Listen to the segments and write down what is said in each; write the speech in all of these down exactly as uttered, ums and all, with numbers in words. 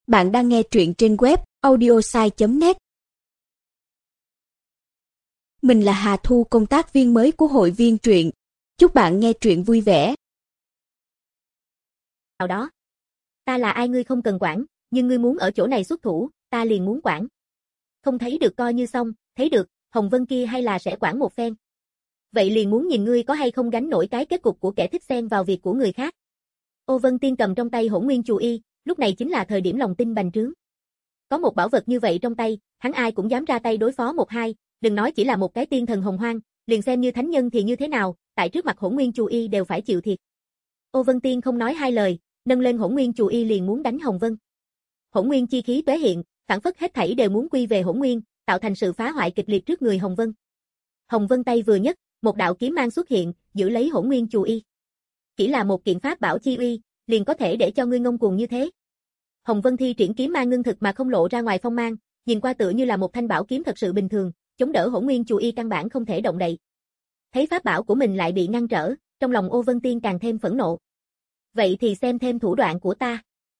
Bạn đang nghe truyện trên web audiosai chấm net. Mình là Hà Thu, công tác viên mới của hội viên truyện. Chúc bạn nghe truyện vui vẻ. Nào đó. Ta là ai ngươi không cần quản, nhưng ngươi muốn ở chỗ này xuất thủ, ta liền muốn quản. Không thấy được coi như xong, thấy được, Hồng Vân kia hay là sẽ quản một phen. Vậy liền muốn nhìn ngươi có hay không gánh nổi cái kết cục của kẻ thích xen vào việc của người khác. Ô Vân Tiên cầm trong tay Hỗn Nguyên Chù Y, lúc này chính là thời điểm lòng tin bành trướng. Có một bảo vật như vậy trong tay, hắn ai cũng dám ra tay đối phó một hai, đừng nói chỉ là một cái tiên thần hồng hoang, liền xem như thánh nhân thì như thế nào, tại trước mặt Hỗn Nguyên Chù Y đều phải chịu thiệt. Ô Vân Tiên không nói hai lời, nâng lên Hỗn Nguyên Chù Y liền muốn đánh Hồng Vân. Hỗn Nguyên chi khí tóe hiện, phản phất hết thảy đều muốn quy về Hỗn Nguyên, tạo thành sự phá hoại kịch liệt trước người Hồng Vân. Hồng Vân tay vừa nhấc, một đạo kiếm mang xuất hiện, giữ lấy Hỗn Nguyên Chù Y. Chỉ là một kiện pháp bảo chi uy, liền có thể để cho ngươi ngông cuồng như thế. Hồng Vân thi triển kiếm mang ngưng thực mà không lộ ra ngoài phong mang, nhìn qua tựa như là một thanh bảo kiếm thật sự bình thường, chống đỡ Hỗn Nguyên Chù Y căn bản không thể động đậy. Thấy pháp bảo của mình lại bị ngăn trở, trong lòng Ô Vân Tiên càng thêm phẫn nộ. Vậy thì xem thêm thủ đoạn của ta.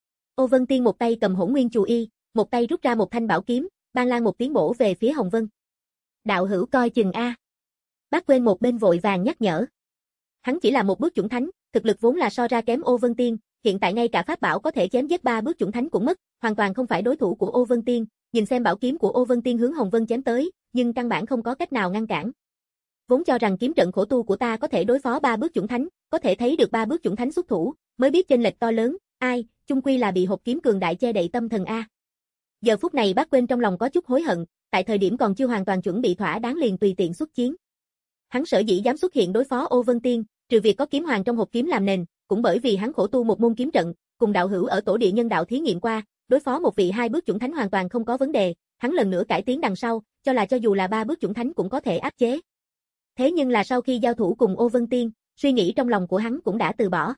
Ô Vân Tiên một tay cầm Hỗn Nguyên Chù Y, một tay rút ra một thanh bảo kiếm, ban lan một tiếng bổ về phía Hồng Vân. Đạo hữu coi chừng a. Bác quên một bên vội vàng nhắc nhở. Hắn chỉ là một bước chuẩn thánh, thực lực vốn là so ra kém Ô Vân Tiên, hiện tại ngay cả pháp bảo có thể chém giết ba bước chuẩn thánh cũng mất, hoàn toàn không phải đối thủ của Ô Vân Tiên, nhìn xem bảo kiếm của Ô Vân Tiên hướng Hồng Vân chém tới, nhưng căn bản không có cách nào ngăn cản. Vốn cho rằng kiếm trận khổ tu của ta có thể đối phó ba bước chuẩn thánh, có thể thấy được ba bước chuẩn thánh xuất thủ, mới biết chênh lệch to lớn, ai, chung quy là bị hộp kiếm cường đại che đậy tâm thần a. Giờ phút này Bác quên trong lòng có chút hối hận, tại thời điểm còn chưa hoàn toàn chuẩn bị thỏa đáng liền tùy tiện xuất chiến. Hắn sở dĩ dám xuất hiện đối phó Ô Vân Tiên, trừ việc có kiếm hoàng trong hộp kiếm làm nền, cũng bởi vì hắn khổ tu một môn kiếm trận, cùng đạo hữu ở tổ địa nhân đạo thí nghiệm qua, đối phó một vị hai bước chuẩn thánh hoàn toàn không có vấn đề, hắn lần nữa cải tiến đằng sau, cho là cho dù là ba bước chuẩn thánh cũng có thể áp chế. Thế nhưng là sau khi giao thủ cùng Ô Vân Tiên, suy nghĩ trong lòng của hắn cũng đã từ bỏ.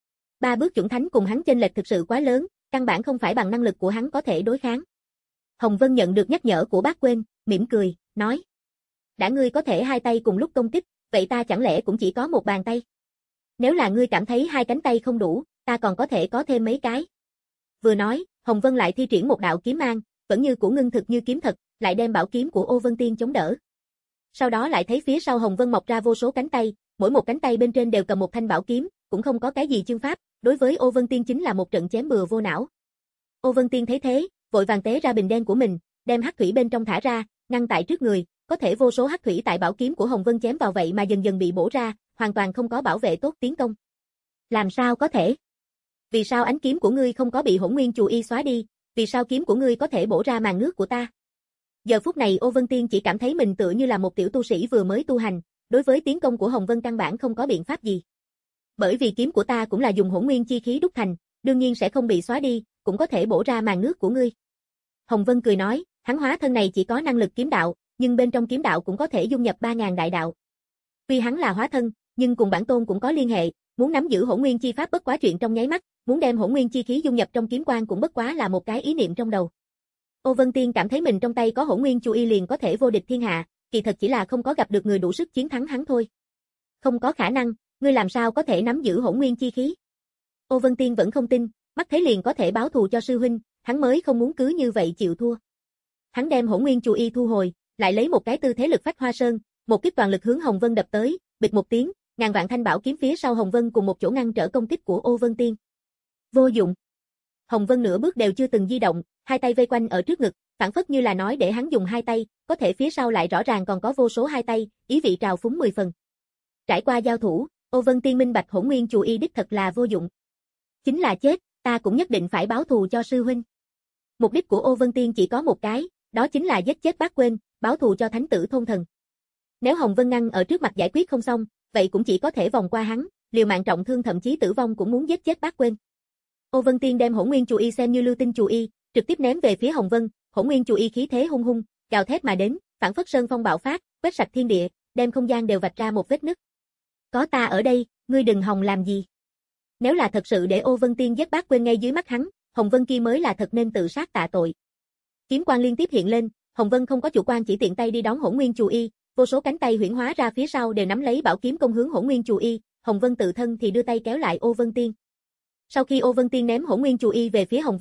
Ba bước chuẩn thánh cùng hắn chênh lệch thực sự quá lớn, căn bản không phải bằng năng lực của hắn có thể đối kháng. Hồng Vân nhận được nhắc nhở của Bác quên, mỉm cười, nói: đã ngươi có thể hai tay cùng lúc công kích, vậy ta chẳng lẽ cũng chỉ có một bàn tay? Nếu là ngươi cảm thấy hai cánh tay không đủ, ta còn có thể có thêm mấy cái. Vừa nói, Hồng Vân lại thi triển một đạo kiếm mang, vẫn như của ngưng thực như kiếm thật, lại đem bảo kiếm của Ô Vân Tiên chống đỡ. Sau đó lại thấy phía sau Hồng Vân mọc ra vô số cánh tay, mỗi một cánh tay bên trên đều cầm một thanh bảo kiếm, cũng không có cái gì chương pháp, đối với Ô Vân Tiên chính là một trận chém bừa vô não. Ô Vân Tiên thấy thế, vội vàng tế ra bình đen của mình, đem hắc thủy bên trong thả ra, ngăn tại trước người, có thể vô số hắc thủy tại bảo kiếm của Hồng Vân chém vào vậy mà dần dần bị bổ ra, hoàn toàn không có bảo vệ tốt tiến công. Làm sao có thể? Vì sao ánh kiếm của ngươi không có bị Hỗn Nguyên Chù Y xóa đi? Vì sao kiếm của ngươi có thể bổ ra màn nước của ta? Giờ phút này Ô Vân Tiên chỉ cảm thấy mình tựa như là một tiểu tu sĩ vừa mới tu hành, đối với tiến công của Hồng Vân căn bản không có biện pháp gì. Bởi vì kiếm của ta cũng là dùng Hỗn Nguyên chi khí đúc thành, đương nhiên sẽ không bị xóa đi, cũng có thể bổ ra màn nước của ngươi. Hồng Vân cười nói, hắn hóa thân này chỉ có năng lực kiếm đạo, nhưng bên trong kiếm đạo cũng có thể dung nhập ba ngàn đại đạo. Tuy hắn là hóa thân, nhưng cùng bản tôn cũng có liên hệ, muốn nắm giữ Hỗn Nguyên chi pháp bất quá chuyện trong nháy mắt, muốn đem Hỗn Nguyên chi khí dung nhập trong kiếm quan cũng bất quá là một cái ý niệm trong đầu. Ô Vân Tiên cảm thấy mình trong tay có Hỗn Nguyên Chù Y liền có thể vô địch thiên hạ, kỳ thật chỉ là không có gặp được người đủ sức chiến thắng hắn thôi. Không có khả năng, ngươi làm sao có thể nắm giữ Hỗn Nguyên chi khí? Ô Vân Tiên vẫn không tin, mắt thấy liền có thể báo thù cho sư huynh, hắn mới không muốn cứ như vậy chịu thua. Hắn đem Hỗn Nguyên Chù Y thu hồi, lại lấy một cái tư thế lực phách hoa sơn, một kích toàn lực hướng Hồng Vân đập tới, bịch một tiếng, ngàn vạn thanh bảo kiếm phía sau Hồng Vân cùng một chỗ ngăn trở công kích của Ô Vân Tiên. Vô dụng. Hồng Vân nửa bước đều chưa từng di động, hai tay vây quanh ở trước ngực, phản phất như là nói để hắn dùng hai tay, có thể phía sau lại rõ ràng còn có vô số hai tay, ý vị trào phúng mười phần. Trải qua giao thủ, Ô Vân Tiên minh bạch Hỗn Nguyên Chù Y đích thật là vô dụng. Chính là chết, ta cũng nhất định phải báo thù cho sư huynh. Mục đích của Ô Vân Tiên chỉ có một cái, đó chính là giết chết Bác quên, báo thù cho thánh tử thôn thần. Nếu Hồng Vân ngăn ở trước mặt giải quyết không xong, vậy cũng chỉ có thể vòng qua hắn, liều mạng trọng thương thậm chí tử vong cũng muốn giết chết Bác quên. Ô Vân Tiên đem Hỗn Nguyên Chù Y xem như lưu tinh chù y, trực tiếp ném về phía Hồng Vân, Hỗn Nguyên Chù Y khí thế hung hung, gào thét mà đến, phản phất sơn phong bạo phát, quét sạch thiên địa, đem không gian đều vạch ra một vết nứt. Có ta ở đây, ngươi đừng hòng làm gì. Nếu là thật sự để Ô Vân Tiên giết Bác quên ngay dưới mắt hắn, Hồng Vân kia mới là thật nên tự sát tạ tội. Kiếm quang liên tiếp hiện lên, Hồng Vân không có chủ quan chỉ tiện tay đi đón Hỗn Nguyên Chù Y, vô số cánh tay huyễn hóa ra phía sau đều nắm lấy bảo kiếm công hướng Hỗn Nguyên Chù Y, Hồng Vân tự thân thì đưa tay kéo lại Ô Vân Tiên. Sau khi Ô Vân Tiên ném Hỗn Nguyên Chù Y về phía Hồng Vân,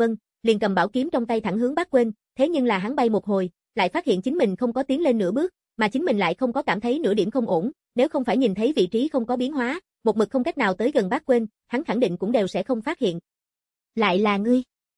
liền cầm bảo kiếm trong tay thẳng hướng Bác Quên, thế nhưng là hắn bay một hồi, lại phát hiện chính mình không có tiến lên nửa bước, mà chính mình lại không có cảm thấy nửa điểm không ổn, nếu không phải nhìn thấy vị trí không có biến hóa, một mực không cách nào tới gần Bác Quên, hắn khẳng định cũng đều sẽ không phát hiện. Lại là ngươi.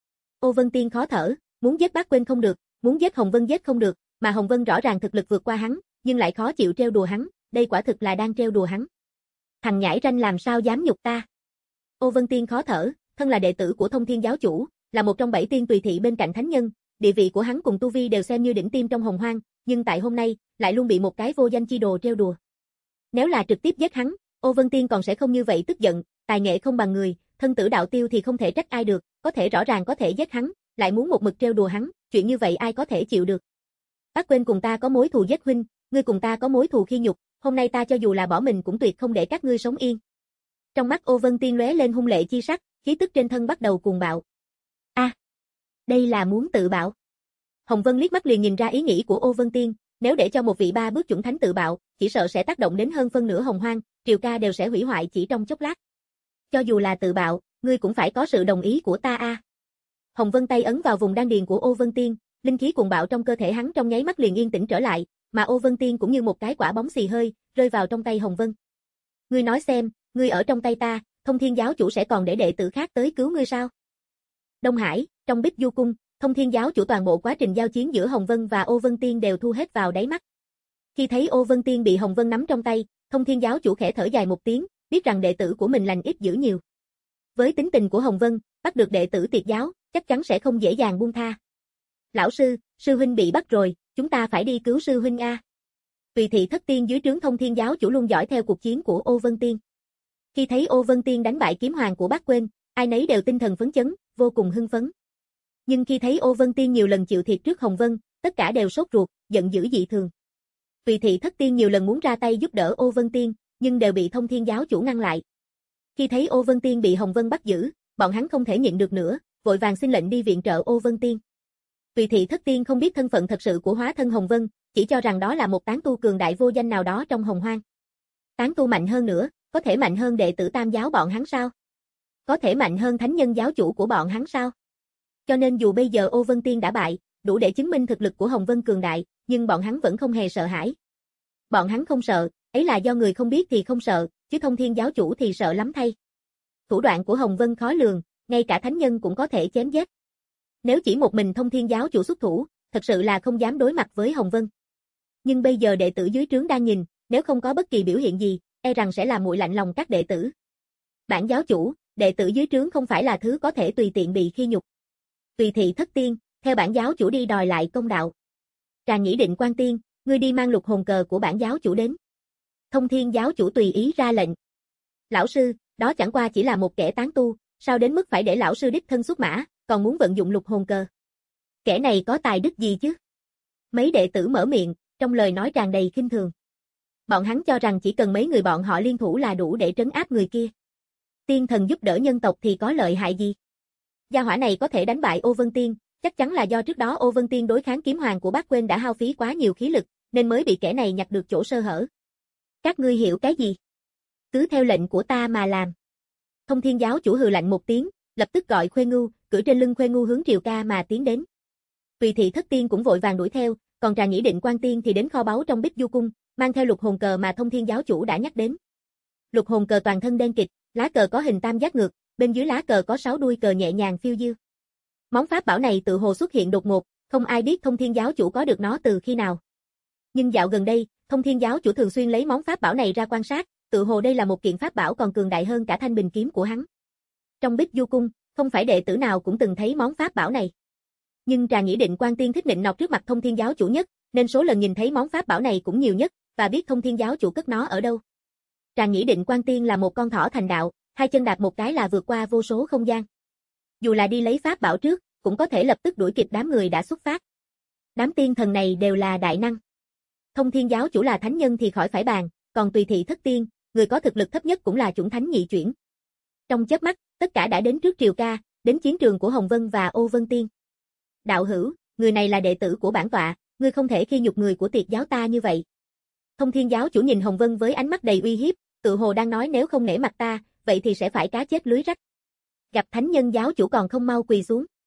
Ô Vân Tiên khó thở, muốn giết Bác Quên không được, muốn giết Hồng Vân giết không được, mà Hồng Vân rõ ràng thực lực vượt qua hắn, nhưng lại khó chịu trêu đùa hắn, đây quả thực là đang trêu đùa hắn. Thằng nhãi ranh làm sao dám nhục ta? Ô Vân Tiên khó thở, thân là đệ tử của Thông Thiên giáo chủ, là một trong bảy tiên tùy thị bên cạnh thánh nhân, địa vị của hắn cùng tu vi đều xem như đỉnh tiêm trong Hồng Hoang, nhưng tại hôm nay, lại luôn bị một cái vô danh chi đồ trêu đùa. Nếu là trực tiếp giết hắn, Ô Vân Tiên còn sẽ không như vậy tức giận, tài nghệ không bằng người, thân tử đạo tiêu thì không thể trách ai được, có thể rõ ràng có thể giết hắn, lại muốn một mực trêu đùa hắn, chuyện như vậy ai có thể chịu được. Bác Quên cùng ta có mối thù giết huynh, ngươi cùng ta có mối thù khi nhục, hôm nay ta cho dù là bỏ mình cũng tuyệt không để các ngươi sống yên. Trong mắt Ô Vân Tiên lóe lên hung lệ chi sắc, khí tức trên thân bắt đầu cuồng bạo. A, à, đây là muốn tự bạo. Hồng Vân liếc mắt liền nhìn ra ý nghĩ của Ô Vân Tiên, nếu để cho một vị ba bước chuẩn thánh tự bạo, chỉ sợ sẽ tác động đến hơn phân nửa Hồng Hoang, Triều Ca đều sẽ hủy hoại chỉ trong chốc lát. Cho dù là tự bạo, ngươi cũng phải có sự đồng ý của ta a. À. Hồng Vân tay ấn vào vùng đan điền của Ô Vân Tiên, linh khí cuồng bạo trong cơ thể hắn trong nháy mắt liền yên tĩnh trở lại, mà Ô Vân Tiên cũng như một cái quả bóng xì hơi, rơi vào trong tay Hồng Vân. Ngươi nói xem, ngươi ở trong tay ta, Thông Thiên giáo chủ sẽ còn để đệ tử khác tới cứu ngươi sao? Đông Hải, trong Bích Du cung, Thông Thiên giáo chủ toàn bộ quá trình giao chiến giữa Hồng Vân và Ô Vân Tiên đều thu hết vào đáy mắt. Khi thấy Ô Vân Tiên bị Hồng Vân nắm trong tay, Thông Thiên giáo chủ khẽ thở dài một tiếng, biết rằng đệ tử của mình lành ít dữ nhiều. Với tính tình của Hồng Vân, bắt được đệ tử Tiệt giáo, chắc chắn sẽ không dễ dàng buông tha. Lão sư, sư huynh bị bắt rồi, chúng ta phải đi cứu sư huynh a. Tùy thị thất tiên dưới trướng Thông Thiên giáo chủ luôn dõi theo cuộc chiến của Ô Vân Tiên. Khi thấy Ô Vân Tiên đánh bại kiếm hoàng của Bác Quên, ai nấy đều tinh thần phấn chấn, vô cùng hưng phấn. Nhưng khi thấy Ô Vân Tiên nhiều lần chịu thiệt trước Hồng Vân, tất cả đều sốt ruột, giận dữ dị thường. Tùy thị thất tiên nhiều lần muốn ra tay giúp đỡ Ô Vân Tiên, nhưng đều bị Thông Thiên giáo chủ ngăn lại. Khi thấy Ô Vân Tiên bị Hồng Vân bắt giữ, bọn hắn không thể nhịn được nữa, vội vàng xin lệnh đi viện trợ Ô Vân Tiên. Tùy thị thất tiên không biết thân phận thật sự của hóa thân Hồng Vân, chỉ cho rằng đó là một tán tu cường đại vô danh nào đó trong Hồng Hoang. Tán tu mạnh hơn nữa, có thể mạnh hơn đệ tử Tam giáo bọn hắn sao? Có thể mạnh hơn thánh nhân giáo chủ của bọn hắn sao? Cho nên dù bây giờ Ô Vân Tiên đã bại, đủ để chứng minh thực lực của Hồng Vân cường đại, nhưng bọn hắn vẫn không hề sợ hãi. Bọn hắn không sợ, ấy là do người không biết thì không sợ, chứ Thông Thiên giáo chủ thì sợ lắm thay. Thủ đoạn của Hồng Vân khó lường, ngay cả thánh nhân cũng có thể chém giết. Nếu chỉ một mình Thông Thiên giáo chủ xuất thủ, thật sự là không dám đối mặt với Hồng Vân. Nhưng bây giờ đệ tử dưới trướng đang nhìn, nếu không có bất kỳ biểu hiện gì, e rằng sẽ làm nguội lạnh lòng các đệ tử. Bản giáo chủ, đệ tử dưới trướng không phải là thứ có thể tùy tiện bị khi nhục. Tùy thị thất tiên, theo bản giáo chủ đi đòi lại công đạo. Trà Nhĩ Định Quan Tiên, ngươi đi mang lục hồn cờ của bản giáo chủ đến. Thông Thiên giáo chủ tùy ý ra lệnh. Lão sư, đó chẳng qua chỉ là một kẻ tán tu, sao đến mức phải để lão sư đích thân xuất mã, còn muốn vận dụng lục hồn cờ. Kẻ này có tài đức gì chứ? Mấy đệ tử mở miệng, trong lời nói tràn đầy khinh thường. Bọn hắn cho rằng chỉ cần mấy người bọn họ liên thủ là đủ để trấn áp người kia. Tiên thần giúp đỡ nhân tộc thì có lợi hại gì? Gia hỏa này có thể đánh bại Ô Vân Tiên, chắc chắn là do trước đó Ô Vân Tiên đối kháng kiếm hoàng của Bác Quên đã hao phí quá nhiều khí lực, nên mới bị kẻ này nhặt được chỗ sơ hở. Các ngươi hiểu cái gì? Cứ theo lệnh của ta mà làm. Thông Thiên giáo chủ hừ lạnh một tiếng, lập tức gọi Khuê Ngưu, cưỡi trên lưng Khuê Ngưu hướng Triều Ca mà tiến đến. Tùy thị thất tiên cũng vội vàng đuổi theo, còn Trà Nhĩ Định Quan Tiên thì đến kho báu trong Bích Du cung, mang theo lục hồn cờ mà Thông Thiên giáo chủ đã nhắc đến. Lục hồn cờ toàn thân đen kịt, lá cờ có hình tam giác ngược, bên dưới lá cờ có sáu đuôi cờ nhẹ nhàng phiêu diêu. Món pháp bảo này tự hồ xuất hiện đột ngột, không ai biết Thông Thiên giáo chủ có được nó từ khi nào. Nhưng dạo gần đây, Thông Thiên giáo chủ thường xuyên lấy món pháp bảo này ra quan sát, tự hồ đây là một kiện pháp bảo còn cường đại hơn cả thanh bình kiếm của hắn. Trong Bích Du cung, không phải đệ tử nào cũng từng thấy món pháp bảo này. Nhưng Trà Nhĩ Định Quan Tiên thích nịnh nọt trước mặt Thông Thiên giáo chủ nhất, nên số lần nhìn thấy món pháp bảo này cũng nhiều nhất, và biết Thông Thiên giáo chủ cất nó ở đâu. Trà Nhĩ Định Quan Tiên là một con thỏ thành đạo, hai chân đạp một cái là vượt qua vô số không gian. Dù là đi lấy pháp bảo trước, cũng có thể lập tức đuổi kịp đám người đã xuất phát. Đám tiên thần này đều là đại năng. Thông Thiên giáo chủ là thánh nhân thì khỏi phải bàn, còn Tùy thị thất tiên, người có thực lực thấp nhất cũng là chủng thánh nhị chuyển. Trong chớp mắt, tất cả đã đến trước Triều Ca, đến chiến trường của Hồng Vân và Ô Vân Tiên. Đạo hữu, người này là đệ tử của bản tọa, ngươi không thể khi nhục người của Tiệt giáo ta như vậy. Thông Thiên giáo chủ nhìn Hồng Vân với ánh mắt đầy uy hiếp, tự hồ đang nói nếu không nể mặt ta, vậy thì sẽ phải cá chết lưới rách. Gặp thánh nhân giáo chủ còn không mau quỳ xuống.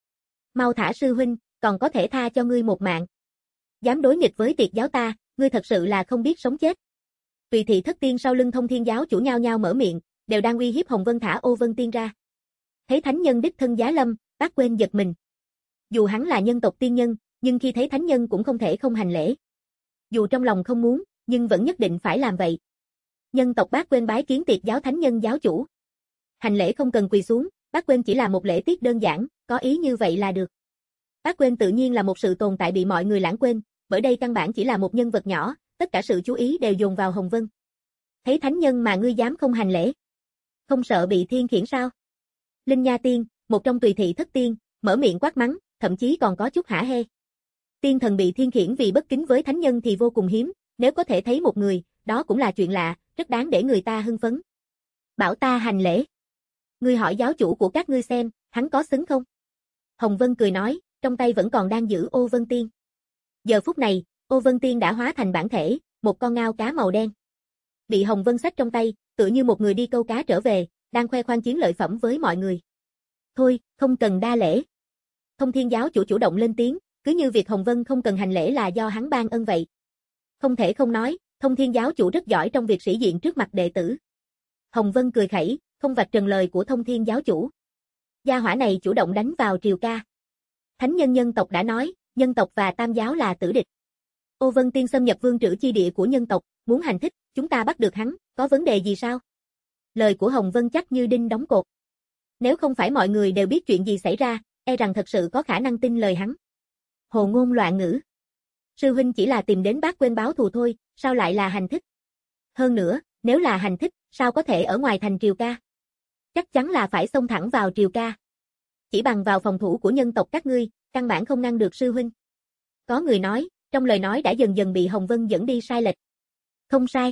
Mau thả sư huynh, còn có thể tha cho ngươi một mạng. Dám đối nghịch với tiệt giáo ta, ngươi thật sự là không biết sống chết. Tùy thị thất tiên sau lưng Thông Thiên giáo chủ nhao nhao mở miệng, đều đang uy hiếp Hồng Vân thả Ô Vân Tiên ra. Thấy thánh nhân đích thân giá lâm, Bác Quên giật mình. Dù hắn là nhân tộc tiên nhân, nhưng khi thấy thánh nhân cũng không thể không hành lễ. Dù trong lòng không muốn, nhưng vẫn nhất định phải làm vậy. Nhân tộc Bác Quên bái kiến tiệt giáo thánh nhân giáo chủ. Hành lễ không cần quỳ xuống, Bác Quên chỉ là một lễ tiết đơn giản, có ý như vậy là được. Bác Quên tự nhiên là một sự tồn tại bị mọi người lãng quên, bởi đây căn bản chỉ là một nhân vật nhỏ, tất cả sự chú ý đều dồn vào Hồng Vân. Thấy thánh nhân mà ngươi dám không hành lễ, không sợ bị thiên khiển sao? Linh Nha Tiên, một trong tùy thị thất tiên, mở miệng quát mắng, thậm chí còn có chút hả hê. Tiên thần bị thiên khiển vì bất kính với thánh nhân thì vô cùng hiếm, nếu có thể thấy một người, đó cũng là chuyện lạ, rất đáng để người ta hưng phấn. Bảo ta hành lễ. Ngươi hỏi giáo chủ của các ngươi xem, hắn có xứng không? Hồng Vân cười nói, trong tay vẫn còn đang giữ Ô Vân Tiên. Giờ phút này, Ô Vân Tiên đã hóa thành bản thể, một con ngao cá màu đen. Bị Hồng Vân xách trong tay, tựa như một người đi câu cá trở về, đang khoe khoang chiến lợi phẩm với mọi người. Thôi, không cần đa lễ. Thông Thiên giáo chủ chủ động lên tiếng, cứ như việc Hồng Vân không cần hành lễ là do hắn ban ân vậy. Không thể không nói, Thông Thiên giáo chủ rất giỏi trong việc sĩ diện trước mặt đệ tử. Hồng Vân cười khẩy, không vạch trần lời của Thông Thiên giáo chủ. Gia hỏa này chủ động đánh vào triều ca. Thánh nhân nhân tộc đã nói, nhân tộc và tam giáo là tử địch. Ô Vân Tiên xâm nhập vương trữ chi địa của nhân tộc, muốn hành thích, chúng ta bắt được hắn, có vấn đề gì sao? Lời của Hồng Vân chắc như đinh đóng cột. Nếu không phải mọi người đều biết chuyện gì xảy ra, e rằng thật sự có khả năng tin lời hắn. Hồ ngôn loạn ngữ. Sư huynh chỉ là tìm đến Bác Quên báo thù thôi, sao lại là hành thích? Hơn nữa, nếu là hành thích, sao có thể ở ngoài thành triều ca? Chắc chắn là phải xông thẳng vào triều ca. Chỉ bằng vào phòng thủ của nhân tộc các ngươi, căn bản không ngăn được sư huynh. Có người nói, trong lời nói đã dần dần bị Hồng Vân dẫn đi sai lệch. Không sai.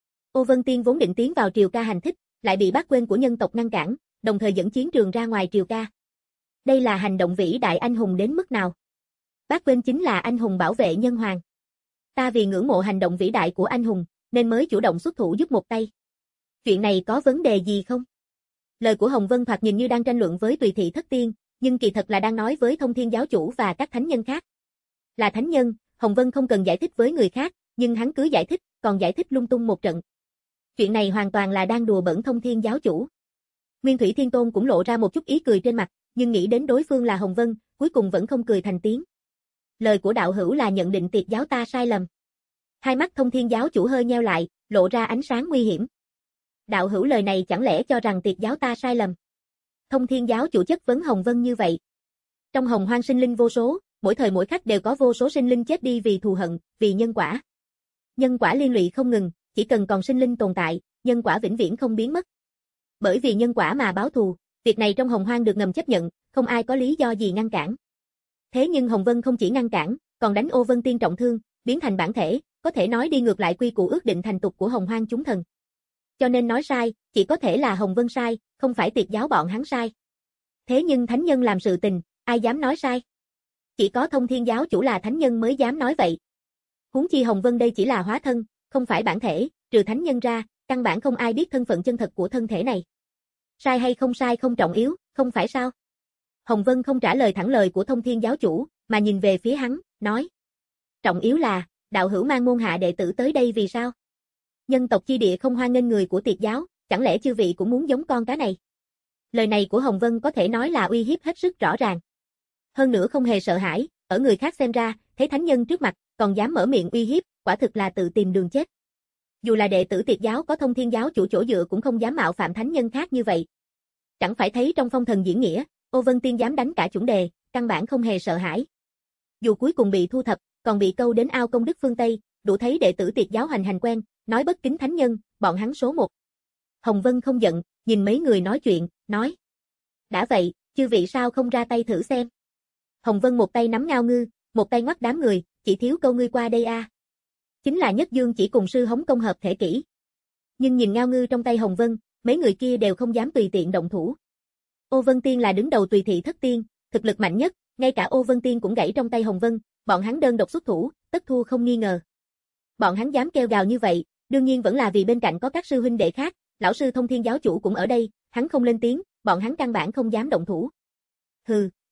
Ô Vân Tiên vốn định tiến vào triều ca hành thích, lại bị Bác Quên của nhân tộc ngăn cản, đồng thời dẫn chiến trường ra ngoài triều ca. Đây là hành động vĩ đại anh hùng đến mức nào? Bác Quên chính là anh hùng bảo vệ nhân hoàng. Ta vì ngưỡng mộ hành động vĩ đại của anh hùng, nên mới chủ động xuất thủ giúp một tay. Chuyện này có vấn đề gì không? Lời của Hồng Vân thoạt nhìn như đang tranh luận với tùy thị thất tiên, nhưng kỳ thật là đang nói với Thông Thiên giáo chủ và các thánh nhân khác. Là thánh nhân, Hồng Vân không cần giải thích với người khác, nhưng hắn cứ giải thích, còn giải thích lung tung một trận. Chuyện này hoàn toàn là đang đùa bỡn Thông Thiên giáo chủ. Nguyên Thủy Thiên Tôn cũng lộ ra một chút ý cười trên mặt, nhưng nghĩ đến đối phương là Hồng Vân, cuối cùng vẫn không cười thành tiếng. Lời của đạo hữu là nhận định tiệt giáo ta sai lầm. Hai mắt Thông Thiên giáo chủ hơi nheo lại, lộ ra ánh sáng nguy hiểm. Đạo hữu lời này chẳng lẽ cho rằng tiệt giáo ta sai lầm? Thông Thiên giáo chủ chất vấn Hồng Vân như vậy. Trong hồng hoang sinh linh vô số, mỗi thời mỗi khắc đều có vô số sinh linh chết đi vì thù hận, vì nhân quả. Nhân quả liên lụy không ngừng, chỉ cần còn sinh linh tồn tại, nhân quả vĩnh viễn không biến mất. Bởi vì nhân quả mà báo thù, việc này trong hồng hoang được ngầm chấp nhận, không ai có lý do gì ngăn cản. Thế nhưng Hồng Vân không chỉ ngăn cản, còn đánh Ô Vân Tiên trọng thương, biến thành bản thể, có thể nói đi ngược lại quy củ ước định thành tục của hồng hoang chúng thần. Cho nên nói sai, chỉ có thể là Hồng Vân sai, không phải tiệt giáo bọn hắn sai. Thế nhưng thánh nhân làm sự tình, ai dám nói sai? Chỉ có Thông Thiên giáo chủ là thánh nhân mới dám nói vậy. Huống chi Hồng Vân đây chỉ là hóa thân, không phải bản thể, trừ thánh nhân ra, căn bản không ai biết thân phận chân thật của thân thể này. Sai hay không sai không trọng yếu, không phải sao? Hồng Vân không trả lời thẳng lời của Thông Thiên giáo chủ, mà nhìn về phía hắn, nói. Trọng yếu là, đạo hữu mang môn hạ đệ tử tới đây vì sao? Nhân tộc chi địa không hoan nghênh người của tiệt giáo, chẳng lẽ chư vị cũng muốn giống con cá này? Lời này của Hồng Vân có thể nói là uy hiếp hết sức rõ ràng. Hơn nữa không hề sợ hãi, ở người khác xem ra, thấy thánh nhân trước mặt, còn dám mở miệng uy hiếp, quả thực là tự tìm đường chết. Dù là đệ tử tiệt giáo có Thông Thiên giáo chủ chỗ dựa cũng không dám mạo phạm thánh nhân khác như vậy. Chẳng phải thấy trong phong thần diễn nghĩa, Ô Vân Tiên dám đánh cả chuẩn đề, căn bản không hề sợ hãi. Dù cuối cùng bị thu thập, còn bị câu đến ao công đức phương Tây, đủ thấy đệ tử tiệt giáo hành hành quen, nói bất kính thánh nhân, bọn hắn số một. Hồng Vân không giận, nhìn mấy người nói chuyện, nói. Đã vậy, chư vị sao không ra tay thử xem. Hồng Vân một tay nắm Ngao Ngư, một tay ngoắt đám người, chỉ thiếu câu ngươi qua đây a. À. Chính là Nhất Dương chỉ cùng sư hống công hợp thể kỹ. Nhưng nhìn Ngao Ngư trong tay Hồng Vân, mấy người kia đều không dám tùy tiện động thủ. Ô Vân Tiên là đứng đầu tùy thị thất tiên, thực lực mạnh nhất, ngay cả Ô Vân Tiên cũng gãy trong tay Hồng Vân, bọn hắn đơn độc xuất thủ, tất thua không nghi ngờ. Bọn hắn dám kêu gào như vậy, đương nhiên vẫn là vì bên cạnh có các sư huynh đệ khác, lão sư Thông Thiên giáo chủ cũng ở đây, hắn không lên tiếng, bọn hắn căn bản không dám động thủ. Hừ,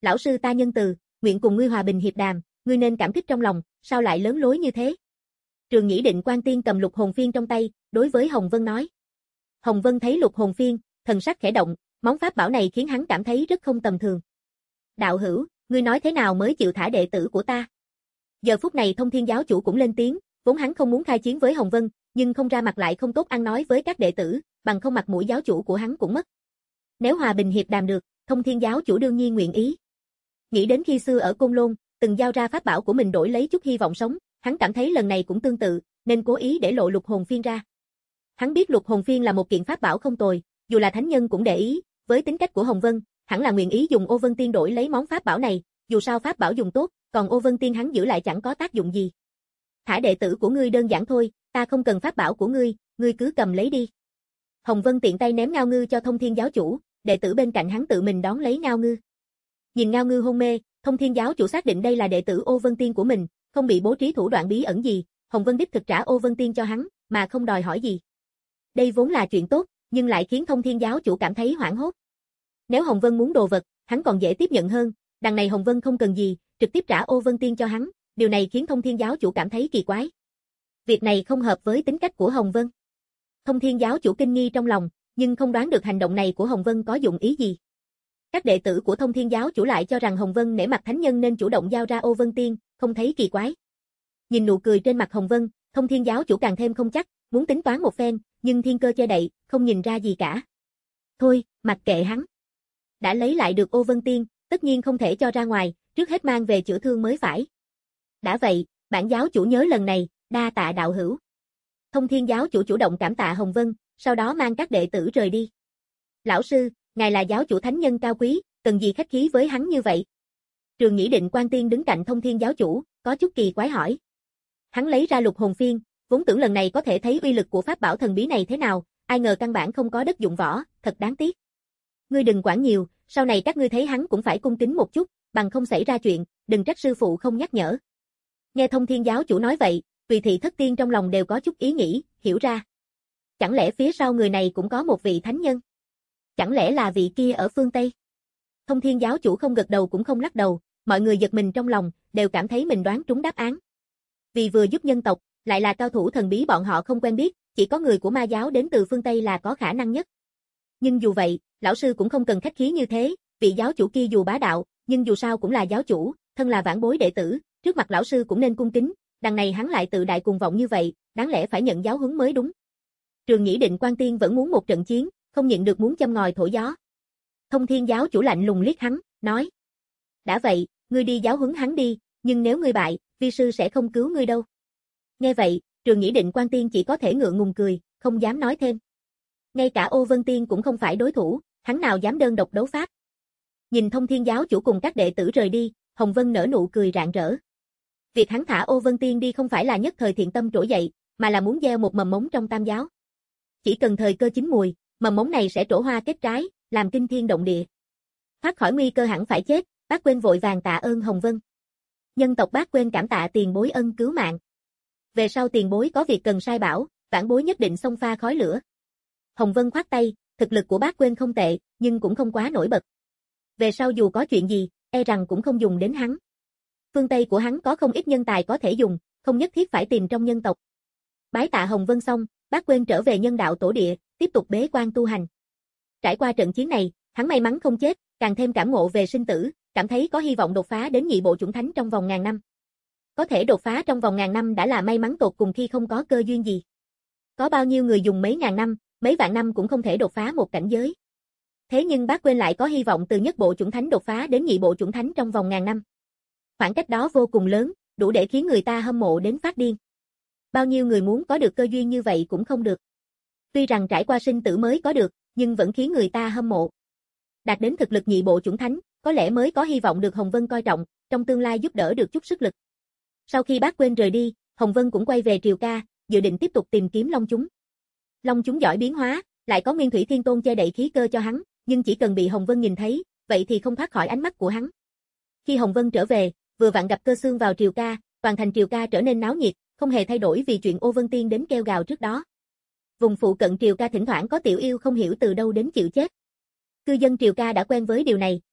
Lão sư ta nhân từ, nguyện cùng ngươi hòa bình hiệp đàm, ngươi nên cảm kích trong lòng, sao lại lớn lối như thế? Trường Nhĩ Định Quan Tiên cầm lục hồn phiên trong tay, đối với Hồng Vân nói. Hồng Vân thấy lục hồn phiên, thần sắc khẽ động, món pháp bảo này khiến hắn cảm thấy rất không tầm thường. Đạo hữu, ngươi nói thế nào mới chịu thả đệ tử của ta? Giờ phút này Thông Thiên giáo chủ cũng lên tiếng, vốn hắn không muốn khai chiến với Hồng Vân, nhưng không ra mặt lại không tốt ăn nói với các đệ tử, bằng không mặt mũi giáo chủ của hắn cũng mất. Nếu hòa bình hiệp đàm được, Thông Thiên giáo chủ đương nhiên nguyện ý. Nghĩ đến khi xưa ở Côn Lôn, từng giao ra pháp bảo của mình đổi lấy chút hy vọng sống, hắn cảm thấy lần này cũng tương tự, nên cố ý để lộ lục hồn phiên ra. Hắn biết lục hồn phiên là một kiện pháp bảo không tồi, dù là thánh nhân cũng để ý, với tính cách của Hồng Vân, hẳn là nguyện ý dùng Ô Vân Tiên đổi lấy món pháp bảo này, dù sao pháp bảo dùng tốt, còn Ô Vân Tiên hắn giữ lại chẳng có tác dụng gì. Thả đệ tử của ngươi đơn giản thôi, ta không cần pháp bảo của ngươi, ngươi cứ cầm lấy đi. Hồng Vân tiện tay ném ngao ngư cho Thông Thiên giáo chủ, đệ tử bên cạnh hắn tự mình đón lấy ngao ngư. Nhìn ngao ngư hôn mê, Thông Thiên giáo chủ xác định đây là đệ tử Ô Vân Tiên của mình, không bị bố trí thủ đoạn bí ẩn gì, Hồng Vân đích thực trả Ô Vân Tiên cho hắn, mà không đòi hỏi gì. Đây vốn là chuyện tốt, nhưng lại khiến Thông Thiên giáo chủ cảm thấy hoảng hốt. Nếu Hồng Vân muốn đồ vật, hắn còn dễ tiếp nhận hơn, đằng này Hồng Vân không cần gì, trực tiếp trả Ô Vân Tiên cho hắn, điều này khiến Thông Thiên giáo chủ cảm thấy kỳ quái. Việc này không hợp với tính cách của Hồng Vân. Thông Thiên giáo chủ kinh nghi trong lòng, nhưng không đoán được hành động này của Hồng Vân có dụng ý gì. Các đệ tử của Thông Thiên giáo chủ lại cho rằng Hồng Vân nể mặt thánh nhân nên chủ động giao ra Ô Vân Tiên, không thấy kỳ quái. Nhìn nụ cười trên mặt Hồng Vân, Thông Thiên giáo chủ càng thêm không chắc, muốn tính toán một phen, nhưng thiên cơ che đậy, không nhìn ra gì cả. Thôi, mặc kệ hắn. Đã lấy lại được Ô Vân Tiên, tất nhiên không thể cho ra ngoài, trước hết mang về chữa thương mới phải. Đã vậy, bản giáo chủ nhớ lần này, đa tạ đạo hữu. Thông Thiên giáo chủ chủ động cảm tạ Hồng Vân, sau đó mang các đệ tử rời đi. Lão sư, ngài là giáo chủ thánh nhân cao quý, cần gì khách khí với hắn như vậy? Trường Nhĩ Định Quan Tiên đứng cạnh Thông Thiên giáo chủ, có chút kỳ quái hỏi. Hắn lấy ra lục hồn phiên, vốn tưởng lần này có thể thấy uy lực của pháp bảo thần bí này thế nào, ai ngờ căn bản không có đất dụng võ, thật đáng tiếc. Ngươi đừng quản nhiều, sau này các ngươi thấy hắn cũng phải cung kính một chút, bằng không xảy ra chuyện, đừng trách sư phụ không nhắc nhở. Nghe Thông Thiên giáo chủ nói vậy, Tùy Thị thất tiên trong lòng đều có chút ý nghĩ, hiểu ra. Chẳng lẽ phía sau người này cũng có một vị thánh nhân? Chẳng lẽ là vị kia ở phương Tây? Thông Thiên giáo chủ không gật đầu cũng không lắc đầu, mọi người giật mình trong lòng, đều cảm thấy mình đoán trúng đáp án. Vì vừa giúp nhân tộc, lại là cao thủ thần bí bọn họ không quen biết, chỉ có người của ma giáo đến từ phương Tây là có khả năng nhất. Nhưng dù vậy, lão sư cũng không cần khách khí như thế, vị giáo chủ kia dù bá đạo, nhưng dù sao cũng là giáo chủ, thân là vãn bối đệ tử, trước mặt lão sư cũng nên cung kính, đằng này hắn lại tự đại cuồng vọng như vậy, đáng lẽ phải nhận giáo huấn mới đúng. Trường Nhĩ Định Quan Tiên vẫn muốn một trận chiến, không nhịn được muốn châm ngòi thổi gió. Thông Thiên giáo chủ lạnh lùng liếc hắn, nói: đã vậy, ngươi đi giáo huấn hắn đi, nhưng nếu ngươi bại, vi sư sẽ không cứu ngươi đâu. Nghe vậy, Trường Nhĩ Định Quan Tiên chỉ có thể ngượng ngùng cười, không dám nói thêm. Ngay cả Ô Vân Tiên cũng không phải đối thủ, hắn nào dám đơn độc đấu pháp. Nhìn Thông Thiên giáo chủ cùng các đệ tử rời đi, Hồng Vân nở nụ cười rạng rỡ. Việc hắn thả Ô Vân Tiên đi không phải là nhất thời thiện tâm trỗi dậy, mà là muốn gieo một mầm mống trong Tam giáo. Chỉ cần thời cơ chín mùi, mầm mống này sẽ trổ hoa kết trái, làm kinh thiên động địa. Thoát khỏi nguy cơ hẳn phải chết, Bác Quên vội vàng tạ ơn Hồng Vân. Nhân tộc Bác Quên cảm tạ tiền bối ân cứu mạng. Về sau tiền bối có việc cần sai bảo, vãn bối nhất định xông pha khói lửa. Hồng Vân khoát tay, thực lực của Bác Quên không tệ, nhưng cũng không quá nổi bật. Về sau dù có chuyện gì, e rằng cũng không dùng đến hắn. Phương Tây của hắn có không ít nhân tài có thể dùng, không nhất thiết phải tìm trong nhân tộc. Bái tạ Hồng Vân xong, Bác Quên trở về nhân đạo tổ địa, tiếp tục bế quan tu hành. Trải qua trận chiến này, hắn may mắn không chết, càng thêm cảm ngộ về sinh tử, cảm thấy có hy vọng đột phá đến nhị bộ chủng thánh trong vòng ngàn năm. Có thể đột phá trong vòng ngàn năm đã là may mắn tột cùng khi không có cơ duyên gì. Có bao nhiêu người dùng mấy ngàn năm, mấy vạn năm cũng không thể đột phá một cảnh giới. Thế nhưng Bác Quên lại có hy vọng từ nhất bộ chủng thánh đột phá đến nhị bộ chủng thánh trong vòng ngàn năm. Khoảng cách đó vô cùng lớn, đủ để khiến người ta hâm mộ đến phát điên. Bao nhiêu người muốn có được cơ duyên như vậy cũng không được. Tuy rằng trải qua sinh tử mới có được, nhưng vẫn khiến người ta hâm mộ. Đạt đến thực lực nhị bộ chủng thánh, có lẽ mới có hy vọng được Hồng Vân coi trọng, trong tương lai giúp đỡ được chút sức lực. Sau khi Bác Quên rời đi, Hồng Vân cũng quay về Triều Ca, dự định tiếp tục tìm kiếm Long chúng. Long chúng giỏi biến hóa, lại có Nguyên Thủy Thiên Tôn che đậy khí cơ cho hắn, nhưng chỉ cần bị Hồng Vân nhìn thấy, vậy thì không thoát khỏi ánh mắt của hắn. Khi Hồng Vân trở về, vừa vặn gặp Cơ Xương vào Triều Ca, toàn thành Triều Ca trở nên náo nhiệt, không hề thay đổi vì chuyện Ô Vân Tiên đến kêu gào trước đó. Vùng phụ cận Triều Ca thỉnh thoảng có tiểu yêu không hiểu từ đâu đến chịu chết. Cư dân Triều Ca đã quen với điều này,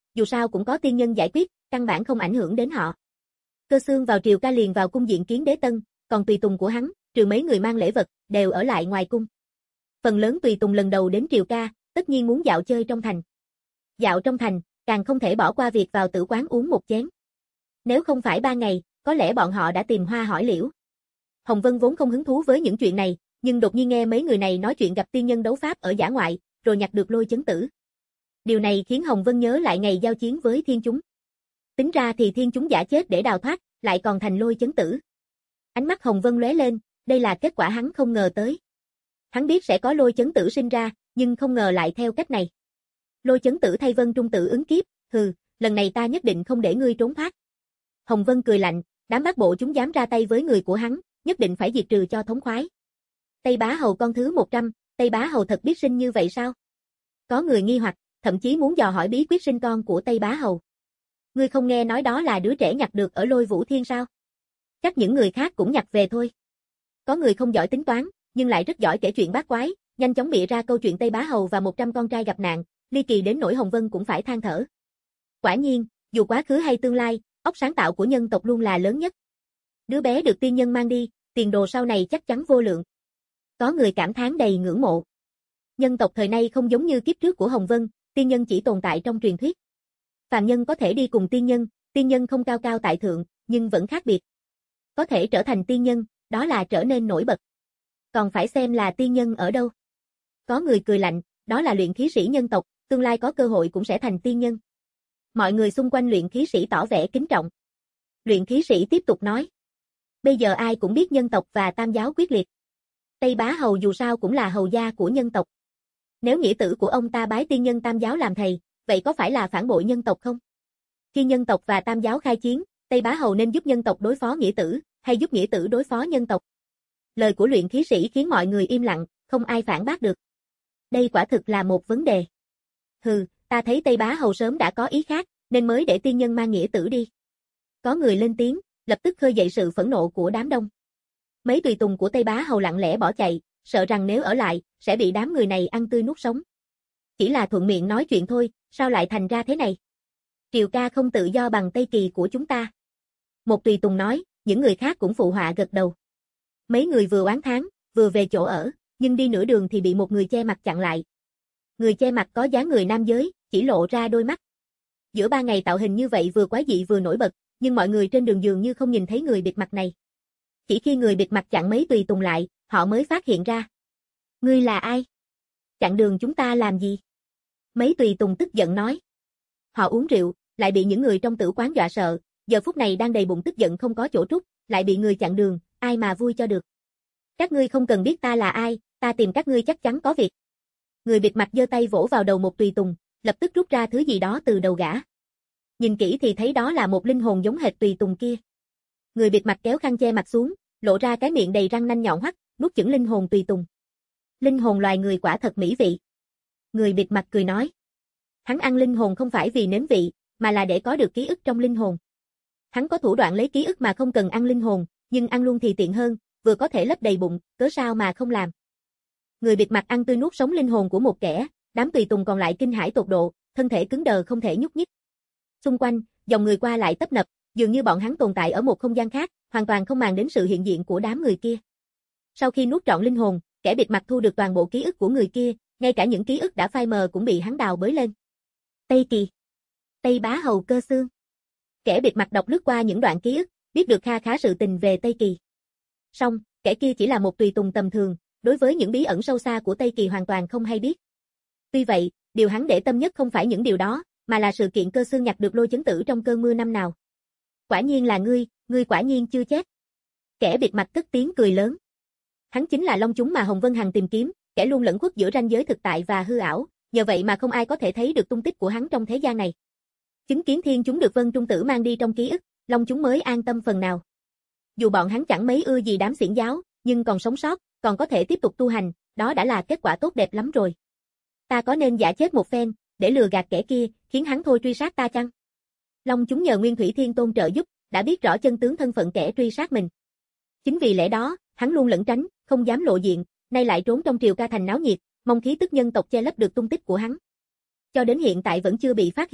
dù sao cũng có tiên nhân giải quyết, căn bản không ảnh hưởng đến họ. Cơ Xương vào triều ca liền vào cung diện kiến đế tân, còn tùy tùng của hắn, trừ mấy người mang lễ vật, đều ở lại ngoài cung. Phần lớn tùy tùng lần đầu đến triều ca, tất nhiên muốn dạo chơi trong thành. Dạo trong thành, càng không thể bỏ qua việc vào tử quán uống một chén. Nếu không phải ba ngày, có lẽ bọn họ đã tìm hoa hỏi liễu. Hồng Vân vốn không hứng thú với những chuyện này, nhưng đột nhiên nghe mấy người này nói chuyện gặp tiên nhân đấu pháp ở dã ngoại, rồi nhặt được lôi chấn tử. Điều này khiến Hồng Vân nhớ lại ngày giao chiến với thiên chúng. Tính ra thì thiên chúng giả chết để đào thoát, lại còn thành lôi chấn tử. Ánh mắt Hồng Vân lóe lên, đây là kết quả hắn không ngờ tới. Hắn biết sẽ có lôi chấn tử sinh ra, nhưng không ngờ lại theo cách này. Lôi chấn tử thay Vân Trung tử ứng kiếp, hừ, lần này ta nhất định không để ngươi trốn thoát. Hồng Vân cười lạnh, đám bát bộ chúng dám ra tay với người của hắn, nhất định phải diệt trừ cho thống khoái. Tây Bá Hầu con thứ một trăm, Tây Bá Hầu thật biết sinh như vậy sao? Có người nghi hoặc, thậm chí muốn dò hỏi bí quyết sinh con của Tây Bá Hầu. Ngươi không nghe nói đó là đứa trẻ nhặt được ở Lôi Vũ Thiên sao? Chắc những người khác cũng nhặt về thôi. Có người không giỏi tính toán, nhưng lại rất giỏi kể chuyện bát quái, nhanh chóng bịa ra câu chuyện Tây Bá Hầu và một trăm con trai gặp nạn, ly kỳ đến nỗi Hồng Vân cũng phải than thở. Quả nhiên, dù quá khứ hay tương lai, óc sáng tạo của nhân tộc luôn là lớn nhất. Đứa bé được tiên nhân mang đi, tiền đồ sau này chắc chắn vô lượng. Có người cảm thán đầy ngưỡng mộ. Nhân tộc thời nay không giống như kiếp trước của Hồng Vân, tiên nhân chỉ tồn tại trong truyền thuyết. Phàm nhân có thể đi cùng tiên nhân, tiên nhân không cao cao tại thượng, nhưng vẫn khác biệt. Có thể trở thành tiên nhân, đó là trở nên nổi bật. Còn phải xem là tiên nhân ở đâu. Có người cười lạnh, đó là luyện khí sĩ nhân tộc, tương lai có cơ hội cũng sẽ thành tiên nhân. Mọi người xung quanh luyện khí sĩ tỏ vẻ kính trọng. Luyện khí sĩ tiếp tục nói. Bây giờ ai cũng biết nhân tộc và tam giáo quyết liệt. Tây Bá Hầu dù sao cũng là hầu gia của nhân tộc. Nếu nghĩa tử của ông ta bái tiên nhân tam giáo làm thầy, vậy có phải là phản bội nhân tộc không? Khi nhân tộc và tam giáo khai chiến, Tây Bá Hầu nên giúp nhân tộc đối phó nghĩa tử, hay giúp nghĩa tử đối phó nhân tộc? Lời của luyện khí sĩ khiến mọi người im lặng, không ai phản bác được. Đây quả thực là một vấn đề. Hừ, ta thấy Tây Bá Hầu sớm đã có ý khác, nên mới để tiên nhân mang nghĩa tử đi. Có người lên tiếng, lập tức khơi dậy sự phẫn nộ của đám đông. Mấy tùy tùng của Tây Bá Hầu lặng lẽ bỏ chạy, sợ rằng nếu ở lại, sẽ bị đám người này ăn tươi nuốt sống. Chỉ là thuận miệng nói chuyện thôi, sao lại thành ra thế này? Triều ca không tự do bằng Tây Kỳ của chúng ta. Một tùy tùng nói, những người khác cũng phụ họa gật đầu. Mấy người vừa oán thán, vừa về chỗ ở, nhưng đi nửa đường thì bị một người che mặt chặn lại. Người che mặt có dáng người nam giới, chỉ lộ ra đôi mắt. Giữa ba ngày tạo hình như vậy vừa quái dị vừa nổi bật, nhưng mọi người trên đường dường như không nhìn thấy người bịt mặt này. Chỉ khi người bịt mặt chặn mấy tùy tùng lại, họ mới phát hiện ra. Ngươi là ai? Chặn đường chúng ta làm gì? Mấy tùy tùng tức giận nói. Họ uống rượu, lại bị những người trong tử quán dọa sợ, giờ phút này đang đầy bụng tức giận không có chỗ trút, lại bị người chặn đường, ai mà vui cho được. Các ngươi không cần biết ta là ai, ta tìm các ngươi chắc chắn có việc. Người bịt mặt giơ tay vỗ vào đầu một tùy tùng, lập tức rút ra thứ gì đó từ đầu gã. Nhìn kỹ thì thấy đó là một linh hồn giống hệt tùy tùng kia. Người bịt mặt kéo khăn che mặt xuống, lộ ra cái miệng đầy răng nanh nhọn hoắt, nuốt chửng linh hồn tùy tùng. Linh hồn loài người quả thật mỹ vị. Người bịt mặt cười nói. Hắn ăn linh hồn không phải vì nếm vị, mà là để có được ký ức trong linh hồn. Hắn có thủ đoạn lấy ký ức mà không cần ăn linh hồn, nhưng ăn luôn thì tiện hơn, vừa có thể lấp đầy bụng, cớ sao mà không làm. Người bịt mặt ăn tươi nuốt sống linh hồn của một kẻ, đám tùy tùng còn lại kinh hãi tột độ, thân thể cứng đờ không thể nhúc nhích. Xung quanh, dòng người qua lại tấp nập, dường như bọn hắn tồn tại ở một không gian khác, hoàn toàn không màng đến sự hiện diện của đám người kia. Sau khi nuốt trọn linh hồn, kẻ bịt mặt thu được toàn bộ ký ức của người kia, ngay cả những ký ức đã phai mờ cũng bị hắn đào bới lên. Tây Kỳ, Tây Bá Hầu Cơ Xương. Kẻ bịt mặt đọc lướt qua những đoạn ký ức, biết được kha khá sự tình về Tây Kỳ. Song, kẻ kia chỉ là một tùy tùng tầm thường, đối với những bí ẩn sâu xa của Tây Kỳ hoàn toàn không hay biết. Tuy vậy, điều hắn để tâm nhất không phải những điều đó, mà là sự kiện Cơ Xương nhặt được lôi chấn tử trong cơn mưa năm nào. Quả nhiên là ngươi, ngươi quả nhiên chưa chết. Kẻ bịt mặt cất tiếng cười lớn. Hắn chính là Long chúng mà Hồng Vân Hằng tìm kiếm, kẻ luôn lẫn khuất giữa ranh giới thực tại và hư ảo, nhờ vậy mà không ai có thể thấy được tung tích của hắn trong thế gian này. Chứng kiến thiên chúng được Vân Trung Tử mang đi trong ký ức, Long chúng mới an tâm phần nào. Dù bọn hắn chẳng mấy ưa gì đám xiển giáo, nhưng còn sống sót, còn có thể tiếp tục tu hành, đó đã là kết quả tốt đẹp lắm rồi. Ta có nên giả chết một phen, để lừa gạt kẻ kia, khiến hắn thôi truy sát ta chăng? Long chúng nhờ Nguyên Thủy Thiên Tôn trợ giúp, đã biết rõ chân tướng thân phận kẻ truy sát mình. Chính vì lẽ đó, hắn luôn lẩn tránh, không dám lộ diện, nay lại trốn trong triều ca thành náo nhiệt, mong khí tức nhân tộc che lấp được tung tích của hắn. Cho đến hiện tại vẫn chưa bị phát hiện,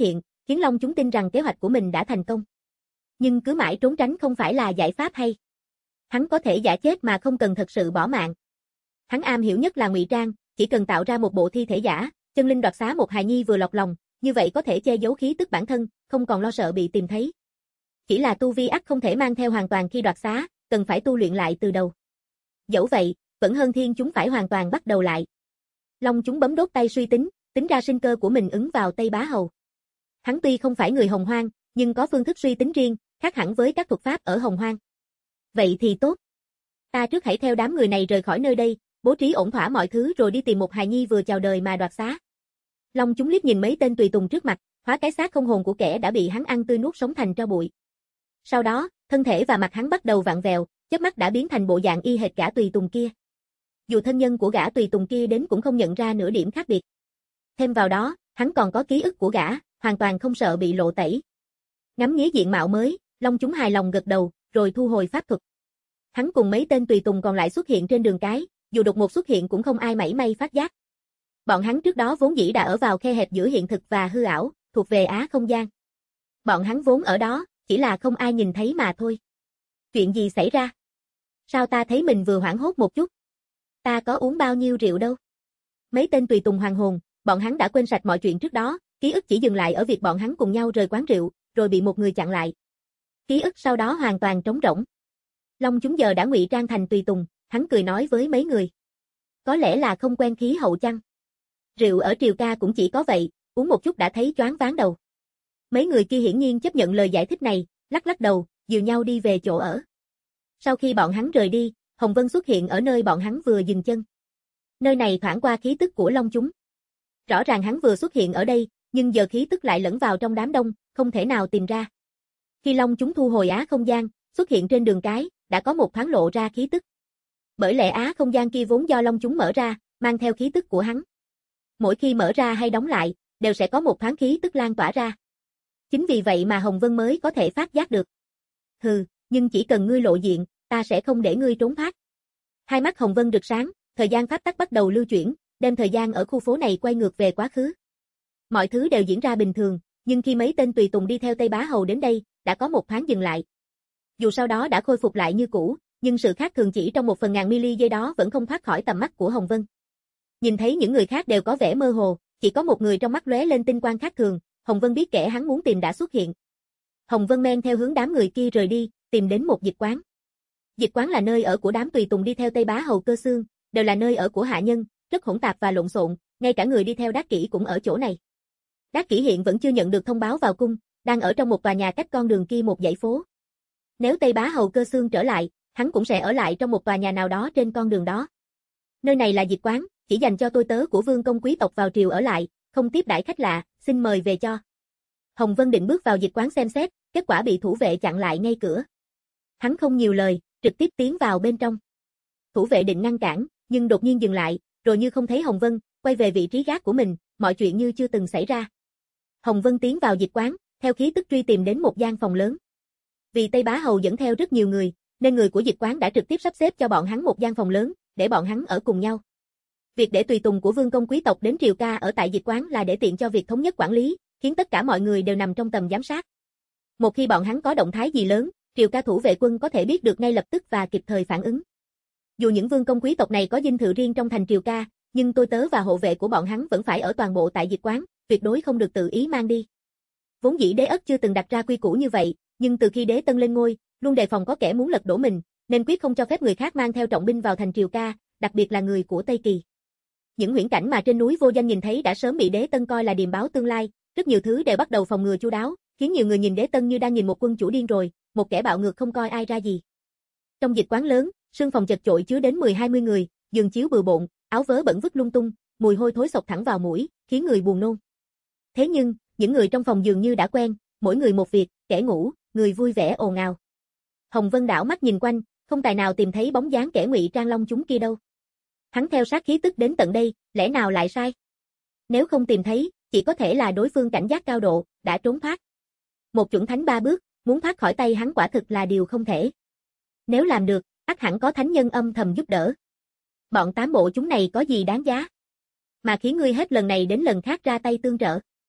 khiến Long chúng tin rằng kế hoạch của mình đã thành công. Nhưng cứ mãi trốn tránh không phải là giải pháp hay. Hắn có thể giả chết mà không cần thật sự bỏ mạng. Hắn am hiểu nhất là ngụy trang, chỉ cần tạo ra một bộ thi thể giả, chân linh đoạt xá một hài nhi vừa lọt lòng, như vậy có thể che giấu khí tức bản thân, không còn lo sợ bị tìm thấy. Chỉ là tu vi ắt không thể mang theo hoàn toàn khi đoạt xá, cần phải tu luyện lại từ đầu. Dẫu vậy, vẫn hơn thiên chúng phải hoàn toàn bắt đầu lại. Long chúng bấm đốt tay suy tính, tính ra sinh cơ của mình ứng vào Tây Bá Hầu. Hắn tuy không phải người Hồng Hoang, nhưng có phương thức suy tính riêng, khác hẳn với các thuật pháp ở Hồng Hoang. Vậy thì tốt. Ta trước hãy theo đám người này rời khỏi nơi đây, bố trí ổn thỏa mọi thứ rồi đi tìm một hài nhi vừa chào đời mà đoạt xá. Long chúng liếc nhìn mấy tên tùy tùng trước mặt, hóa cái xác không hồn của kẻ đã bị hắn ăn tươi nuốt sống thành tro bụi. Sau đó, thân thể và mặt hắn bắt đầu vặn vẹo, chớp mắt đã biến thành bộ dạng y hệt gã tùy tùng kia. Dù thân nhân của gã tùy tùng kia đến cũng không nhận ra nửa điểm khác biệt. Thêm vào đó, hắn còn có ký ức của gã, hoàn toàn không sợ bị lộ tẩy. Ngắm nghía diện mạo mới, Long chúng hài lòng gật đầu, rồi thu hồi pháp thuật. Hắn cùng mấy tên tùy tùng còn lại xuất hiện trên đường cái, dù đột ngột xuất hiện cũng không ai mảy may phát giác. Bọn hắn trước đó vốn dĩ đã ở vào khe hẹp giữa hiện thực và hư ảo, thuộc về Á không gian. Bọn hắn vốn ở đó, chỉ là không ai nhìn thấy mà thôi. Chuyện gì xảy ra? Sao ta thấy mình vừa hoảng hốt một chút? Ta có uống bao nhiêu rượu đâu? Mấy tên tùy tùng hoàng hồn, bọn hắn đã quên sạch mọi chuyện trước đó, ký ức chỉ dừng lại ở việc bọn hắn cùng nhau rời quán rượu, rồi bị một người chặn lại. Ký ức sau đó hoàn toàn trống rỗng. Long chúng giờ đã ngụy trang thành tùy tùng, hắn cười nói với mấy người. Có lẽ là không quen khí hậu chăng? Rượu ở Triều Ca cũng chỉ có vậy, uống một chút đã thấy choáng váng đầu. Mấy người kia hiển nhiên chấp nhận lời giải thích này, lắc lắc đầu, dìu nhau đi về chỗ ở. Sau khi bọn hắn rời đi, Hồng Vân xuất hiện ở nơi bọn hắn vừa dừng chân. Nơi này thoảng qua khí tức của Long chúng. Rõ ràng hắn vừa xuất hiện ở đây, nhưng giờ khí tức lại lẫn vào trong đám đông, không thể nào tìm ra. Khi Long chúng thu hồi Á không gian, xuất hiện trên đường cái, đã có một thoáng lộ ra khí tức. Bởi lẽ Á không gian kia vốn do Long chúng mở ra, mang theo khí tức của hắn. Mỗi khi mở ra hay đóng lại, đều sẽ có một thoáng khí tức lan tỏa ra. Chính vì vậy mà Hồng Vân mới có thể phát giác được. Hừ, nhưng chỉ cần ngươi lộ diện, ta sẽ không để ngươi trốn thoát. Hai mắt Hồng Vân rực sáng, thời gian pháp tắc bắt đầu lưu chuyển, đem thời gian ở khu phố này quay ngược về quá khứ. Mọi thứ đều diễn ra bình thường, nhưng khi mấy tên tùy tùng đi theo Tây Bá Hầu đến đây, đã có một thoáng dừng lại. Dù sau đó đã khôi phục lại như cũ, nhưng sự khác thường chỉ trong một phần ngàn mili giây đó vẫn không thoát khỏi tầm mắt của Hồng Vân. Nhìn thấy những người khác đều có vẻ mơ hồ, chỉ có một người trong mắt lóe lên tinh quang khác thường, Hồng Vân biết kẻ hắn muốn tìm đã xuất hiện. Hồng Vân men theo hướng đám người kia rời đi, tìm đến một dịch quán. Dịch quán là nơi ở của đám tùy tùng đi theo Tây Bá Hầu Cơ Xương, đều là nơi ở của hạ nhân, rất hỗn tạp và lộn xộn, ngay cả người đi theo Đát Kỷ cũng ở chỗ này. Đát Kỷ hiện vẫn chưa nhận được thông báo vào cung, đang ở trong một tòa nhà cách con đường kia một dãy phố. Nếu Tây Bá Hầu Cơ Xương trở lại, hắn cũng sẽ ở lại trong một tòa nhà nào đó trên con đường đó. Nơi này là dịch quán, chỉ dành cho tôi tớ của vương công quý tộc vào triều ở lại, không tiếp đãi khách lạ, xin mời về cho. Hồng Vân định bước vào dịch quán xem xét, kết quả bị thủ vệ chặn lại ngay cửa. Hắn không nhiều lời, trực tiếp tiến vào bên trong. Thủ vệ định ngăn cản, nhưng đột nhiên dừng lại, rồi như không thấy Hồng Vân, quay về vị trí gác của mình, mọi chuyện như chưa từng xảy ra. Hồng Vân tiến vào dịch quán, theo khí tức truy tìm đến một gian phòng lớn. Vì Tây Bá Hầu dẫn theo rất nhiều người, nên người của dịch quán đã trực tiếp sắp xếp cho bọn hắn một gian phòng lớn, để bọn hắn ở cùng nhau. Việc để tùy tùng của vương công quý tộc đến Triều Ca ở tại dịch quán là để tiện cho việc thống nhất quản lý, khiến tất cả mọi người đều nằm trong tầm giám sát. Một khi bọn hắn có động thái gì lớn, Triều Ca thủ vệ quân có thể biết được ngay lập tức và kịp thời phản ứng. Dù những vương công quý tộc này có dinh thự riêng trong thành Triều Ca, nhưng tôi tớ và hộ vệ của bọn hắn vẫn phải ở toàn bộ tại dịch quán, tuyệt đối không được tự ý mang đi. Vốn dĩ Đế Ất chưa từng đặt ra quy củ như vậy, nhưng từ khi Đế Tân lên ngôi, luôn đề phòng có kẻ muốn lật đổ mình, nên quyết không cho phép người khác mang theo trọng binh vào thành Triều Ca, đặc biệt là người của Tây Kỳ. Những huyễn cảnh mà trên núi vô danh nhìn thấy đã sớm bị Đế Tân coi là điềm báo tương lai, rất nhiều thứ đều bắt đầu phòng ngừa chu đáo, khiến nhiều người nhìn Đế Tân như đang nhìn một quân chủ điên rồi, một kẻ bạo ngược không coi ai ra gì. Trong dịch quán lớn, sương phòng chật chội chứa đến mười hai mươi người, giường chiếu bừa bộn, áo vớ bẩn vứt lung tung, mùi hôi thối xộc thẳng vào mũi, khiến người buồn nôn. Thế nhưng, những người trong phòng dường như đã quen, mỗi người một việc, kẻ ngủ, người vui vẻ ồn ào. Hồng Vân đảo mắt nhìn quanh, không tài nào tìm thấy bóng dáng kẻ ngụy trang Long chúng kia đâu. Hắn theo sát khí tức đến tận đây, lẽ nào lại sai? Nếu không tìm thấy, chỉ có thể là đối phương cảnh giác cao độ, đã trốn thoát. Một chuẩn thánh ba bước, muốn thoát khỏi tay hắn quả thực là điều không thể. Nếu làm được, ắt hẳn có thánh nhân âm thầm giúp đỡ. Bọn tám bộ chúng này có gì đáng giá? Mà khiến ngươi hết lần này đến lần khác ra tay tương trợ.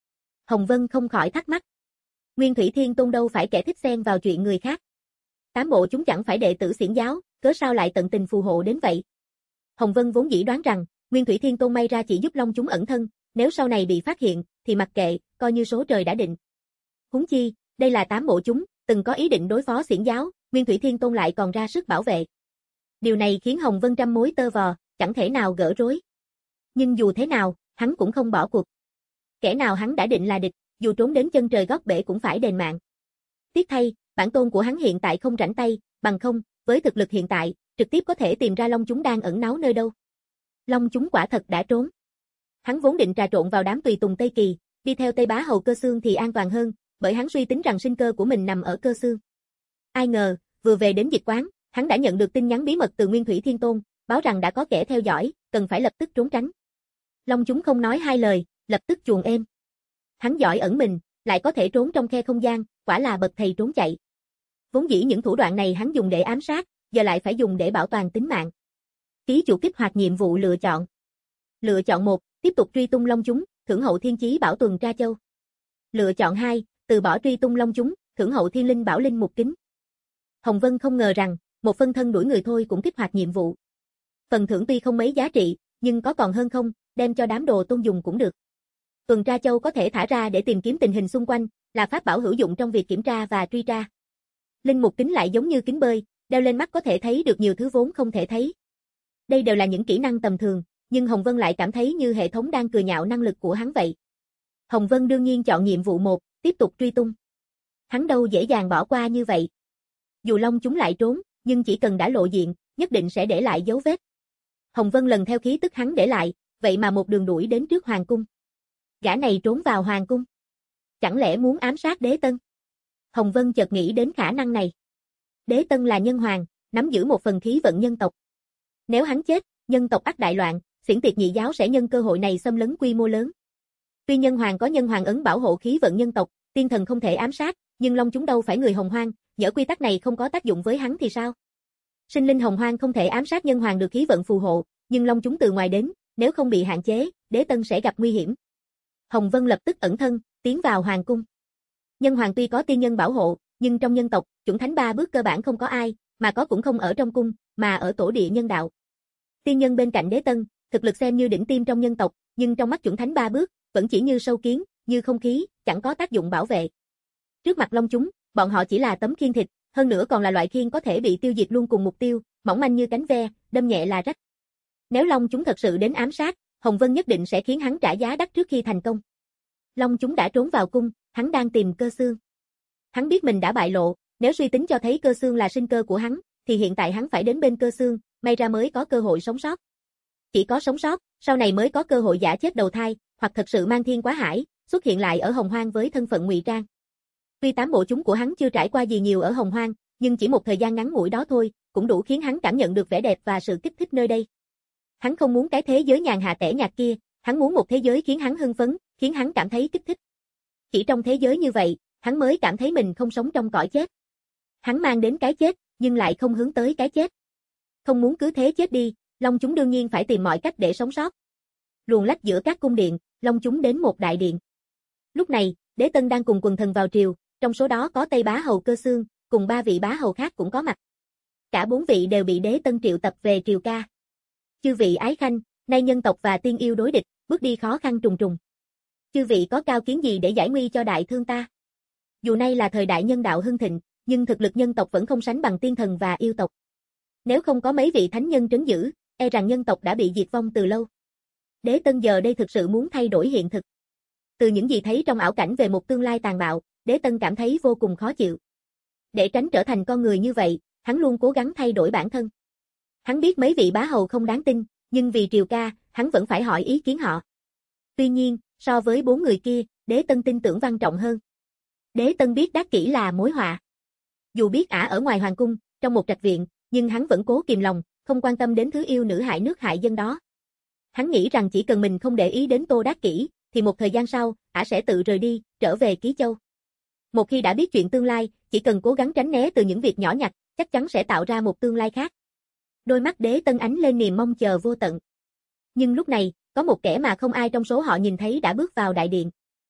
Hồng Vân không khỏi thắc mắc. Nguyên Thủy Thiên Tôn đâu phải kẻ thích xen vào chuyện người khác. Tám bộ chúng chẳng phải đệ tử xiển giáo, cớ sao lại tận tình phù hộ đến vậy? Hồng Vân vốn dĩ đoán rằng, Nguyên Thủy Thiên Tôn may ra chỉ giúp Long chúng ẩn thân, nếu sau này bị phát hiện, thì mặc kệ, coi như số trời đã định. Huống chi, đây là tám bộ chúng, từng có ý định đối phó xiển giáo, Nguyên Thủy Thiên Tôn lại còn ra sức bảo vệ. Điều này khiến Hồng Vân trăm mối tơ vò, chẳng thể nào gỡ rối. Nhưng dù thế nào, hắn cũng không bỏ cuộc. Kẻ nào hắn đã định là địch, dù trốn đến chân trời góc bể cũng phải đền mạng. Tiếc thay, bản tôn của hắn hiện tại không rảnh tay, bằng không, với thực lực hiện tại, trực tiếp có thể tìm ra Long chúng đang ẩn náu nơi đâu. Long chúng quả thật đã trốn. Hắn vốn định trà trộn vào đám tùy tùng Tây Kỳ, đi theo Tây Bá Hầu Cơ Xương thì an toàn hơn, bởi hắn suy tính rằng sinh cơ của mình nằm ở Cơ Xương. Ai ngờ, vừa về đến dịch quán, hắn đã nhận được tin nhắn bí mật từ Nguyên Thủy Thiên Tôn, báo rằng đã có kẻ theo dõi, cần phải lập tức trốn tránh. Long chúng không nói hai lời, lập tức chuồn êm. Hắn giỏi ẩn mình, lại có thể trốn trong khe không gian, quả là bậc thầy trốn chạy. Vốn dĩ những thủ đoạn này hắn dùng để ám sát, giờ lại phải dùng để bảo toàn tính mạng. Ký chủ kích hoạt nhiệm vụ lựa chọn. Lựa chọn một, tiếp tục truy tung Long chúng, thưởng hậu thiên chí bảo tuần tra châu. Lựa chọn hai, từ bỏ truy tung Long chúng, thưởng hậu thiên linh bảo linh mục kính. Hồng Vân không ngờ rằng, một phân thân đuổi người thôi cũng kích hoạt nhiệm vụ. Phần thưởng tuy không mấy giá trị, nhưng có còn hơn không, đem cho đám đồ tôn dùng cũng được. Tuần tra châu có thể thả ra để tìm kiếm tình hình xung quanh, là pháp bảo hữu dụng trong việc kiểm tra và truy tra. Linh mục kính lại giống như kính bơi, đeo lên mắt có thể thấy được nhiều thứ vốn không thể thấy. Đây đều là những kỹ năng tầm thường, nhưng Hồng Vân lại cảm thấy như hệ thống đang cười nhạo năng lực của hắn vậy. Hồng Vân đương nhiên chọn nhiệm vụ một, tiếp tục truy tung. Hắn đâu dễ dàng bỏ qua như vậy. Dù Long chúng lại trốn, nhưng chỉ cần đã lộ diện, nhất định sẽ để lại dấu vết. Hồng Vân lần theo khí tức hắn để lại, vậy mà một đường đuổi đến trước hoàng cung. Gã này trốn vào hoàng cung. Chẳng lẽ muốn ám sát Đế Tân? Hồng Vân chợt nghĩ đến khả năng này. Đế Tân là nhân hoàng, nắm giữ một phần khí vận nhân tộc. Nếu hắn chết, nhân tộc ắt đại loạn, xiển tiệt nhị giáo sẽ nhân cơ hội này xâm lấn quy mô lớn. Tuy nhân hoàng có nhân hoàng ấn bảo hộ khí vận nhân tộc, tiên thần không thể ám sát, nhưng Long chúng đâu phải người hồng hoang, nhỡ quy tắc này không có tác dụng với hắn thì sao? Sinh linh hồng hoang không thể ám sát nhân hoàng được khí vận phù hộ, nhưng Long chúng từ ngoài đến, nếu không bị hạn chế, Đế Tân sẽ gặp nguy hiểm. Hồng Vân lập tức ẩn thân, tiến vào hoàng cung. Nhân hoàng tuy có tiên nhân bảo hộ, nhưng trong nhân tộc, chuẩn thánh ba bước cơ bản không có ai, mà có cũng không ở trong cung, mà ở tổ địa nhân đạo. Tiên nhân bên cạnh Đế Tân, thực lực xem như đỉnh tiêm trong nhân tộc, nhưng trong mắt chuẩn thánh ba bước, vẫn chỉ như sâu kiến, như không khí, chẳng có tác dụng bảo vệ. Trước mặt Long chúng, bọn họ chỉ là tấm khiên thịt, hơn nữa còn là loại khiên có thể bị tiêu diệt luôn cùng mục tiêu, mỏng manh như cánh ve, đâm nhẹ là rách. Nếu Long chúng thật sự đến ám sát, Hồng Vân nhất định sẽ khiến hắn trả giá đắt trước khi thành công. Long chúng đã trốn vào cung, hắn đang tìm Cơ Xương. Hắn biết mình đã bại lộ, nếu suy tính cho thấy Cơ Xương là sinh cơ của hắn, thì hiện tại hắn phải đến bên Cơ Xương, may ra mới có cơ hội sống sót. Chỉ có sống sót, sau này mới có cơ hội giả chết đầu thai, hoặc thật sự mang thiên quá hải, xuất hiện lại ở Hồng Hoang với thân phận ngụy trang. Tuy tám bộ chúng của hắn chưa trải qua gì nhiều ở Hồng Hoang, nhưng chỉ một thời gian ngắn ngủi đó thôi, cũng đủ khiến hắn cảm nhận được vẻ đẹp và sự kích thích nơi đây. Hắn không muốn cái thế giới nhàn hạ tẻ nhạt kia, hắn muốn một thế giới khiến hắn hưng phấn, khiến hắn cảm thấy kích thích. Chỉ trong thế giới như vậy, hắn mới cảm thấy mình không sống trong cõi chết. Hắn mang đến cái chết, nhưng lại không hướng tới cái chết. Không muốn cứ thế chết đi, Long chúng đương nhiên phải tìm mọi cách để sống sót. Luồn lách giữa các cung điện, Long chúng đến một đại điện. Lúc này, Đế Tân đang cùng quần thần vào triều, trong số đó có Tây Bá Hầu Cơ Xương, cùng ba vị bá hầu khác cũng có mặt. Cả bốn vị đều bị Đế Tân triệu tập về triều ca. Chư vị ái khanh, nay nhân tộc và tiên yêu đối địch, bước đi khó khăn trùng trùng. Chư vị có cao kiến gì để giải nguy cho đại thương ta? Dù nay là thời đại nhân đạo hưng thịnh, nhưng thực lực nhân tộc vẫn không sánh bằng tiên thần và yêu tộc. Nếu không có mấy vị thánh nhân trấn giữ, e rằng nhân tộc đã bị diệt vong từ lâu. Đế Tân giờ đây thực sự muốn thay đổi hiện thực. Từ những gì thấy trong ảo cảnh về một tương lai tàn bạo, Đế Tân cảm thấy vô cùng khó chịu. Để tránh trở thành con người như vậy, hắn luôn cố gắng thay đổi bản thân. Hắn biết mấy vị bá hầu không đáng tin, nhưng vì triều ca, hắn vẫn phải hỏi ý kiến họ. Tuy nhiên, so với bốn người kia, Đế Tân tin tưởng Văn Trọng hơn. Đế Tân biết Đắc Kỷ là mối họa. Dù biết ả ở ngoài hoàng cung, trong một trạch viện, nhưng hắn vẫn cố kìm lòng, không quan tâm đến thứ yêu nữ hại nước hại dân đó. Hắn nghĩ rằng chỉ cần mình không để ý đến Tô Đắc Kỷ, thì một thời gian sau, ả sẽ tự rời đi, trở về Ký Châu. Một khi đã biết chuyện tương lai, chỉ cần cố gắng tránh né từ những việc nhỏ nhặt, chắc chắn sẽ tạo ra một tương lai khác. Đôi mắt Đế Tân ánh lên niềm mong chờ vô tận. Nhưng lúc này, có một kẻ mà không ai trong số họ nhìn thấy đã bước vào đại điện.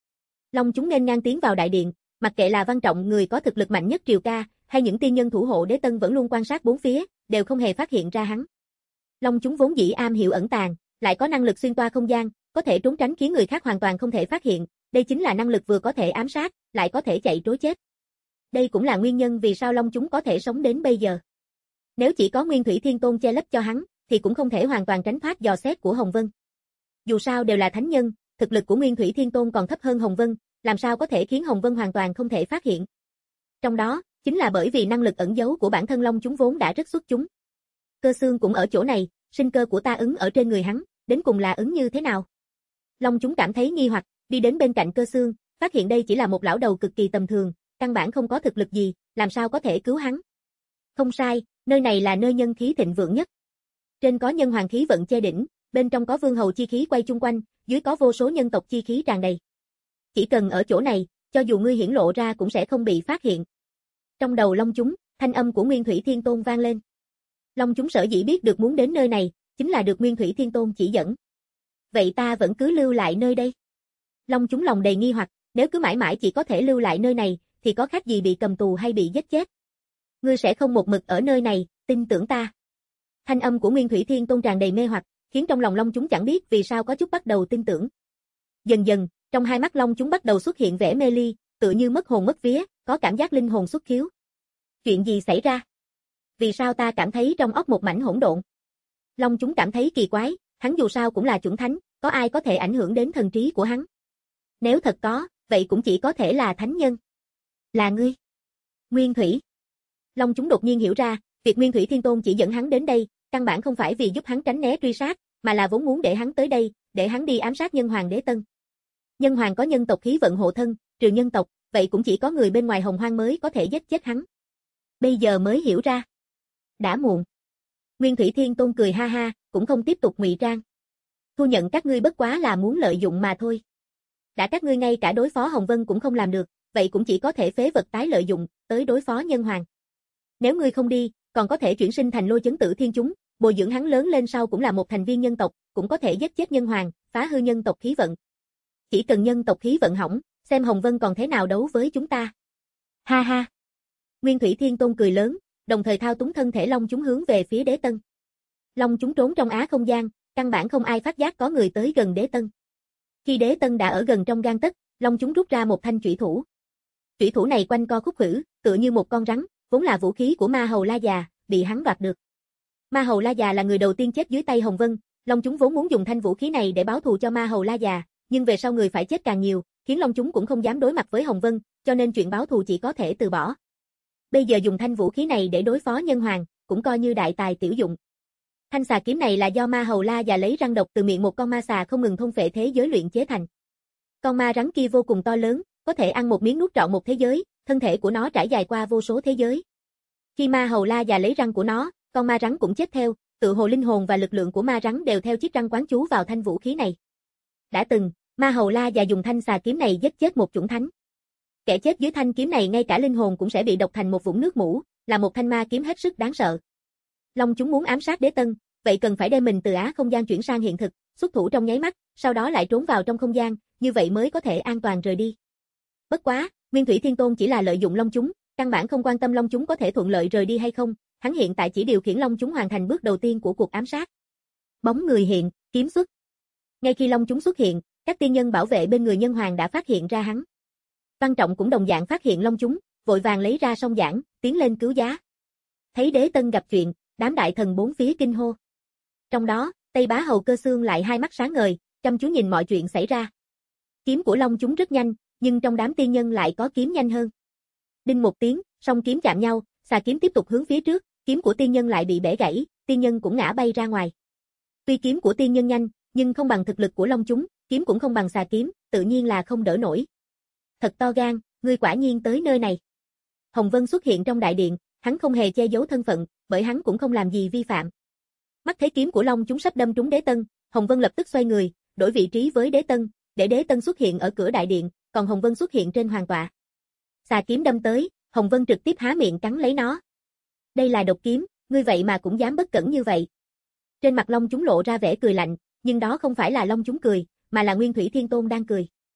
Long chúng nên ngang tiến vào đại điện, mặc kệ là Văn Trọng người có thực lực mạnh nhất Triều Ca, hay những tiên nhân thủ hộ đế tân vẫn luôn quan sát bốn phía, đều không hề phát hiện ra hắn. Long chúng vốn dĩ am hiểu ẩn tàng, lại có năng lực xuyên toa không gian, có thể trốn tránh khiến người khác hoàn toàn không thể phát hiện, đây chính là năng lực vừa có thể ám sát, lại có thể chạy trối chết. Đây cũng là nguyên nhân vì sao Long chúng có thể sống đến bây giờ. Nếu chỉ có Nguyên Thủy Thiên Tôn che lấp cho hắn, thì cũng không thể hoàn toàn tránh thoát dò xét của Hồng Vân. Dù sao đều là thánh nhân, thực lực của Nguyên Thủy Thiên Tôn còn thấp hơn Hồng Vân, làm sao có thể khiến Hồng Vân hoàn toàn không thể phát hiện. Trong đó, chính là bởi vì năng lực ẩn giấu của bản thân Long chúng vốn đã rất xuất chúng. Cơ xương cũng ở chỗ này, sinh cơ của ta ứng ở trên người hắn, đến cùng là ứng như thế nào? Long chúng cảm thấy nghi hoặc, đi đến bên cạnh Cơ xương, phát hiện đây chỉ là một lão đầu cực kỳ tầm thường, căn bản không có thực lực gì, làm sao có thể cứu hắn. Không sai, nơi này là nơi nhân khí thịnh vượng nhất. Trên có nhân hoàng khí vận che đỉnh, bên trong có vương hầu chi khí quay chung quanh, dưới có vô số nhân tộc chi khí tràn đầy. Chỉ cần ở chỗ này, cho dù ngươi hiển lộ ra cũng sẽ không bị phát hiện. Trong đầu Long chúng, thanh âm của Nguyên Thủy Thiên Tôn vang lên. Long chúng sở dĩ biết được muốn đến nơi này, chính là được Nguyên Thủy Thiên Tôn chỉ dẫn. Vậy ta vẫn cứ lưu lại nơi đây. Long chúng lòng đầy nghi hoặc, nếu cứ mãi mãi chỉ có thể lưu lại nơi này, thì có khác gì bị cầm tù hay bị giết chết. Ngươi sẽ không một mực ở nơi này, tin tưởng ta. Thanh âm của Nguyên Thủy Thiên Tôn tràn đầy mê hoặc, khiến trong lòng Long chúng chẳng biết vì sao có chút bắt đầu tin tưởng. Dần dần, trong hai mắt Long chúng bắt đầu xuất hiện vẻ mê ly, tựa như mất hồn mất vía, có cảm giác linh hồn xuất khiếu. Chuyện gì xảy ra? Vì sao ta cảm thấy trong óc một mảnh hỗn độn? Long chúng cảm thấy kỳ quái, hắn dù sao cũng là chuẩn thánh, có ai có thể ảnh hưởng đến thần trí của hắn? Nếu thật có, vậy cũng chỉ có thể là thánh nhân. Là ngươi. Nguyên Thủy. Long chúng đột nhiên hiểu ra, việc Nguyên Thủy Thiên Tôn chỉ dẫn hắn đến đây, căn bản không phải vì giúp hắn tránh né truy sát, mà là vốn muốn để hắn tới đây, để hắn đi ám sát nhân hoàng đế tân. Nhân hoàng có nhân tộc khí vận hộ thân, trừ nhân tộc, vậy cũng chỉ có người bên ngoài hồng hoang mới có thể giết chết hắn. Bây giờ mới hiểu ra. Đã muộn. Nguyên Thủy Thiên Tôn cười ha ha, cũng không tiếp tục ngụy trang. Thu nhận các ngươi bất quá là muốn lợi dụng mà thôi. Đã các ngươi ngay cả đối phó Hồng Vân cũng không làm được, vậy cũng chỉ có thể phế vật tái lợi dụng, tới đối phó nhân hoàng. Nếu ngươi không đi, còn có thể chuyển sinh thành Lôi Chấn Tử Thiên chúng, bồi dưỡng hắn lớn lên sau cũng là một thành viên nhân tộc, cũng có thể giết chết nhân hoàng, phá hư nhân tộc khí vận. Chỉ cần nhân tộc khí vận hỏng, xem Hồng Vân còn thế nào đấu với chúng ta. Ha ha. Nguyên Thủy Thiên Tôn cười lớn, đồng thời thao túng thân thể Long chúng hướng về phía đế tân. Long chúng trốn trong á không gian, căn bản không ai phát giác có người tới gần đế tân. Khi đế tân đã ở gần trong gang tấc, Long chúng rút ra một thanh chủy thủ. Chủy thủ này quanh co khúc khử, tựa như một con rắn, vốn là vũ khí của Ma Hầu La Già, bị hắn đoạt được. Ma Hầu La Già là người đầu tiên chết dưới tay Hồng Vân, Long chúng vốn muốn dùng thanh vũ khí này để báo thù cho Ma Hầu La Già, nhưng về sau người phải chết càng nhiều, khiến Long chúng cũng không dám đối mặt với Hồng Vân, cho nên chuyện báo thù chỉ có thể từ bỏ. Bây giờ dùng thanh vũ khí này để đối phó nhân hoàng, cũng coi như đại tài tiểu dụng. Thanh xà kiếm này là do Ma Hầu La Già lấy răng độc từ miệng một con ma xà không ngừng thôn phệ thế giới luyện chế thành. Con ma rắn kia vô cùng to lớn, có thể ăn một miếng nuốt trọn một thế giới, thân thể của nó trải dài qua vô số thế giới. Khi Ma Hầu La Già lấy răng của nó, con ma rắn cũng chết theo, tự hồ linh hồn và lực lượng của ma rắn đều theo chiếc răng quán chú vào thanh vũ khí này. Đã từng, Ma Hầu La Già dùng thanh xà kiếm này giết chết một chủng thánh. Kẻ chết dưới thanh kiếm này ngay cả linh hồn cũng sẽ bị độc thành một vũng nước mũ, là một thanh ma kiếm hết sức đáng sợ. Long chúng muốn ám sát đế tân, vậy cần phải đem mình từ á không gian chuyển sang hiện thực, xuất thủ trong nháy mắt, sau đó lại trốn vào trong không gian, như vậy mới có thể an toàn rời đi. Bất quá, Nguyên Thủy Thiên Tôn chỉ là lợi dụng Long chúng, căn bản không quan tâm Long chúng có thể thuận lợi rời đi hay không, hắn hiện tại chỉ điều khiển Long chúng hoàn thành bước đầu tiên của cuộc ám sát. Bóng người hiện, kiếm xuất. Ngay khi Long chúng xuất hiện, các tiên nhân bảo vệ bên người nhân hoàng đã phát hiện ra hắn. Văn Trọng cũng đồng dạng phát hiện Long chúng, vội vàng lấy ra song giảng, tiến lên cứu giá. Thấy đế tân gặp chuyện, đám đại thần bốn phía kinh hô. Trong đó, Tây Bá Hầu Cơ Xương lại hai mắt sáng ngời, chăm chú nhìn mọi chuyện xảy ra. Kiếm của Long chúng rất nhanh, nhưng trong đám tiên nhân lại có kiếm nhanh hơn. Đinh một tiếng, song kiếm chạm nhau, xà kiếm tiếp tục hướng phía trước, kiếm của tiên nhân lại bị bẻ gãy, tiên nhân cũng ngã bay ra ngoài. Tuy kiếm của tiên nhân nhanh, nhưng không bằng thực lực của Long chúng, kiếm cũng không bằng xà kiếm, tự nhiên là không đỡ nổi. Thật to gan, ngươi quả nhiên tới nơi này. Hồng Vân xuất hiện trong đại điện, hắn không hề che giấu thân phận, bởi hắn cũng không làm gì vi phạm. Mắt thấy kiếm của Long chúng sắp đâm trúng đế tân, Hồng Vân lập tức xoay người, đổi vị trí với đế tân, để đế tân xuất hiện ở cửa đại điện, còn Hồng Vân xuất hiện trên hoàng tọa. Xà kiếm đâm tới, Hồng Vân trực tiếp há miệng cắn lấy nó. Đây là độc kiếm, ngươi vậy mà cũng dám bất cẩn như vậy. Trên mặt Long chúng lộ ra vẻ cười lạnh, nhưng đó không phải là Long chúng cười, mà là Nguyên Thủy Thiên Tôn đang cười.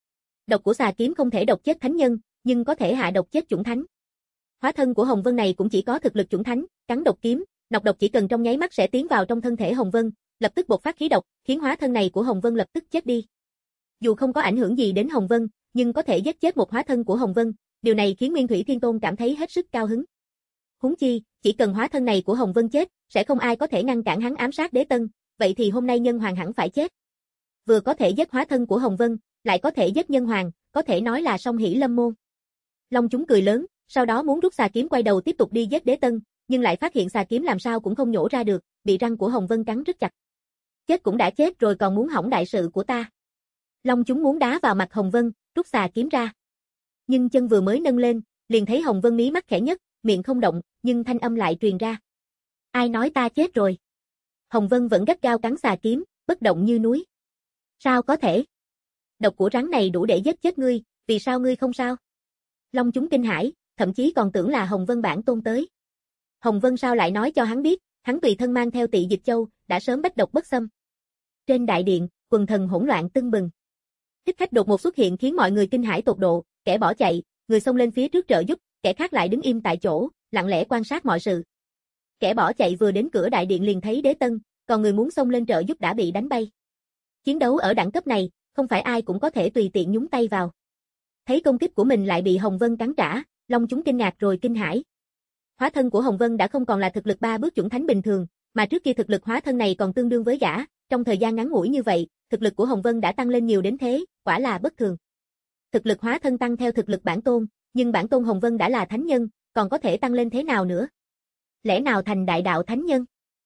Độc của xà kiếm không thể độc chết thánh nhân, nhưng có thể hạ độc chết chủng thánh. Hóa thân của Hồng Vân này cũng chỉ có thực lực chủng thánh, cắn độc kiếm, nọc độc chỉ cần trong nháy mắt sẽ tiến vào trong thân thể Hồng Vân, lập tức bộc phát khí độc, khiến hóa thân này của Hồng Vân lập tức chết đi. Dù không có ảnh hưởng gì đến Hồng Vân, nhưng có thể giết chết một hóa thân của Hồng Vân, điều này khiến Nguyên Thủy Thiên Tôn cảm thấy hết sức cao hứng. Huống chi, chỉ cần hóa thân này của Hồng Vân chết, sẽ không ai có thể ngăn cản hắn ám sát Đế Tân, vậy thì hôm nay Nhân Hoàng hẳn phải chết. Vừa có thể giết hóa thân của Hồng Vân, lại có thể giết Nhân Hoàng, có thể nói là song hỷ lâm môn. Long chúng cười lớn, sau đó muốn rút xà kiếm quay đầu tiếp tục đi giết Đế Tân, nhưng lại phát hiện xà kiếm làm sao cũng không nhổ ra được, bị răng của Hồng Vân cắn rất chặt. Chết cũng đã chết rồi còn muốn hỏng đại sự của ta. Long chúng muốn đá vào mặt Hồng Vân, rút xà kiếm ra. Nhưng chân vừa mới nâng lên, liền thấy Hồng Vân mí mắt khẽ nhấc, miệng không động, nhưng thanh âm lại truyền ra. Ai nói ta chết rồi? Hồng Vân vẫn gắt gao cắn xà kiếm, bất động như núi. Sao có thể? Độc của rắn này đủ để giết chết ngươi, vì sao ngươi không sao? Long chúng kinh hãi, thậm chí còn tưởng là Hồng Vân bản tôn tới. Hồng Vân sao lại nói cho hắn biết, hắn tùy thân mang theo Tị Dịch Châu, đã sớm bách độc bất xâm. Trên đại điện, quần thần hỗn loạn tưng bừng. Thích Khách đột ngột xuất hiện khiến mọi người kinh hãi tột độ, kẻ bỏ chạy, người xông lên phía trước trợ giúp, kẻ khác lại đứng im tại chỗ, lặng lẽ quan sát mọi sự. Kẻ bỏ chạy vừa đến cửa đại điện liền thấy Đế Tân, còn người muốn xông lên trợ giúp đã bị đánh bay. Chiến đấu ở đẳng cấp này, không phải ai cũng có thể tùy tiện nhúng tay vào. Thấy công kích của mình lại bị Hồng Vân cắn trả, Long chúng kinh ngạc rồi kinh hãi. Hóa thân của Hồng Vân đã không còn là thực lực ba bước chuẩn thánh bình thường, mà trước kia thực lực hóa thân này còn tương đương với gã, trong thời gian ngắn ngủi như vậy, thực lực của Hồng Vân đã tăng lên nhiều đến thế, quả là bất thường. Thực lực hóa thân tăng theo thực lực bản tôn, nhưng bản tôn Hồng Vân đã là thánh nhân, còn có thể tăng lên thế nào nữa? Lẽ nào thành đại đạo thánh nhân?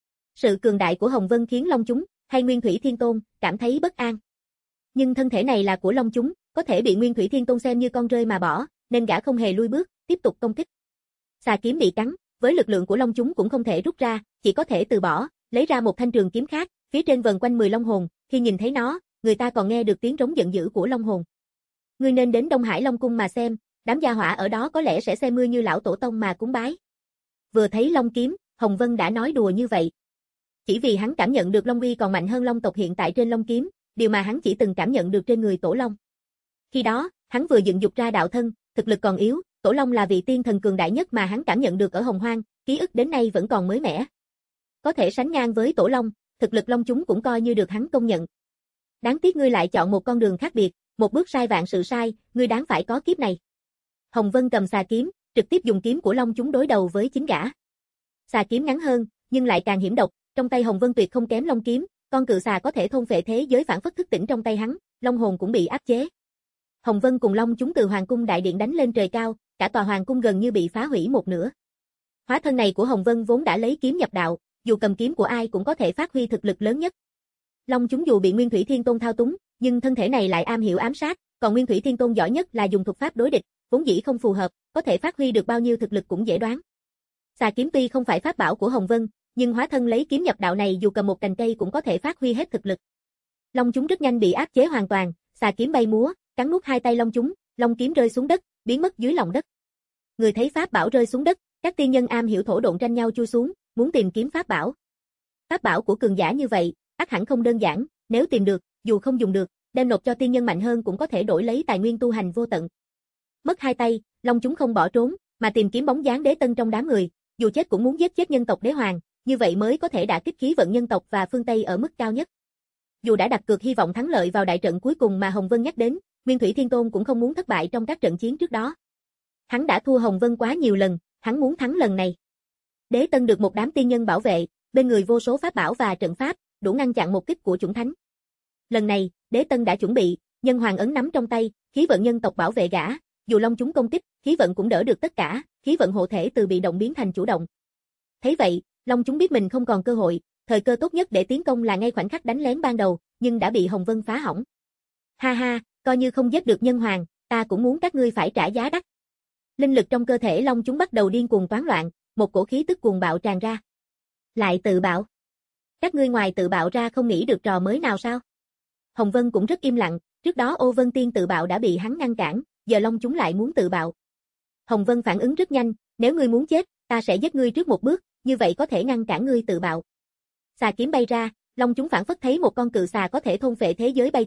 Sự cường đại của Hồng Vân khiến Long chúng, hay Nguyên Thủy Thiên Tôn, cảm thấy bất an. Nhưng thân thể này là của Long chúng, có thể bị Nguyên Thủy Thiên Tôn xem như con rơi mà bỏ, nên gã không hề lui bước, tiếp tục công kích. Xà kiếm bị cắn, với lực lượng của Long chúng cũng không thể rút ra, chỉ có thể từ bỏ, lấy ra một thanh trường kiếm khác, phía trên vần quanh mười long hồn, khi nhìn thấy nó, người ta còn nghe được tiếng trống giận dữ của long hồn. Ngươi nên đến Đông Hải Long cung mà xem, đám gia hỏa ở đó có lẽ sẽ xem ngươi như lão tổ tông mà cúng bái. Vừa thấy long kiếm, Hồng Vân đã nói đùa như vậy. Chỉ vì hắn cảm nhận được long uy còn mạnh hơn long tộc hiện tại trên long kiếm, điều mà hắn chỉ từng cảm nhận được trên người tổ long. Khi đó, hắn vừa dựng dục ra đạo thân, thực lực còn yếu, tổ long là vị tiên thần cường đại nhất mà hắn cảm nhận được ở Hồng Hoang, ký ức đến nay vẫn còn mới mẻ. Có thể sánh ngang với tổ long, thực lực long chúng cũng coi như được hắn công nhận. Đáng tiếc ngươi lại chọn một con đường khác biệt, một bước sai vạn sự sai, ngươi đáng phải có kiếp này. Hồng Vân cầm xà kiếm, trực tiếp dùng kiếm của long chúng đối đầu với chính gã. Xà kiếm ngắn hơn, nhưng lại càng hiểm độc, trong tay Hồng Vân tuyệt không kém long kiếm, con cự xà có thể thôn phệ thế giới phản phất thức tỉnh trong tay hắn, long hồn cũng bị áp chế. Hồng Vân cùng long chúng từ hoàng cung đại điện đánh lên trời cao, cả tòa hoàng cung gần như bị phá hủy một nửa. Hóa thân này của Hồng Vân vốn đã lấy kiếm nhập đạo, dù cầm kiếm của ai cũng có thể phát huy thực lực lớn nhất. Long chúng dù bị Nguyên Thủy Thiên Tôn thao túng, nhưng thân thể này lại am hiểu ám sát, còn Nguyên Thủy Thiên Tôn giỏi nhất là dùng thuật pháp đối địch, vốn dĩ không phù hợp, có thể phát huy được bao nhiêu thực lực cũng dễ đoán. Xà kiếm tuy không phải pháp bảo của Hồng Vân, nhưng hóa thân lấy kiếm nhập đạo này dù cầm một cành cây cũng có thể phát huy hết thực lực. Long chúng rất nhanh bị áp chế hoàn toàn, xà kiếm bay múa, cắn nuốt hai tay long chúng, long kiếm rơi xuống đất, biến mất dưới lòng đất. Người thấy pháp bảo rơi xuống đất, các tiên nhân am hiểu thổ độn tranh nhau chui xuống, muốn tìm kiếm pháp bảo. Pháp bảo của cường giả như vậy, ắt hẳn không đơn giản, nếu tìm được, dù không dùng được, đem nộp cho tiên nhân mạnh hơn cũng có thể đổi lấy tài nguyên tu hành vô tận. Mất hai tay, long chúng không bỏ trốn, mà tìm kiếm bóng dáng Đế Tân trong đám người, dù chết cũng muốn giết chết nhân tộc Đế Hoàng, như vậy mới có thể đả kích khí vận nhân tộc và phương Tây ở mức cao nhất. Dù đã đặt cược hy vọng thắng lợi vào đại trận cuối cùng mà Hồng Vân nhắc đến, Nguyên Thủy Thiên Tôn cũng không muốn thất bại trong các trận chiến trước đó. Hắn đã thua Hồng Vân quá nhiều lần, hắn muốn thắng lần này. Đế Tân được một đám tiên nhân bảo vệ, bên người vô số pháp bảo và trận pháp, đủ ngăn chặn một kích của chủng thánh. Lần này, Đế Tân đã chuẩn bị, nhân hoàng ấn nắm trong tay, khí vận nhân tộc bảo vệ gã, dù long chúng công kích, khí vận cũng đỡ được tất cả, khí vận hộ thể từ bị động biến thành chủ động. Thấy vậy, long chúng biết mình không còn cơ hội, thời cơ tốt nhất để tiến công là ngay khoảnh khắc đánh lén ban đầu, nhưng đã bị Hồng Vân phá hỏng. Ha ha, coi như không giết được nhân hoàng, ta cũng muốn các ngươi phải trả giá đắt. Linh lực trong cơ thể long chúng bắt đầu điên cuồng toán loạn, một cổ khí tức cuồng bạo tràn ra. Lại tự bạo. Các ngươi ngoài tự bạo ra không nghĩ được trò mới nào sao? Hồng Vân cũng rất im lặng, trước đó Ô Vân Tiên tự bạo đã bị hắn ngăn cản, giờ long chúng lại muốn tự bạo. Hồng Vân phản ứng rất nhanh, nếu ngươi muốn chết, ta sẽ giết ngươi trước một bước, như vậy có thể ngăn cản ngươi tự bạo. Xà kiếm bay ra, long chúng phản phất thấy một con cự xà có thể thôn phệ thế giới bay tới,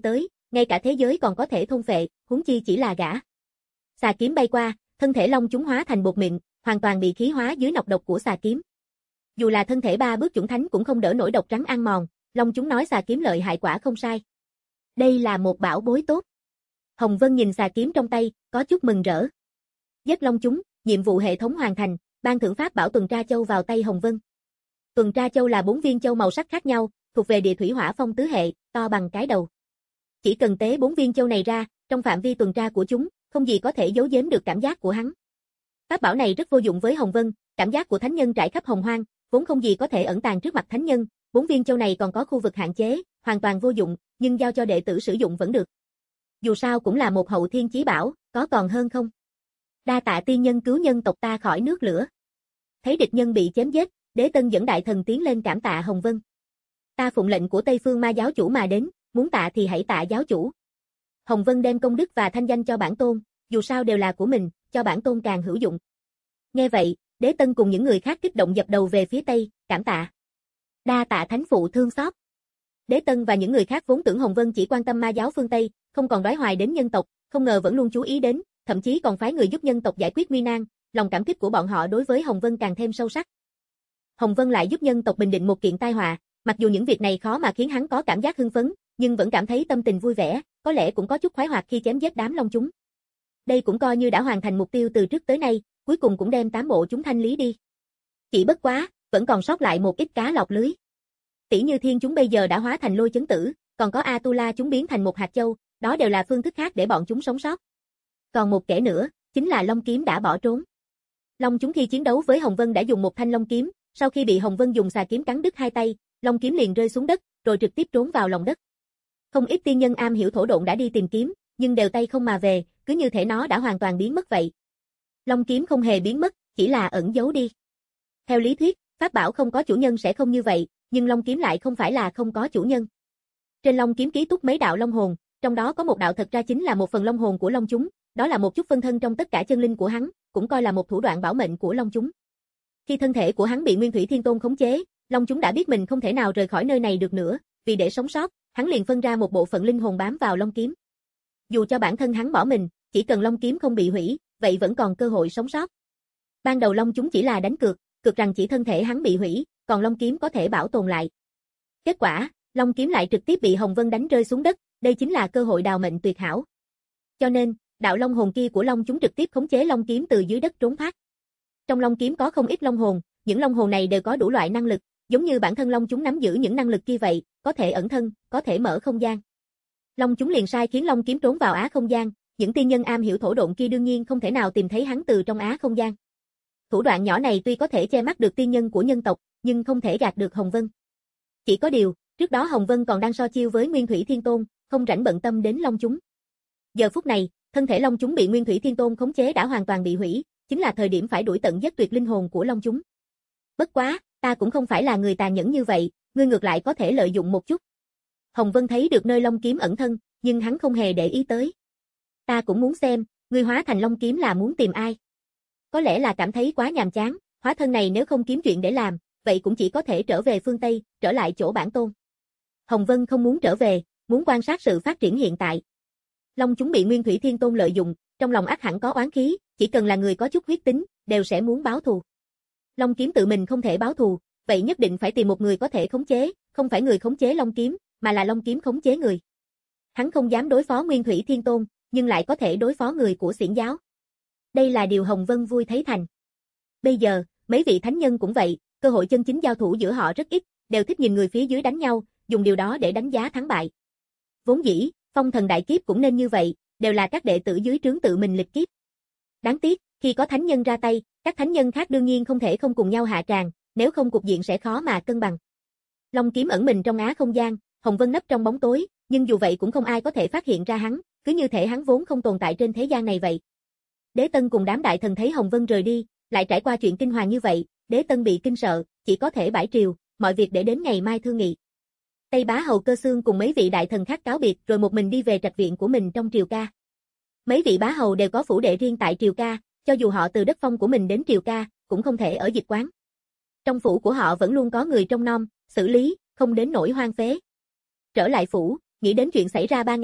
ngay cả thế giới còn có thể thôn phệ, huống chi chỉ là gã. Xà kiếm bay qua, thân thể long chúng hóa thành bột mịn, hoàn toàn bị khí hóa dưới nọc độc của xà kiếm. Dù là thân thể ba bước chủng thánh cũng không đỡ nổi độc trắng ăn mòn, long chúng nói xà kiếm lợi hại quả không sai. Đây là một bảo bối tốt. Hồng Vân nhìn xà kiếm trong tay, có chút mừng rỡ. Giết long chúng, nhiệm vụ hệ thống hoàn thành, ban thưởng pháp bảo tuần tra châu vào tay Hồng Vân. Tuần tra châu là bốn viên châu màu sắc khác nhau, thuộc về địa thủy hỏa phong tứ hệ, to bằng cái đầu. Chỉ cần tế bốn viên châu này ra, trong phạm vi tuần tra của chúng, không gì có thể giấu giếm được cảm giác của hắn. Pháp bảo này rất vô dụng với Hồng Vân, cảm giác của thánh nhân trải khắp hồng hoang, vốn không gì có thể ẩn tàng trước mặt thánh nhân, bốn viên châu này còn có khu vực hạn chế, hoàn toàn vô dụng, nhưng giao cho đệ tử sử dụng vẫn được. Dù sao cũng là một hậu thiên chí bảo, có còn hơn không? Đa tạ tiên nhân cứu nhân tộc ta khỏi nước lửa. Thấy địch nhân bị chém giết, Đế Tân dẫn đại thần tiến lên cảm tạ Hồng Vân. Ta phụng lệnh của Tây Phương Ma giáo chủ mà đến, muốn tạ thì hãy tạ giáo chủ. Hồng Vân đem công đức và thanh danh cho bản tôn, dù sao đều là của mình, cho bản tôn càng hữu dụng. Nghe vậy, Đế Tân cùng những người khác kích động dập đầu về phía Tây, cảm tạ. Đa tạ thánh phụ thương xót. Đế Tân và những người khác vốn tưởng Hồng Vân chỉ quan tâm ma giáo phương Tây, không còn đoái hoài đến nhân tộc, không ngờ vẫn luôn chú ý đến, thậm chí còn phái người giúp nhân tộc giải quyết nguy nan, lòng cảm kích của bọn họ đối với Hồng Vân càng thêm sâu sắc. Hồng Vân lại giúp nhân tộc bình định một kiện tai họa, mặc dù những việc này khó mà khiến hắn có cảm giác hưng phấn, nhưng vẫn cảm thấy tâm tình vui vẻ, có lẽ cũng có chút khoái hoạt khi chém giết đám long chúng. Đây cũng coi như đã hoàn thành mục tiêu từ trước tới nay, cuối cùng cũng đem tám bộ chúng thanh lý đi. Chỉ bất quá, vẫn còn sót lại một ít cá lọt lưới. Tỷ như thiên chúng bây giờ đã hóa thành lôi chấn tử, còn có Atula chúng biến thành một hạt châu, đó đều là phương thức khác để bọn chúng sống sót. Còn một kẻ nữa, chính là Long Kiếm đã bỏ trốn. Long chúng khi chiến đấu với Hồng Vân đã dùng một thanh Long Kiếm, sau khi bị Hồng Vân dùng xà kiếm cắn đứt hai tay, Long Kiếm liền rơi xuống đất, rồi trực tiếp trốn vào lòng đất. Không ít tiên nhân am hiểu thổ độn đã đi tìm kiếm, nhưng đều tay không mà về, cứ như thể nó đã hoàn toàn biến mất vậy. Long Kiếm không hề biến mất, chỉ là ẩn giấu đi. Theo lý thuyết, pháp bảo không có chủ nhân sẽ không như vậy, nhưng Long Kiếm lại không phải là không có chủ nhân. Trên Long Kiếm ký túc mấy đạo long hồn, trong đó có một đạo thật ra chính là một phần long hồn của long chúng, đó là một chút phân thân trong tất cả chân linh của hắn, cũng coi là một thủ đoạn bảo mệnh của long chúng. Khi thân thể của hắn bị Nguyên Thủy Thiên Tôn khống chế, long chúng đã biết mình không thể nào rời khỏi nơi này được nữa, vì để sống sót, hắn liền phân ra một bộ phận linh hồn bám vào Long Kiếm. Dù cho bản thân hắn bỏ mình, chỉ cần Long Kiếm không bị hủy, vậy vẫn còn cơ hội sống sót. Ban đầu long chúng chỉ là đánh cược, cược rằng chỉ thân thể hắn bị hủy, còn Long Kiếm có thể bảo tồn lại. Kết quả, Long Kiếm lại trực tiếp bị Hồng Vân đánh rơi xuống đất, đây chính là cơ hội đào mệnh tuyệt hảo. Cho nên, đạo long hồn kia của long chúng trực tiếp khống chế Long Kiếm từ dưới đất trốn thoát. Trong Long Kiếm có không ít long hồn, những long hồn này đều có đủ loại năng lực, giống như bản thân long chúng nắm giữ những năng lực kia vậy, có thể ẩn thân, có thể mở không gian. Long chúng liền sai khiến Long Kiếm trốn vào á không gian, những tiên nhân am hiểu thổ độn kia đương nhiên không thể nào tìm thấy hắn từ trong á không gian. Thủ đoạn nhỏ này tuy có thể che mắt được tiên nhân của nhân tộc, nhưng không thể gạt được Hồng Vân. Chỉ có điều, trước đó Hồng Vân còn đang so chiêu với Nguyên Thủy Thiên Tôn, không rảnh bận tâm đến long chúng. Giờ phút này, thân thể long chúng bị Nguyên Thủy Thiên Tôn khống chế đã hoàn toàn bị hủy, chính là thời điểm phải đuổi tận giết tuyệt linh hồn của long chúng. Bất quá, ta cũng không phải là người tàn nhẫn như vậy, ngươi ngược lại có thể lợi dụng một chút. Hồng Vân thấy được nơi Long Kiếm ẩn thân, nhưng hắn không hề để ý tới. Ta cũng muốn xem, ngươi hóa thành Long Kiếm là muốn tìm ai. Có lẽ là cảm thấy quá nhàm chán, hóa thân này nếu không kiếm chuyện để làm, vậy cũng chỉ có thể trở về phương Tây, trở lại chỗ bản tôn. Hồng Vân không muốn trở về, muốn quan sát sự phát triển hiện tại. Long chúng bị Nguyên Thủy Thiên Tôn lợi dụng, trong lòng ắt hẳn có oán khí, chỉ cần là người có chút huyết tính, đều sẽ muốn báo thù. Long Kiếm tự mình không thể báo thù, vậy nhất định phải tìm một người có thể khống chế, không phải người khống chế Long Kiếm, mà là Long Kiếm khống chế người. Hắn không dám đối phó Nguyên Thủy Thiên Tôn, nhưng lại có thể đối phó người của Xiển giáo. Đây là điều Hồng Vân vui thấy thành. Bây giờ, mấy vị thánh nhân cũng vậy, cơ hội chân chính giao thủ giữa họ rất ít, đều thích nhìn người phía dưới đánh nhau, dùng điều đó để đánh giá thắng bại. Vốn dĩ, phong thần đại kiếp cũng nên như vậy, đều là các đệ tử dưới trướng tự mình lịch kiếp. Đáng tiếc, khi có thánh nhân ra tay, các thánh nhân khác đương nhiên không thể không cùng nhau hạ tràng, nếu không cục diện sẽ khó mà cân bằng. Long Kiếm ẩn mình trong á không gian, Hồng Vân nấp trong bóng tối, nhưng dù vậy cũng không ai có thể phát hiện ra hắn, cứ như thể hắn vốn không tồn tại trên thế gian này vậy. Đế Tân cùng đám đại thần thấy Hồng Vân rời đi, lại trải qua chuyện kinh hoàng như vậy, Đế Tân bị kinh sợ, chỉ có thể bãi triều, mọi việc để đến ngày mai thương nghị. Tây Bá Hầu Cơ Xương cùng mấy vị đại thần khác cáo biệt rồi một mình đi về trạch viện của mình trong triều ca. Mấy vị bá hầu đều có phủ đệ riêng tại triều ca, cho dù họ từ đất phong của mình đến triều ca, cũng không thể ở dịch quán. Trong phủ của họ vẫn luôn có người trông nom, xử lý, không đến nỗi hoang phế. Trở lại phủ, nghĩ đến chuyện xảy ra ba ngày,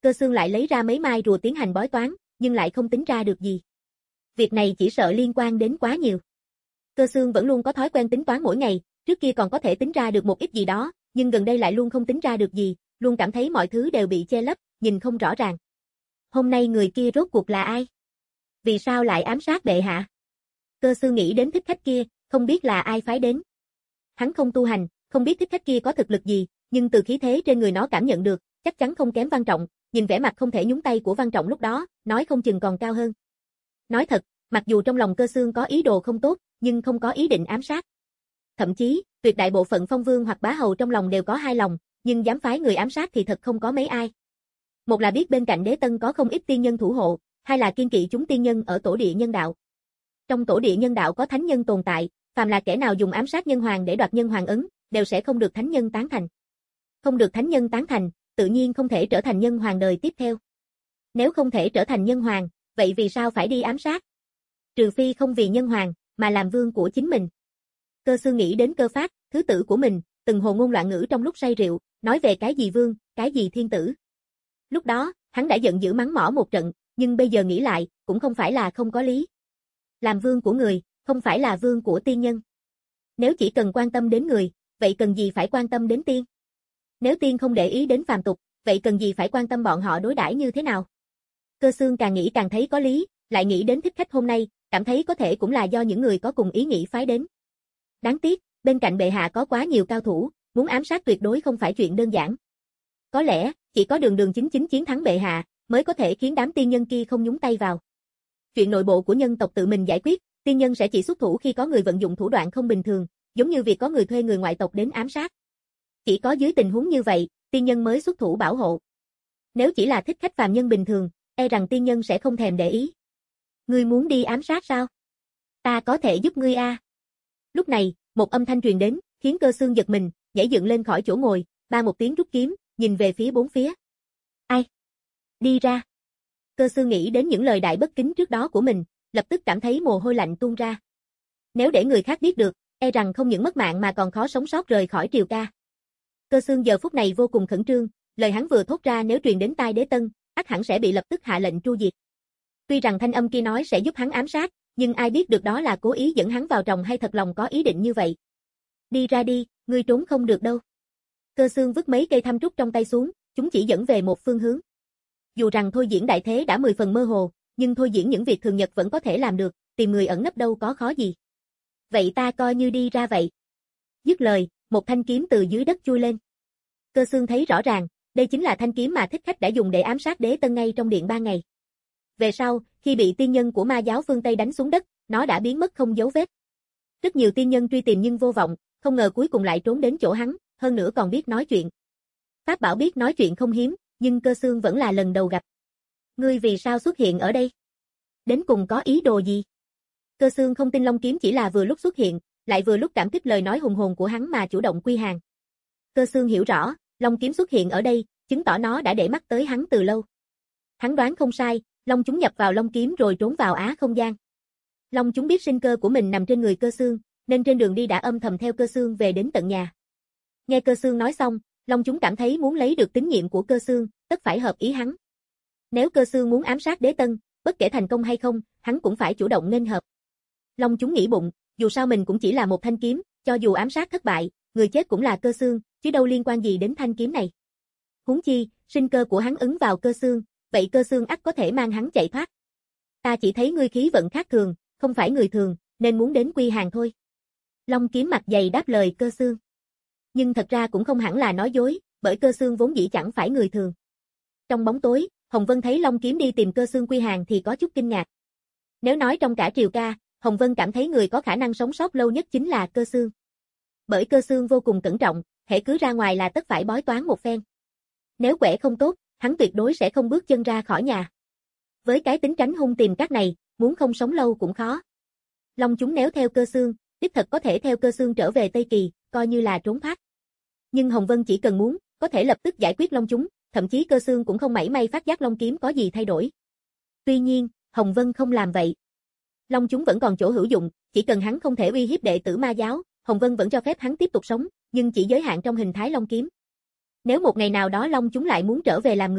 Cơ Xương lại lấy ra mấy mai rùa tiến hành bói toán, nhưng lại không tính ra được gì. Việc này chỉ sợ liên quan đến quá nhiều. Cơ Xương vẫn luôn có thói quen tính toán mỗi ngày, trước kia còn có thể tính ra được một ít gì đó, nhưng gần đây lại luôn không tính ra được gì, luôn cảm thấy mọi thứ đều bị che lấp, nhìn không rõ ràng. Hôm nay người kia rốt cuộc là ai? Vì sao lại ám sát bệ hạ? Cơ Xương nghĩ đến thích khách kia, không biết là ai phái đến. Hắn không tu hành, không biết thích khách kia có thực lực gì, nhưng từ khí thế trên người nó cảm nhận được, chắc chắn không kém Văn Trọng, nhìn vẻ mặt không thể nhúng tay của Văn Trọng lúc đó, nói không chừng còn cao hơn. Nói thật, mặc dù trong lòng Cơ Xương có ý đồ không tốt, nhưng không có ý định ám sát. Thậm chí, tuyệt đại bộ phận phong vương hoặc bá hầu trong lòng đều có hai lòng, nhưng dám phái người ám sát thì thật không có mấy ai. Một là biết bên cạnh Đế Tân có không ít tiên nhân thủ hộ, hai là kiên kỵ chúng tiên nhân ở tổ địa nhân đạo. Trong tổ địa nhân đạo có thánh nhân tồn tại, phàm là kẻ nào dùng ám sát nhân hoàng để đoạt nhân hoàng ấn, đều sẽ không được thánh nhân tán thành. Không được thánh nhân tán thành, tự nhiên không thể trở thành nhân hoàng đời tiếp theo. Nếu không thể trở thành nhân hoàng, vậy vì sao phải đi ám sát? Trừ phi không vì nhân hoàng, mà làm vương của chính mình. Cơ Xương nghĩ đến Cơ Phát, thứ tử của mình, từng hồ ngôn loạn ngữ trong lúc say rượu, nói về cái gì vương, cái gì thiên tử. Lúc đó, hắn đã giận dữ mắng mỏ một trận, nhưng bây giờ nghĩ lại, cũng không phải là không có lý. Làm vương của người, không phải là vương của tiên nhân. Nếu chỉ cần quan tâm đến người, vậy cần gì phải quan tâm đến tiên? Nếu tiên không để ý đến phàm tục, vậy cần gì phải quan tâm bọn họ đối đãi như thế nào? Cơ Xương càng nghĩ càng thấy có lý, lại nghĩ đến thích khách hôm nay, cảm thấy có thể cũng là do những người có cùng ý nghĩ phái đến. Đáng tiếc, bên cạnh bệ hạ có quá nhiều cao thủ, muốn ám sát tuyệt đối không phải chuyện đơn giản. Có lẽ, chỉ có đường đường chính chính chiến thắng bệ hạ, mới có thể khiến đám tiên nhân kia không nhúng tay vào. Chuyện nội bộ của nhân tộc tự mình giải quyết, tiên nhân sẽ chỉ xuất thủ khi có người vận dụng thủ đoạn không bình thường, giống như việc có người thuê người ngoại tộc đến ám sát. Chỉ có dưới tình huống như vậy, tiên nhân mới xuất thủ bảo hộ. Nếu chỉ là thích khách phàm nhân bình thường, e rằng tiên nhân sẽ không thèm để ý. Ngươi muốn đi ám sát sao? Ta có thể giúp ngươi a. À. Lúc này, một âm thanh truyền đến, khiến Cơ Xương giật mình, nhảy dựng lên khỏi chỗ ngồi, ba một tiếng rút kiếm, nhìn về phía bốn phía. Ai? Đi ra. Cơ Xương nghĩ đến những lời đại bất kính trước đó của mình, lập tức cảm thấy mồ hôi lạnh tuôn ra. Nếu để người khác biết được, e rằng không những mất mạng mà còn khó sống sót rời khỏi triều ca. Cơ Xương giờ phút này vô cùng khẩn trương, lời hắn vừa thốt ra nếu truyền đến tai Đế Tân, ắt hẳn sẽ bị lập tức hạ lệnh tru diệt. Tuy rằng thanh âm kia nói sẽ giúp hắn ám sát, nhưng ai biết được đó là cố ý dẫn hắn vào tròng hay thật lòng có ý định như vậy. Đi ra đi, ngươi trốn không được đâu. Cơ Xương vứt mấy cây thăm trúc trong tay xuống, chúng chỉ dẫn về một phương hướng. Dù rằng thôi diễn đại thế đã mười phần mơ hồ, nhưng thôi diễn những việc thường nhật vẫn có thể làm được, tìm người ẩn nấp đâu có khó gì. Vậy ta coi như đi ra vậy. Dứt lời, một thanh kiếm từ dưới đất chui lên. Cơ Xương thấy rõ ràng, đây chính là thanh kiếm mà thích khách đã dùng để ám sát Đế Tân ngay trong điện ban ngày. Về sau, khi bị tiên nhân của ma giáo phương Tây đánh xuống đất, nó đã biến mất không dấu vết. Rất nhiều tiên nhân truy tìm nhưng vô vọng, không ngờ cuối cùng lại trốn đến chỗ hắn, hơn nữa còn biết nói chuyện. Pháp bảo biết nói chuyện không hiếm, nhưng Cơ Xương vẫn là lần đầu gặp. Ngươi vì sao xuất hiện ở đây? Đến cùng có ý đồ gì? Cơ Xương không tin Long kiếm chỉ là vừa lúc xuất hiện, lại vừa lúc cảm kích lời nói hùng hồn của hắn mà chủ động quy hàng. Cơ Xương hiểu rõ, Long kiếm xuất hiện ở đây, chứng tỏ nó đã để mắt tới hắn từ lâu. Hắn đoán không sai, Long chúng nhập vào Long kiếm rồi trốn vào Á không gian. Long chúng biết sinh cơ của mình nằm trên người Cơ Xương, nên trên đường đi đã âm thầm theo Cơ Xương về đến tận nhà. Nghe Cơ Xương nói xong, Long chúng cảm thấy muốn lấy được tín nhiệm của Cơ Xương, tất phải hợp ý hắn. Nếu Cơ Xương muốn ám sát Đế Tân, bất kể thành công hay không, hắn cũng phải chủ động nên hợp. Long chúng nghĩ bụng, dù sao mình cũng chỉ là một thanh kiếm, cho dù ám sát thất bại, người chết cũng là Cơ Xương, chứ đâu liên quan gì đến thanh kiếm này. Huống chi, sinh cơ của hắn ứng vào Cơ Xương, vậy Cơ Xương ắt có thể mang hắn chạy thoát. Ta chỉ thấy ngươi khí vận khác thường, không phải người thường, nên muốn đến quy hàng thôi. Long kiếm mặt dày đáp lời Cơ Xương. Nhưng thật ra cũng không hẳn là nói dối, bởi Cơ Xương vốn dĩ chẳng phải người thường. Trong bóng tối, Hồng Vân thấy Long kiếm đi tìm Cơ Xương quy hàng thì có chút kinh ngạc. Nếu nói trong cả triều ca, Hồng Vân cảm thấy người có khả năng sống sót lâu nhất chính là Cơ Xương. Bởi Cơ Xương vô cùng cẩn trọng, hễ cứ ra ngoài là tất phải bói toán một phen. Nếu quẻ không tốt, hắn tuyệt đối sẽ không bước chân ra khỏi nhà. Với cái tính tránh hung tìm các này, muốn không sống lâu cũng khó. Long chúng nếu theo Cơ Xương, đích thật có thể theo Cơ Xương trở về Tây Kỳ, coi như là trốn thoát. Nhưng Hồng Vân chỉ cần muốn, có thể lập tức giải quyết Long chúng, thậm chí Cơ Xương cũng không mảy may phát giác Long kiếm có gì thay đổi. Tuy nhiên, Hồng Vân không làm vậy. Long chúng vẫn còn chỗ hữu dụng, chỉ cần hắn không thể uy hiếp đệ tử ma giáo, Hồng Vân vẫn cho phép hắn tiếp tục sống, nhưng chỉ giới hạn trong hình thái Long kiếm. Nếu một ngày nào đó Long chúng lại muốn trở về làm người,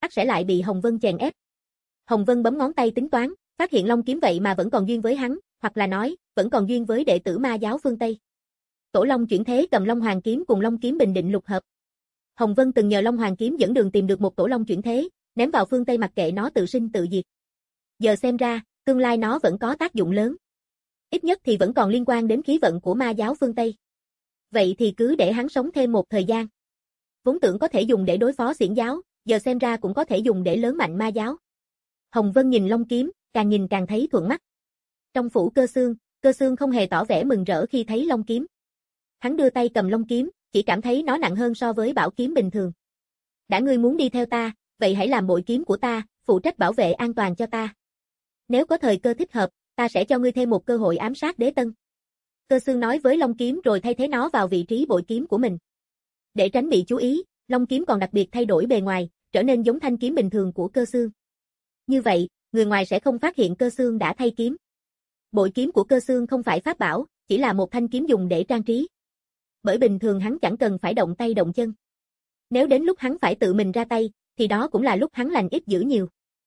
ắt sẽ lại bị Hồng Vân chèn ép. Hồng Vân bấm ngón tay tính toán, phát hiện Long Kiếm vậy mà vẫn còn duyên với hắn, hoặc là nói, vẫn còn duyên với đệ tử ma giáo phương Tây. Tổ Long chuyển thế cầm Long Hoàng kiếm cùng Long kiếm bình định lục hợp. Hồng Vân từng nhờ Long Hoàng kiếm dẫn đường tìm được một Tổ Long chuyển thế, ném vào phương Tây mặc kệ nó tự sinh tự diệt. Giờ xem ra, tương lai nó vẫn có tác dụng lớn. Ít nhất thì vẫn còn liên quan đến khí vận của ma giáo phương Tây. Vậy thì cứ để hắn sống thêm một thời gian. Vốn tưởng có thể dùng để đối phó Xiển giáo, giờ xem ra cũng có thể dùng để lớn mạnh ma giáo. Hồng Vân nhìn Long kiếm, càng nhìn càng thấy thuận mắt. Trong phủ Cơ Xương, Cơ Xương không hề tỏ vẻ mừng rỡ khi thấy Long kiếm. Hắn đưa tay cầm Long kiếm, chỉ cảm thấy nó nặng hơn so với bảo kiếm bình thường. Đã ngươi muốn đi theo ta, vậy hãy làm bội kiếm của ta, phụ trách bảo vệ an toàn cho ta. Nếu có thời cơ thích hợp, ta sẽ cho ngươi thêm một cơ hội ám sát Đế Tân. Cơ Xương nói với Long kiếm rồi thay thế nó vào vị trí bội kiếm của mình. Để tránh bị chú ý, Long kiếm còn đặc biệt thay đổi bề ngoài, trở nên giống thanh kiếm bình thường của Cơ Xương. Như vậy, người ngoài sẽ không phát hiện Cơ Xương đã thay kiếm. Bội kiếm của Cơ Xương không phải pháp bảo, chỉ là một thanh kiếm dùng để trang trí. Bởi bình thường hắn chẳng cần phải động tay động chân. Nếu đến lúc hắn phải tự mình ra tay, thì đó cũng là lúc hắn lành ít dữ nhiều.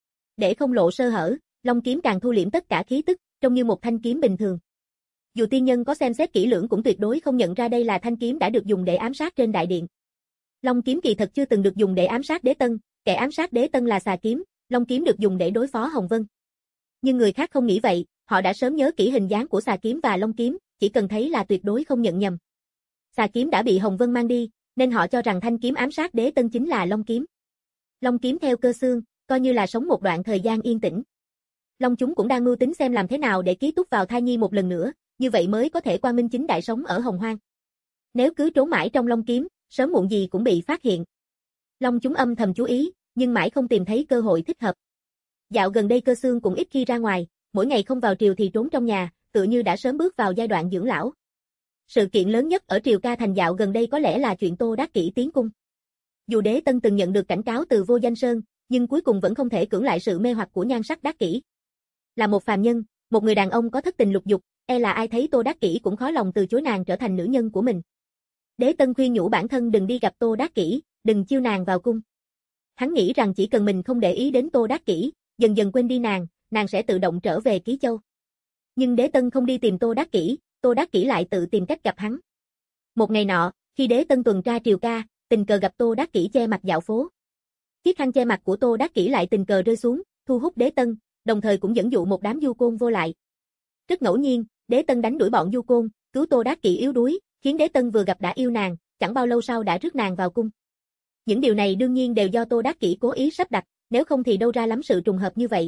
Để không lộ sơ hở, Long kiếm càng thu liễm tất cả khí tức, trông như một thanh kiếm bình thường. Dù tiên nhân có xem xét kỹ lưỡng cũng tuyệt đối không nhận ra đây là thanh kiếm đã được dùng để ám sát trên đại điện. Long kiếm kỳ thật chưa từng được dùng để ám sát Đế Tân, kẻ ám sát Đế Tân là xà kiếm, Long kiếm được dùng để đối phó Hồng Vân. Nhưng người khác không nghĩ vậy, họ đã sớm nhớ kỹ hình dáng của xà kiếm và Long kiếm, chỉ cần thấy là tuyệt đối không nhận nhầm. Xà kiếm đã bị Hồng Vân mang đi, nên họ cho rằng thanh kiếm ám sát Đế Tân chính là Long kiếm. Long kiếm theo Cơ Xương, coi như là sống một đoạn thời gian yên tĩnh. Long chúng cũng đang mưu tính xem làm thế nào để ký túc vào thai nhi một lần nữa, như vậy mới có thể quang minh chính đại sống ở Hồng Hoang. Nếu cứ trốn mãi trong Long kiếm, sớm muộn gì cũng bị phát hiện. Long chúng âm thầm chú ý, nhưng mãi không tìm thấy cơ hội thích hợp. Dạo gần đây Cơ Xương cũng ít khi ra ngoài, mỗi ngày không vào triều thì trốn trong nhà, tự như đã sớm bước vào giai đoạn dưỡng lão. Sự kiện lớn nhất ở triều ca thành dạo gần đây có lẽ là chuyện Tô Đắc Kỷ tiến cung. Dù Đế Tân từng nhận được cảnh cáo từ Vô Danh Sơn, nhưng cuối cùng vẫn không thể cưỡng lại sự mê hoặc của nhan sắc Đắc Kỷ. Là một phàm nhân, một người đàn ông có thất tình lục dục, e là ai thấy Tô Đắc Kỷ cũng khó lòng từ chối nàng trở thành nữ nhân của mình. Đế Tân khuyên nhủ bản thân đừng đi gặp Tô Đắc Kỷ, đừng chiêu nàng vào cung. Hắn nghĩ rằng chỉ cần mình không để ý đến Tô Đắc Kỷ, dần dần quên đi nàng, nàng sẽ tự động trở về Ký Châu. Nhưng Đế Tân không đi tìm Tô Đắc Kỷ, Tô Đắc Kỷ lại tự tìm cách gặp hắn. Một ngày nọ, khi Đế Tân tuần tra triều ca, tình cờ gặp Tô Đắc Kỷ che mặt dạo phố. Chiếc khăn che mặt của Tô Đắc Kỷ lại tình cờ rơi xuống, thu hút Đế Tân, đồng thời cũng dẫn dụ một đám du côn vô lại. Rất ngẫu nhiên, Đế Tân đánh đuổi bọn du côn, cứu Tô Đắc Kỷ yếu đuối, khiến Đế Tân vừa gặp đã yêu nàng, chẳng bao lâu sau đã rước nàng vào cung. Những điều này đương nhiên đều do Tô Đắc Kỷ cố ý sắp đặt, nếu không thì đâu ra lắm sự trùng hợp như vậy.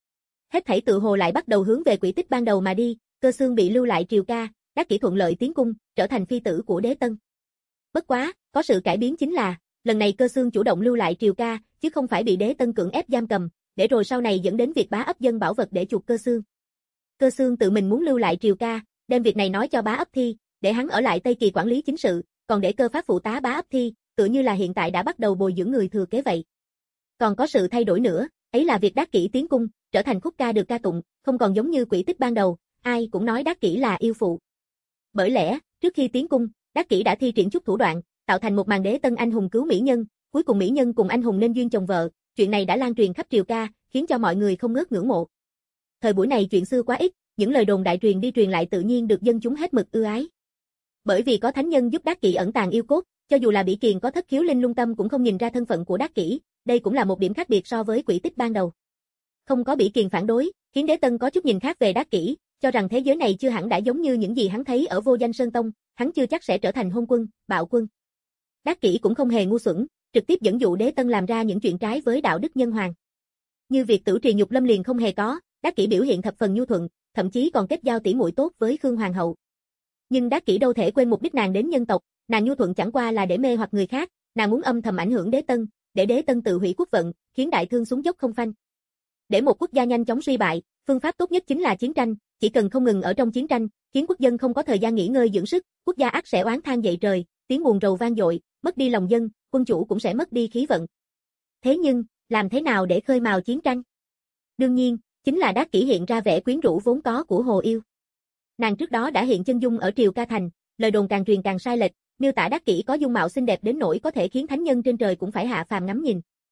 Hết thảy tự hồ lại bắt đầu hướng về quỹ tích ban đầu mà đi, Cơ Xương bị lưu lại triều ca, Đắc Kỷ thuận lợi tiến cung, trở thành phi tử của Đế Tân. Bất quá, có sự cải biến chính là, lần này Cơ Xương chủ động lưu lại triều ca, chứ không phải bị Đế Tân cưỡng ép giam cầm, để rồi sau này dẫn đến việc bá ấp dân bảo vật để chuộc Cơ Xương. Cơ Xương tự mình muốn lưu lại triều ca, đem việc này nói cho bá ấp Thi, để hắn ở lại Tây Kỳ quản lý chính sự, còn để Cơ Pháp phụ tá bá ấp Thi, tựa như là hiện tại đã bắt đầu bồi dưỡng người thừa kế vậy. Còn có sự thay đổi nữa, ấy là việc Đắc Kỷ tiến cung, trở thành khúc ca được ca tụng, không còn giống như quỹ tích ban đầu, ai cũng nói Đắc Kỷ là yêu phụ. Bởi lẽ, trước khi tiến cung, Đắc Kỷ đã thi triển chút thủ đoạn, tạo thành một màn Đế Tân anh hùng cứu mỹ nhân, cuối cùng mỹ nhân cùng anh hùng nên duyên chồng vợ, chuyện này đã lan truyền khắp triều ca, khiến cho mọi người không ngớt ngưỡng mộ. Thời buổi này chuyện xưa quá ít, những lời đồn đại truyền đi truyền lại tự nhiên được dân chúng hết mực ưa ái. Bởi vì có thánh nhân giúp Đắc Kỷ ẩn tàng yêu cốt, cho dù là Bỉ Kiền có thất khiếu linh lung tâm cũng không nhìn ra thân phận của Đắc Kỷ, đây cũng là một điểm khác biệt so với quỹ tích ban đầu. Không có Bỉ Kiền phản đối, khiến Đế Tân có chút nhìn khác về Đắc Kỷ, cho rằng thế giới này chưa hẳn đã giống như những gì hắn thấy ở Vô Danh Sơn Tông, hắn chưa chắc sẽ trở thành hôn quân, bạo quân. Đắc Kỷ cũng không hề ngu xuẩn, trực tiếp dẫn dụ Đế Tân làm ra những chuyện trái với đạo đức nhân hoàng. Như việc tử trì nhục lâm liền không hề có, Đắc Kỷ biểu hiện thập phần nhu thuận, thậm chí còn kết giao tỉ muội tốt với Khương hoàng hậu. Nhưng Đắc Kỷ đâu thể quên mục đích nàng đến nhân tộc, nàng nhu thuận chẳng qua là để mê hoặc người khác, nàng muốn âm thầm ảnh hưởng Đế Tân, để Đế Tân tự hủy quốc vận, khiến đại thương xuống dốc không phanh. Để một quốc gia nhanh chóng suy bại, phương pháp tốt nhất chính là chiến tranh, chỉ cần không ngừng ở trong chiến tranh, khiến quốc dân không có thời gian nghỉ ngơi dưỡng sức, quốc gia ắt sẽ oán than dậy trời, tiếng buồn rầu vang dội, mất đi lòng dân, quân chủ cũng sẽ mất đi khí vận. Thế nhưng, làm thế nào để khơi mào chiến tranh? Đương nhiên, chính là Đắc Kỷ hiện ra vẻ quyến rũ vốn có của Hồ Yêu. Nàng trước đó đã hiện chân dung ở triều ca thành, lời đồn càng truyền càng sai lệch, miêu tả Đắc Kỷ có dung mạo xinh đẹp đến nỗi có thể khiến thánh nhân trên trời cũng phải hạ phàm ngắm nhìn.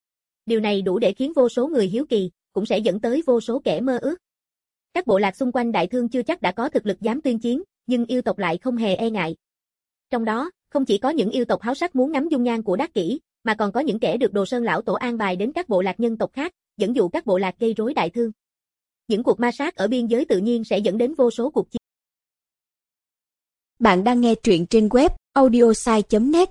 Điều này đủ để khiến vô số người hiếu kỳ, cũng sẽ dẫn tới vô số kẻ mơ ước. Các bộ lạc xung quanh Đại Thương chưa chắc đã có thực lực dám tuyên chiến, nhưng yêu tộc lại không hề e ngại. Trong đó, không chỉ có những yêu tộc háo sắc muốn ngắm dung nhan của Đắc Kỷ, mà còn có những kẻ được Đồ Sơn lão tổ an bài đến các bộ lạc nhân tộc khác, dẫn dụ các bộ lạc gây rối Đại Thương. Những cuộc ma sát ở biên giới tự nhiên sẽ dẫn đến vô số cuộc chiến. Bạn đang nghe truyện trên web audiosai chấm net.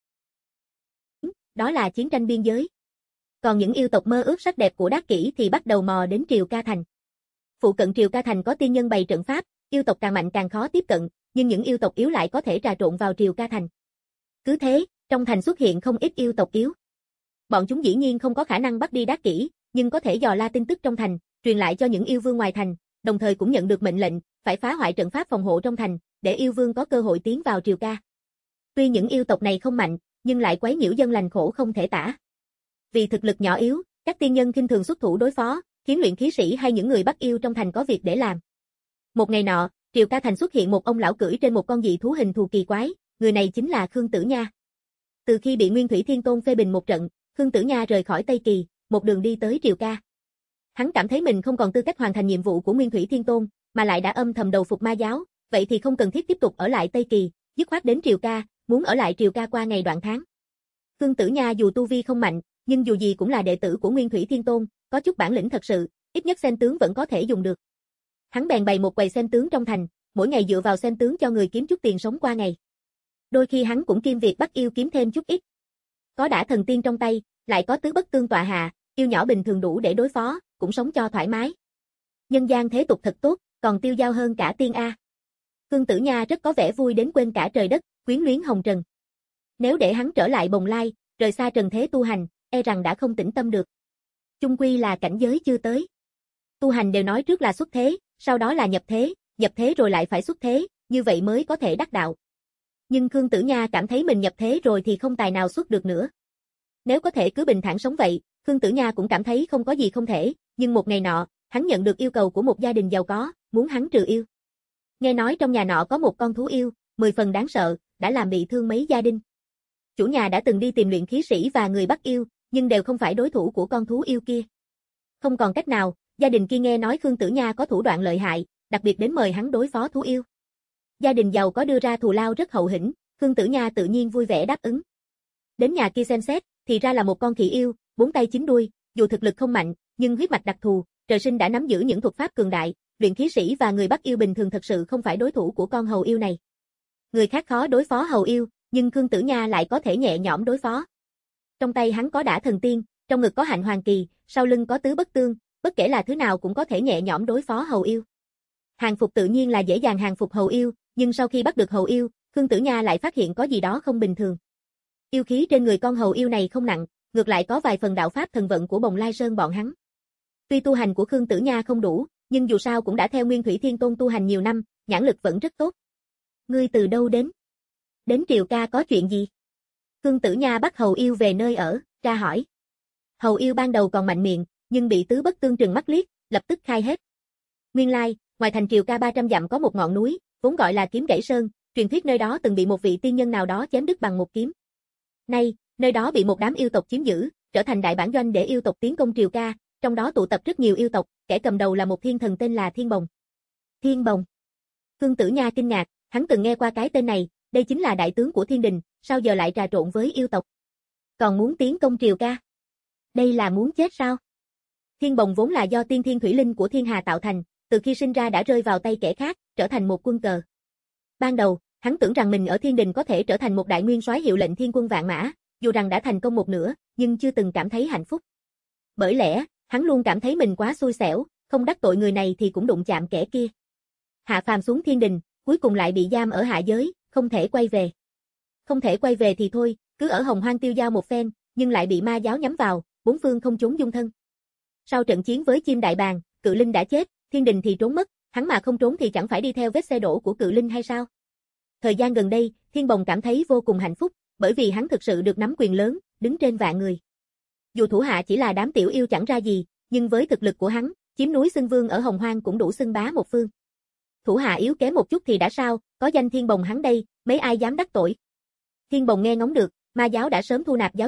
Đó là chiến tranh biên giới. Còn những yêu tộc mơ ước sắc đẹp của Đắc Kỷ thì bắt đầu mò đến Triều Ca Thành. Phụ cận Triều Ca Thành có tiên nhân bày trận pháp, yêu tộc càng mạnh càng khó tiếp cận, nhưng những yêu tộc yếu lại có thể trà trộn vào Triều Ca Thành. Cứ thế, trong thành xuất hiện không ít yêu tộc yếu. Bọn chúng dĩ nhiên không có khả năng bắt đi Đắc Kỷ, nhưng có thể dò la tin tức trong thành, truyền lại cho những yêu vương ngoài thành, đồng thời cũng nhận được mệnh lệnh phải phá hoại trận pháp phòng hộ trong thành, để yêu vương có cơ hội tiến vào Triều Ca. Tuy những yêu tộc này không mạnh, nhưng lại quấy nhiễu dân lành khổ không thể tả. Vì thực lực nhỏ yếu, các tiên nhân khinh thường xuất thủ đối phó, khiến luyện khí sĩ hay những người bắt yêu trong thành có việc để làm. Một ngày nọ, Triều Ca Thành xuất hiện một ông lão cưỡi trên một con dị thú hình thù kỳ quái, người này chính là Khương Tử Nha. Từ khi bị Nguyên Thủy Thiên Tôn phê bình một trận, Khương Tử Nha rời khỏi Tây Kỳ, một đường đi tới Triều Ca. Hắn cảm thấy mình không còn tư cách hoàn thành nhiệm vụ của Nguyên Thủy Thiên Tôn, mà lại đã âm thầm đầu phục ma giáo, vậy thì không cần thiết tiếp tục ở lại Tây Kỳ, dứt khoát đến Triều Ca, muốn ở lại Triều Ca qua ngày đoạn tháng. Khương Tử Nha dù tu vi không mạnh, nhưng dù gì cũng là đệ tử của Nguyên Thủy Thiên Tôn, có chút bản lĩnh thật sự, ít nhất xem tướng vẫn có thể dùng được. Hắn bèn bày một quầy xem tướng trong thành, mỗi ngày dựa vào xem tướng cho người kiếm chút tiền sống qua ngày. Đôi khi hắn cũng kiêm việc bắt yêu kiếm thêm chút ít. Có đã thần tiên trong tay, lại có tứ bất tương tọa hạ, yêu nhỏ bình thường đủ để đối phó, cũng sống cho thoải mái. Nhân gian thế tục thật tốt, còn tiêu dao hơn cả tiên A. Khương Tử Nha rất có vẻ vui đến quên cả trời đất, quyến luyến hồng trần. Nếu để hắn trở lại Bồng Lai, rời xa trần thế tu hành, e rằng đã không tĩnh tâm được. Chung quy là cảnh giới chưa tới. Tu hành đều nói trước là xuất thế, sau đó là nhập thế, nhập thế rồi lại phải xuất thế, như vậy mới có thể đắc đạo. Nhưng Khương Tử Nha cảm thấy mình nhập thế rồi thì không tài nào xuất được nữa. Nếu có thể cứ bình thản sống vậy, Khương Tử Nha cũng cảm thấy không có gì không thể, nhưng một ngày nọ, hắn nhận được yêu cầu của một gia đình giàu có, muốn hắn trừ yêu. Nghe nói trong nhà nọ có một con thú yêu, mười phần đáng sợ, đã làm bị thương mấy gia đình. Chủ nhà đã từng đi tìm luyện khí sĩ và người bắt yêu, nhưng đều không phải đối thủ của con thú yêu kia. Không còn cách nào, gia đình kia nghe nói Khương Tử Nha có thủ đoạn lợi hại, đặc biệt đến mời hắn đối phó thú yêu. Gia đình giàu có đưa ra thù lao rất hậu hĩnh, Khương Tử Nha tự nhiên vui vẻ đáp ứng. Đến nhà kia xem xét, thì ra là một con khỉ yêu, bốn tay chín đuôi, dù thực lực không mạnh, nhưng huyết mạch đặc thù, trời sinh đã nắm giữ những thuật pháp cường đại, luyện khí sĩ và người bắt yêu bình thường thật sự không phải đối thủ của con hầu yêu này. Người khác khó đối phó hầu yêu, nhưng Khương Tử Nha lại có thể nhẹ nhõm đối phó. Trong tay hắn có đả thần tiên, trong ngực có hạnh hoàng kỳ, sau lưng có tứ bất tương, bất kể là thứ nào cũng có thể nhẹ nhõm đối phó hầu yêu. Hàng phục tự nhiên là dễ dàng hàng phục hầu yêu, nhưng sau khi bắt được hầu yêu, Khương Tử Nha lại phát hiện có gì đó không bình thường. Yêu khí trên người con hầu yêu này không nặng, ngược lại có vài phần đạo pháp thần vận của Bồng Lai Sơn bọn hắn. Tuy tu hành của Khương Tử Nha không đủ, nhưng dù sao cũng đã theo Nguyên Thủy Thiên Tôn tu hành nhiều năm, nhãn lực vẫn rất tốt. Ngươi từ đâu đến? Đến Triều Ca có chuyện gì? Khương Tử Nha bắt hầu yêu về nơi ở, tra hỏi. Hầu yêu ban đầu còn mạnh miệng, nhưng bị tứ bất tương trừng mắt liếc, lập tức khai hết. Nguyên lai, ngoài thành Triều Ca ba trăm dặm có một ngọn núi, vốn gọi là Kiếm Gãy Sơn, truyền thuyết nơi đó từng bị một vị tiên nhân nào đó chém đứt bằng một kiếm. Nay, nơi đó bị một đám yêu tộc chiếm giữ, trở thành đại bản doanh để yêu tộc tiến công Triều Ca, trong đó tụ tập rất nhiều yêu tộc, kẻ cầm đầu là một thiên thần tên là Thiên Bồng. Thiên Bồng. Khương Tử Nha kinh ngạc, hắn từng nghe qua cái tên này, đây chính là đại tướng của Thiên Đình, sao giờ lại trà trộn với yêu tộc? Còn muốn tiến công Triều Ca? Đây là muốn chết sao? Thiên Bồng vốn là do tiên thiên thủy linh của thiên hà tạo thành, từ khi sinh ra đã rơi vào tay kẻ khác, trở thành một quân cờ. Ban đầu, hắn tưởng rằng mình ở Thiên Đình có thể trở thành một đại nguyên soái hiệu lệnh thiên quân vạn mã, dù rằng đã thành công một nửa, nhưng chưa từng cảm thấy hạnh phúc. Bởi lẽ, hắn luôn cảm thấy mình quá xui xẻo, không đắc tội người này thì cũng đụng chạm kẻ kia. Hạ phàm xuống Thiên Đình, cuối cùng lại bị giam ở hạ giới, không thể quay về. Không thể quay về thì thôi, cứ ở Hồng Hoang tiêu dao một phen, nhưng lại bị ma giáo nhắm vào, bốn phương không trốn dung thân. Sau trận chiến với Chim Đại Bàng, Cự Linh đã chết, Thiên Đình thì trốn mất, hắn mà không trốn thì chẳng phải đi theo vết xe đổ của Cự Linh hay sao? Thời gian gần đây, Thiên Bồng cảm thấy vô cùng hạnh phúc, bởi vì hắn thực sự được nắm quyền lớn, đứng trên vạn người. Dù thủ hạ chỉ là đám tiểu yêu chẳng ra gì, nhưng với thực lực của hắn, chiếm núi xưng vương ở Hồng Hoang cũng đủ xưng bá một phương. Thủ hạ yếu kém một chút thì đã sao, có danh Thiên Bồng hắn đây, mấy ai dám đắc tội. Thiên Bồng nghe ngóng được, ma giáo đã sớm thu nạp giáo chúng,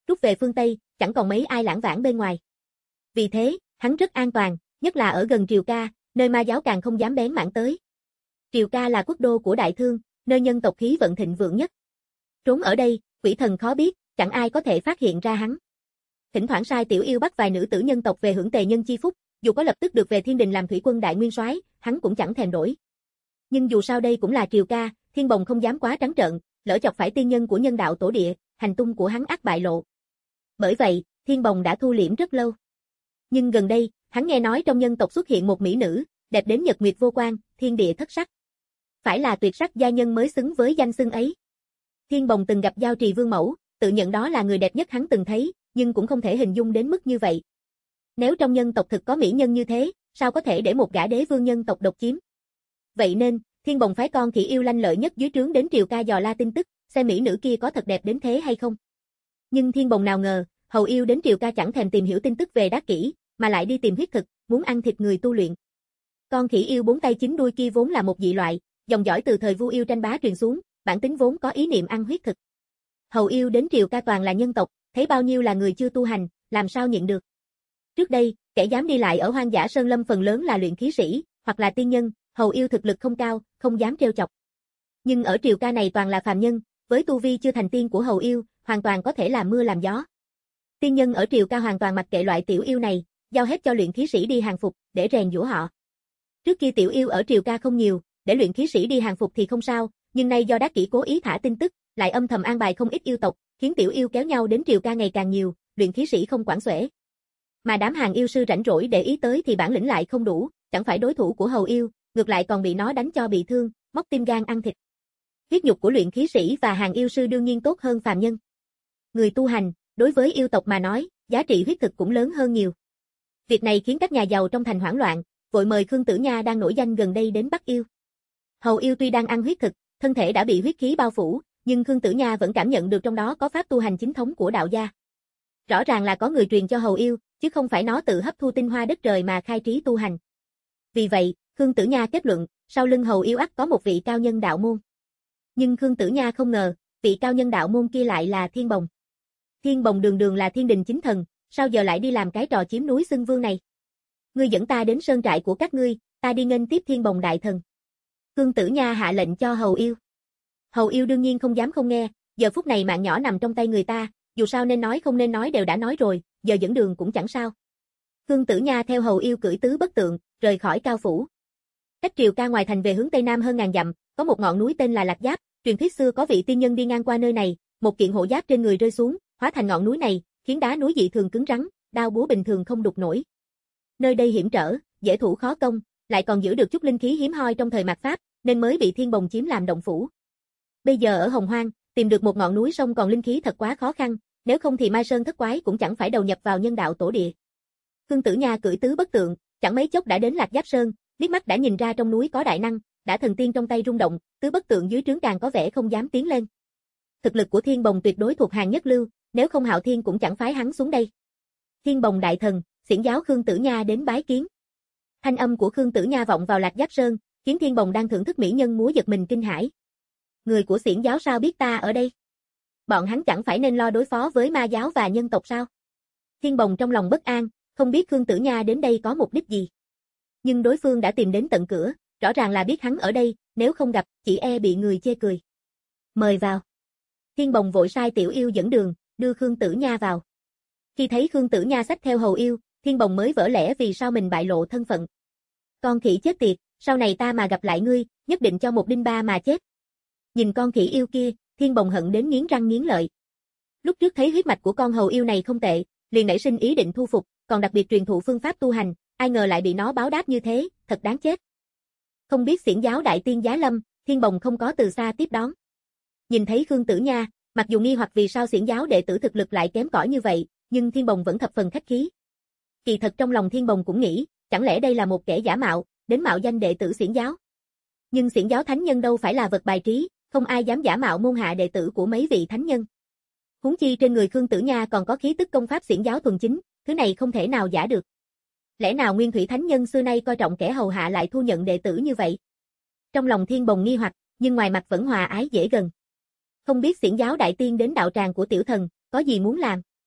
rút về phương Tây, chẳng còn mấy ai lảng vảng bên ngoài. Vì thế, hắn rất an toàn, nhất là ở gần Triều Ca, nơi ma giáo càng không dám bén mảng tới. Triều Ca là quốc đô của Đại Thương, nơi nhân tộc khí vận thịnh vượng nhất. Trốn ở đây, quỷ thần khó biết, chẳng ai có thể phát hiện ra hắn. Thỉnh thoảng sai Tiểu Yêu bắt vài nữ tử nhân tộc về hưởng tề nhân chi phúc, dù có lập tức được về Thiên Đình làm thủy quân đại nguyên soái, hắn cũng chẳng thèm đổi. Nhưng dù sao đây cũng là Triều Ca, Thiên Bồng không dám quá trắng trợn, lỡ chọc phải tiên nhân của nhân đạo tổ địa, hành tung của hắn ắt bại lộ. Bởi vậy, Thiên Bồng đã thu liễm rất lâu. Nhưng gần đây, hắn nghe nói trong nhân tộc xuất hiện một mỹ nữ, đẹp đến nhật nguyệt vô quan, thiên địa thất sắc. Phải là tuyệt sắc gia nhân mới xứng với danh xưng ấy. Thiên Bồng từng gặp Giao Trì Vương Mẫu, tự nhận đó là người đẹp nhất hắn từng thấy, nhưng cũng không thể hình dung đến mức như vậy. Nếu trong nhân tộc thực có mỹ nhân như thế, sao có thể để một gã đế vương nhân tộc độc chiếm? Vậy nên, Thiên Bồng phái con khỉ yêu lanh lợi nhất dưới trướng đến Triều Ca dò la tin tức, xem mỹ nữ kia có thật đẹp đến thế hay không. Nhưng Thiên Bồng nào ngờ, hầu yêu đến Triều Ca chẳng thèm tìm hiểu tin tức về Đát Kỷ, mà lại đi tìm huyết thực, muốn ăn thịt người tu luyện. Con khỉ yêu bốn tay chín đuôi kia vốn là một dị loại, dòng dõi từ thời Vu yêu tranh bá truyền xuống, bản tính vốn có ý niệm ăn huyết thực. Hầu yêu đến Triều Ca toàn là nhân tộc, thấy bao nhiêu là người chưa tu hành, làm sao nhịn được. Trước đây, kẻ dám đi lại ở Hoang Dã Sơn Lâm phần lớn là luyện khí sĩ, hoặc là tiên nhân, hầu yêu thực lực không cao, không dám trêu chọc. Nhưng ở Triều Ca này toàn là phàm nhân, với tu vi chưa thành tiên của hầu yêu, hoàn toàn có thể làm mưa làm gió. Tiên nhân ở Triều Ca hoàn toàn mặc kệ loại tiểu yêu này, giao hết cho luyện khí sĩ đi hàng phục, để rèn giũa họ. Trước kia tiểu yêu ở Triều Ca không nhiều, để luyện khí sĩ đi hàng phục thì không sao, nhưng nay do Đát Kỷ cố ý thả tin tức, lại âm thầm an bài không ít yêu tộc, khiến tiểu yêu kéo nhau đến Triều Ca ngày càng nhiều, luyện khí sĩ không quản xuể. Mà đám hàng yêu sư rảnh rỗi để ý tới thì bản lĩnh lại không đủ, chẳng phải đối thủ của hầu yêu, ngược lại còn bị nó đánh cho bị thương, móc tim gan ăn thịt. Huyết nhục của luyện khí sĩ và hàng yêu sư đương nhiên tốt hơn phàm nhân. Người tu hành, đối với yêu tộc mà nói, giá trị huyết thực cũng lớn hơn nhiều. Việc này khiến các nhà giàu trong thành hoảng loạn, vội mời Khương Tử Nha đang nổi danh gần đây đến bắt yêu. Hầu yêu tuy đang ăn huyết thực, thân thể đã bị huyết khí bao phủ, nhưng Khương Tử Nha vẫn cảm nhận được trong đó có pháp tu hành chính thống của đạo gia. Rõ ràng là có người truyền cho hầu yêu, chứ không phải nó tự hấp thu tinh hoa đất trời mà khai trí tu hành. Vì vậy, Khương Tử Nha kết luận, sau lưng hầu yêu ắt có một vị cao nhân đạo môn. Nhưng Khương Tử Nha không ngờ, vị cao nhân đạo môn kia lại là Thiên Bồng. Thiên Bồng đường đường là thiên đình chính thần, sao giờ lại đi làm cái trò chiếm núi xưng vương này? Ngươi dẫn ta đến sơn trại của các ngươi, ta đi nghênh tiếp Thiên Bồng đại thần. Khương Tử Nha hạ lệnh cho hầu yêu. Hầu yêu đương nhiên không dám không nghe, giờ phút này mạng nhỏ nằm trong tay người ta, dù sao nên nói không nên nói đều đã nói rồi, giờ dẫn đường cũng chẳng sao. Khương Tử Nha theo hầu yêu cưỡi tứ bất tượng, rời khỏi cao phủ. Cách Triều Ca ngoài thành về hướng tây nam hơn ngàn dặm, có một ngọn núi tên là Lạc Giáp, truyền thuyết xưa có vị tiên nhân đi ngang qua nơi này, một kiện hộ giáp trên người rơi xuống, hóa thành ngọn núi này, khiến đá núi dị thường cứng rắn, đao búa bình thường không đục nổi. Nơi đây hiểm trở, dễ thủ khó công, lại còn giữ được chút linh khí hiếm hoi trong thời mạt Pháp, nên mới bị Thiên Bồng chiếm làm động phủ. Bây giờ ở Hồng Hoang, tìm được một ngọn núi sông còn linh khí thật quá khó khăn, nếu không thì Mai Sơn thất quái cũng chẳng phải đầu nhập vào nhân đạo tổ địa. Khương Tử Nha cưỡi tứ bất tượng, chẳng mấy chốc đã đến Lạc Giáp Sơn, liếc mắt đã nhìn ra trong núi có đại năng, đã thần tiên trong tay rung động, tứ bất tượng dưới trướng càng có vẻ không dám tiến lên. Thực lực của Thiên Bồng tuyệt đối thuộc hàng nhất lưu, nếu không Hạo Thiên cũng chẳng phái hắn xuống đây. Thiên Bồng đại thần, xiển giáo Khương Tử Nha đến bái kiến. Thanh âm của Khương Tử Nha vọng vào Lạc Giáp Sơn, khiến Thiên Bồng đang thưởng thức mỹ nhân múa giật mình kinh hãi. Người của xiển giáo sao biết ta ở đây? Bọn hắn chẳng phải nên lo đối phó với ma giáo và nhân tộc sao? Thiên Bồng trong lòng bất an, không biết Khương Tử Nha đến đây có mục đích gì. Nhưng đối phương đã tìm đến tận cửa, rõ ràng là biết hắn ở đây, nếu không gặp, chỉ e bị người chê cười. Mời vào. Thiên Bồng vội sai tiểu yêu dẫn đường, đưa Khương Tử Nha vào. Khi thấy Khương Tử Nha xách theo hầu yêu, Thiên Bồng mới vỡ lẽ vì sao mình bại lộ thân phận. Con khỉ chết tiệt, sau này ta mà gặp lại ngươi, nhất định cho một đinh ba mà chết. Nhìn con khỉ yêu kia, Thiên Bồng hận đến nghiến răng nghiến lợi. Lúc trước thấy huyết mạch của con hầu yêu này không tệ, liền nảy sinh ý định thu phục, còn đặc biệt truyền thụ phương pháp tu hành, ai ngờ lại bị nó báo đáp như thế, thật đáng chết. Không biết xiển giáo đại tiên giá lâm, Thiên Bồng không có từ xa tiếp đón. Nhìn thấy Khương Tử Nha, mặc dù nghi hoặc vì sao xiển giáo đệ tử thực lực lại kém cỏi như vậy, nhưng Thiên Bồng vẫn thập phần khách khí. Kỳ thật trong lòng Thiên Bồng cũng nghĩ, chẳng lẽ đây là một kẻ giả mạo, đến mạo danh đệ tử xiển giáo. Nhưng xiển giáo thánh nhân đâu phải là vật bài trí, không ai dám giả mạo môn hạ đệ tử của mấy vị thánh nhân. Huống chi trên người Khương Tử Nha còn có khí tức công pháp xiển giáo thuần chính, thứ này không thể nào giả được. Lẽ nào Nguyên Thủy Thánh Nhân xưa nay coi trọng kẻ hầu hạ lại thu nhận đệ tử như vậy? Trong lòng Thiên Bồng nghi hoặc, nhưng ngoài mặt vẫn hòa ái dễ gần. Không biết xiển giáo đại tiên đến đạo tràng của tiểu thần, có gì muốn làm?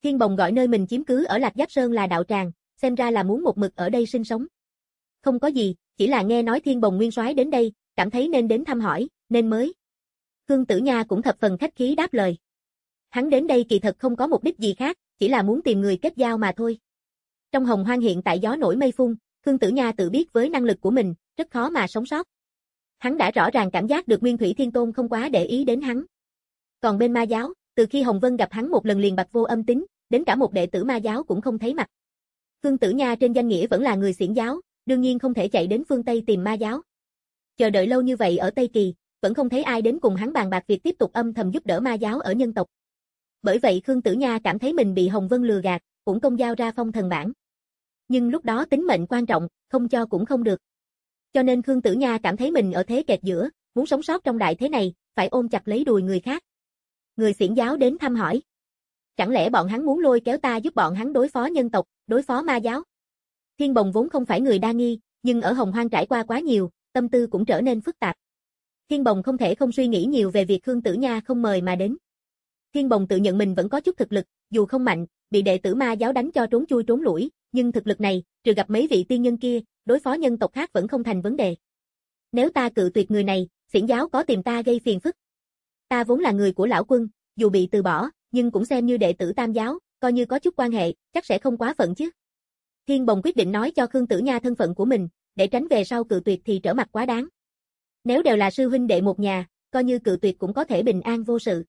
Thiên Bồng gọi nơi mình chiếm cứ ở Lạc Giác Sơn là đạo tràng, xem ra là muốn một mực ở đây sinh sống. Không có gì, chỉ là nghe nói Thiên Bồng nguyên soái đến đây, cảm thấy nên đến thăm hỏi, nên mới. Khương Tử Nha cũng thập phần khách khí đáp lời. Hắn đến đây kỳ thật không có mục đích gì khác, chỉ là muốn tìm người kết giao mà thôi. Trong hồng hoang hiện tại gió nổi mây phun, Khương Tử Nha tự biết với năng lực của mình, rất khó mà sống sót. Hắn đã rõ ràng cảm giác được Nguyên Thủy Thiên Tôn không quá để ý đến hắn. Còn bên ma giáo, từ khi Hồng Vân gặp hắn một lần liền bặt vô âm tín, đến cả một đệ tử ma giáo cũng không thấy mặt. Khương Tử Nha trên danh nghĩa vẫn là người xiển giáo, đương nhiên không thể chạy đến phương Tây tìm ma giáo. Chờ đợi lâu như vậy ở Tây Kỳ, vẫn không thấy ai đến cùng hắn bàn bạc việc tiếp tục âm thầm giúp đỡ ma giáo ở nhân tộc. Bởi vậy Khương Tử Nha cảm thấy mình bị Hồng Vân lừa gạt, cũng công giao ra phong thần bản. Nhưng lúc đó tính mệnh quan trọng, không cho cũng không được. Cho nên Khương Tử Nha cảm thấy mình ở thế kẹt giữa, muốn sống sót trong đại thế này, phải ôm chặt lấy đùi người khác. Người xiển giáo đến thăm hỏi. Chẳng lẽ bọn hắn muốn lôi kéo ta giúp bọn hắn đối phó nhân tộc, đối phó ma giáo? Thiên Bồng vốn không phải người đa nghi, nhưng ở Hồng Hoang trải qua quá nhiều, tâm tư cũng trở nên phức tạp. Thiên Bồng không thể không suy nghĩ nhiều về việc Khương Tử Nha không mời mà đến. Thiên Bồng tự nhận mình vẫn có chút thực lực, dù không mạnh, bị đệ tử ma giáo đánh cho trốn chui trốn lủi, nhưng thực lực này, trừ gặp mấy vị tiên nhân kia, đối phó nhân tộc khác vẫn không thành vấn đề. Nếu ta cự tuyệt người này, xiển giáo có tìm ta gây phiền phức. Ta vốn là người của lão quân, dù bị từ bỏ, nhưng cũng xem như đệ tử Tam giáo, coi như có chút quan hệ, chắc sẽ không quá phận chứ. Thiên Bồng quyết định nói cho Khương Tử Nha thân phận của mình, để tránh về sau cự tuyệt thì trở mặt quá đáng. Nếu đều là sư huynh đệ một nhà, coi như cự tuyệt cũng có thể bình an vô sự.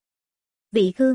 Vị Khương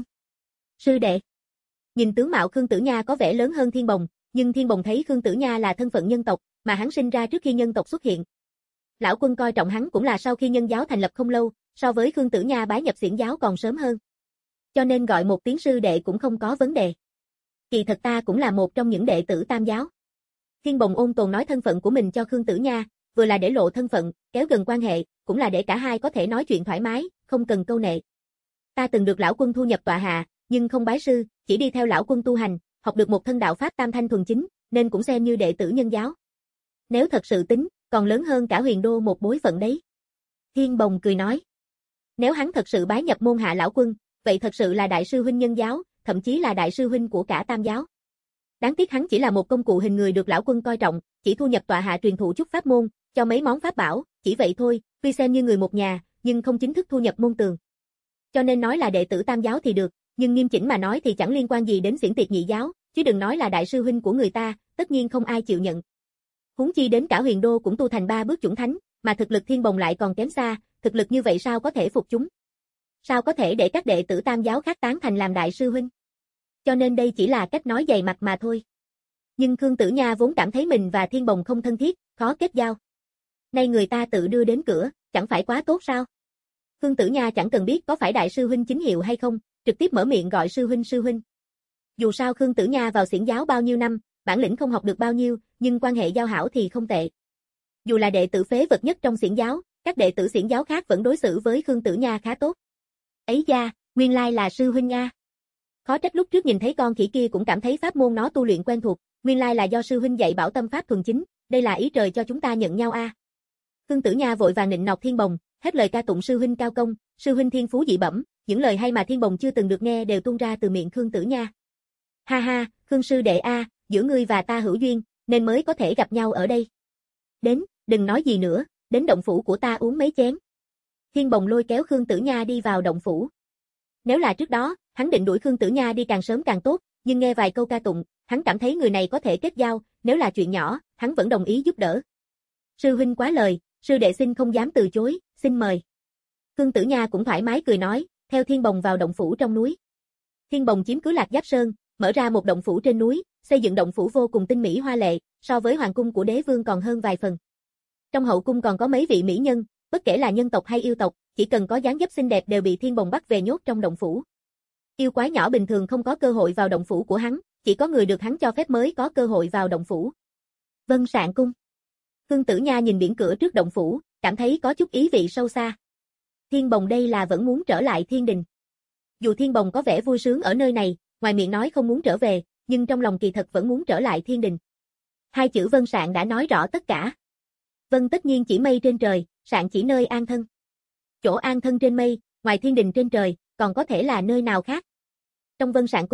sư đệ. Nhìn tướng mạo Khương Tử Nha có vẻ lớn hơn Thiên Bồng, nhưng Thiên Bồng thấy Khương Tử Nha là thân phận nhân tộc, mà hắn sinh ra trước khi nhân tộc xuất hiện. Lão quân coi trọng hắn cũng là sau khi nhân giáo thành lập không lâu, so với Khương Tử Nha bái nhập xiển giáo còn sớm hơn. Cho nên gọi một tiếng sư đệ cũng không có vấn đề. Kỳ thật ta cũng là một trong những đệ tử Tam giáo. Thiên Bồng ôn tồn nói thân phận của mình cho Khương Tử Nha, vừa là để lộ thân phận, kéo gần quan hệ, cũng là để cả hai có thể nói chuyện thoải mái, không cần câu nệ. Ta từng được lão quân thu nhập tọa hạ, nhưng không bái sư, chỉ đi theo lão quân tu hành, học được một thân đạo pháp tam thanh thuần chính, nên cũng xem như đệ tử nhân giáo. Nếu thật sự tính, còn lớn hơn cả Huyền Đô một bối phận đấy. Thiên Bồng cười nói. Nếu hắn thật sự bái nhập môn hạ lão quân, vậy thật sự là đại sư huynh nhân giáo, thậm chí là đại sư huynh của cả Tam giáo. Đáng tiếc hắn chỉ là một công cụ hình người được lão quân coi trọng, chỉ thu nhập tọa hạ truyền thụ chút pháp môn, cho mấy món pháp bảo, chỉ vậy thôi, tuy xem như người một nhà, nhưng không chính thức thu nhập môn tường. Cho nên nói là đệ tử Tam giáo thì được, nhưng nghiêm chỉnh mà nói thì chẳng liên quan gì đến xiển tiệt nhị giáo, chứ đừng nói là đại sư huynh của người ta, tất nhiên không ai chịu nhận. Huống chi đến cả Huyền Đô cũng tu thành ba bước chuẩn thánh, mà thực lực Thiên Bồng lại còn kém xa, thực lực như vậy sao có thể phục chúng? Sao có thể để các đệ tử Tam giáo khác tán thành làm đại sư huynh? Cho nên đây chỉ là cách nói dày mặt mà thôi. Nhưng Khương Tử Nha vốn cảm thấy mình và Thiên Bồng không thân thiết, khó kết giao. Nay người ta tự đưa đến cửa, chẳng phải quá tốt sao? Khương Tử Nha chẳng cần biết có phải đại sư huynh chính hiệu hay không, trực tiếp mở miệng gọi sư huynh sư huynh. Dù sao Khương Tử Nha vào xiển giáo bao nhiêu năm, bản lĩnh không học được bao nhiêu, nhưng quan hệ giao hảo thì không tệ. Dù là đệ tử phế vật nhất trong xiển giáo, các đệ tử xiển giáo khác vẫn đối xử với Khương Tử Nha khá tốt. Ấy da, nguyên lai là sư huynh a. Khó trách lúc trước nhìn thấy con khỉ kia cũng cảm thấy pháp môn nó tu luyện quen thuộc, nguyên lai là do sư huynh dạy bảo tâm pháp thuần chính, đây là ý trời cho chúng ta nhận nhau a. Khương Tử Nha vội vàng nịnh nọt Thiên Bồng, hết lời ca tụng sư huynh cao công, sư huynh thiên phú dị bẩm, những lời hay mà Thiên Bồng chưa từng được nghe đều tuôn ra từ miệng Khương Tử Nha. Ha ha, Khương sư đệ a, giữa ngươi và ta hữu duyên, nên mới có thể gặp nhau ở đây. Đến, đừng nói gì nữa, đến động phủ của ta uống mấy chén. Thiên Bồng lôi kéo Khương Tử Nha đi vào động phủ. Nếu là trước đó, hắn định đuổi Khương Tử Nha đi càng sớm càng tốt, nhưng nghe vài câu ca tụng, hắn cảm thấy người này có thể kết giao, nếu là chuyện nhỏ, hắn vẫn đồng ý giúp đỡ. Sư huynh quá lời, sư đệ xin không dám từ chối, xin mời. Khương Tử Nha cũng thoải mái cười nói, theo Thiên Bồng vào động phủ trong núi. Thiên Bồng chiếm cứ Lạc Giác Sơn, mở ra một động phủ trên núi, xây dựng động phủ vô cùng tinh mỹ hoa lệ, so với hoàng cung của đế vương còn hơn vài phần. Trong hậu cung còn có mấy vị mỹ nhân, bất kể là nhân tộc hay yêu tộc, chỉ cần có dáng dấp xinh đẹp đều bị Thiên Bồng bắt về nhốt trong động phủ. Yêu quái nhỏ bình thường không có cơ hội vào động phủ của hắn, chỉ có người được hắn cho phép mới có cơ hội vào động phủ. Vân Sạn Cung. Khương Tử Nha nhìn biển cửa trước động phủ, cảm thấy có chút ý vị sâu xa. Thiên Bồng đây là vẫn muốn trở lại thiên đình. Dù Thiên Bồng có vẻ vui sướng ở nơi này, ngoài miệng nói không muốn trở về, nhưng trong lòng kỳ thật vẫn muốn trở lại thiên đình. Hai chữ Vân Sạn đã nói rõ tất cả. Vân tất nhiên chỉ mây trên trời, Sạn chỉ nơi an thân. Chỗ an thân trên mây, ngoài thiên đình trên trời, còn có thể là nơi nào khác. Trong Vân Sạn Cung,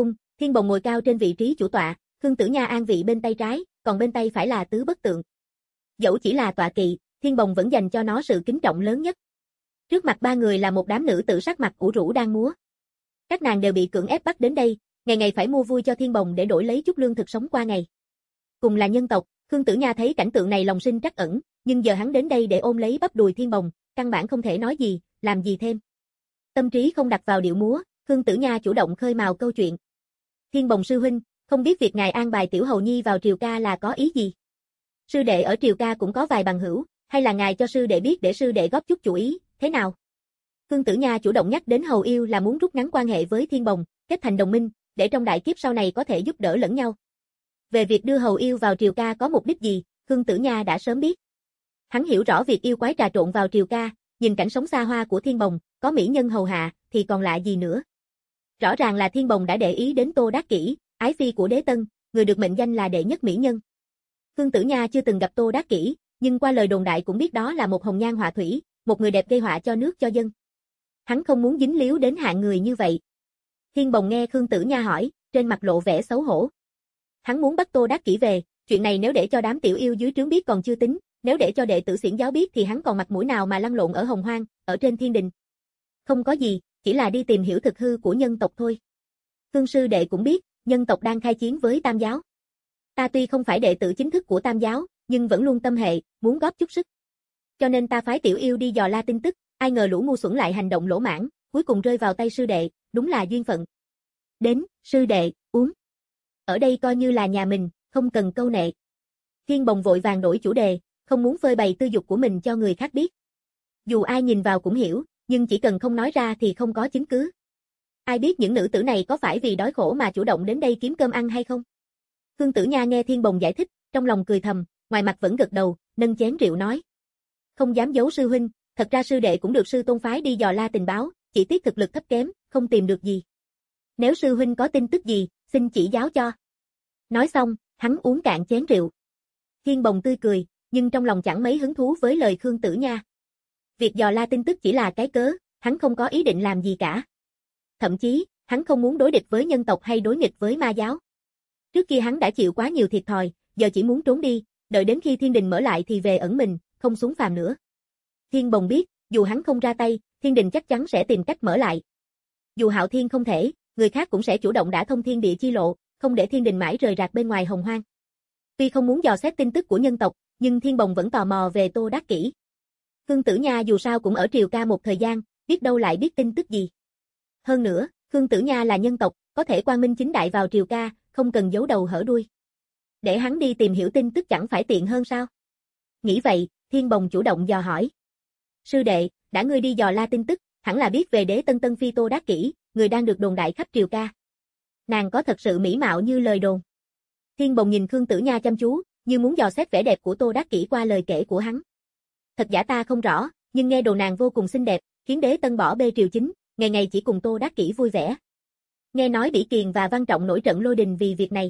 Thiên Bồng ngồi cao trên vị trí chủ tọa, Khương Tử Nha an vị bên tay trái, còn bên tay phải là Tứ Bất Tượng. Dẫu chỉ là tọa kỵ, Thiên Bồng vẫn dành cho nó sự kính trọng lớn nhất. Trước mặt ba người là một đám nữ tử sắc mặt ủ rũ đang múa. Các nàng đều bị cưỡng ép bắt đến đây, ngày ngày phải mua vui cho Thiên Bồng để đổi lấy chút lương thực sống qua ngày. Cùng là nhân tộc, Khương Tử Nha thấy cảnh tượng này lòng sinh trắc ẩn, nhưng giờ hắn đến đây để ôm lấy bắp đùi Thiên Bồng, căn bản không thể nói gì, làm gì thêm. Tâm trí không đặt vào điệu múa, Khương Tử Nha chủ động khơi mào câu chuyện. Thiên Bồng sư huynh, không biết việc ngài an bài tiểu hầu nhi vào triều ca là có ý gì? Sư đệ ở triều ca cũng có vài bằng hữu, hay là ngài cho sư đệ biết để sư đệ góp chút chủ ý, thế nào? Khương Tử Nha chủ động nhắc đến hầu yêu là muốn rút ngắn quan hệ với Thiên Bồng, kết thành đồng minh, để trong đại kiếp sau này có thể giúp đỡ lẫn nhau. Về việc đưa hầu yêu vào triều ca có mục đích gì, Khương Tử Nha đã sớm biết. Hắn hiểu rõ việc yêu quái trà trộn vào triều ca, nhìn cảnh sống xa hoa của Thiên Bồng, có mỹ nhân hầu hạ, thì còn lạ gì nữa. Rõ ràng là Thiên Bồng đã để ý đến Tô Đắc Kỷ, ái phi của Đế Tân, người được mệnh danh là đệ nhất mỹ nhân. Khương Tử Nha chưa từng gặp Tô Đắc Kỷ, nhưng qua lời đồn đại cũng biết đó là một hồng nhan họa thủy, một người đẹp gây họa cho nước cho dân. Hắn không muốn dính líu đến hạng người như vậy. Thiên Bồng nghe Khương Tử Nha hỏi, trên mặt lộ vẻ xấu hổ. Hắn muốn bắt Tô Đắc Kỷ về, chuyện này nếu để cho đám tiểu yêu dưới trướng biết còn chưa tính, nếu để cho đệ tử Xiển giáo biết thì hắn còn mặt mũi nào mà lăn lộn ở Hồng Hoang, ở trên thiên đình. Không có gì, chỉ là đi tìm hiểu thực hư của nhân tộc thôi. Khương sư đệ cũng biết, nhân tộc đang khai chiến với Tam giáo. Ta tuy không phải đệ tử chính thức của Tam giáo, nhưng vẫn luôn tâm hệ, muốn góp chút sức. Cho nên ta phái tiểu yêu đi dò la tin tức, ai ngờ lũ ngu xuẩn lại hành động lỗ mãng, cuối cùng rơi vào tay sư đệ, đúng là duyên phận. Đến, sư đệ, uống. Ở đây coi như là nhà mình, không cần câu nệ. Thiên Bồng vội vàng đổi chủ đề, không muốn phơi bày tư dục của mình cho người khác biết. Dù ai nhìn vào cũng hiểu, nhưng chỉ cần không nói ra thì không có chứng cứ. Ai biết những nữ tử này có phải vì đói khổ mà chủ động đến đây kiếm cơm ăn hay không? Khương Tử Nha nghe Thiên Bồng giải thích, trong lòng cười thầm, ngoài mặt vẫn gật đầu, nâng chén rượu nói. Không dám giấu sư huynh, thật ra sư đệ cũng được sư tôn phái đi dò la tình báo, chỉ tiếc thực lực thấp kém, không tìm được gì. Nếu sư huynh có tin tức gì, xin chỉ giáo cho. Nói xong, hắn uống cạn chén rượu. Thiên Bồng tươi cười, nhưng trong lòng chẳng mấy hứng thú với lời Khương Tử Nha. Việc dò la tin tức chỉ là cái cớ, hắn không có ý định làm gì cả. Thậm chí, hắn không muốn đối địch với nhân tộc hay đối nghịch với ma giáo. Trước kia hắn đã chịu quá nhiều thiệt thòi, giờ chỉ muốn trốn đi, đợi đến khi thiên đình mở lại thì về ẩn mình, không xuống phàm nữa. Thiên Bồng biết, dù hắn không ra tay, thiên đình chắc chắn sẽ tìm cách mở lại. Dù Hạo Thiên không thể, người khác cũng sẽ chủ động đả thông thiên địa chi lộ, không để thiên đình mãi rời rạc bên ngoài Hồng Hoang. Tuy không muốn dò xét tin tức của nhân tộc, nhưng Thiên Bồng vẫn tò mò về Tô Đắc Kỷ. Khương Tử Nha dù sao cũng ở triều ca một thời gian, biết đâu lại biết tin tức gì. Hơn nữa, Khương Tử Nha là nhân tộc, có thể quang minh chính đại vào triều ca, không cần giấu đầu hở đuôi. Để hắn đi tìm hiểu tin tức chẳng phải tiện hơn sao? Nghĩ vậy, Thiên Bồng chủ động dò hỏi. Sư đệ, đã ngươi đi dò la tin tức, hẳn là biết về Đế Tân Tân Phi Tô Đắc Kỷ, người đang được đồn đại khắp triều ca. Nàng có thật sự mỹ mạo như lời đồn? Thiên Bồng nhìn Khương Tử Nha chăm chú, như muốn dò xét vẻ đẹp của Tô Đắc Kỷ qua lời kể của hắn. Thật giả ta không rõ, nhưng nghe đồn nàng vô cùng xinh đẹp, khiến Đế Tân bỏ bê triều chính, ngày ngày chỉ cùng Tô Đắc Kỷ vui vẻ. Nghe nói Bỉ Kiền và Văn Trọng nổi trận lôi đình vì việc này.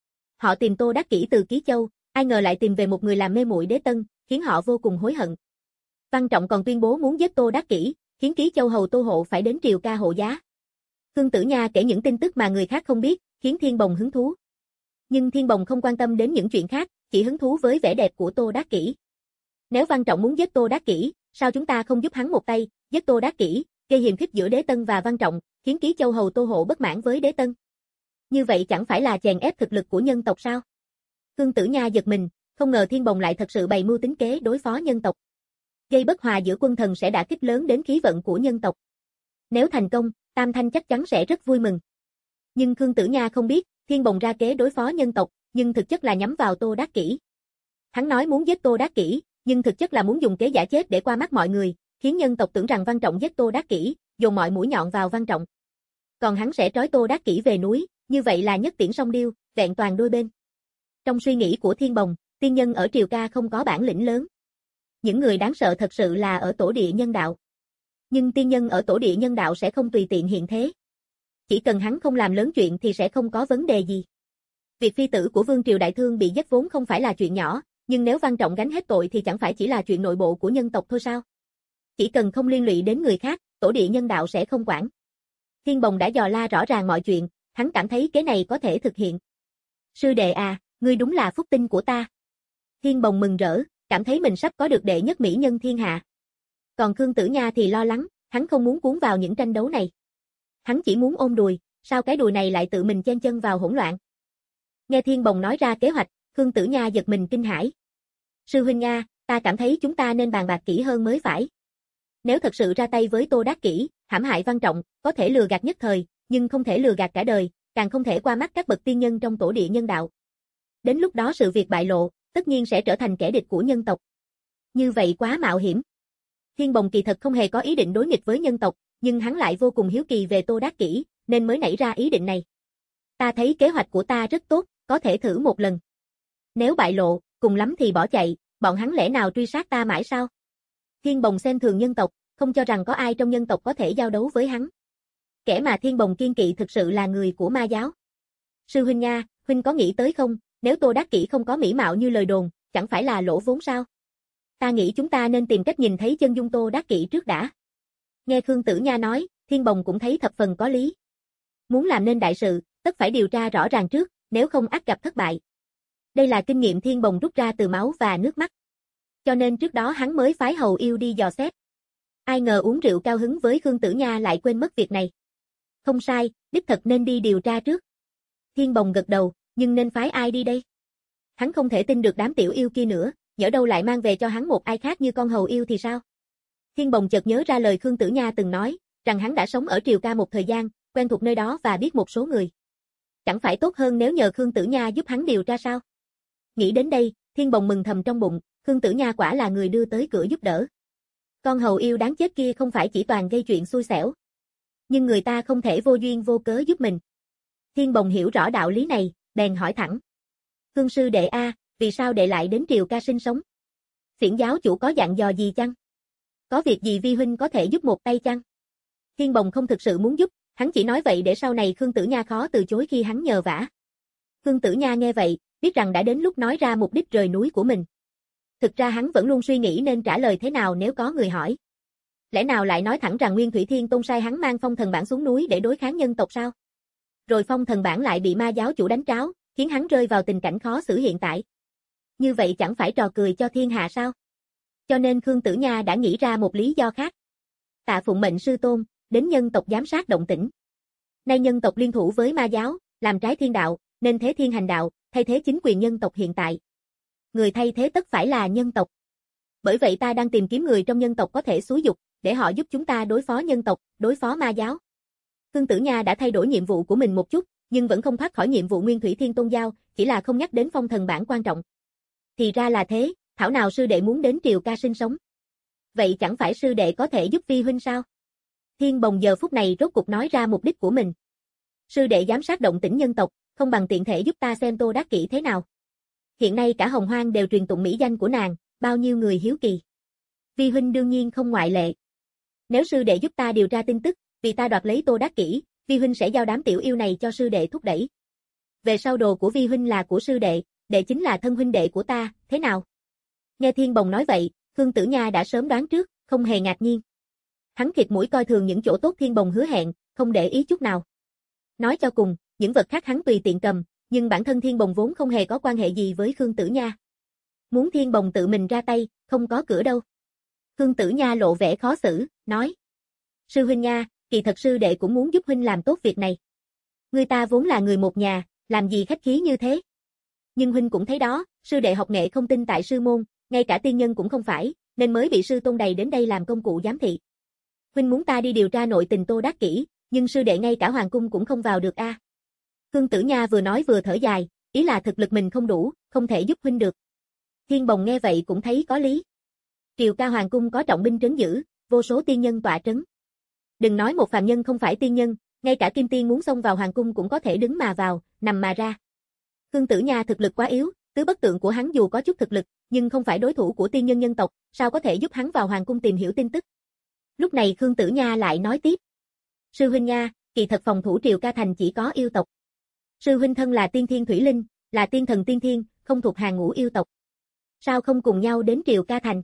Họ tìm Tô Đắc Kỷ từ Ký Châu, ai ngờ lại tìm về một người làm mê muội Đế Tân, khiến họ vô cùng hối hận. Văn Trọng còn tuyên bố muốn giết Tô Đắc Kỷ, khiến Ký Châu hầu Tô Hộ phải đến triều ca hộ giá. Khương Tử Nha kể những tin tức mà người khác không biết, khiến Thiên Bồng hứng thú. Nhưng Thiên Bồng không quan tâm đến những chuyện khác, chỉ hứng thú với vẻ đẹp của Tô Đắc Kỷ. Nếu Văn Trọng muốn giết Tô Đắc Kỷ, sao chúng ta không giúp hắn một tay, giết Tô Đắc Kỷ, gây hiềm khích giữa Đế Tân và Văn Trọng, khiến Ký Châu hầu Tô Hộ bất mãn với Đế Tân. Như vậy chẳng phải là chèn ép thực lực của nhân tộc sao? Khương Tử Nha giật mình, không ngờ Thiên Bồng lại thật sự bày mưu tính kế đối phó nhân tộc. Gây bất hòa giữa quân thần sẽ đả kích lớn đến khí vận của nhân tộc. Nếu thành công, Tam Thanh chắc chắn sẽ rất vui mừng. Nhưng Khương Tử Nha không biết, Thiên Bồng ra kế đối phó nhân tộc, nhưng thực chất là nhắm vào Tô Đắc Kỷ. Hắn nói muốn giết Tô Đắc Kỷ, nhưng thực chất là muốn dùng kế giả chết để qua mắt mọi người, khiến nhân tộc tưởng rằng Văn Trọng giết Tô Đắc Kỷ, dồn mọi mũi nhọn vào Văn Trọng. Còn hắn sẽ trói Tô Đắc Kỷ về núi, như vậy là nhất tiễn song điêu, vẹn toàn đôi bên. Trong suy nghĩ của Thiên Bồng, tiên nhân ở triều ca không có bản lĩnh lớn. Những người đáng sợ thật sự là ở tổ địa nhân đạo. Nhưng tiên nhân ở tổ địa nhân đạo sẽ không tùy tiện hiện thế. Chỉ cần hắn không làm lớn chuyện thì sẽ không có vấn đề gì. Việc phi tử của Vương Triều Đại Thương bị giết vốn không phải là chuyện nhỏ, nhưng nếu Văn Trọng gánh hết tội thì chẳng phải chỉ là chuyện nội bộ của nhân tộc thôi sao? Chỉ cần không liên lụy đến người khác, tổ địa nhân đạo sẽ không quản. Thiên Bồng đã dò la rõ ràng mọi chuyện, hắn cảm thấy cái này có thể thực hiện. Sư đệ à, ngươi đúng là phúc tinh của ta. Thiên Bồng mừng rỡ, cảm thấy mình sắp có được đệ nhất mỹ nhân thiên hạ. Còn Khương Tử Nha thì lo lắng, hắn không muốn cuốn vào những tranh đấu này. Hắn chỉ muốn ôm đùi, sao cái đùi này lại tự mình chen chân vào hỗn loạn. Nghe Thiên Bồng nói ra kế hoạch, Khương Tử Nha giật mình kinh hãi. Sư huynh Nga, ta cảm thấy chúng ta nên bàn bạc kỹ hơn mới phải. Nếu thật sự ra tay với Tô Đắc Kỷ, hãm hại Văn Trọng, có thể lừa gạt nhất thời, nhưng không thể lừa gạt cả đời, càng không thể qua mắt các bậc tiên nhân trong tổ địa nhân đạo. Đến lúc đó sự việc bại lộ, tất nhiên sẽ trở thành kẻ địch của nhân tộc. Như vậy quá mạo hiểm. Thiên Bồng kỳ thật không hề có ý định đối nghịch với nhân tộc, nhưng hắn lại vô cùng hiếu kỳ về Tô Đắc Kỷ, nên mới nảy ra ý định này. Ta thấy kế hoạch của ta rất tốt, có thể thử một lần. Nếu bại lộ, cùng lắm thì bỏ chạy, bọn hắn lẽ nào truy sát ta mãi sao? Thiên Bồng xem thường nhân tộc, không cho rằng có ai trong nhân tộc có thể giao đấu với hắn. Kẻ mà Thiên Bồng kiên kỵ thực sự là người của ma giáo. Sư huynh Nga, huynh có nghĩ tới không, nếu Tô Đắc Kỷ không có mỹ mạo như lời đồn, chẳng phải là lỗ vốn sao? Ta nghĩ chúng ta nên tìm cách nhìn thấy chân dung Tô Đắc Kỷ trước đã. Nghe Khương Tử Nha nói, Thiên Bồng cũng thấy thập phần có lý. Muốn làm nên đại sự, tất phải điều tra rõ ràng trước, nếu không ắt gặp thất bại. Đây là kinh nghiệm Thiên Bồng rút ra từ máu và nước mắt. Cho nên trước đó hắn mới phái hầu yêu đi dò xét. Ai ngờ uống rượu cao hứng với Khương Tử Nha lại quên mất việc này. Không sai, đích thật nên đi điều tra trước. Thiên Bồng gật đầu, nhưng nên phái ai đi đây? Hắn không thể tin được đám tiểu yêu kia nữa, nhỡ đâu lại mang về cho hắn một ai khác như con hầu yêu thì sao? Thiên Bồng chợt nhớ ra lời Khương Tử Nha từng nói, rằng hắn đã sống ở Triều Ca một thời gian, quen thuộc nơi đó và biết một số người. Chẳng phải tốt hơn nếu nhờ Khương Tử Nha giúp hắn điều tra sao? Nghĩ đến đây, Thiên Bồng mừng thầm trong bụng, Khương Tử Nha quả là người đưa tới cửa giúp đỡ. Con hầu yêu đáng chết kia không phải chỉ toàn gây chuyện xui xẻo. Nhưng người ta không thể vô duyên vô cớ giúp mình. Thiên Bồng hiểu rõ đạo lý này, bèn hỏi thẳng. Khương sư đệ a, vì sao đệ lại đến Triều Ca sinh sống? Xiển giáo chủ có dặn dò gì chăng? Có việc gì vi huynh có thể giúp một tay chăng? Thiên Bồng không thực sự muốn giúp, hắn chỉ nói vậy để sau này Khương Tử Nha khó từ chối khi hắn nhờ vả. Khương Tử Nha nghe vậy, biết rằng đã đến lúc nói ra mục đích rời núi của mình. Thực ra hắn vẫn luôn suy nghĩ nên trả lời thế nào nếu có người hỏi. Lẽ nào lại nói thẳng rằng Nguyên Thủy Thiên Tôn sai hắn mang Phong Thần Bản xuống núi để đối kháng nhân tộc sao? Rồi Phong Thần Bản lại bị ma giáo chủ đánh tráo, khiến hắn rơi vào tình cảnh khó xử hiện tại. Như vậy chẳng phải trò cười cho thiên hạ sao? Cho nên Khương Tử Nha đã nghĩ ra một lý do khác. Tạ phụng mệnh sư tôn, đến nhân tộc giám sát động tĩnh. Nay nhân tộc liên thủ với ma giáo, làm trái thiên đạo, nên thế thiên hành đạo, thay thế chính quyền nhân tộc hiện tại. Người thay thế tất phải là nhân tộc. Bởi vậy ta đang tìm kiếm người trong nhân tộc có thể xúi dục, để họ giúp chúng ta đối phó nhân tộc, đối phó ma giáo. Khương Tử Nha đã thay đổi nhiệm vụ của mình một chút, nhưng vẫn không thoát khỏi nhiệm vụ Nguyên Thủy Thiên Tôn giao, chỉ là không nhắc đến Phong Thần Bản quan trọng. Thì ra là thế, thảo nào sư đệ muốn đến Triều Ca sinh sống. Vậy chẳng phải sư đệ có thể giúp vi huynh sao? Thiên Bồng giờ phút này rốt cục nói ra mục đích của mình. Sư đệ giám sát động tĩnh nhân tộc, không bằng tiện thể giúp ta xem Tô Đắc Kỷ thế nào. Hiện nay cả Hồng Hoang đều truyền tụng mỹ danh của nàng, bao nhiêu người hiếu kỳ. Vi huynh đương nhiên không ngoại lệ. Nếu sư đệ giúp ta điều tra tin tức, vì ta đoạt lấy Tô Đắc Kỷ, vi huynh sẽ giao đám tiểu yêu này cho sư đệ thúc đẩy. Về sau đồ của vi huynh là của sư đệ, đệ chính là thân huynh đệ của ta, thế nào? Nghe Thiên Bồng nói vậy, Khương Tử Nha đã sớm đoán trước, không hề ngạc nhiên. Hắn khịt mũi coi thường những chỗ tốt Thiên Bồng hứa hẹn, không để ý chút nào. Nói cho cùng, những vật khác hắn tùy tiện cầm, nhưng bản thân Thiên Bồng vốn không hề có quan hệ gì với Khương Tử Nha. Muốn Thiên Bồng tự mình ra tay, không có cửa đâu. Khương Tử Nha lộ vẻ khó xử, nói. Sư huynh Nha, kỳ thật sư đệ cũng muốn giúp huynh làm tốt việc này. Người ta vốn là người một nhà, làm gì khách khí như thế. Nhưng huynh cũng thấy đó, sư đệ học nghệ không tin tại sư môn, ngay cả tiên nhân cũng không phải, nên mới bị sư tôn đầy đến đây làm công cụ giám thị. Huynh muốn ta đi điều tra nội tình Tô Đắc Kỷ, nhưng sư đệ ngay cả hoàng cung cũng không vào được a. À. Khương Tử Nha vừa nói vừa thở dài, ý là thực lực mình không đủ, không thể giúp huynh được. Thiên Bồng nghe vậy cũng thấy có lý. Triều Ca hoàng cung có trọng binh trấn giữ, vô số tiên nhân tọa trấn. Đừng nói một phàm nhân không phải tiên nhân, ngay cả kim tiên muốn xông vào hoàng cung cũng có thể đứng mà vào, nằm mà ra. Khương Tử Nha thực lực quá yếu, tứ bất tượng của hắn dù có chút thực lực, nhưng không phải đối thủ của tiên nhân nhân tộc, sao có thể giúp hắn vào hoàng cung tìm hiểu tin tức. Lúc này Khương Tử Nha lại nói tiếp. Sư huynh Nha, kỳ thật phòng thủ Triều Ca thành chỉ có yêu tộc. Sư huynh thân là tiên thiên thủy linh, là tiên thần tiên thiên, không thuộc hàng ngũ yêu tộc. Sao không cùng nhau đến Triều Ca thành?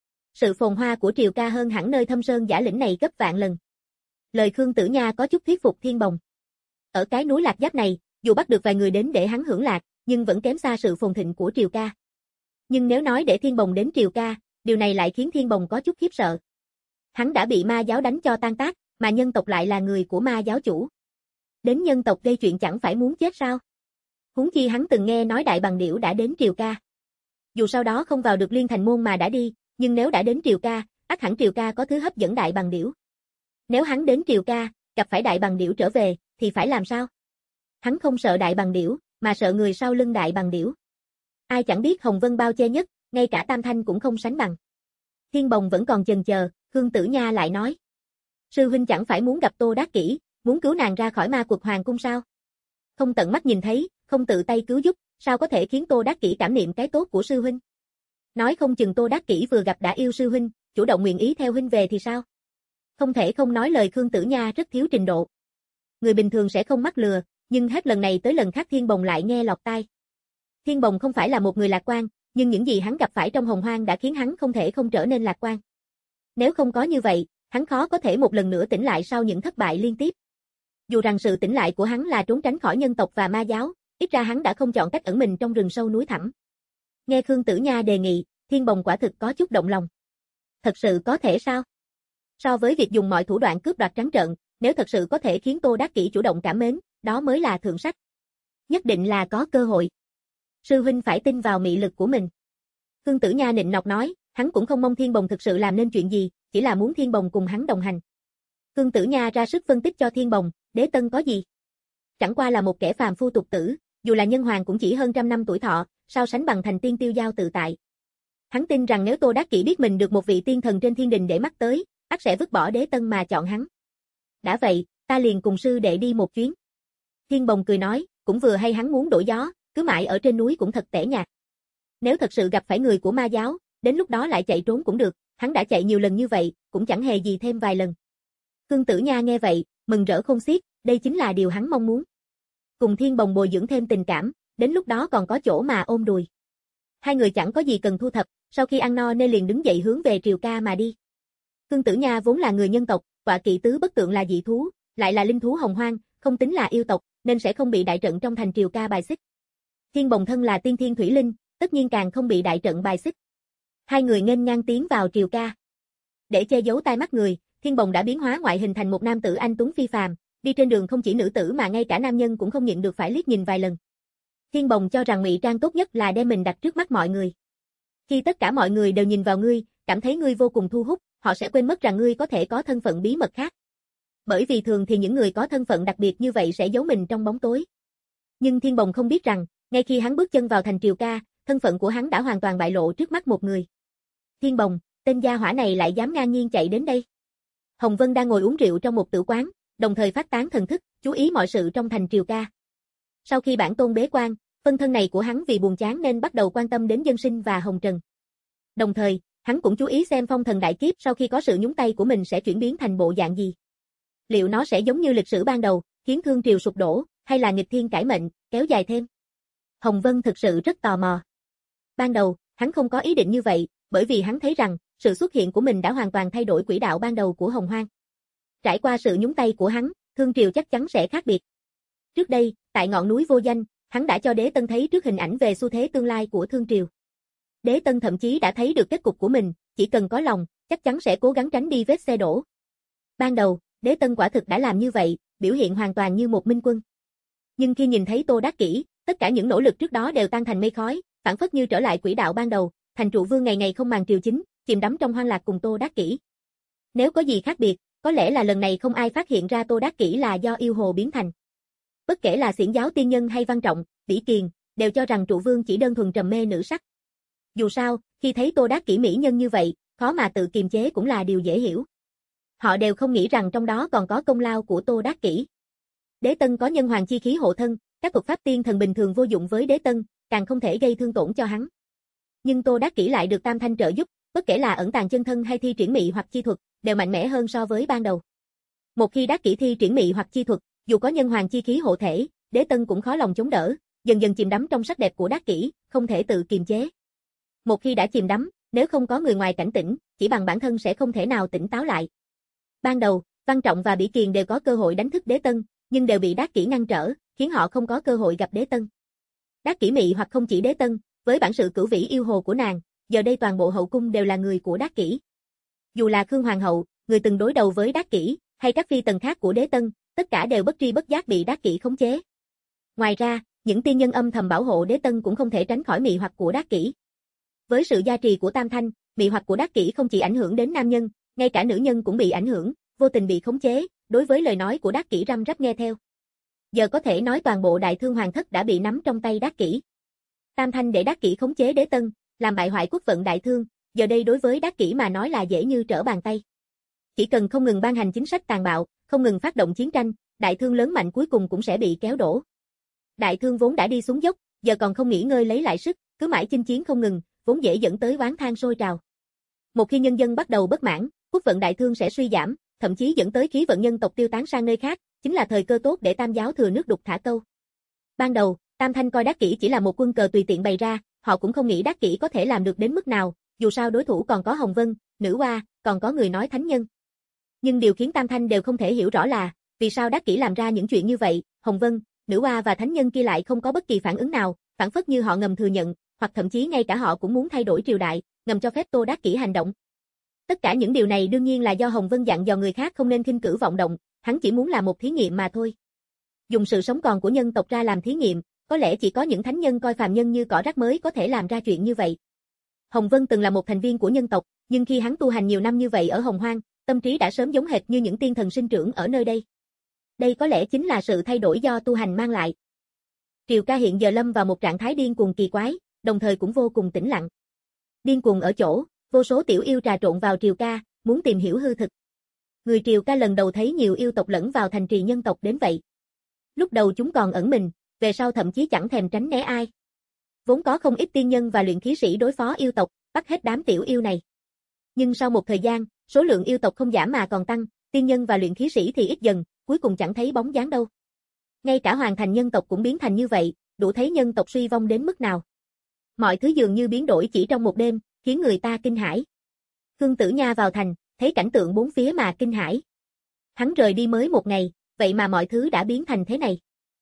Sự phồn hoa của Triều Ca hơn hẳn nơi thâm sơn giả lĩnh này gấp vạn lần. Lời Khương Tử Nha có chút thuyết phục Thiên Bồng. Ở cái núi Lạc Giáp này, dù bắt được vài người đến để hắn hưởng lạc, nhưng vẫn kém xa sự phồn thịnh của Triều Ca. Nhưng nếu nói để Thiên Bồng đến Triều Ca, điều này lại khiến Thiên Bồng có chút khiếp sợ. Hắn đã bị ma giáo đánh cho tan tác, mà nhân tộc lại là người của ma giáo chủ. Đến nhân tộc gây chuyện chẳng phải muốn chết sao? Huống chi hắn từng nghe nói Đại Bằng Điểu đã đến Triều Ca. Dù sau đó không vào được Liên Thành Môn mà đã đi, nhưng nếu đã đến Triều Ca, ắt hẳn Triều Ca có thứ hấp dẫn Đại Bằng Điểu. Nếu hắn đến Triều Ca, gặp phải Đại Bằng Điểu trở về, thì phải làm sao? Hắn không sợ Đại Bằng Điểu, mà sợ người sau lưng Đại Bằng Điểu. Ai chẳng biết Hồng Vân bao che nhất, ngay cả Tam Thanh cũng không sánh bằng. Thiên Bồng vẫn còn chần chờ, Khương Tử Nha lại nói. Sư huynh chẳng phải muốn gặp Tô Đắc Kỷ, muốn cứu nàng ra khỏi ma quật hoàng cung sao? Không tận mắt nhìn thấy, không tự tay cứu giúp, sao có thể khiến Tô Đắc Kỷ cảm niệm cái tốt của sư huynh? Nói không chừng Tô Đắc Kỷ vừa gặp đã yêu sư huynh, chủ động nguyện ý theo huynh về thì sao? Không thể không nói lời Khương Tử Nha rất thiếu trình độ. Người bình thường sẽ không mắc lừa, nhưng hết lần này tới lần khác Thiên Bồng lại nghe lọt tai. Thiên Bồng không phải là một người lạc quan, nhưng những gì hắn gặp phải trong Hồng Hoang đã khiến hắn không thể không trở nên lạc quan. Nếu không có như vậy, hắn khó có thể một lần nữa tỉnh lại sau những thất bại liên tiếp. Dù rằng sự tỉnh lại của hắn là trốn tránh khỏi nhân tộc và ma giáo, ít ra hắn đã không chọn cách ẩn mình trong rừng sâu núi thẳm. Nghe Khương Tử Nha đề nghị, Thiên Bồng quả thực có chút động lòng. Thật sự có thể sao? So với việc dùng mọi thủ đoạn cướp đoạt trắng trợn, nếu thật sự có thể khiến Tô Đắc Kỷ chủ động cảm mến, đó mới là thượng sách. Nhất định là có cơ hội. Sư huynh phải tin vào mị lực của mình. Khương Tử Nha nịnh nọt nói, hắn cũng không mong Thiên Bồng thực sự làm nên chuyện gì, chỉ là muốn Thiên Bồng cùng hắn đồng hành. Khương Tử Nha ra sức phân tích cho Thiên Bồng, Đế Tân có gì? Chẳng qua là một kẻ phàm phu tục tử, dù là nhân hoàng cũng chỉ hơn trăm năm tuổi thọ, sao sánh bằng thành tiên tiêu giao tự tại. Hắn tin rằng nếu Tô Đắc Kỷ biết mình được một vị tiên thần trên thiên đình để mắt tới, ắt sẽ vứt bỏ Đế Tân mà chọn hắn. Đã vậy, ta liền cùng sư đệ đi một chuyến. Thiên Bồng cười nói, cũng vừa hay hắn muốn đổi gió, cứ mãi ở trên núi cũng thật tẻ nhạt. Nếu thật sự gặp phải người của ma giáo, đến lúc đó lại chạy trốn cũng được, hắn đã chạy nhiều lần như vậy, cũng chẳng hề gì thêm vài lần. Khương Tử Nha nghe vậy, mừng rỡ không xiết, đây chính là điều hắn mong muốn. Cùng Thiên Bồng bồi dưỡng thêm tình cảm, đến lúc đó còn có chỗ mà ôm đùi. Hai người chẳng có gì cần thu thập, sau khi ăn no nên liền đứng dậy hướng về Triều Ca mà đi. Khương Tử Nha vốn là người nhân tộc, Tọa Kỵ tứ bất tượng là dị thú, lại là linh thú hồng hoang, không tính là yêu tộc, nên sẽ không bị đại trận trong thành Triều Ca bài xích. Thiên Bồng thân là tiên thiên thủy linh, tất nhiên càng không bị đại trận bài xích. Hai người nghênh ngang tiến vào Triều Ca. Để che giấu tai mắt người, Thiên Bồng đã biến hóa ngoại hình thành một nam tử anh tuấn phi phàm, đi trên đường không chỉ nữ tử mà ngay cả nam nhân cũng không nhịn được phải liếc nhìn vài lần. Thiên Bồng cho rằng ngụy trang tốt nhất là đem mình đặt trước mắt mọi người. Khi tất cả mọi người đều nhìn vào ngươi, cảm thấy ngươi vô cùng thu hút, họ sẽ quên mất rằng ngươi có thể có thân phận bí mật khác. Bởi vì thường thì những người có thân phận đặc biệt như vậy sẽ giấu mình trong bóng tối. Nhưng Thiên Bồng không biết rằng, ngay khi hắn bước chân vào thành Triều Ca, thân phận của hắn đã hoàn toàn bại lộ trước mắt một người. Thiên Bồng, tên gia hỏa này lại dám ngang nhiên chạy đến đây. Hồng Vân đang ngồi uống rượu trong một tử quán, đồng thời phát tán thần thức, chú ý mọi sự trong thành Triều Ca. Sau khi bản tôn bế quan, phân thân này của hắn vì buồn chán nên bắt đầu quan tâm đến dân sinh và hồng trần. Đồng thời, hắn cũng chú ý xem phong thần đại kiếp sau khi có sự nhúng tay của mình sẽ chuyển biến thành bộ dạng gì. Liệu nó sẽ giống như lịch sử ban đầu, khiến thương triều sụp đổ, hay là nghịch thiên cải mệnh, kéo dài thêm? Hồng Vân thực sự rất tò mò. Ban đầu, hắn không có ý định như vậy, bởi vì hắn thấy rằng, sự xuất hiện của mình đã hoàn toàn thay đổi quỹ đạo ban đầu của Hồng Hoang. Trải qua sự nhúng tay của hắn, thương triều chắc chắn sẽ khác biệt. Trước đây, tại ngọn núi vô danh, hắn đã cho Đế Tân thấy trước hình ảnh về xu thế tương lai của thương triều. Đế Tân thậm chí đã thấy được kết cục của mình, chỉ cần có lòng, chắc chắn sẽ cố gắng tránh đi vết xe đổ. Ban đầu, Đế Tân quả thực đã làm như vậy, biểu hiện hoàn toàn như một minh quân. Nhưng khi nhìn thấy Tô Đắc Kỷ, tất cả những nỗ lực trước đó đều tan thành mây khói, phản phất như trở lại quỹ đạo ban đầu, thành trụ vương ngày ngày không màng triều chính, chìm đắm trong hoang lạc cùng Tô Đắc Kỷ. Nếu có gì khác biệt, có lẽ là lần này không ai phát hiện ra Tô Đắc Kỷ là do yêu hồ biến thành. Bất kể là Xiển giáo tiên nhân hay Văn Trọng, Bỉ Kiền, đều cho rằng trụ vương chỉ đơn thuần trầm mê nữ sắc. Dù sao, khi thấy Tô Đắc Kỷ mỹ nhân như vậy, khó mà tự kiềm chế cũng là điều dễ hiểu. Họ đều không nghĩ rằng trong đó còn có công lao của Tô Đắc Kỷ. Đế Tân có nhân hoàng chi khí hộ thân, các thuật pháp tiên thần bình thường vô dụng với Đế Tân, càng không thể gây thương tổn cho hắn. Nhưng Tô Đắc Kỷ lại được Tam Thanh trợ giúp, bất kể là ẩn tàng chân thân hay thi triển mị hoặc chi thuật, đều mạnh mẽ hơn so với ban đầu. Một khi Đắc Kỷ thi triển mị hoặc chi thuật, dù có nhân hoàng chi khí hộ thể, Đế Tân cũng khó lòng chống đỡ, dần dần chìm đắm trong sắc đẹp của Đắc Kỷ, không thể tự kiềm chế. Một khi đã chìm đắm, nếu không có người ngoài cảnh tỉnh, chỉ bằng bản thân sẽ không thể nào tỉnh táo lại. Ban đầu, Văn Trọng và Bỉ Kiền đều có cơ hội đánh thức Đế Tân, nhưng đều bị Đát Kỷ ngăn trở, khiến họ không có cơ hội gặp Đế Tân. Đát Kỷ mị hoặc không chỉ Đế Tân, với bản sự cửu vĩ yêu hồ của nàng, giờ đây toàn bộ hậu cung đều là người của Đát Kỷ. Dù là Khương Hoàng hậu, người từng đối đầu với Đát Kỷ, hay các phi tần khác của Đế Tân, tất cả đều bất tri bất giác bị Đát Kỷ khống chế. Ngoài ra, những tiên nhân âm thầm bảo hộ Đế Tân cũng không thể tránh khỏi mị hoặc của Đát Kỷ. Với sự gia trì của Tam Thanh, mị hoặc của Đát Kỷ không chỉ ảnh hưởng đến nam nhân, ngay cả nữ nhân cũng bị ảnh hưởng, vô tình bị khống chế, đối với lời nói của Đát Kỷ răm rắp nghe theo. Giờ có thể nói toàn bộ Đại Thương Hoàng thất đã bị nắm trong tay Đát Kỷ. Tam Thanh để Đát Kỷ khống chế Đế Tân, làm bại hoại quốc vận Đại Thương, giờ đây đối với Đát Kỷ mà nói là dễ như trở bàn tay. Chỉ cần không ngừng ban hành chính sách tàn bạo, không ngừng phát động chiến tranh, Đại Thương lớn mạnh cuối cùng cũng sẽ bị kéo đổ. Đại Thương vốn đã đi xuống dốc, giờ còn không nghỉ ngơi lấy lại sức, cứ mãi chinh chiến không ngừng, vốn dễ dẫn tới oán than sôi trào. Một khi nhân dân bắt đầu bất mãn, quốc vận Đại Thương sẽ suy giảm, thậm chí dẫn tới khí vận nhân tộc tiêu tán sang nơi khác, chính là thời cơ tốt để Tam giáo thừa nước đục thả câu. Ban đầu, Tam Thanh coi Đát Kỷ chỉ là một quân cờ tùy tiện bày ra, họ cũng không nghĩ Đát Kỷ có thể làm được đến mức nào, dù sao đối thủ còn có Hồng Vân, Nữ Hoa, còn có người nói thánh nhân. Nhưng điều khiến Tam Thanh đều không thể hiểu rõ là, vì sao Đát Kỷ làm ra những chuyện như vậy, Hồng Vân, Nữ Hoa và thánh nhân kia lại không có bất kỳ phản ứng nào, phản phất như họ ngầm thừa nhận, hoặc thậm chí ngay cả họ cũng muốn thay đổi triều đại, ngầm cho phép Tô Đát Kỷ hành động. Tất cả những điều này đương nhiên là do Hồng Vân dặn dò người khác không nên khinh cử vọng động, hắn chỉ muốn làm một thí nghiệm mà thôi. Dùng sự sống còn của nhân tộc ra làm thí nghiệm, có lẽ chỉ có những thánh nhân coi phàm nhân như cỏ rác mới có thể làm ra chuyện như vậy. Hồng Vân từng là một thành viên của nhân tộc, nhưng khi hắn tu hành nhiều năm như vậy ở Hồng Hoang, tâm trí đã sớm giống hệt như những tiên thần sinh trưởng ở nơi đây. Đây có lẽ chính là sự thay đổi do tu hành mang lại. Triều ca hiện giờ lâm vào một trạng thái điên cuồng kỳ quái, đồng thời cũng vô cùng tĩnh lặng. Điên cuồng ở chỗ, vô số tiểu yêu trà trộn vào triều ca, muốn tìm hiểu hư thực. Người triều ca lần đầu thấy nhiều yêu tộc lẫn vào thành trì nhân tộc đến vậy. Lúc đầu chúng còn ẩn mình, về sau thậm chí chẳng thèm tránh né ai. Vốn có không ít tiên nhân và luyện khí sĩ đối phó yêu tộc, bắt hết đám tiểu yêu này. Nhưng sau một thời gian, số lượng yêu tộc không giảm mà còn tăng, tiên nhân và luyện khí sĩ thì ít dần, cuối cùng chẳng thấy bóng dáng đâu. Ngay cả hoàng thành nhân tộc cũng biến thành như vậy, đủ thấy nhân tộc suy vong đến mức nào. Mọi thứ dường như biến đổi chỉ trong một đêm, khiến người ta kinh hãi. Khương Tử Nha vào thành, thấy cảnh tượng bốn phía mà kinh hãi. Hắn rời đi mới một ngày, vậy mà mọi thứ đã biến thành thế này.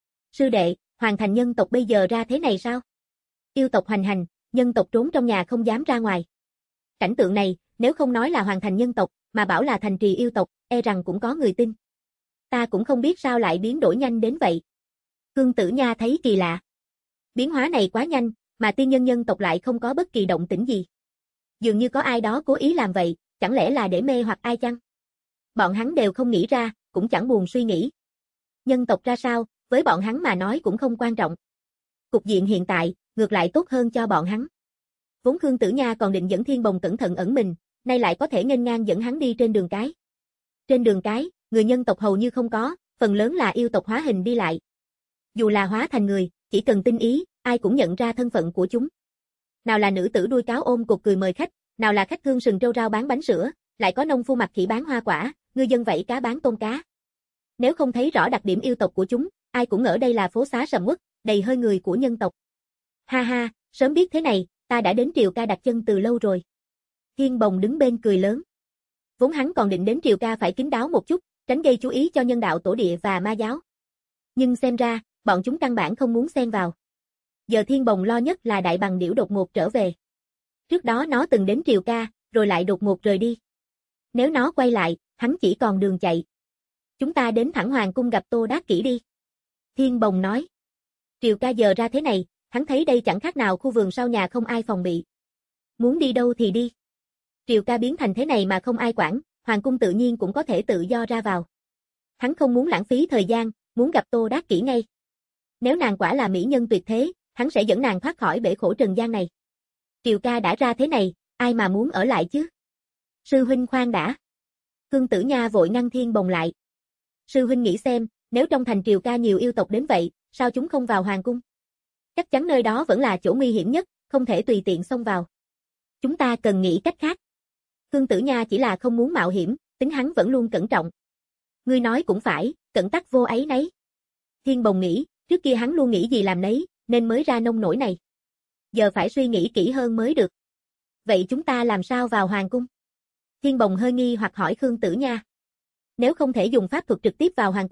Sư đệ, hoàng thành nhân tộc bây giờ ra thế này sao? Yêu tộc hoành hành, nhân tộc trốn trong nhà không dám ra ngoài. Cảnh tượng này, nếu không nói là hoàng thành nhân tộc, mà bảo là thành trì yêu tộc, e rằng cũng có người tin. Ta cũng không biết sao lại biến đổi nhanh đến vậy. Khương Tử Nha thấy kỳ lạ. Biến hóa này quá nhanh, mà tiên nhân nhân tộc lại không có bất kỳ động tĩnh gì. Dường như có ai đó cố ý làm vậy, chẳng lẽ là để mê hoặc ai chăng? Bọn hắn đều không nghĩ ra, cũng chẳng buồn suy nghĩ. Nhân tộc ra sao, với bọn hắn mà nói cũng không quan trọng. Cục diện hiện tại, ngược lại tốt hơn cho bọn hắn. Vốn Khương Tử Nha còn định dẫn Thiên Bồng cẩn thận ẩn mình, nay lại có thể nghênh ngang dẫn hắn đi trên đường cái. Trên đường cái, người nhân tộc hầu như không có, phần lớn là yêu tộc hóa hình đi lại. Dù là hóa thành người, chỉ cần tinh ý, ai cũng nhận ra thân phận của chúng. Nào là nữ tử đuôi cáo ôm cột cười mời khách, nào là khách thương sừng trâu rau bán bánh sữa, lại có nông phu mặt khỉ bán hoa quả, ngư dân vẫy cá bán tôm cá. Nếu không thấy rõ đặc điểm yêu tộc của chúng, ai cũng ngỡ đây là phố xá sầm uất, đầy hơi người của nhân tộc. Ha ha, sớm biết thế này, ta đã đến triều ca đặt chân từ lâu rồi. Thiên Bồng đứng bên cười lớn. Vốn hắn còn định đến triều ca phải kín đáo một chút, tránh gây chú ý cho nhân đạo tổ địa và ma giáo. Nhưng xem ra, bọn chúng căn bản không muốn xen vào. Giờ Thiên Bồng lo nhất là đại bằng điểu đột ngột trở về. Trước đó nó từng đến triều ca, rồi lại đột ngột rời đi. Nếu nó quay lại, hắn chỉ còn đường chạy. Chúng ta đến thẳng hoàng cung gặp Tô Đát Kỷ đi. Thiên Bồng nói. Triều ca giờ ra thế này, hắn thấy đây chẳng khác nào khu vườn sau nhà không ai phòng bị. Muốn đi đâu thì đi. Triều ca biến thành thế này mà không ai quản, hoàng cung tự nhiên cũng có thể tự do ra vào. Hắn không muốn lãng phí thời gian, muốn gặp Tô Đát Kỷ ngay. Nếu nàng quả là mỹ nhân tuyệt thế, hắn sẽ dẫn nàng thoát khỏi bể khổ trần gian này. Triều ca đã ra thế này, ai mà muốn ở lại chứ? Sư huynh khoan đã. Khương Tử Nha vội ngăn Thiên Bồng lại. Sư huynh nghĩ xem, nếu trong thành triều ca nhiều yêu tộc đến vậy, sao chúng không vào hoàng cung? Chắc chắn nơi đó vẫn là chỗ nguy hiểm nhất, không thể tùy tiện xông vào. Chúng ta cần nghĩ cách khác. Khương Tử Nha chỉ là không muốn mạo hiểm, tính hắn vẫn luôn cẩn trọng. Ngươi nói cũng phải, cẩn tắc vô ấy nấy. Thiên Bồng nghĩ, trước kia hắn luôn nghĩ gì làm nấy, nên mới ra nông nổi này. Giờ phải suy nghĩ kỹ hơn mới được. Vậy chúng ta làm sao vào hoàng cung? Thiên Bồng hơi nghi hoặc hỏi Khương Tử Nha. Nếu không thể dùng pháp thuật trực tiếp vào hoàng cung,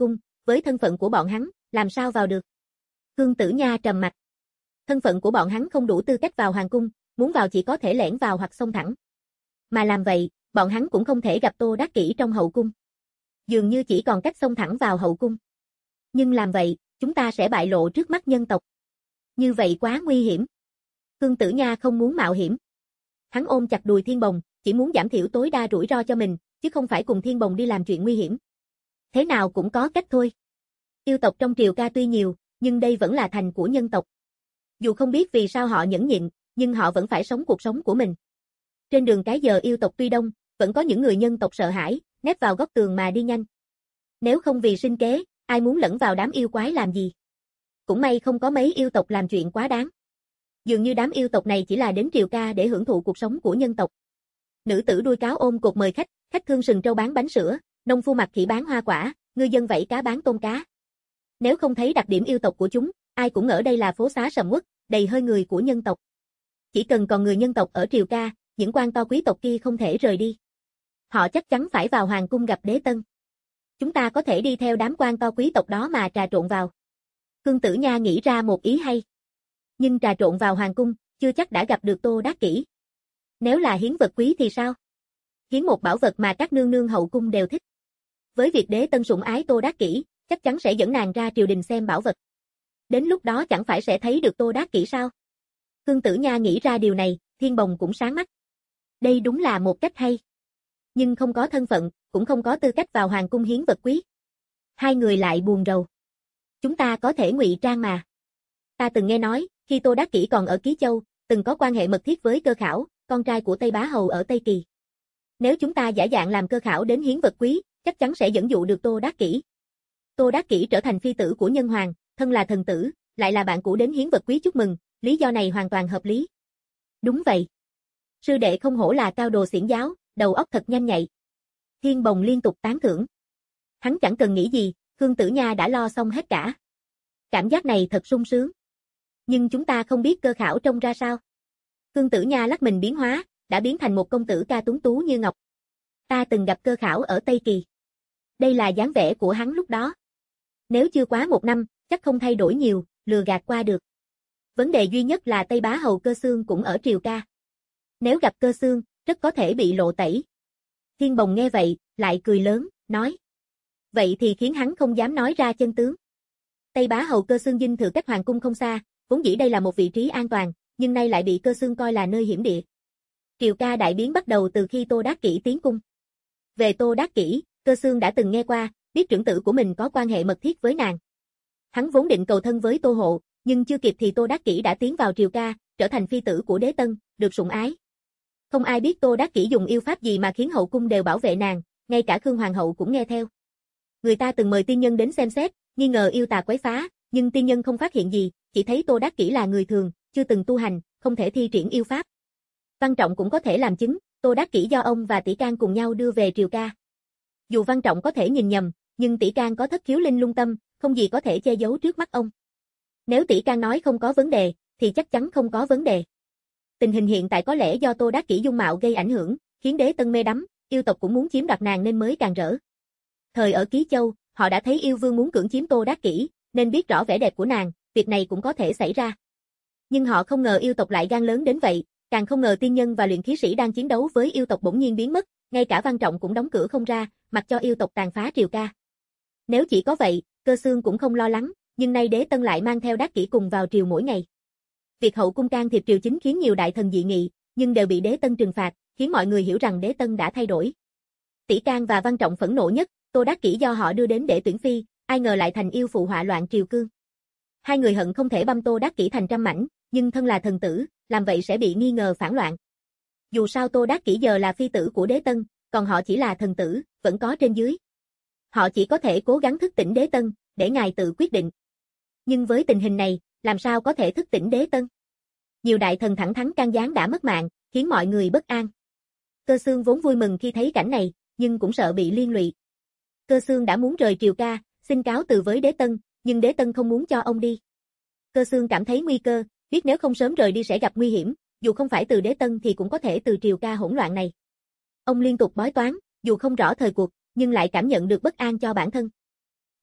với thân phận của bọn hắn, làm sao vào được? Khương Tử Nha trầm mặt. Thân phận của bọn hắn không đủ tư cách vào hoàng cung, muốn vào chỉ có thể lẻn vào hoặc xông thẳng. Mà làm vậy, bọn hắn cũng không thể gặp Tô Đắc Kỷ trong hậu cung. Dường như chỉ còn cách xông thẳng vào hậu cung. Nhưng làm vậy, chúng ta sẽ bại lộ trước mắt nhân tộc. Như vậy quá nguy hiểm. Khương Tử Nha không muốn mạo hiểm. Hắn ôm chặt đùi Thiên Bồng, chỉ muốn giảm thiểu tối đa rủi ro cho mình, chứ không phải cùng Thiên Bồng đi làm chuyện nguy hiểm. Thế nào cũng có cách thôi. Yêu tộc trong triều ca tuy nhiều, nhưng đây vẫn là thành của nhân tộc. Dù không biết vì sao họ nhẫn nhịn, nhưng họ vẫn phải sống cuộc sống của mình. Trên đường cái giờ yêu tộc tuy đông, vẫn có những người nhân tộc sợ hãi, nép vào góc tường mà đi nhanh. Nếu không vì sinh kế, ai muốn lẫn vào đám yêu quái làm gì? Cũng may không có mấy yêu tộc làm chuyện quá đáng. Dường như đám yêu tộc này chỉ là đến triều ca để hưởng thụ cuộc sống của nhân tộc. Nữ tử đuôi cáo ôm cột mời khách, khách thương sừng trâu bán bánh sữa, nông phu mặc khỉ bán hoa quả, ngư dân vẫy cá bán tôm cá. Nếu không thấy đặc điểm yêu tộc của chúng, ai cũng ngỡ đây là phố xá sầm uất, đầy hơi người của nhân tộc. Chỉ cần còn người nhân tộc ở triều ca, những quan to quý tộc kia không thể rời đi. Họ chắc chắn phải vào hoàng cung gặp đế tân. Chúng ta có thể đi theo đám quan to quý tộc đó mà trà trộn vào. Khương Tử Nha nghĩ ra một ý hay. Nhưng trà trộn vào hoàng cung, chưa chắc đã gặp được Tô Đắc Kỷ. Nếu là hiến vật quý thì sao? Hiến một bảo vật mà các nương nương hậu cung đều thích. Với việc đế tân sủng ái Tô Đắc Kỷ, chắc chắn sẽ dẫn nàng ra triều đình xem bảo vật. Đến lúc đó chẳng phải sẽ thấy được Tô Đắc Kỷ sao? Khương Tử Nha nghĩ ra điều này, Thiên Bồng cũng sáng mắt. Đây đúng là một cách hay. Nhưng không có thân phận, cũng không có tư cách vào hoàng cung hiến vật quý. Hai người lại buồn rầu. Chúng ta có thể ngụy trang mà. Ta từng nghe nói, khi Tô Đắc Kỷ còn ở Ký Châu, từng có quan hệ mật thiết với Cơ Khảo, con trai của Tây Bá Hầu ở Tây Kỳ. Nếu chúng ta giả dạng làm Cơ Khảo đến hiến vật quý, chắc chắn sẽ dẫn dụ được Tô Đắc Kỷ. Tô Đắc Kỷ trở thành phi tử của nhân hoàng, thân là thần tử, lại là bạn cũ đến hiến vật quý chúc mừng, lý do này hoàn toàn hợp lý. Đúng vậy. Sư đệ không hổ là cao đồ xiển giáo, đầu óc thật nhanh nhạy. Thiên Bồng liên tục tán thưởng. Hắn chẳng cần nghĩ gì, Khương Tử Nha đã lo xong hết cả. Cảm giác này thật sung sướng. Nhưng chúng ta không biết Cơ Khảo trông ra sao. Khương Tử Nha lắc mình biến hóa, đã biến thành một công tử ca tuấn tú như ngọc. Ta từng gặp Cơ Khảo ở Tây Kỳ. Đây là dáng vẻ của hắn lúc đó. Nếu chưa quá một năm, chắc không thay đổi nhiều, lừa gạt qua được. Vấn đề duy nhất là Tây Bá Hầu Cơ Xương cũng ở triều ca. Nếu gặp Cơ Xương, rất có thể bị lộ tẩy. Thiên Bồng nghe vậy, lại cười lớn, nói. Vậy thì khiến hắn không dám nói ra chân tướng. Tây Bá Hầu Cơ Xương dinh thự cách hoàng cung không xa, vốn dĩ đây là một vị trí an toàn, nhưng nay lại bị Cơ Xương coi là nơi hiểm địa. Triều ca đại biến bắt đầu từ khi Tô Đắc Kỷ tiến cung. Về Tô Đắc Kỷ, Cơ Xương đã từng nghe qua, biết trưởng tử của mình có quan hệ mật thiết với nàng. Hắn vốn định cầu thân với Tô Hộ, nhưng chưa kịp thì Tô Đắc Kỷ đã tiến vào triều ca, trở thành phi tử của đế tân, được sủng ái. Không ai biết Tô Đắc Kỷ dùng yêu pháp gì mà khiến hậu cung đều bảo vệ nàng, ngay cả Khương Hoàng hậu cũng nghe theo. Người ta từng mời tiên nhân đến xem xét, nghi ngờ yêu tà quấy phá, nhưng tiên nhân không phát hiện gì, chỉ thấy Tô Đắc Kỷ là người thường, chưa từng tu hành, không thể thi triển yêu pháp. Văn Trọng cũng có thể làm chứng, Tô Đắc Kỷ do ông và Tỷ Can cùng nhau đưa về triều ca. Dù Văn Trọng có thể nhìn nhầm, nhưng Tỷ Can có thất khiếu linh lung tâm, không gì có thể che giấu trước mắt ông. Nếu Tỷ Can nói không có vấn đề, thì chắc chắn không có vấn đề. Tình hình hiện tại có lẽ do Tô Đắc Kỷ dung mạo gây ảnh hưởng, khiến đế tân mê đắm, yêu tộc cũng muốn chiếm đoạt nàng nên mới càng rỡ. Thời ở Ký Châu, họ đã thấy yêu vương muốn cưỡng chiếm Tô Đắc Kỷ, nên biết rõ vẻ đẹp của nàng, việc này cũng có thể xảy ra. Nhưng họ không ngờ yêu tộc lại gan lớn đến vậy, càng không ngờ tiên nhân và luyện khí sĩ đang chiến đấu với yêu tộc bỗng nhiên biến mất, ngay cả Văn Trọng cũng đóng cửa không ra, mặc cho yêu tộc tàn phá triều ca. Nếu chỉ có vậy, Cơ Xương cũng không lo lắng, nhưng nay đế tân lại mang theo Đắc Kỷ cùng vào triều mỗi ngày. Việc hậu cung can thiệp triều chính khiến nhiều đại thần dị nghị, nhưng đều bị đế tân trừng phạt, khiến mọi người hiểu rằng đế tân đã thay đổi. Tỷ Can và Văn Trọng phẫn nộ nhất, Tô Đắc Kỷ do họ đưa đến để tuyển phi, ai ngờ lại thành yêu phụ họa loạn triều cương. Hai người hận không thể băm Tô Đắc Kỷ thành trăm mảnh, nhưng thân là thần tử, làm vậy sẽ bị nghi ngờ phản loạn. Dù sao Tô Đắc Kỷ giờ là phi tử của đế tân, còn họ chỉ là thần tử, vẫn có trên dưới. Họ chỉ có thể cố gắng thức tỉnh đế tân, để ngài tự quyết định. Nhưng với tình hình này, làm sao có thể thức tỉnh đế tân? Nhiều đại thần thẳng thắn can gián đã mất mạng, khiến mọi người bất an. Cơ Xương vốn vui mừng khi thấy cảnh này, nhưng cũng sợ bị liên lụy. Cơ Xương đã muốn rời triều ca, xin cáo từ với đế tân, nhưng đế tân không muốn cho ông đi. Cơ Xương cảm thấy nguy cơ, biết nếu không sớm rời đi sẽ gặp nguy hiểm, dù không phải từ đế tân thì cũng có thể từ triều ca hỗn loạn này. Ông liên tục bói toán, dù không rõ thời cuộc, nhưng lại cảm nhận được bất an cho bản thân. A, à,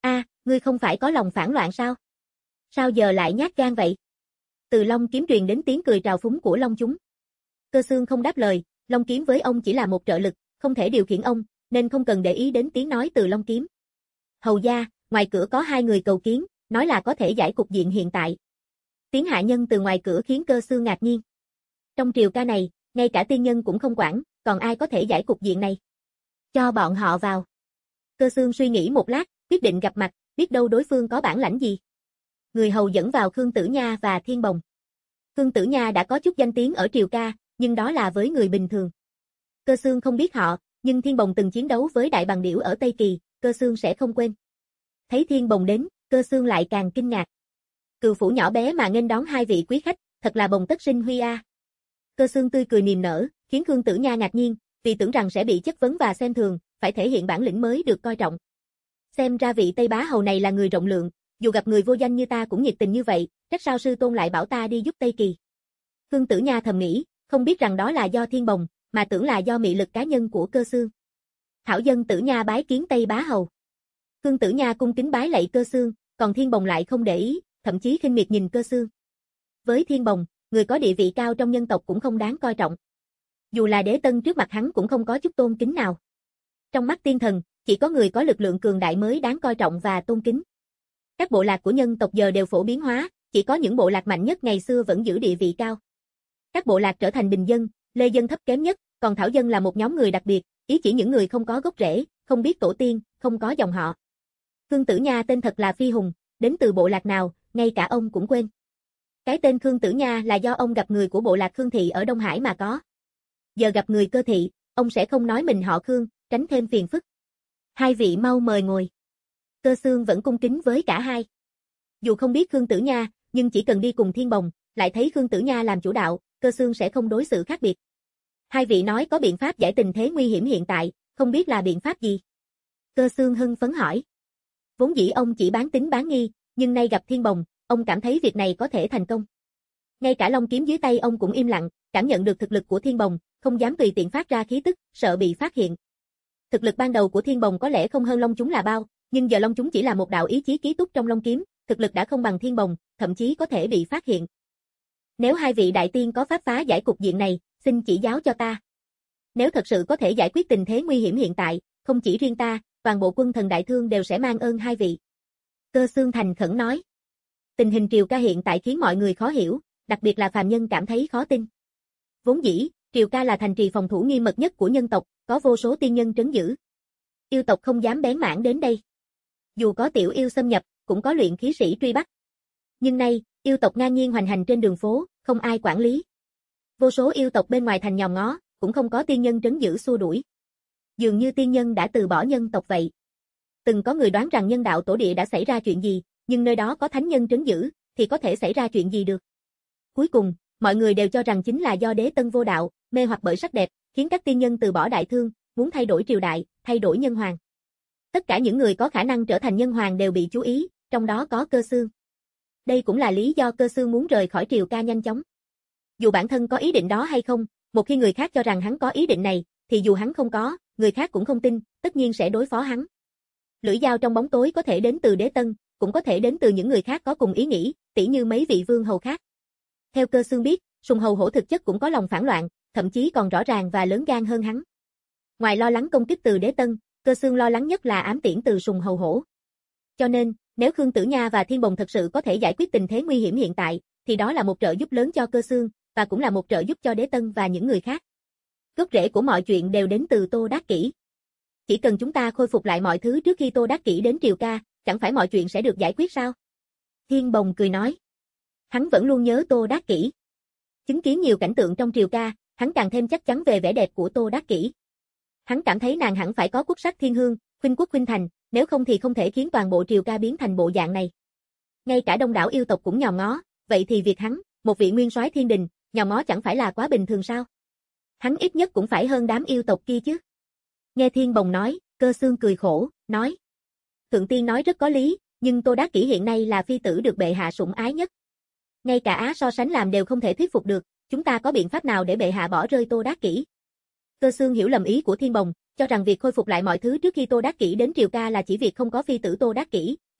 ngươi không phải có lòng phản loạn sao? Sao giờ lại nhát gan vậy? Từ Long Kiếm truyền đến tiếng cười trào phúng của Long chúng. Cơ Xương không đáp lời, Long Kiếm với ông chỉ là một trợ lực, không thể điều khiển ông, nên không cần để ý đến tiếng nói từ Long Kiếm. Hầu gia, ngoài cửa có hai người cầu kiến, nói là có thể giải cục diện hiện tại. Tiếng hạ nhân từ ngoài cửa khiến Cơ Xương ngạc nhiên. Trong triều ca này, ngay cả tiên nhân cũng không quản, còn ai có thể giải cục diện này? Cho bọn họ vào. Cơ Xương suy nghĩ một lát, quyết định gặp mặt, biết đâu đối phương có bản lãnh gì. Người hầu dẫn vào Khương Tử Nha và Thiên Bồng. Khương Tử Nha đã có chút danh tiếng ở triều ca, nhưng đó là với người bình thường. Cơ Xương không biết họ, nhưng Thiên Bồng từng chiến đấu với Đại Bàng Điểu ở Tây Kỳ, Cơ Xương sẽ không quên. Thấy Thiên Bồng đến, Cơ Xương lại càng kinh ngạc. Cừu phủ nhỏ bé mà nghênh đón hai vị quý khách, thật là bồng tất sinh huy a. Cơ Xương tươi cười niềm nở, khiến Khương Tử Nha ngạc nhiên, vì tưởng rằng sẽ bị chất vấn và xem thường, phải thể hiện bản lĩnh mới được coi trọng. Xem ra vị Tây Bá Hầu này là người rộng lượng, dù gặp người vô danh như ta cũng nhiệt tình như vậy, trách sao sư tôn lại bảo ta đi giúp Tây Kỳ. Khương Tử Nha thầm nghĩ, không biết rằng đó là do Thiên Bồng, mà tưởng là do mị lực cá nhân của Cơ Xương. Thảo dân Tử Nha bái kiến Tây Bá Hầu. Khương Tử Nha cung kính bái lạy Cơ Xương, còn Thiên Bồng lại không để ý, thậm chí khinh miệt nhìn Cơ Xương. Với Thiên Bồng, người có địa vị cao trong nhân tộc cũng không đáng coi trọng. Dù là đế tân trước mặt hắn cũng không có chút tôn kính nào. Trong mắt tiên thần, chỉ có người có lực lượng cường đại mới đáng coi trọng và tôn kính. Các bộ lạc của nhân tộc giờ đều phổ biến hóa, chỉ có những bộ lạc mạnh nhất ngày xưa vẫn giữ địa vị cao. Các bộ lạc trở thành bình dân, lê dân thấp kém nhất, còn thảo dân là một nhóm người đặc biệt, ý chỉ những người không có gốc rễ, không biết tổ tiên, không có dòng họ. Khương Tử Nha tên thật là Phi Hùng, đến từ bộ lạc nào, ngay cả ông cũng quên. Cái tên Khương Tử Nha là do ông gặp người của bộ lạc Khương Thị ở Đông Hải mà có. Giờ gặp người Cơ Thị, ông sẽ không nói mình họ Khương, tránh thêm phiền phức. Hai vị mau mời ngồi. Cơ Xương vẫn cung kính với cả hai. Dù không biết Khương Tử Nha, nhưng chỉ cần đi cùng Thiên Bồng, lại thấy Khương Tử Nha làm chủ đạo, Cơ Xương sẽ không đối xử khác biệt. Hai vị nói có biện pháp giải tình thế nguy hiểm hiện tại, không biết là biện pháp gì? Cơ Xương hưng phấn hỏi. Vốn dĩ ông chỉ bán tín bán nghi, nhưng nay gặp Thiên Bồng, ông cảm thấy việc này có thể thành công. Ngay cả long kiếm dưới tay ông cũng im lặng, cảm nhận được thực lực của Thiên Bồng, không dám tùy tiện phát ra khí tức, sợ bị phát hiện. Thực lực ban đầu của Thiên Bồng có lẽ không hơn Long chúng là bao, nhưng giờ Long chúng chỉ là một đạo ý chí ký túc trong Long kiếm, thực lực đã không bằng Thiên Bồng, thậm chí có thể bị phát hiện. Nếu hai vị đại tiên có pháp phá giải cục diện này, xin chỉ giáo cho ta. Nếu thật sự có thể giải quyết tình thế nguy hiểm hiện tại, không chỉ riêng ta, toàn bộ quân thần đại thương đều sẽ mang ơn hai vị. Cơ Xương thành khẩn nói. Tình hình triều ca hiện tại khiến mọi người khó hiểu, đặc biệt là phàm nhân cảm thấy khó tin. Vốn dĩ, triều ca là thành trì phòng thủ nghiêm mật nhất của nhân tộc, có vô số tiên nhân trấn giữ. Yêu tộc không dám bén mảng đến đây. Dù có tiểu yêu xâm nhập, cũng có luyện khí sĩ truy bắt. Nhưng nay, yêu tộc ngang nhiên hoành hành trên đường phố, không ai quản lý. Vô số yêu tộc bên ngoài thành nhòm ngó, cũng không có tiên nhân trấn giữ xua đuổi. Dường như tiên nhân đã từ bỏ nhân tộc vậy. Từng có người đoán rằng nhân đạo tổ địa đã xảy ra chuyện gì, nhưng nơi đó có thánh nhân trấn giữ, thì có thể xảy ra chuyện gì được. Cuối cùng, mọi người đều cho rằng chính là do đế tân vô đạo, mê hoặc bởi sắc đẹp, khiến các tiên nhân từ bỏ đại thương, muốn thay đổi triều đại, thay đổi nhân hoàng. Tất cả những người có khả năng trở thành nhân hoàng đều bị chú ý, trong đó có Cơ Xương. Đây cũng là lý do Cơ Xương muốn rời khỏi triều ca nhanh chóng. Dù bản thân có ý định đó hay không, một khi người khác cho rằng hắn có ý định này, thì dù hắn không có, người khác cũng không tin, tất nhiên sẽ đối phó hắn. Lưỡi dao trong bóng tối có thể đến từ đế tân, cũng có thể đến từ những người khác có cùng ý nghĩ, tỉ như mấy vị vương hầu khác. Theo Cơ Xương biết, Sùng Hầu Hổ thực chất cũng có lòng phản loạn, thậm chí còn rõ ràng và lớn gan hơn hắn. Ngoài lo lắng công kích từ đế tân, Cơ Xương lo lắng nhất là ám tiễn từ Sùng Hầu Hổ. Cho nên, nếu Khương Tử Nha và Thiên Bồng thật sự có thể giải quyết tình thế nguy hiểm hiện tại, thì đó là một trợ giúp lớn cho Cơ Xương, và cũng là một trợ giúp cho đế tân và những người khác. Gốc rễ của mọi chuyện đều đến từ Tô Đắc Kỷ. Chỉ cần chúng ta khôi phục lại mọi thứ trước khi Tô Đắc Kỷ đến triều ca, chẳng phải mọi chuyện sẽ được giải quyết sao? Thiên Bồng cười nói. Hắn vẫn luôn nhớ Tô Đắc Kỷ. Chứng kiến nhiều cảnh tượng trong triều ca, hắn càng thêm chắc chắn về vẻ đẹp của Tô Đắc Kỷ. Hắn cảm thấy nàng hẳn phải có quốc sắc thiên hương, khuynh quốc khuynh thành, nếu không thì không thể khiến toàn bộ triều ca biến thành bộ dạng này. Ngay cả đông đảo yêu tộc cũng nhòm ngó, vậy thì việc hắn, một vị nguyên soái thiên đình, nhòm ngó chẳng phải là quá bình thường sao? Hắn ít nhất cũng phải hơn đám yêu tộc kia chứ. Nghe Thiên Bồng nói, Cơ Xương cười khổ, nói. Thượng tiên nói rất có lý, nhưng Tô Đắc Kỷ hiện nay là phi tử được bệ hạ sủng ái nhất. Ngay cả Á so sánh làm đều không thể thuyết phục được, chúng ta có biện pháp nào để bệ hạ bỏ rơi Tô Đắc Kỷ? Cơ Xương hiểu lầm ý của Thiên Bồng, cho rằng việc khôi phục lại mọi thứ trước khi Tô Đắc Kỷ đến triều ca là chỉ việc không có phi tử Tô Đắc Kỷ,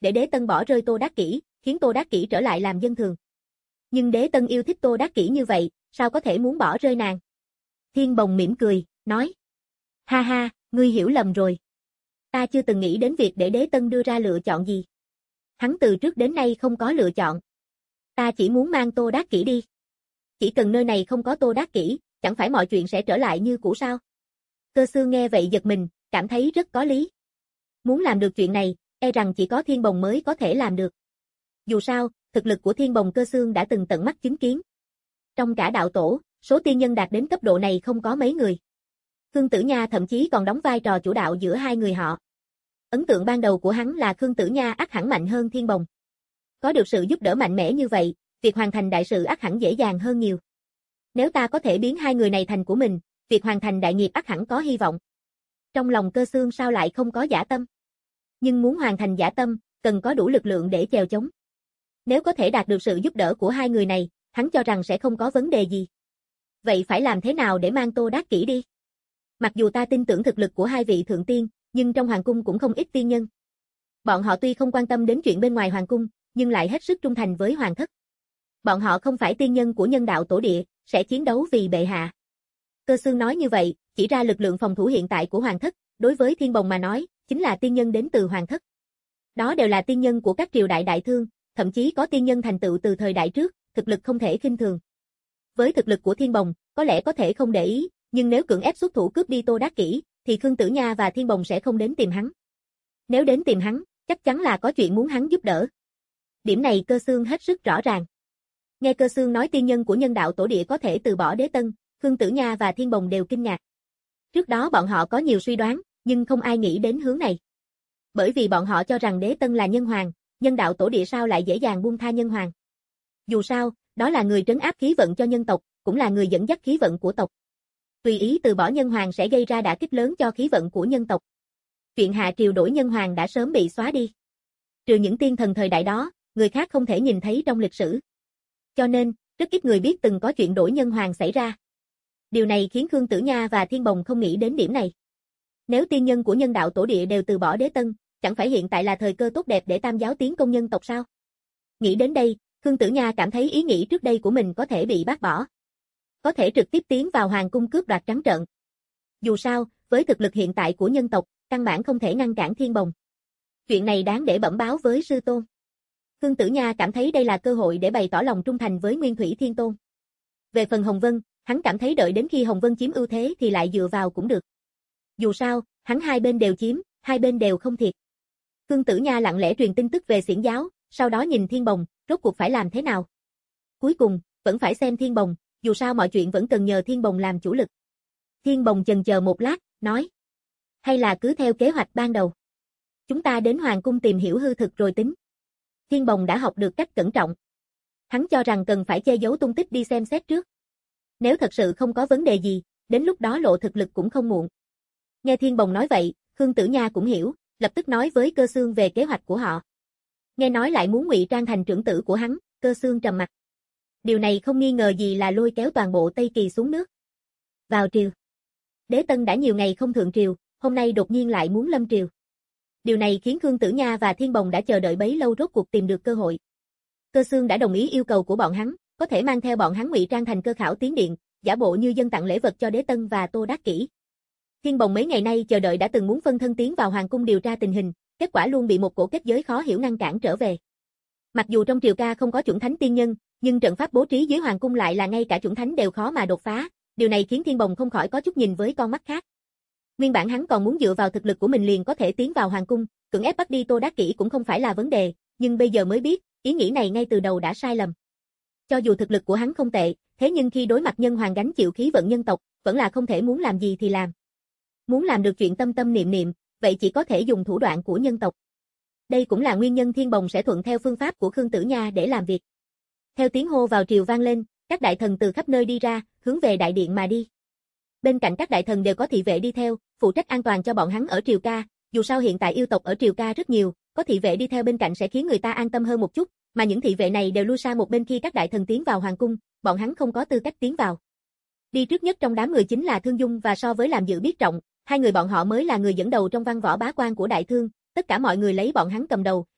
để Đế Tân bỏ rơi Tô Đắc Kỷ, khiến Tô Đắc Kỷ trở lại làm dân thường. Nhưng Đế Tân yêu thích Tô Đắc Kỷ như vậy, sao có thể muốn bỏ rơi nàng? Thiên Bồng mỉm cười, nói. Ha ha, ngươi hiểu lầm rồi. Ta chưa từng nghĩ đến việc để Đế Tân đưa ra lựa chọn gì. Hắn từ trước đến nay không có lựa chọn. Ta chỉ muốn mang Tô Đắc Kỷ đi. Chỉ cần nơi này không có Tô Đắc Kỷ, chẳng phải mọi chuyện sẽ trở lại như cũ sao? Cơ Xương nghe vậy giật mình, cảm thấy rất có lý. Muốn làm được chuyện này, e rằng chỉ có Thiên Bồng mới có thể làm được. Dù sao, thực lực của Thiên Bồng Cơ Xương đã từng tận mắt chứng kiến. Trong cả đạo tổ, số tiên nhân đạt đến cấp độ này không có mấy người. Khương Tử Nha thậm chí còn đóng vai trò chủ đạo giữa hai người họ. Ấn tượng ban đầu của hắn là Khương Tử Nha ắt hẳn mạnh hơn Thiên Bồng. Có được sự giúp đỡ mạnh mẽ như vậy, việc hoàn thành đại sự ắt hẳn dễ dàng hơn nhiều. Nếu ta có thể biến hai người này thành của mình, việc hoàn thành đại nghiệp ắt hẳn có hy vọng. Trong lòng Cơ Xương sao lại không có dã tâm? Nhưng muốn hoàn thành dã tâm, cần có đủ lực lượng để chèo chống. Nếu có thể đạt được sự giúp đỡ của hai người này, hắn cho rằng sẽ không có vấn đề gì. Vậy phải làm thế nào để mang Tô Đắc Kỷ đi? Mặc dù ta tin tưởng thực lực của hai vị thượng tiên, nhưng trong hoàng cung cũng không ít tiên nhân. Bọn họ tuy không quan tâm đến chuyện bên ngoài hoàng cung, nhưng lại hết sức trung thành với hoàng thất. Bọn họ không phải tiên nhân của nhân đạo tổ địa, sẽ chiến đấu vì bệ hạ. Cơ Xương nói như vậy, chỉ ra lực lượng phòng thủ hiện tại của hoàng thất, đối với Thiên Bồng mà nói, chính là tiên nhân đến từ hoàng thất. Đó đều là tiên nhân của các triều đại đại thương, thậm chí có tiên nhân thành tựu từ thời đại trước, thực lực không thể khinh thường. Với thực lực của Thiên Bồng, có lẽ có thể không để ý, nhưng nếu cưỡng ép xuất thủ cướp đi Tô Đắc Kỷ, thì Khương Tử Nha và Thiên Bồng sẽ không đến tìm hắn. Nếu đến tìm hắn, chắc chắn là có chuyện muốn hắn giúp đỡ. Điểm này Cơ Xương hết sức rõ ràng. Nghe Cơ Xương nói tiên nhân của nhân đạo tổ địa có thể từ bỏ Đế Tân, Khương Tử Nha và Thiên Bồng đều kinh ngạc. Trước đó bọn họ có nhiều suy đoán, nhưng không ai nghĩ đến hướng này. Bởi vì bọn họ cho rằng Đế Tân là nhân hoàng, nhân đạo tổ địa sao lại dễ dàng buông tha nhân hoàng. Dù sao, đó là người trấn áp khí vận cho nhân tộc, cũng là người dẫn dắt khí vận của tộc. Tùy ý từ bỏ nhân hoàng sẽ gây ra đả kích lớn cho khí vận của nhân tộc. Chuyện hạ triều đổi nhân hoàng đã sớm bị xóa đi. Trừ những tiên thần thời đại đó, người khác không thể nhìn thấy trong lịch sử. Cho nên, rất ít người biết từng có chuyện đổi nhân hoàng xảy ra. Điều này khiến Khương Tử Nha và Thiên Bồng không nghĩ đến điểm này. Nếu tiên nhân của nhân đạo tổ địa đều từ bỏ Đế Tân, chẳng phải hiện tại là thời cơ tốt đẹp để tam giáo tiến công nhân tộc sao? Nghĩ đến đây, Khương Tử Nha cảm thấy ý nghĩ trước đây của mình có thể bị bác bỏ. Có thể trực tiếp tiến vào hoàng cung cướp đoạt trắng trợn. Dù sao, với thực lực hiện tại của nhân tộc, căn bản không thể ngăn cản Thiên Bồng. Chuyện này đáng để bẩm báo với sư tôn. Khương Tử Nha cảm thấy đây là cơ hội để bày tỏ lòng trung thành với Nguyên Thủy Thiên Tôn. Về phần Hồng Vân, hắn cảm thấy đợi đến khi Hồng Vân chiếm ưu thế thì lại dựa vào cũng được. Dù sao, hắn hai bên đều chiếm, hai bên đều không thiệt. Khương Tử Nha lặng lẽ truyền tin tức về Xiển giáo, sau đó nhìn Thiên Bồng, rốt cuộc phải làm thế nào. Cuối cùng, vẫn phải xem Thiên Bồng, dù sao mọi chuyện vẫn cần nhờ Thiên Bồng làm chủ lực. Thiên Bồng chần chờ một lát, nói. Hay là cứ theo kế hoạch ban đầu. Chúng ta đến hoàng cung tìm hiểu hư thực rồi tính. Thiên Bồng đã học được cách cẩn trọng. Hắn cho rằng cần phải che giấu tung tích đi xem xét trước. Nếu thật sự không có vấn đề gì, đến lúc đó lộ thực lực cũng không muộn. Nghe Thiên Bồng nói vậy, Khương Tử Nha cũng hiểu, lập tức nói với Cơ Xương về kế hoạch của họ. Nghe nói lại muốn ngụy trang thành trưởng tử của hắn, Cơ Xương trầm mặt. Điều này không nghi ngờ gì là lôi kéo toàn bộ Tây Kỳ xuống nước. Vào triều. Đế Tân đã nhiều ngày không thượng triều, hôm nay đột nhiên lại muốn lâm triều. Điều này khiến Khương Tử Nha và Thiên Bồng đã chờ đợi bấy lâu rốt cuộc tìm được cơ hội. Cơ Xương đã đồng ý yêu cầu của bọn hắn, có thể mang theo bọn hắn ngụy trang thành Cơ Khảo tiến điện, giả bộ như dân tặng lễ vật cho Đế Tân và Tô Đắc Kỷ. Thiên Bồng mấy ngày nay chờ đợi đã từng muốn phân thân tiến vào hoàng cung điều tra tình hình, kết quả luôn bị một cổ kết giới khó hiểu ngăn cản trở về. Mặc dù trong triều ca không có chuẩn thánh tiên nhân, nhưng trận pháp bố trí dưới hoàng cung lại là ngay cả chuẩn thánh đều khó mà đột phá, điều này khiến Thiên Bồng không khỏi có chút nhìn với con mắt khác. Nguyên bản hắn còn muốn dựa vào thực lực của mình liền có thể tiến vào hoàng cung, cưỡng ép bắt đi Tô Đắc Kỷ cũng không phải là vấn đề, nhưng bây giờ mới biết, ý nghĩ này ngay từ đầu đã sai lầm. Cho dù thực lực của hắn không tệ, thế nhưng khi đối mặt nhân hoàng gánh chịu khí vận nhân tộc, vẫn là không thể muốn làm gì thì làm. Muốn làm được chuyện tâm tâm niệm niệm, vậy chỉ có thể dùng thủ đoạn của nhân tộc. Đây cũng là nguyên nhân Thiên Bồng sẽ thuận theo phương pháp của Khương Tử Nha để làm việc. Theo tiếng hô vào triều vang lên, các đại thần từ khắp nơi đi ra, hướng về đại điện mà đi. Bên cạnh các đại thần đều có thị vệ đi theo, phụ trách an toàn cho bọn hắn ở triều ca, dù sao hiện tại yêu tộc ở triều ca rất nhiều, có thị vệ đi theo bên cạnh sẽ khiến người ta an tâm hơn một chút, mà những thị vệ này đều lui sang một bên khi các đại thần tiến vào hoàng cung, bọn hắn không có tư cách tiến vào. Đi trước nhất trong đám người chính là Thương Dung và so với làm dự biết trọng, hai người bọn họ mới là người dẫn đầu trong văn võ bá quan của đại thương, tất cả mọi người lấy bọn hắn cầm đầu,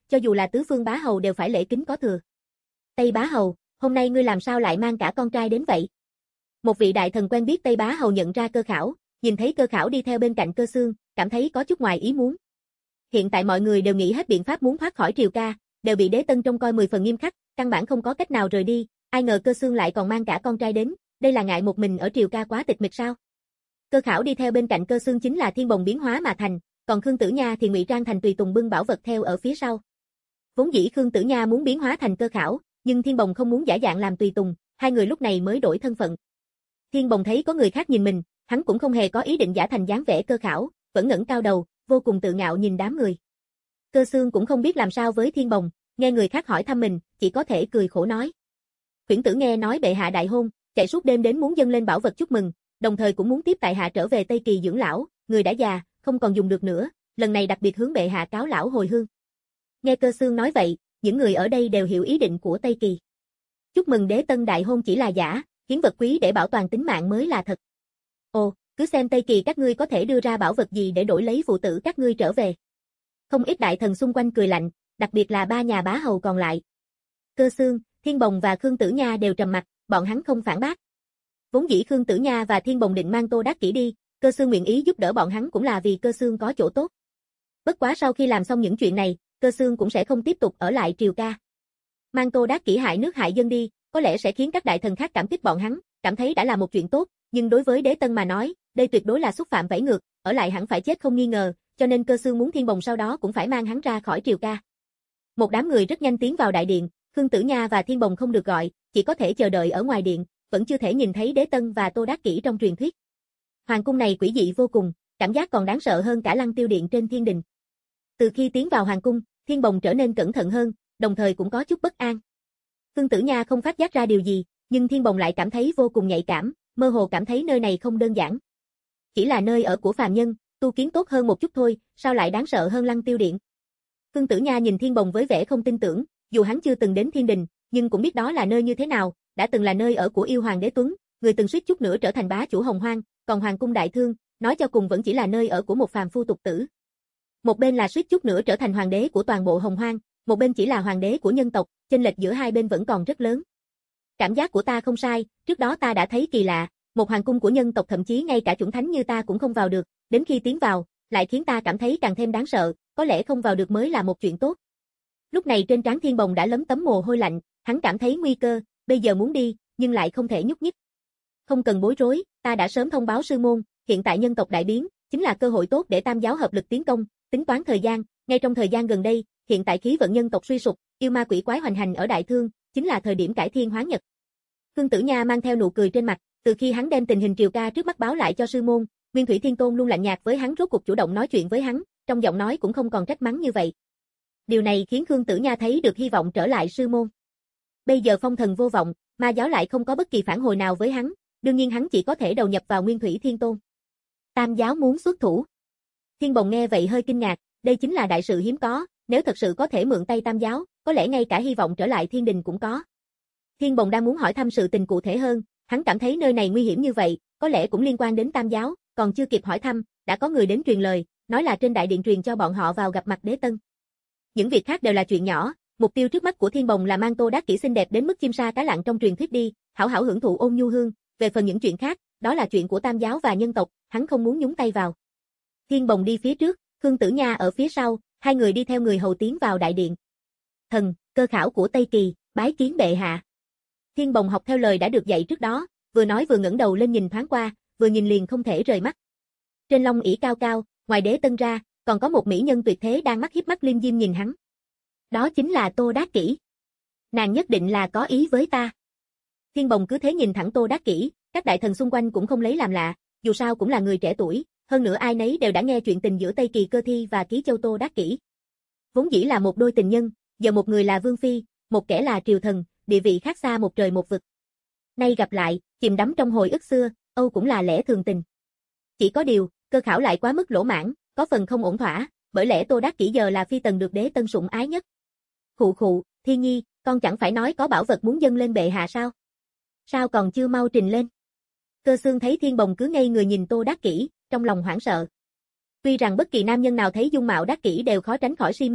cho dù là tứ phương bá hầu đều phải lễ kính có thừa. Tây bá hầu, hôm nay ngươi làm sao lại mang cả con trai đến vậy? Một vị đại thần quen biết Tây bá hầu nhận ra Cơ Khảo, nhìn thấy Cơ Khảo đi theo bên cạnh Cơ Xương, cảm thấy có chút ngoài ý muốn. Hiện tại mọi người đều nghĩ hết biện pháp muốn thoát khỏi Triều Ca, đều bị Đế Tân trông coi mười phần nghiêm khắc, căn bản không có cách nào rời đi, ai ngờ Cơ Xương lại còn mang cả con trai đến, đây là ngại một mình ở Triều Ca quá tịch mịch sao? Cơ Khảo đi theo bên cạnh Cơ Xương chính là Thiên Bồng biến hóa mà thành, còn Khương Tử Nha thì ngụy trang thành tùy tùng bưng bảo vật theo ở phía sau. Vốn dĩ Khương Tử Nha muốn biến hóa thành Cơ Khảo, nhưng Thiên Bồng không muốn giả dạng làm tùy tùng, hai người lúc này mới đổi thân phận. Thiên Bồng thấy có người khác nhìn mình, hắn cũng không hề có ý định giả thành dáng vẻ Cơ Khảo, vẫn ngẩng cao đầu, vô cùng tự ngạo nhìn đám người. Cơ Xương cũng không biết làm sao với Thiên Bồng, nghe người khác hỏi thăm mình, chỉ có thể cười khổ nói. Khuyển Tử nghe nói bệ hạ đại hôn, chạy suốt đêm đến muốn dâng lên bảo vật chúc mừng, đồng thời cũng muốn tiếp tại hạ trở về Tây Kỳ dưỡng lão, người đã già, không còn dùng được nữa, lần này đặc biệt hướng bệ hạ cáo lão hồi hương. Nghe Cơ Xương nói vậy, những người ở đây đều hiểu ý định của Tây Kỳ. Chúc mừng Đế Tân đại hôn chỉ là giả, hiến vật quý để bảo toàn tính mạng mới là thật. Ồ, cứ xem Tây Kỳ các ngươi có thể đưa ra bảo vật gì để đổi lấy phụ tử các ngươi trở về. Không ít đại thần xung quanh cười lạnh, đặc biệt là ba nhà bá hầu còn lại. Cơ Xương, Thiên Bồng và Khương Tử Nha đều trầm mặt, bọn hắn không phản bác. Vốn dĩ Khương Tử Nha và Thiên Bồng định mang Tô Đắc Kỷ đi, Cơ Xương nguyện ý giúp đỡ bọn hắn cũng là vì Cơ Xương có chỗ tốt. Bất quá sau khi làm xong những chuyện này, Cơ Xương cũng sẽ không tiếp tục ở lại Triều Ca. Mang Tô Đắc Kỷ hại nước hại dân đi, có lẽ sẽ khiến các đại thần khác cảm kích bọn hắn, cảm thấy đã là một chuyện tốt, nhưng đối với Đế Tân mà nói, đây tuyệt đối là xúc phạm vẫy ngược, ở lại hẳn phải chết không nghi ngờ, cho nên Cơ Xương muốn Thiên Bồng sau đó cũng phải mang hắn ra khỏi Triều Ca. Một đám người rất nhanh tiến vào đại điện, Khương Tử Nha và Thiên Bồng không được gọi, chỉ có thể chờ đợi ở ngoài điện, vẫn chưa thể nhìn thấy Đế Tân và Tô Đắc Kỷ trong truyền thuyết. Hoàng cung này quỷ dị vô cùng, cảm giác còn đáng sợ hơn cả Lăng Tiêu Điện trên thiên đình. Từ khi tiến vào hoàng cung, Thiên Bồng trở nên cẩn thận hơn, đồng thời cũng có chút bất an. Khương Tử Nha không phát giác ra điều gì, nhưng Thiên Bồng lại cảm thấy vô cùng nhạy cảm, mơ hồ cảm thấy nơi này không đơn giản. Chỉ là nơi ở của phàm nhân, tu kiến tốt hơn một chút thôi, sao lại đáng sợ hơn Lăng Tiêu Điện? Khương Tử Nha nhìn Thiên Bồng với vẻ không tin tưởng, dù hắn chưa từng đến thiên đình, nhưng cũng biết đó là nơi như thế nào, đã từng là nơi ở của yêu hoàng Đế Tuấn, người từng suýt chút nữa trở thành bá chủ Hồng Hoang, còn hoàng cung đại thương, nói cho cùng vẫn chỉ là nơi ở của một phàm phu tục tử. Một bên là suýt chút nữa trở thành hoàng đế của toàn bộ Hồng Hoang, một bên chỉ là hoàng đế của nhân tộc, chênh lệch giữa hai bên vẫn còn rất lớn. Cảm giác của ta không sai, trước đó ta đã thấy kỳ lạ, một hoàng cung của nhân tộc thậm chí ngay cả chuẩn thánh như ta cũng không vào được, đến khi tiến vào, lại khiến ta cảm thấy càng thêm đáng sợ, có lẽ không vào được mới là một chuyện tốt. Lúc này trên trán Thiên Bồng đã lấm tấm mồ hôi lạnh, hắn cảm thấy nguy cơ, bây giờ muốn đi, nhưng lại không thể nhúc nhích. Không cần bối rối, ta đã sớm thông báo sư môn, hiện tại nhân tộc đại biến, chính là cơ hội tốt để tam giáo hợp lực tiến công, tính toán thời gian, ngay trong thời gian gần đây, hiện tại khí vận nhân tộc suy sụp, yêu ma quỷ quái hoành hành ở đại thương, chính là thời điểm cải thiên hóa nhật. Khương Tử Nha mang theo nụ cười trên mặt, từ khi hắn đem tình hình Triều Ca trước mắt báo lại cho sư môn, Nguyên Thủy Thiên Tôn luôn lạnh nhạt với hắn, rốt cuộc chủ động nói chuyện với hắn, trong giọng nói cũng không còn trách mắng như vậy. Điều này khiến Khương Tử Nha thấy được hy vọng trở lại sư môn. Bây giờ phong thần vô vọng, ma giáo lại không có bất kỳ phản hồi nào với hắn, đương nhiên hắn chỉ có thể đầu nhập vào Nguyên Thủy Thiên Tôn. Tam giáo muốn xuất thủ. Thiên Bồng nghe vậy hơi kinh ngạc, đây chính là đại sự hiếm có, nếu thật sự có thể mượn tay tam giáo, có lẽ ngay cả hy vọng trở lại thiên đình cũng có. Thiên Bồng đang muốn hỏi thăm sự tình cụ thể hơn, hắn cảm thấy nơi này nguy hiểm như vậy, có lẽ cũng liên quan đến tam giáo, còn chưa kịp hỏi thăm, đã có người đến truyền lời, nói là trên đại điện truyền cho bọn họ vào gặp mặt Đế Tân. Những việc khác đều là chuyện nhỏ, mục tiêu trước mắt của Thiên Bồng là mang Tô Đắc Kỷ xinh đẹp đến mức chim sa cá lặn trong truyền thuyết đi, hảo hảo hưởng thụ ôn nhu hương, về phần những chuyện khác, đó là chuyện của tam giáo và nhân tộc, hắn không muốn nhúng tay vào. Thiên Bồng đi phía trước, Khương Tử Nha ở phía sau, hai người đi theo người hầu tiến vào đại điện. Thần, Cơ Khảo của Tây Kỳ, bái kiến bệ hạ. Thiên Bồng học theo lời đã được dạy trước đó, vừa nói vừa ngẩng đầu lên nhìn thoáng qua, vừa nhìn liền không thể rời mắt. Trên long ỷ cao cao, ngoài Đế Tân ra, còn có một mỹ nhân tuyệt thế đang mắt hiếp mắt liêm diêm nhìn hắn. Đó chính là Tô Đắc Kỷ. Nàng nhất định là có ý với ta. Thiên Bồng cứ thế nhìn thẳng Tô Đắc Kỷ, các đại thần xung quanh cũng không lấy làm lạ, dù sao cũng là người trẻ tuổi, hơn nữa ai nấy đều đã nghe chuyện tình giữa Tây Kỳ Cơ Thi và Ký Châu Tô Đắc Kỷ. Vốn dĩ là một đôi tình nhân, giờ một người là vương phi, một kẻ là triều thần, địa vị khác xa một trời một vực. Nay gặp lại, chìm đắm trong hồi ức xưa, Âu cũng là lẽ thường tình. Chỉ có điều, Cơ Khảo lại quá mức lỗ mãn, có phần không ổn thỏa, bởi lẽ Tô Đắc Kỷ giờ là phi tần được Đế Tân sủng ái nhất. Khụ khụ, Thiên Nhi, con chẳng phải nói có bảo vật muốn dâng lên bệ hạ sao? Sao còn chưa mau trình lên? Cơ Xương thấy Thiên Bồng cứ ngây người nhìn Tô Đắc Kỷ, trong lòng hoảng sợ. Tuy rằng bất kỳ nam nhân nào thấy dung mạo Đắc Kỷ đều khó tránh khỏi si mê,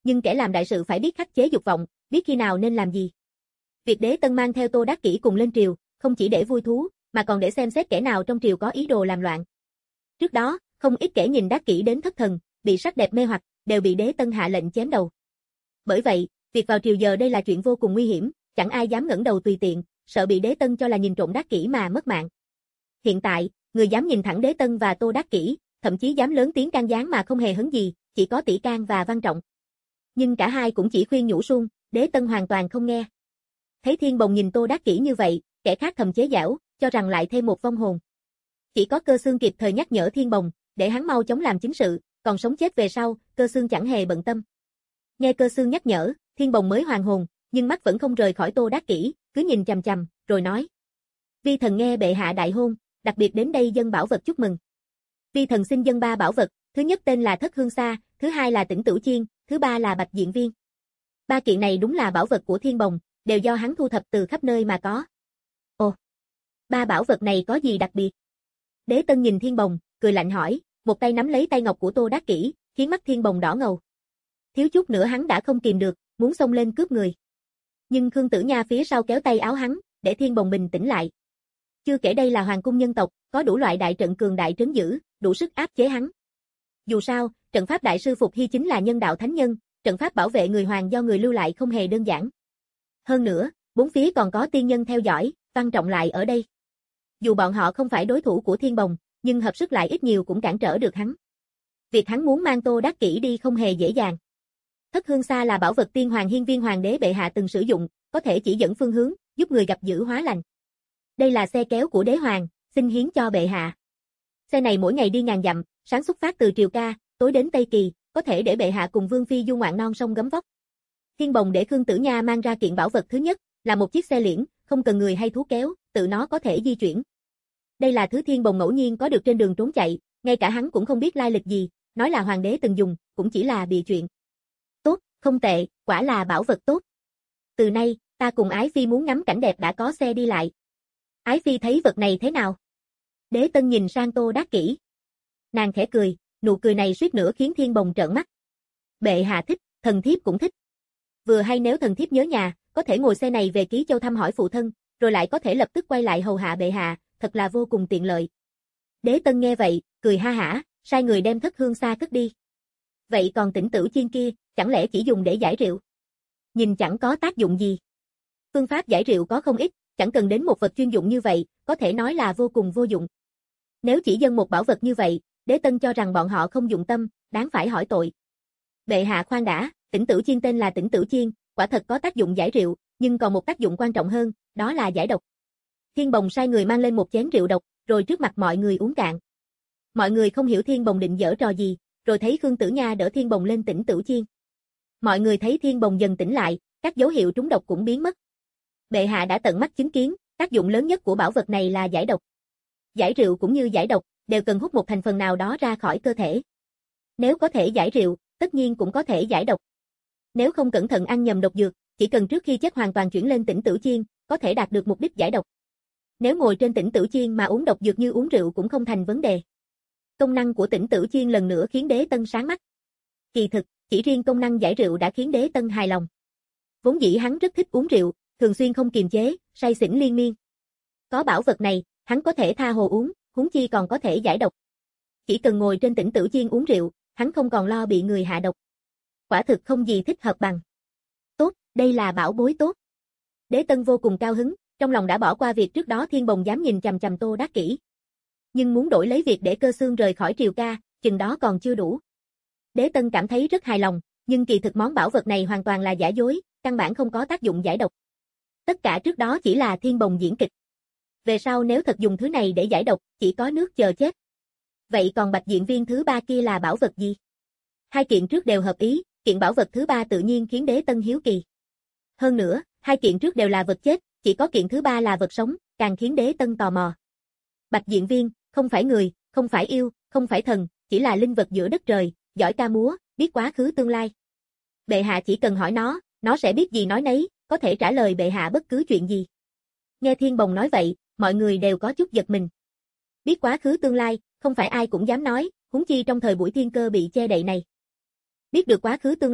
nhưng kẻ làm đại sự phải biết khắc chế dục vọng, biết khi nào nên làm gì. Việc Đế Tân mang theo Tô Đắc Kỷ cùng lên triều, không chỉ để vui thú, mà còn để xem xét kẻ nào trong triều có ý đồ làm loạn. Trước đó, không ít kẻ nhìn Đắc Kỷ đến thất thần, bị sắc đẹp mê hoặc, đều bị Đế Tân hạ lệnh chém đầu. Bởi vậy, việc vào triều giờ đây là chuyện vô cùng nguy hiểm, chẳng ai dám ngẩng đầu tùy tiện, sợ bị Đế Tân cho là nhìn trộm Đắc Kỷ mà mất mạng. Hiện tại, người dám nhìn thẳng Đế Tân và Tô Đắc Kỷ, thậm chí dám lớn tiếng can gián mà không hề hấn gì, chỉ có Tỷ Can và Văn Trọng. Nhưng cả hai cũng chỉ khuyên nhủ suông, Đế Tân hoàn toàn không nghe. Thấy Thiên Bồng nhìn Tô Đắc Kỷ như vậy, kẻ khác thầm chế giễu, cho rằng lại thêm một vong hồn. Chỉ có Cơ Xương kịp thời nhắc nhở Thiên Bồng, để hắn mau chóng làm chính sự, còn sống chết về sau, Cơ Xương chẳng hề bận tâm. Nghe Cơ Xương nhắc nhở, Thiên Bồng mới hoàn hồn, nhưng mắt vẫn không rời khỏi Tô Đắc Kỷ, cứ nhìn chằm chằm, rồi nói: Vi thần nghe bệ hạ đại hôn, đặc biệt đến đây dâng bảo vật chúc mừng. Vi thần xin dâng ba bảo vật, thứ nhất tên là Thất Hương Sa, thứ hai là Tĩnh Tửu Chiên, thứ ba là Bạch Diện Viên. Ba kiện này đúng là bảo vật của Thiên Bồng, đều do hắn thu thập từ khắp nơi mà có. Ồ, ba bảo vật này có gì đặc biệt? Đế Tân nhìn Thiên Bồng, cười lạnh hỏi, một tay nắm lấy tay ngọc của Tô Đắc Kỷ, khiến mắt Thiên Bồng đỏ ngầu. Thiếu chút nữa hắn đã không kìm được, muốn xông lên cướp người. Nhưng Khương Tử Nha phía sau kéo tay áo hắn, để Thiên Bồng bình tĩnh lại. Chưa kể đây là hoàng cung nhân tộc, có đủ loại đại trận cường đại trấn giữ, đủ sức áp chế hắn. Dù sao, trận pháp đại sư Phục Hy chính là nhân đạo thánh nhân, trận pháp bảo vệ người hoàng do người lưu lại không hề đơn giản. Hơn nữa, bốn phía còn có tiên nhân theo dõi, Văn Trọng lại ở đây. Dù bọn họ không phải đối thủ của Thiên Bồng, nhưng hợp sức lại ít nhiều cũng cản trở được hắn. Việc hắn muốn mang Tô Đắc Kỷ đi không hề dễ dàng. Thất Hương Sa là bảo vật tiên hoàng hiên viên hoàng đế bệ hạ từng sử dụng, có thể chỉ dẫn phương hướng, giúp người gặp dữ hóa lành. Đây là xe kéo của đế hoàng, xin hiến cho bệ hạ. Xe này mỗi ngày đi ngàn dặm, sáng xuất phát từ Triều Ca, tối đến Tây Kỳ, có thể để bệ hạ cùng vương phi du ngoạn non sông gấm vóc. Thiên Bồng để Khương Tử Nha mang ra kiện bảo vật thứ nhất, là một chiếc xe liễn, không cần người hay thú kéo, tự nó có thể di chuyển. Đây là thứ Thiên Bồng ngẫu nhiên có được trên đường trốn chạy, ngay cả hắn cũng không biết lai lịch gì, nói là hoàng đế từng dùng, cũng chỉ là bịa chuyện. Tốt, không tệ, quả là bảo vật tốt. Từ nay, ta cùng Ái Phi muốn ngắm cảnh đẹp đã có xe đi lại. Ái Phi thấy vật này thế nào? Đế Tân nhìn sang Tô Đắc Kỷ. Nàng khẽ cười, nụ cười này suýt nữa khiến Thiên Bồng trợn mắt. Bệ hạ thích, thần thiếp cũng thích. Vừa hay nếu thần thiếp nhớ nhà, có thể ngồi xe này về Ký Châu thăm hỏi phụ thân, rồi lại có thể lập tức quay lại hầu hạ bệ hạ, thật là vô cùng tiện lợi. Đế Tân nghe vậy, cười ha hả, sai người đem Thất Hương Sa cất đi. Vậy còn Tĩnh Tửu Chiên kia, chẳng lẽ chỉ dùng để giải rượu? Nhìn chẳng có tác dụng gì. Phương pháp giải rượu có không ít, chẳng cần đến một vật chuyên dụng như vậy, có thể nói là vô cùng vô dụng. Nếu chỉ dâng một bảo vật như vậy, Đế Tân cho rằng bọn họ không dụng tâm, đáng phải hỏi tội. Bệ hạ khoan đã, Tĩnh Tửu Chiên tên là Tĩnh Tửu Chiên, quả thật có tác dụng giải rượu, nhưng còn một tác dụng quan trọng hơn, đó là giải độc. Thiên Bồng sai người mang lên một chén rượu độc, rồi trước mặt mọi người uống cạn. Mọi người không hiểu Thiên Bồng định giở trò gì, rồi thấy Khương Tử Nha đỡ Thiên Bồng lên Tĩnh Tửu Chiên. Mọi người thấy Thiên Bồng dần tỉnh lại, các dấu hiệu trúng độc cũng biến mất. Bệ hạ đã tận mắt chứng kiến, tác dụng lớn nhất của bảo vật này là giải độc. Giải rượu cũng như giải độc, đều cần hút một thành phần nào đó ra khỏi cơ thể. Nếu có thể giải rượu, tất nhiên cũng có thể giải độc. Nếu không cẩn thận ăn nhầm độc dược, chỉ cần trước khi chết hoàn toàn chuyển lên Tĩnh Tửu Chiên, có thể đạt được mục đích giải độc. Nếu ngồi trên Tĩnh Tửu Chiên mà uống độc dược như uống rượu cũng không thành vấn đề. Công năng của Tĩnh Tửu Chiên lần nữa khiến Đế Tân sáng mắt. Kỳ thực, chỉ riêng công năng giải rượu đã khiến Đế Tân hài lòng. Vốn dĩ hắn rất thích uống rượu, thường xuyên không kiềm chế, say xỉn liên miên. Có bảo vật này, hắn có thể tha hồ uống, huống chi còn có thể giải độc. Chỉ cần ngồi trên Tĩnh Tửu Chiên uống rượu, hắn không còn lo bị người hạ độc. Quả thực không gì thích hợp bằng. Tốt, đây là bảo bối tốt. Đế Tân vô cùng cao hứng, trong lòng đã bỏ qua việc trước đó Thiên Bồng dám nhìn chằm chằm Tô Đắc Kỷ. Nhưng muốn đổi lấy việc để Cơ Xương rời khỏi Triều Ca, chừng đó còn chưa đủ. Đế Tân cảm thấy rất hài lòng, nhưng kỳ thực món bảo vật này hoàn toàn là giả dối, căn bản không có tác dụng giải độc. Tất cả trước đó chỉ là Thiên Bồng diễn kịch. Về sau nếu thật dùng thứ này để giải độc, chỉ có nước chờ chết. Vậy còn Bạch Diện Viên thứ ba kia là bảo vật gì? Hai kiện trước đều hợp ý, kiện bảo vật thứ ba tự nhiên khiến Đế Tân hiếu kỳ. Hơn nữa, hai kiện trước đều là vật chết, chỉ có kiện thứ ba là vật sống, càng khiến Đế Tân tò mò. Bạch Diện Viên, không phải người, không phải yêu, không phải thần, chỉ là linh vật giữa đất trời, giỏi ca múa, biết quá khứ tương lai. Bệ hạ chỉ cần hỏi nó, nó sẽ biết gì nói nấy, có thể trả lời bệ hạ bất cứ chuyện gì. Nghe Thiên Bồng nói vậy, mọi người đều có chút giật mình. Biết quá khứ tương lai, không phải ai cũng dám nói, huống chi trong thời buổi thiên cơ bị che đậy này. Biết được quá khứ tương lai,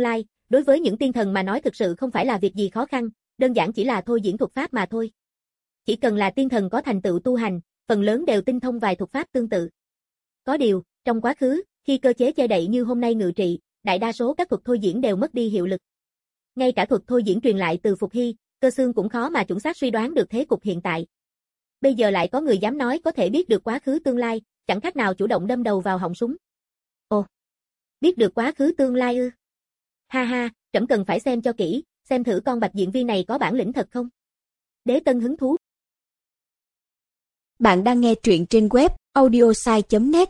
đối với những tiên thần mà nói thực sự không phải là việc gì khó khăn, đơn giản chỉ là thôi diễn thuật pháp mà thôi. Chỉ cần là tiên thần có thành tựu tu hành, phần lớn đều tinh thông vài thuật pháp tương tự. Có điều, trong quá khứ, khi cơ chế che đậy như hôm nay ngự trị, đại đa số các thuật thôi diễn đều mất đi hiệu lực. Ngay cả thuật thôi diễn truyền lại từ Phục Hy, Cơ Xương cũng khó mà chuẩn xác suy đoán được thế cục hiện tại. Bây giờ lại có người dám nói có thể biết được quá khứ tương lai, chẳng khác nào chủ động đâm đầu vào họng súng. Ồ, biết được quá khứ tương lai ư? Ha ha, trẫm cần phải xem cho kỹ, xem thử con bạch diện viên này có bản lĩnh thật không? Đế Tân hứng thú. Bạn đang nghe truyện trên web audiosai chấm net.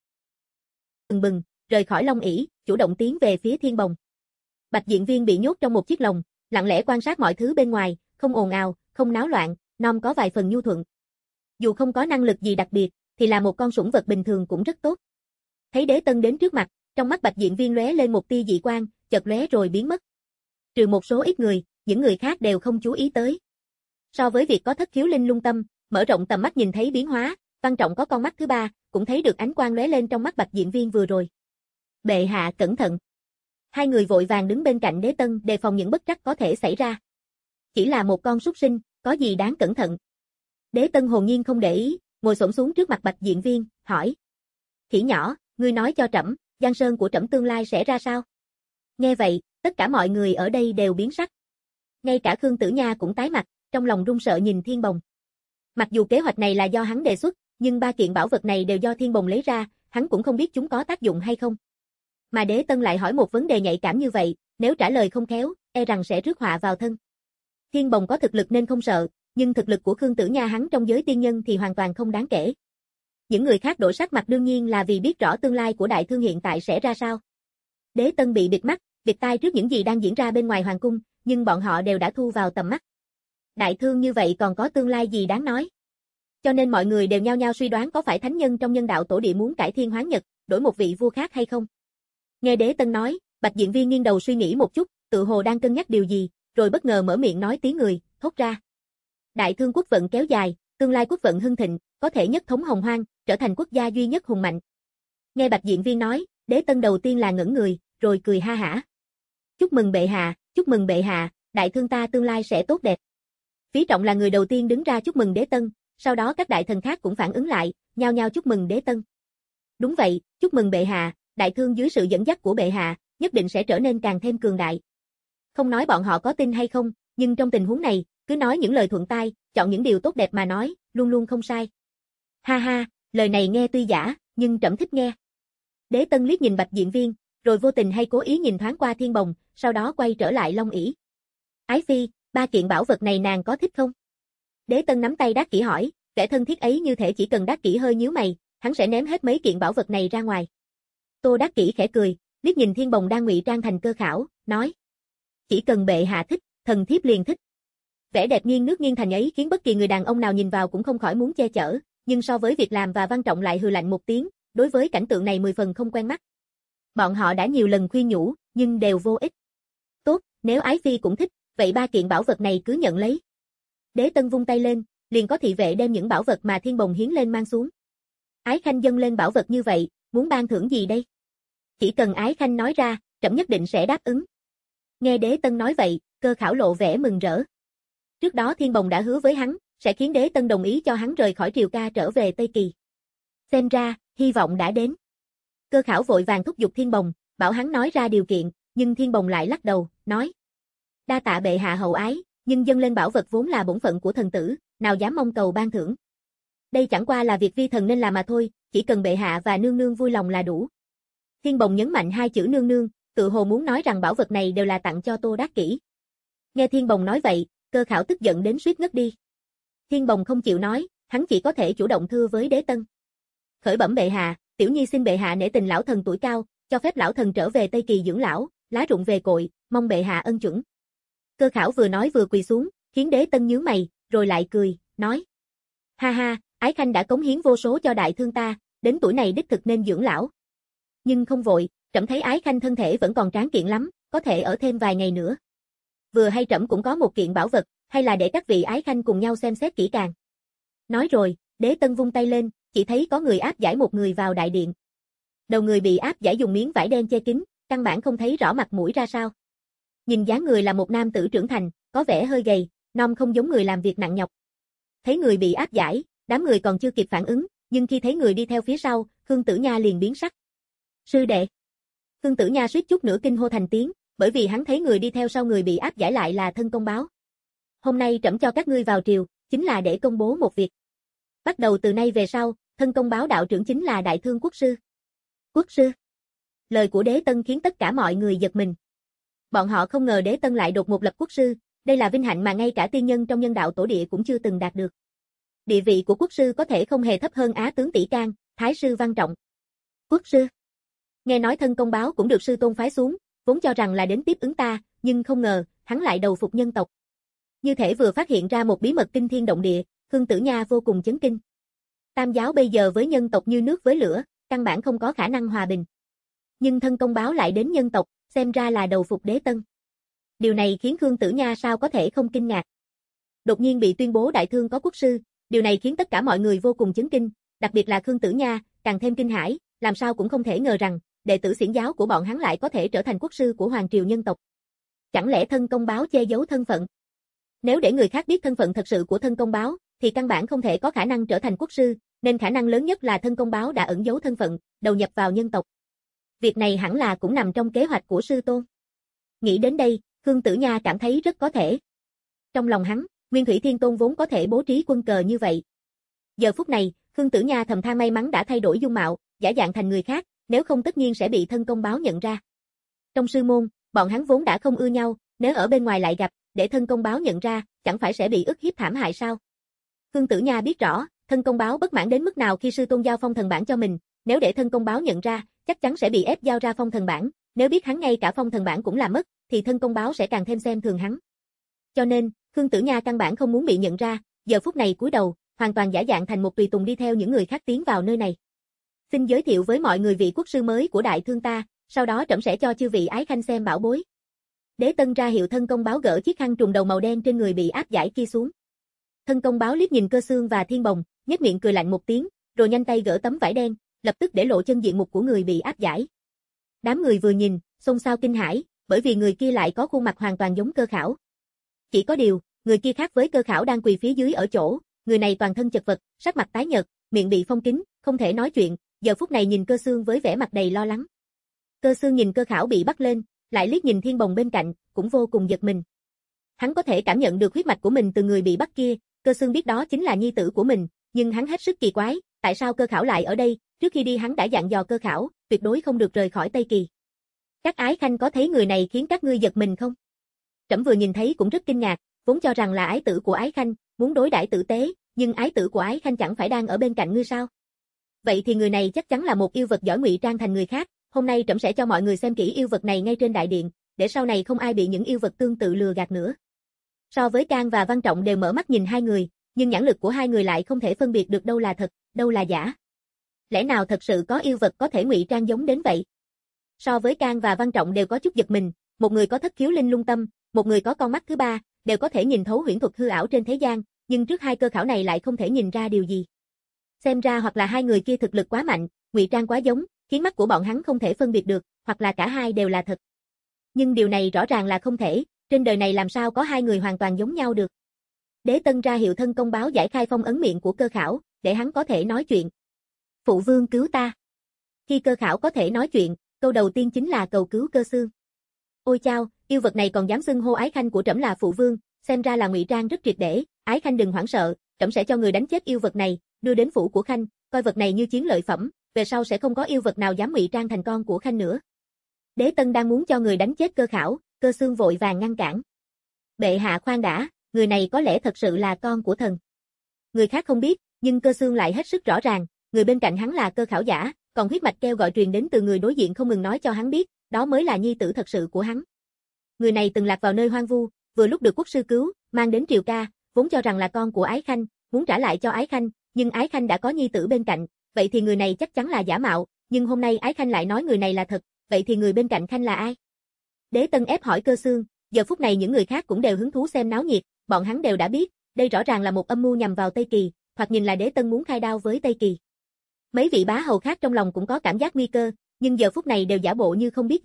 Bừng bừng, rời khỏi Long ỷ, chủ động tiến về phía Thiên Bồng. Bạch diện viên bị nhốt trong một chiếc lồng, lặng lẽ quan sát mọi thứ bên ngoài, không ồn ào, không náo loạn, nom có vài phần nhu thuận. Dù không có năng lực gì đặc biệt, thì là một con sủng vật bình thường cũng rất tốt. Thấy Đế Tân đến trước mặt, trong mắt bạch diện viên lóe lên một tia dị quang, chợt lóe rồi biến mất. Trừ một số ít người, những người khác đều không chú ý tới. So với việc có thất khiếu linh lung tâm, mở rộng tầm mắt nhìn thấy biến hóa, Văn Trọng có con mắt thứ ba, cũng thấy được ánh quang lóe lên trong mắt bạch diện viên vừa rồi. Bệ hạ cẩn thận. Hai người vội vàng đứng bên cạnh Đế Tân đề phòng những bất trắc có thể xảy ra. Chỉ là một con súc sinh, có gì đáng cẩn thận. Đế Tân hồn nhiên không để ý, ngồi xổm xuống trước mặt bạch diện viên, hỏi. Khỉ nhỏ, ngươi nói cho trẫm, Giang Sơn của trẫm tương lai sẽ ra sao? Nghe vậy, tất cả mọi người ở đây đều biến sắc. Ngay cả Khương Tử Nha cũng tái mặt, trong lòng run sợ nhìn Thiên Bồng. Mặc dù kế hoạch này là do hắn đề xuất, nhưng ba kiện bảo vật này đều do Thiên Bồng lấy ra, hắn cũng không biết chúng có tác dụng hay không. Mà Đế Tân lại hỏi một vấn đề nhạy cảm như vậy, nếu trả lời không khéo, e rằng sẽ rước họa vào thân. Thiên Bồng có thực lực nên không sợ, nhưng thực lực của Khương Tử Nha hắn trong giới tiên nhân thì hoàn toàn không đáng kể. Những người khác đổi sắc mặt đương nhiên là vì biết rõ tương lai của đại thương hiện tại sẽ ra sao. Đế Tân bị bịt mắt, bịt tai trước những gì đang diễn ra bên ngoài hoàng cung, nhưng bọn họ đều đã thu vào tầm mắt. Đại thương như vậy còn có tương lai gì đáng nói. Cho nên mọi người đều nhao nhao suy đoán có phải thánh nhân trong nhân đạo tổ địa muốn cải thiên hoán nhật, đổi một vị vua khác hay không. Nghe Đế Tân nói, bạch diện viên nghiêng đầu suy nghĩ một chút, tự hồ đang cân nhắc điều gì, rồi bất ngờ mở miệng nói tiếng người, thốt ra. Đại thương quốc vận kéo dài, tương lai quốc vận hưng thịnh, có thể nhất thống hồng hoang, trở thành quốc gia duy nhất hùng mạnh. Nghe bạch diện viên nói, Đế Tân đầu tiên là ngẩn người, rồi cười ha hả. Chúc mừng bệ hạ, chúc mừng bệ hạ, đại thương ta tương lai sẽ tốt đẹp. Phí Trọng là người đầu tiên đứng ra chúc mừng Đế Tân, sau đó các đại thần khác cũng phản ứng lại, nhao nhao chúc mừng Đế Tân. Đúng vậy, chúc mừng bệ hạ, đại thương dưới sự dẫn dắt của bệ hạ, nhất định sẽ trở nên càng thêm cường đại. Không nói bọn họ có tin hay không, nhưng trong tình huống này, cứ nói những lời thuận tai, chọn những điều tốt đẹp mà nói, luôn luôn không sai. Ha ha, lời này nghe tuy giả, nhưng trẫm thích nghe. Đế Tân liếc nhìn bạch diện viên, rồi vô tình hay cố ý nhìn thoáng qua Thiên Bồng, sau đó quay trở lại Long ỷ. Ái phi, ba kiện bảo vật này nàng có thích không? Đế Tân nắm tay Đát Kỷ hỏi, vẻ thân thiết ấy như thể chỉ cần Đát Kỷ hơi nhíu mày, hắn sẽ ném hết mấy kiện bảo vật này ra ngoài. Tô Đát Kỷ khẽ cười, liếc nhìn Thiên Bồng đang ngụy trang thành Cơ Khảo, nói: Chỉ cần bệ hạ thích, thần thiếp liền thích. Vẻ đẹp nghiêng nước nghiêng thành ấy khiến bất kỳ người đàn ông nào nhìn vào cũng không khỏi muốn che chở, nhưng so với việc làm và Văn Trọng lại hừ lạnh một tiếng, đối với cảnh tượng này mười phần không quen mắt. Bọn họ đã nhiều lần khuyên nhủ, nhưng đều vô ích. Tốt, nếu ái phi cũng thích, vậy ba kiện bảo vật này cứ nhận lấy. Đế Tân vung tay lên, liền có thị vệ đem những bảo vật mà Thiên Bồng hiến lên mang xuống. Ái Khanh dâng lên bảo vật như vậy, muốn ban thưởng gì đây? Chỉ cần Ái Khanh nói ra, trẫm nhất định sẽ đáp ứng. Nghe Đế Tân nói vậy, Cơ Khảo lộ vẻ mừng rỡ. Trước đó Thiên Bồng đã hứa với hắn, sẽ khiến Đế Tân đồng ý cho hắn rời khỏi Triều Ca trở về Tây Kỳ. Xem ra, hy vọng đã đến. Cơ Khảo vội vàng thúc giục Thiên Bồng, bảo hắn nói ra điều kiện, nhưng Thiên Bồng lại lắc đầu, nói: Đa tạ bệ hạ hậu ái, nhưng dâng lên bảo vật vốn là bổn phận của thần tử, nào dám mong cầu ban thưởng. Đây chẳng qua là việc vi thần nên làm mà thôi, chỉ cần bệ hạ và nương nương vui lòng là đủ. Thiên Bồng nhấn mạnh hai chữ nương nương, tự hồ muốn nói rằng bảo vật này đều là tặng cho Tô Đát Kỷ. Nghe Thiên Bồng nói vậy, Cơ Khảo tức giận đến suýt ngất đi. Thiên Bồng không chịu nói, hắn chỉ có thể chủ động thưa với Đế Tân. Khởi bẩm bệ hạ, tiểu nhi xin bệ hạ nể tình lão thần tuổi cao, cho phép lão thần trở về Tây Kỳ dưỡng lão, lá rụng về cội, mong bệ hạ ân chuẩn. Cơ Khảo vừa nói vừa quỳ xuống, khiến Đế Tân nhướng mày, rồi lại cười, nói: Ha ha, Ái Khanh đã cống hiến vô số cho đại thương ta, đến tuổi này đích thực nên dưỡng lão. Nhưng không vội, trẫm thấy Ái Khanh thân thể vẫn còn tráng kiện lắm, có thể ở thêm vài ngày nữa. Vừa hay trẫm cũng có một kiện bảo vật, hay là để các vị Ái Khanh cùng nhau xem xét kỹ càng. Nói rồi, Đế Tân vung tay lên, chỉ thấy có người áp giải một người vào đại điện. Đầu người bị áp giải dùng miếng vải đen che kín, căn bản không thấy rõ mặt mũi ra sao. Nhìn dáng người là một nam tử trưởng thành, có vẻ hơi gầy, non không giống người làm việc nặng nhọc. Thấy người bị áp giải, đám người còn chưa kịp phản ứng, nhưng khi thấy người đi theo phía sau, Khương Tử Nha liền biến sắc. Sư đệ. Khương Tử Nha suýt chút nữa kinh hô thành tiếng, bởi vì hắn thấy người đi theo sau người bị áp giải lại là thân công báo. Hôm nay trẫm cho các ngươi vào triều, chính là để công bố một việc. Bắt đầu từ nay về sau, thân công báo đạo trưởng chính là Đại Thương quốc sư. Quốc sư. Lời của Đế Tân khiến tất cả mọi người giật mình. Bọn họ không ngờ Đế Tân lại đột ngột lập quốc sư, đây là vinh hạnh mà ngay cả tiên nhân trong nhân đạo tổ địa cũng chưa từng đạt được. Địa vị của quốc sư có thể không hề thấp hơn Á tướng Tỷ Can, Thái sư Văn Trọng. Quốc sư. Nghe nói thân công báo cũng được sư tôn phái xuống, vốn cho rằng là đến tiếp ứng ta, nhưng không ngờ, hắn lại đầu phục nhân tộc. Như thể vừa phát hiện ra một bí mật kinh thiên động địa, Khương Tử Nha vô cùng chấn kinh. Tam giáo bây giờ với nhân tộc như nước với lửa, căn bản không có khả năng hòa bình. Nhưng thân công báo lại đến nhân tộc, xem ra là đầu phục Đế Tân. Điều này khiến Khương Tử Nha sao có thể không kinh ngạc. Đột nhiên bị tuyên bố Đại Thương có quốc sư, điều này khiến tất cả mọi người vô cùng chấn kinh, đặc biệt là Khương Tử Nha, càng thêm kinh hãi, làm sao cũng không thể ngờ rằng, đệ tử xiển giáo của bọn hắn lại có thể trở thành quốc sư của hoàng triều nhân tộc. Chẳng lẽ thân công báo che giấu thân phận? Nếu để người khác biết thân phận thật sự của thân công báo, thì căn bản không thể có khả năng trở thành quốc sư, nên khả năng lớn nhất là thân công báo đã ẩn giấu thân phận, đầu nhập vào nhân tộc. Việc này hẳn là cũng nằm trong kế hoạch của sư tôn. Nghĩ đến đây, Khương Tử Nha cảm thấy rất có thể. Trong lòng hắn, Nguyên Thủy Thiên Tôn vốn có thể bố trí quân cờ như vậy. Giờ phút này, Khương Tử Nha thầm than may mắn đã thay đổi dung mạo, giả dạng thành người khác, nếu không tất nhiên sẽ bị thân công báo nhận ra. Trong sư môn, bọn hắn vốn đã không ưa nhau, nếu ở bên ngoài lại gặp, để thân công báo nhận ra, chẳng phải sẽ bị ức hiếp thảm hại sao? Khương Tử Nha biết rõ, thân công báo bất mãn đến mức nào khi sư tôn giao phong thần bản cho mình, nếu để thân công báo nhận ra, chắc chắn sẽ bị ép giao ra phong thần bản, nếu biết hắn ngay cả phong thần bản cũng làm mất, thì thân công báo sẽ càng thêm xem thường hắn. Cho nên, Khương Tử Nha căn bản không muốn bị nhận ra, giờ phút này cúi đầu, hoàn toàn giả dạng thành một tùy tùng đi theo những người khác tiến vào nơi này. Xin giới thiệu với mọi người vị quốc sư mới của Đại Thương ta, sau đó trẫm sẽ cho chư vị ái khanh xem bảo bối. Đế Tân ra hiệu thân công báo gỡ chiếc khăn trùm đầu màu đen trên người bị áp giải kia xuống. Thân công báo liếc nhìn Cơ Xương và Thiên Bồng, nhếch miệng cười lạnh một tiếng, rồi nhanh tay gỡ tấm vải đen, lập tức để lộ chân diện mục của người bị áp giải. Đám người vừa nhìn, xôn xao kinh hãi, bởi vì người kia lại có khuôn mặt hoàn toàn giống Cơ Khảo. Chỉ có điều, người kia khác với Cơ Khảo đang quỳ phía dưới ở chỗ, người này toàn thân chật vật, sắc mặt tái nhợt, miệng bị phong kín, không thể nói chuyện, giờ phút này nhìn Cơ Xương với vẻ mặt đầy lo lắng. Cơ Xương nhìn Cơ Khảo bị bắt lên, lại liếc nhìn Thiên Bồng bên cạnh, cũng vô cùng giật mình. Hắn có thể cảm nhận được huyết mạch của mình từ người bị bắt kia, Cơ Xương biết đó chính là nhi tử của mình, nhưng hắn hết sức kỳ quái, tại sao Cơ Khảo lại ở đây, trước khi đi hắn đã dặn dò Cơ Khảo, tuyệt đối không được rời khỏi Tây Kỳ. Các ái khanh có thấy người này khiến các ngươi giật mình không? Trẫm vừa nhìn thấy cũng rất kinh ngạc, vốn cho rằng là ái tử của ái khanh, muốn đối đãi tử tế, nhưng ái tử của ái khanh chẳng phải đang ở bên cạnh ngươi sao? Vậy thì người này chắc chắn là một yêu vật giỏi ngụy trang thành người khác, hôm nay trẫm sẽ cho mọi người xem kỹ yêu vật này ngay trên đại điện, để sau này không ai bị những yêu vật tương tự lừa gạt nữa. So với Can và Văn Trọng đều mở mắt nhìn hai người, nhưng nhãn lực của hai người lại không thể phân biệt được đâu là thật, đâu là giả. Lẽ nào thật sự có yêu vật có thể ngụy trang giống đến vậy? So với Can và Văn Trọng đều có chút giật mình, một người có thất khiếu linh lung tâm, một người có con mắt thứ ba, đều có thể nhìn thấu huyễn thuật hư ảo trên thế gian, nhưng trước hai Cơ Khảo này lại không thể nhìn ra điều gì. Xem ra hoặc là hai người kia thực lực quá mạnh, ngụy trang quá giống, khiến mắt của bọn hắn không thể phân biệt được, hoặc là cả hai đều là thật. Nhưng điều này rõ ràng là không thể, trên đời này làm sao có hai người hoàn toàn giống nhau được. Đế Tân ra hiệu thân công báo giải khai phong ấn miệng của Cơ Khảo, để hắn có thể nói chuyện. Phụ vương cứu ta. Khi Cơ Khảo có thể nói chuyện, câu đầu tiên chính là cầu cứu Cơ Xương. Ôi chao, yêu vật này còn dám xưng hô ái khanh của trẫm là phụ vương, xem ra là ngụy trang rất triệt để, ái khanh đừng hoảng sợ, trẫm sẽ cho người đánh chết yêu vật này, đưa đến phủ của khanh, coi vật này như chiến lợi phẩm, về sau sẽ không có yêu vật nào dám ngụy trang thành con của khanh nữa. Đế Tân đang muốn cho người đánh chết Cơ Khảo, Cơ Xương vội vàng ngăn cản. Bệ hạ khoan đã, người này có lẽ thật sự là con của thần. Người khác không biết, nhưng Cơ Xương lại hết sức rõ ràng, người bên cạnh hắn là Cơ Khảo giả, còn huyết mạch kêu gọi truyền đến từ người đối diện không ngừng nói cho hắn biết, đó mới là nhi tử thật sự của hắn. Người này từng lạc vào nơi hoang vu, vừa lúc được quốc sư cứu, mang đến triều ca, vốn cho rằng là con của ái khanh, muốn trả lại cho ái khanh, nhưng ái khanh đã có nhi tử bên cạnh, vậy thì người này chắc chắn là giả mạo, nhưng hôm nay ái khanh lại nói người này là thật, vậy thì người bên cạnh khanh là ai? Đế Tân ép hỏi Cơ Xương, giờ phút này những người khác cũng đều hứng thú xem náo nhiệt, bọn hắn đều đã biết, đây rõ ràng là một âm mưu nhằm vào Tây Kỳ, hoặc nhìn là Đế Tân muốn khai đao với Tây Kỳ. Mấy vị bá hầu khác trong lòng cũng có cảm giác nguy cơ, nhưng giờ phút này đều giả bộ như không biết gì,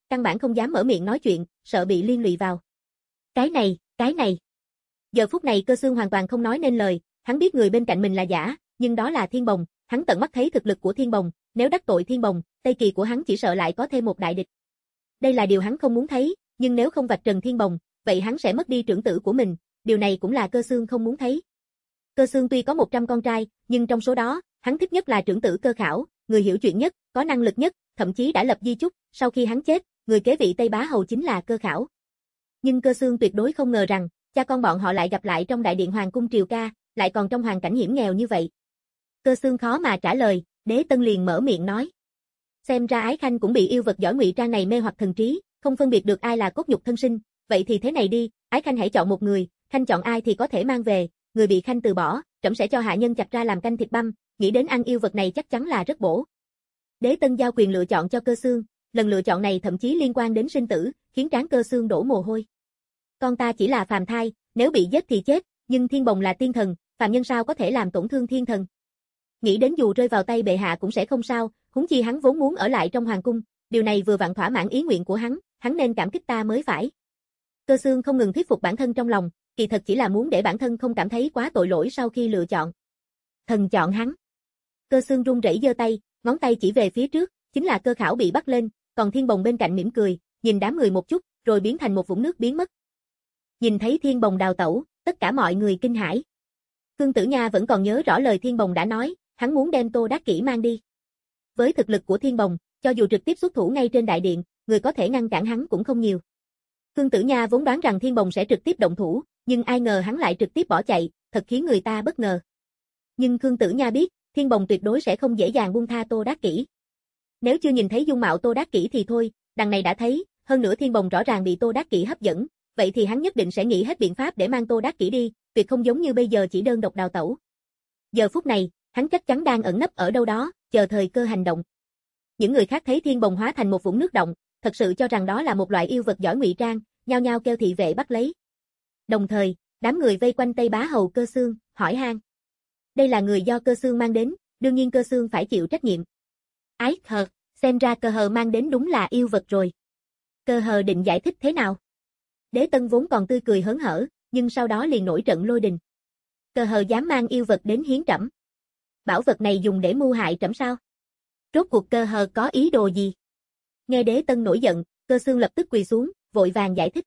căn bản không dám mở miệng nói chuyện, sợ bị liên lụy vào. Cái này, cái này. Giờ phút này Cơ Xương hoàn toàn không nói nên lời, hắn biết người bên cạnh mình là giả, nhưng đó là Thiên Bồng, hắn tận mắt thấy thực lực của Thiên Bồng, nếu đắc tội Thiên Bồng, Tây Kỳ của hắn chỉ sợ lại có thêm một đại địch. Đây là điều hắn không muốn thấy, nhưng nếu không vạch trần Thiên Bồng, vậy hắn sẽ mất đi trưởng tử của mình, điều này cũng là Cơ Xương không muốn thấy. Cơ Xương tuy có một trăm con trai, nhưng trong số đó, hắn thích nhất là trưởng tử Cơ Khảo, người hiểu chuyện nhất, có năng lực nhất, thậm chí đã lập di chúc, sau khi hắn chết, người kế vị Tây Bá Hầu chính là Cơ Khảo. Nhưng Cơ Xương tuyệt đối không ngờ rằng, cha con bọn họ lại gặp lại trong đại điện hoàng cung triều ca, lại còn trong hoàn cảnh hiểm nghèo như vậy. Cơ Xương khó mà trả lời, Đế Tân liền mở miệng nói. Xem ra Ái Khanh cũng bị yêu vật giỏi ngụy trang này mê hoặc thần trí, không phân biệt được ai là cốt nhục thân sinh, vậy thì thế này đi, Ái Khanh hãy chọn một người, Khanh chọn ai thì có thể mang về, người bị Khanh từ bỏ, trẫm sẽ cho hạ nhân chặt ra làm canh thịt băm, nghĩ đến ăn yêu vật này chắc chắn là rất bổ. Đế Tân giao quyền lựa chọn cho Cơ Xương, lần lựa chọn này thậm chí liên quan đến sinh tử, khiến trán Cơ Xương đổ mồ hôi. Con ta chỉ là phàm thai, nếu bị giết thì chết, nhưng Thiên Bồng là tiên thần, phàm nhân sao có thể làm tổn thương thiên thần. Nghĩ đến dù rơi vào tay bệ hạ cũng sẽ không sao, huống chi hắn vốn muốn ở lại trong hoàng cung, điều này vừa vặn thỏa mãn ý nguyện của hắn, hắn nên cảm kích ta mới phải. Cơ Xương không ngừng thuyết phục bản thân trong lòng, kỳ thật chỉ là muốn để bản thân không cảm thấy quá tội lỗi sau khi lựa chọn. Thần chọn hắn. Cơ Xương run rẩy giơ tay, ngón tay chỉ về phía trước, chính là Cơ Khảo bị bắt lên, còn Thiên Bồng bên cạnh mỉm cười, nhìn đám người một chút, rồi biến thành một vũng nước biến mất. Nhìn thấy Thiên Bồng đào tẩu, tất cả mọi người kinh hãi. Khương Tử Nha vẫn còn nhớ rõ lời Thiên Bồng đã nói, hắn muốn đem Tô Đắc Kỷ mang đi. Với thực lực của Thiên Bồng, cho dù trực tiếp xuất thủ ngay trên đại điện, người có thể ngăn cản hắn cũng không nhiều. Khương Tử Nha vốn đoán rằng Thiên Bồng sẽ trực tiếp động thủ, nhưng ai ngờ hắn lại trực tiếp bỏ chạy, thật khiến người ta bất ngờ. Nhưng Khương Tử Nha biết, Thiên Bồng tuyệt đối sẽ không dễ dàng buông tha Tô Đắc Kỷ. Nếu chưa nhìn thấy dung mạo Tô Đắc Kỷ thì thôi, đằng này đã thấy, hơn nữa Thiên Bồng rõ ràng bị Tô Đắc Kỷ hấp dẫn, vậy thì hắn nhất định sẽ nghĩ hết biện pháp để mang Tô Đắc Kỷ đi, tuyệt không giống như bây giờ chỉ đơn độc đào tẩu. Giờ phút này, hắn chắc chắn đang ẩn nấp ở đâu đó, chờ thời cơ hành động. Những người khác thấy Thiên Bồng hóa thành một vũng nước động, thật sự cho rằng đó là một loại yêu vật giỏi ngụy trang, nhao nhao kêu thị vệ bắt lấy. Đồng thời, đám người vây quanh Tây Bá Hầu Cơ Xương, hỏi han. Đây là người do Cơ Xương mang đến, đương nhiên Cơ Xương phải chịu trách nhiệm. Ái hờ, xem ra Cơ Hờ mang đến đúng là yêu vật rồi. Cơ Hờ định giải thích thế nào? Đế Tân vốn còn tươi cười hớn hở, nhưng sau đó liền nổi trận lôi đình. Cơ Hờ dám mang yêu vật đến hiến trẫm. Bảo vật này dùng để mưu hại trẫm sao? Rốt cuộc Cơ Hờ có ý đồ gì? Nghe Đế Tân nổi giận, Cơ Xương lập tức quỳ xuống, vội vàng giải thích.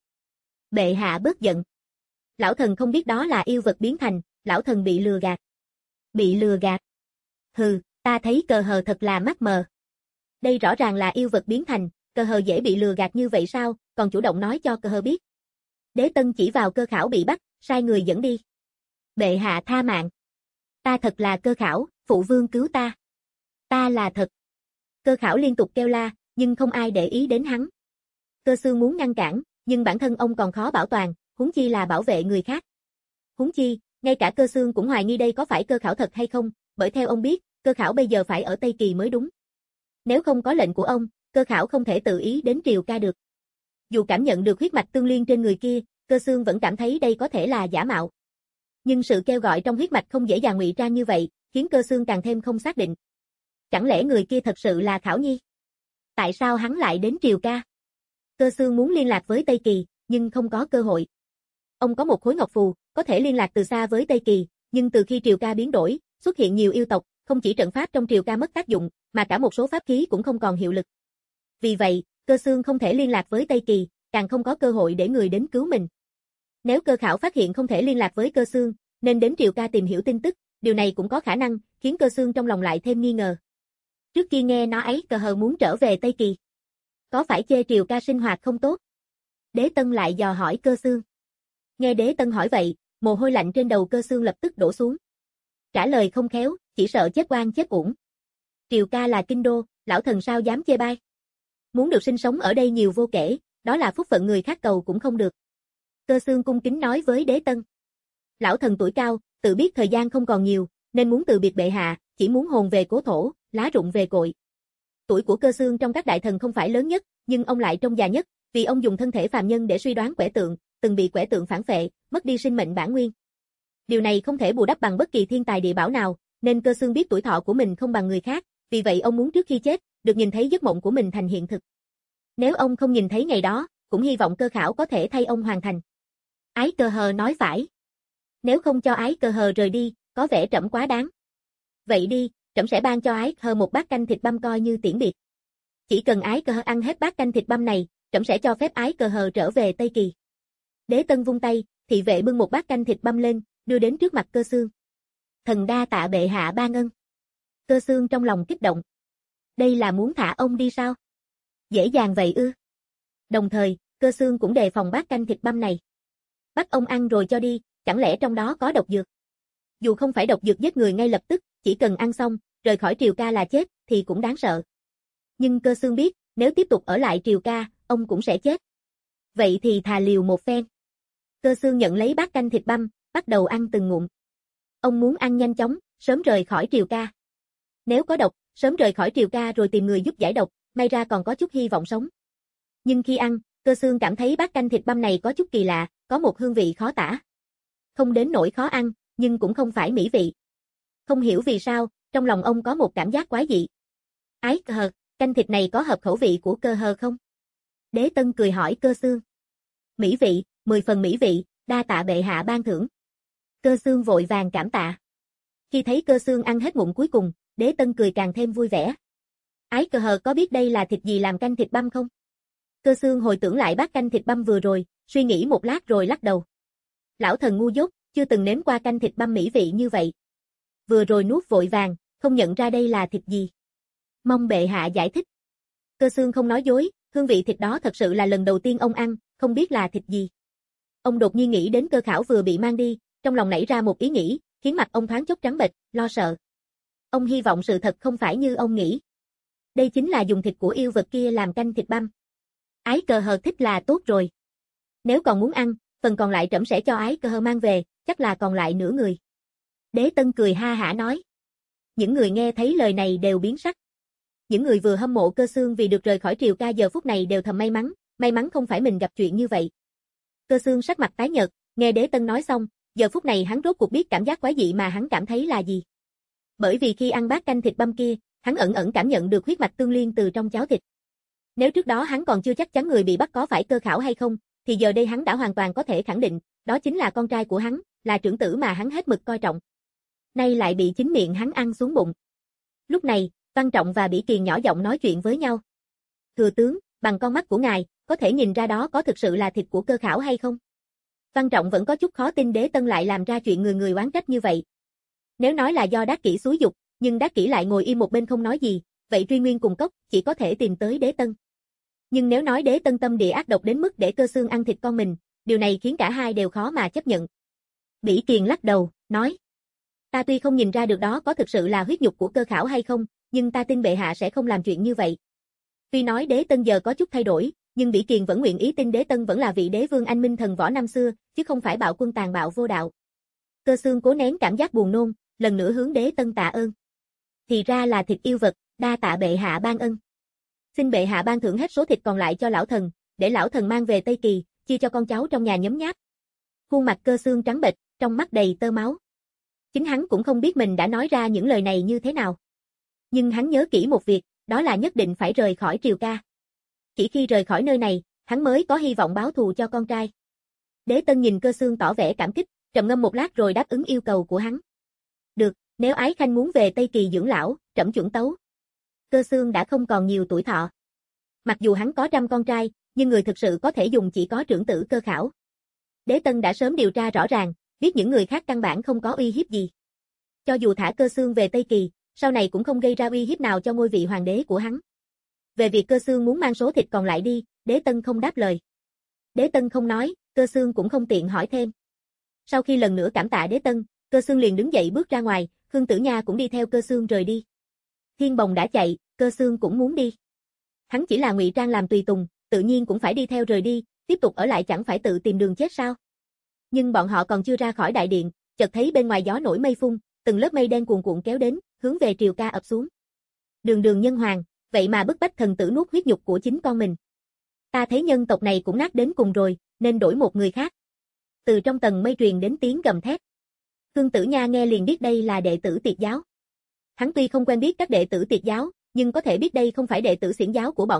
Bệ hạ bớt giận. Lão thần không biết đó là yêu vật biến thành, lão thần bị lừa gạt. Bị lừa gạt? Hừ, ta thấy Cơ Hờ thật là mắt mờ. Đây rõ ràng là yêu vật biến thành, Cơ Hờ dễ bị lừa gạt như vậy sao, còn chủ động nói cho Cơ Hờ biết. Đế Tân chỉ vào Cơ Khảo bị bắt, sai người dẫn đi. Bệ hạ tha mạng. Ta thật là Cơ Khảo, phụ vương cứu ta. Ta là thật. Cơ Khảo liên tục kêu la, nhưng không ai để ý đến hắn. Cơ Xương muốn ngăn cản, nhưng bản thân ông còn khó bảo toàn, huống chi là bảo vệ người khác. Huống chi, ngay cả Cơ Xương cũng hoài nghi đây có phải Cơ Khảo thật hay không, bởi theo ông biết, Cơ Khảo bây giờ phải ở Tây Kỳ mới đúng. Nếu không có lệnh của ông, Cơ Khảo không thể tự ý đến triều ca được. Dù cảm nhận được huyết mạch tương liên trên người kia, Cơ Xương vẫn cảm thấy đây có thể là giả mạo. Nhưng sự kêu gọi trong huyết mạch không dễ dàng ngụy trang như vậy, khiến Cơ Xương càng thêm không xác định. Chẳng lẽ người kia thật sự là Khảo Nhi? Tại sao hắn lại đến triều ca? Cơ Xương muốn liên lạc với Tây Kỳ, nhưng không có cơ hội. Ông có một khối ngọc phù, có thể liên lạc từ xa với Tây Kỳ, nhưng từ khi triều ca biến đổi, xuất hiện nhiều yêu tộc, không chỉ trận pháp trong triều ca mất tác dụng, mà cả một số pháp khí cũng không còn hiệu lực. Vì vậy, Cơ Xương không thể liên lạc với Tây Kỳ, càng không có cơ hội để người đến cứu mình. Nếu Cơ Khảo phát hiện không thể liên lạc với Cơ Xương, nên đến triều ca tìm hiểu tin tức, điều này cũng có khả năng khiến Cơ Xương trong lòng lại thêm nghi ngờ. Trước khi nghe nói ấy Cơ Hờ muốn trở về Tây Kỳ, có phải chê triều ca sinh hoạt không tốt? Đế Tân lại dò hỏi Cơ Xương. Nghe Đế Tân hỏi vậy, mồ hôi lạnh trên đầu Cơ Xương lập tức đổ xuống. Trả lời không khéo, chỉ sợ chết oan chết uổng. Triều ca là kinh đô, lão thần sao dám chê bai? Muốn được sinh sống ở đây nhiều vô kể, đó là phúc phận người khác cầu cũng không được. Cơ Xương cung kính nói với Đế Tân. Lão thần tuổi cao, tự biết thời gian không còn nhiều, nên muốn từ biệt bệ hạ, chỉ muốn hồn về cố thổ, lá rụng về cội. Tuổi của Cơ Xương trong các đại thần không phải lớn nhất, nhưng ông lại trông già nhất, vì ông dùng thân thể phàm nhân để suy đoán quẻ tượng, từng bị quẻ tượng phản phệ, mất đi sinh mệnh bản nguyên. Điều này không thể bù đắp bằng bất kỳ thiên tài địa bảo nào, nên Cơ Xương biết tuổi thọ của mình không bằng người khác, vì vậy ông muốn trước khi chết, được nhìn thấy giấc mộng của mình thành hiện thực. Nếu ông không nhìn thấy ngày đó, cũng hy vọng cơ khảo có thể thay ông hoàn thành. Ái Cơ Hờ nói phải. Nếu không cho Ái Cơ Hờ rời đi, có vẻ trẫm quá đáng. Vậy đi, trẫm sẽ ban cho Ái Cơ Hờ một bát canh thịt băm coi như tiễn biệt. Chỉ cần Ái Cơ Hờ ăn hết bát canh thịt băm này, trẫm sẽ cho phép Ái Cơ Hờ trở về Tây Kỳ. Đế Tân vung tay, thị vệ bưng một bát canh thịt băm lên, đưa đến trước mặt Cơ Xương. Thần đa tạ bệ hạ ban ân. Cơ Xương trong lòng kích động. Đây là muốn thả ông đi sao? Dễ dàng vậy ư? Đồng thời, Cơ Xương cũng đề phòng bát canh thịt băm này. Bắt ông ăn rồi cho đi, chẳng lẽ trong đó có độc dược? Dù không phải độc dược giết người ngay lập tức, chỉ cần ăn xong, rời khỏi Triều Ca là chết, thì cũng đáng sợ. Nhưng Cơ Xương biết, nếu tiếp tục ở lại Triều Ca, ông cũng sẽ chết. Vậy thì thà liều một phen. Cơ Xương nhận lấy bát canh thịt băm, bắt đầu ăn từng ngụm. Ông muốn ăn nhanh chóng, sớm rời khỏi Triều Ca. Nếu có độc, sớm rời khỏi Triều Ca rồi tìm người giúp giải độc, may ra còn có chút hy vọng sống. Nhưng khi ăn, Cơ Xương cảm thấy bát canh thịt băm này có chút kỳ lạ, có một hương vị khó tả. Không đến nỗi khó ăn, nhưng cũng không phải mỹ vị. Không hiểu vì sao, trong lòng ông có một cảm giác quái dị. Ái Cơ Hờ, canh thịt này có hợp khẩu vị của Cơ Hờ không? Đế Tân cười hỏi Cơ Xương. Mỹ vị, mười phần mỹ vị, đa tạ bệ hạ ban thưởng. Cơ Xương vội vàng cảm tạ. Khi thấy Cơ Xương ăn hết ngụm cuối cùng, Đế Tân cười càng thêm vui vẻ. Ái Cơ Hờ có biết đây là thịt gì làm canh thịt băm không? Cơ Xương hồi tưởng lại bát canh thịt băm vừa rồi, suy nghĩ một lát rồi lắc đầu. Lão thần ngu dốt, chưa từng nếm qua canh thịt băm mỹ vị như vậy. Vừa rồi nuốt vội vàng, không nhận ra đây là thịt gì. Mong bệ hạ giải thích. Cơ Xương không nói dối, hương vị thịt đó thật sự là lần đầu tiên ông ăn, không biết là thịt gì. Ông đột nhiên nghĩ đến Cơ Khảo vừa bị mang đi, trong lòng nảy ra một ý nghĩ, khiến mặt ông thoáng chốc trắng bệch, lo sợ. Ông hy vọng sự thật không phải như ông nghĩ. Đây chính là dùng thịt của yêu vật kia làm canh thịt băm. Ái Cơ Hờ thích là tốt rồi. Nếu còn muốn ăn, phần còn lại trẫm sẽ cho Ái Cơ Hờ mang về, chắc là còn lại nửa người. Đế Tân cười ha hả nói. Những người nghe thấy lời này đều biến sắc. Những người vừa hâm mộ Cơ Xương vì được rời khỏi Triều Ca giờ phút này đều thầm may mắn, may mắn không phải mình gặp chuyện như vậy. Cơ Xương sắc mặt tái nhợt, nghe Đế Tân nói xong, giờ phút này hắn rốt cuộc biết cảm giác quái dị mà hắn cảm thấy là gì. Bởi vì khi ăn bát canh thịt băm kia, hắn ẩn ẩn cảm nhận được huyết mạch tương liên từ trong cháo thịt. Nếu trước đó hắn còn chưa chắc chắn người bị bắt có phải Cơ Khảo hay không, thì giờ đây hắn đã hoàn toàn có thể khẳng định, đó chính là con trai của hắn, là trưởng tử mà hắn hết mực coi trọng. Nay lại bị chính miệng hắn ăn xuống bụng. Lúc này, Văn Trọng và Bỉ Kiền nhỏ giọng nói chuyện với nhau. Thừa tướng, bằng con mắt của ngài, có thể nhìn ra đó có thực sự là thịt của Cơ Khảo hay không? Văn Trọng vẫn có chút khó tin Đế Tân lại làm ra chuyện người người oán trách như vậy. Nếu nói là do Đát Kỷ xúi dục, nhưng Đát Kỷ lại ngồi im một bên không nói gì, vậy Truy Nguyên cùng Cốc chỉ có thể tìm tới Đế Tân. Nhưng nếu nói Đế Tân tâm địa ác độc đến mức để Cơ Xương ăn thịt con mình, điều này khiến cả hai đều khó mà chấp nhận. Bỉ Kiền lắc đầu, nói. Ta tuy không nhìn ra được đó có thực sự là huyết nhục của Cơ Khảo hay không, nhưng ta tin bệ hạ sẽ không làm chuyện như vậy. Tuy nói Đế Tân giờ có chút thay đổi, nhưng Bỉ Kiền vẫn nguyện ý tin Đế Tân vẫn là vị đế vương anh minh thần võ năm xưa, chứ không phải bạo quân tàn bạo vô đạo. Cơ Xương cố nén cảm giác buồn nôn, lần nữa hướng Đế Tân tạ ơn. Thì ra là thịt yêu vật, đa tạ bệ hạ ban ân. Xin bệ hạ ban thưởng hết số thịt còn lại cho lão thần, để lão thần mang về Tây Kỳ, chia cho con cháu trong nhà nhấm nháp. Khuôn mặt Cơ Xương trắng bệch, trong mắt đầy tơ máu. Chính hắn cũng không biết mình đã nói ra những lời này như thế nào. Nhưng hắn nhớ kỹ một việc, đó là nhất định phải rời khỏi Triều Ca. Chỉ khi rời khỏi nơi này, hắn mới có hy vọng báo thù cho con trai. Đế Tân nhìn Cơ Xương tỏ vẻ cảm kích, trầm ngâm một lát rồi đáp ứng yêu cầu của hắn. Được, nếu Ái Khanh muốn về Tây Kỳ dưỡng lão, trẫm chuẩn tấu. Cơ Xương đã không còn nhiều tuổi thọ. Mặc dù hắn có trăm con trai, nhưng người thực sự có thể dùng chỉ có trưởng tử Cơ Khảo. Đế Tân đã sớm điều tra rõ ràng, biết những người khác căn bản không có uy hiếp gì. Cho dù thả Cơ Xương về Tây Kỳ, sau này cũng không gây ra uy hiếp nào cho ngôi vị hoàng đế của hắn. Về việc Cơ Xương muốn mang số thịt còn lại đi, Đế Tân không đáp lời. Đế Tân không nói, Cơ Xương cũng không tiện hỏi thêm. Sau khi lần nữa cảm tạ Đế Tân, Cơ Xương liền đứng dậy bước ra ngoài, Khương Tử Nha cũng đi theo Cơ Xương rời đi. Thiên Bồng đã chạy, Cơ Xương cũng muốn đi. Hắn chỉ là ngụy trang làm tùy tùng, tự nhiên cũng phải đi theo rời đi, tiếp tục ở lại chẳng phải tự tìm đường chết sao? Nhưng bọn họ còn chưa ra khỏi đại điện, chợt thấy bên ngoài gió nổi mây phun, từng lớp mây đen cuồn cuộn kéo đến, hướng về Triều Ca ập xuống. Đường Đường nhân hoàng, vậy mà bức bách thần tử nuốt huyết nhục của chính con mình. Ta thấy nhân tộc này cũng nát đến cùng rồi, nên đổi một người khác. Từ trong tầng mây truyền đến tiếng gầm thét. Khương Tử Nha nghe liền biết đây là đệ tử Tiệt giáo. Hắn tuy không quen biết các đệ tử Tiệt giáo, nhưng có thể biết đây không phải đệ tử Xiển giáo của bọn hắn,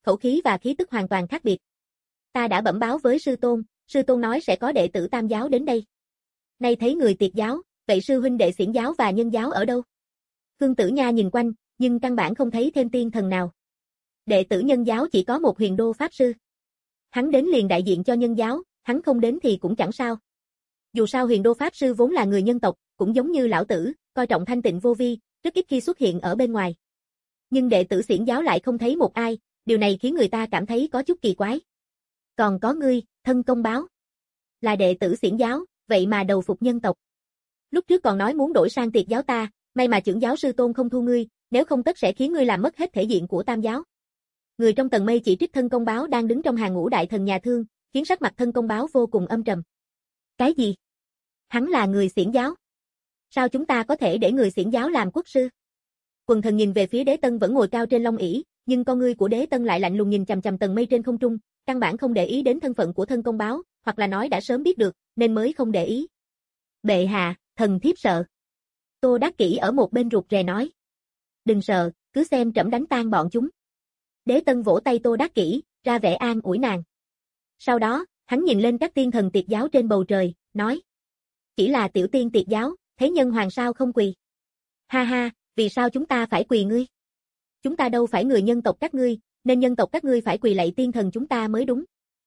khẩu khí và khí tức hoàn toàn khác biệt. Ta đã bẩm báo với sư tôn, sư tôn nói sẽ có đệ tử Tam giáo đến đây. Nay thấy người Tiệt giáo, vậy sư huynh đệ Xiển giáo và Nhân giáo ở đâu? Khương Tử Nha nhìn quanh, nhưng căn bản không thấy thêm tiên thần nào. Đệ tử Nhân giáo chỉ có một Huyền Đô pháp sư. Hắn đến liền đại diện cho Nhân giáo, hắn không đến thì cũng chẳng sao. Dù sao Huyền Đô pháp sư vốn là người nhân tộc, cũng giống như lão tử, coi trọng thanh tịnh vô vi, rất ít khi xuất hiện ở bên ngoài. Nhưng đệ tử Xiển giáo lại không thấy một ai, điều này khiến người ta cảm thấy có chút kỳ quái. Còn có ngươi, Thân Công Báo. Là đệ tử Xiển giáo, vậy mà đầu phục nhân tộc. Lúc trước còn nói muốn đổi sang Tiệt giáo ta, may mà trưởng giáo sư tôn không thu ngươi, nếu không tất sẽ khiến ngươi làm mất hết thể diện của Tam giáo. Người trong tầng mây chỉ trích Thân Công Báo đang đứng trong hàng ngũ đại thần nhà thương, khiến sắc mặt Thân Công Báo vô cùng âm trầm. Cái gì? Hắn là người Xiển giáo? Sao chúng ta có thể để người Xiển giáo làm quốc sư? Quần thần nhìn về phía Đế Tân vẫn ngồi cao trên long ỷ, nhưng con ngươi của Đế Tân lại lạnh lùng nhìn chằm chằm tầng mây trên không trung, căn bản không để ý đến thân phận của Thân Công Báo, hoặc là nói đã sớm biết được, nên mới không để ý. Bệ hạ, thần thiếp sợ. Tô Đắc Kỷ ở một bên rụt rè nói. Đừng sợ, cứ xem trẫm đánh tan bọn chúng. Đế Tân vỗ tay Tô Đắc Kỷ, ra vẻ an ủi nàng. Sau đó, hắn nhìn lên các tiên thần Tiệt giáo trên bầu trời, nói. Chỉ là tiểu tiên Tiệt giáo, thế nhân hoàng sao không quỳ? Ha ha, vì sao chúng ta phải quỳ ngươi? Chúng ta đâu phải người nhân tộc các ngươi, nên nhân tộc các ngươi phải quỳ lạy tiên thần chúng ta mới đúng.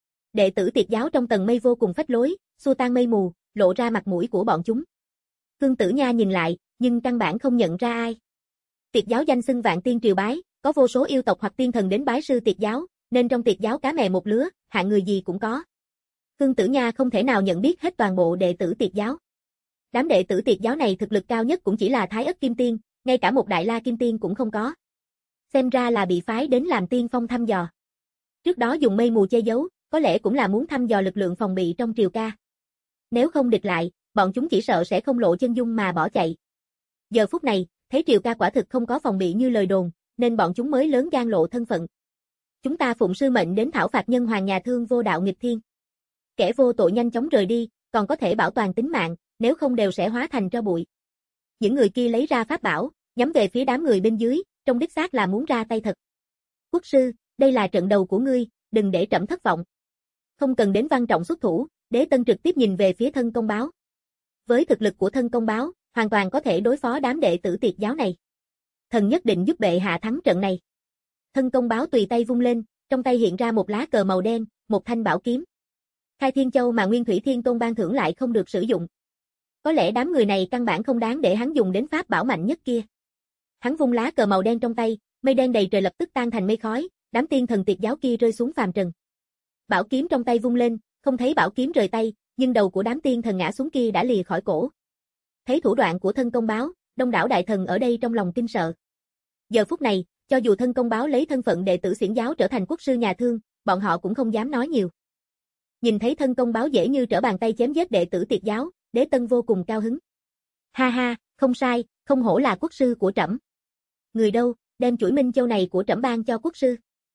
Đệ tử Tiệt giáo trong tầng mây vô cùng phách lối, xua tan mây mù, lộ ra mặt mũi của bọn chúng. Khương Tử Nha nhìn lại, nhưng căn bản không nhận ra ai. Tiệt giáo danh xưng vạn tiên triều bái, có vô số yêu tộc hoặc tiên thần đến bái sư Tiệt giáo, nên trong Tiệt giáo cá mè một lứa, hạng người gì cũng có. Khương Tử Nha không thể nào nhận biết hết toàn bộ đệ tử Tiệt giáo. Đám đệ tử Tiệt giáo này thực lực cao nhất cũng chỉ là Thái Ất Kim Tiên, ngay cả một Đại La Kim Tiên cũng không có. Xem ra là bị phái đến làm tiên phong thăm dò. Trước đó dùng mây mù che giấu, có lẽ cũng là muốn thăm dò lực lượng phòng bị trong triều ca. Nếu không địch lại, bọn chúng chỉ sợ sẽ không lộ chân dung mà bỏ chạy. Giờ phút này, thấy triều ca quả thực không có phòng bị như lời đồn, nên bọn chúng mới lớn gan lộ thân phận. Chúng ta phụng sư mệnh đến thảo phạt nhân hoàng nhà thương vô đạo nghịch thiên. Kẻ vô tội nhanh chóng rời đi, còn có thể bảo toàn tính mạng, nếu không đều sẽ hóa thành tro bụi. Những người kia lấy ra pháp bảo, nhắm về phía đám người bên dưới, trông đích xác là muốn ra tay thật. Quốc sư, đây là trận đầu của ngươi, đừng để trẫm thất vọng. Không cần đến Văn Trọng xuất thủ, Đế Tân trực tiếp nhìn về phía Thân Công Báo. Với thực lực của Thân Công Báo, hoàn toàn có thể đối phó đám đệ tử Tiệt giáo này. Thần nhất định giúp bệ hạ thắng trận này. Thân Công Báo tùy tay vung lên, trong tay hiện ra một lá cờ màu đen, một thanh bảo kiếm. Khai Thiên Châu mà Nguyên Thủy Thiên Tôn ban thưởng lại không được sử dụng. Có lẽ đám người này căn bản không đáng để hắn dùng đến pháp bảo mạnh nhất kia. Hắn vung lá cờ màu đen trong tay, mây đen đầy trời lập tức tan thành mây khói, đám tiên thần Tiệt giáo kia rơi xuống phàm trần. Bảo kiếm trong tay vung lên, không thấy bảo kiếm rời tay, nhưng đầu của đám tiên thần ngã xuống kia đã lìa khỏi cổ. Thấy thủ đoạn của Thân Công Báo, đông đảo đại thần ở đây trong lòng kinh sợ. Giờ phút này, cho dù Thân Công Báo lấy thân phận đệ tử Xiển giáo trở thành quốc sư nhà thương, bọn họ cũng không dám nói nhiều. Nhìn thấy Thân Công Báo dễ như trở bàn tay chém giết đệ tử Tiệt giáo, Đế Tân vô cùng cao hứng. Ha ha, không sai, không hổ là quốc sư của trẫm. Người đâu, đem chuỗi minh châu này của trẫm ban cho quốc sư.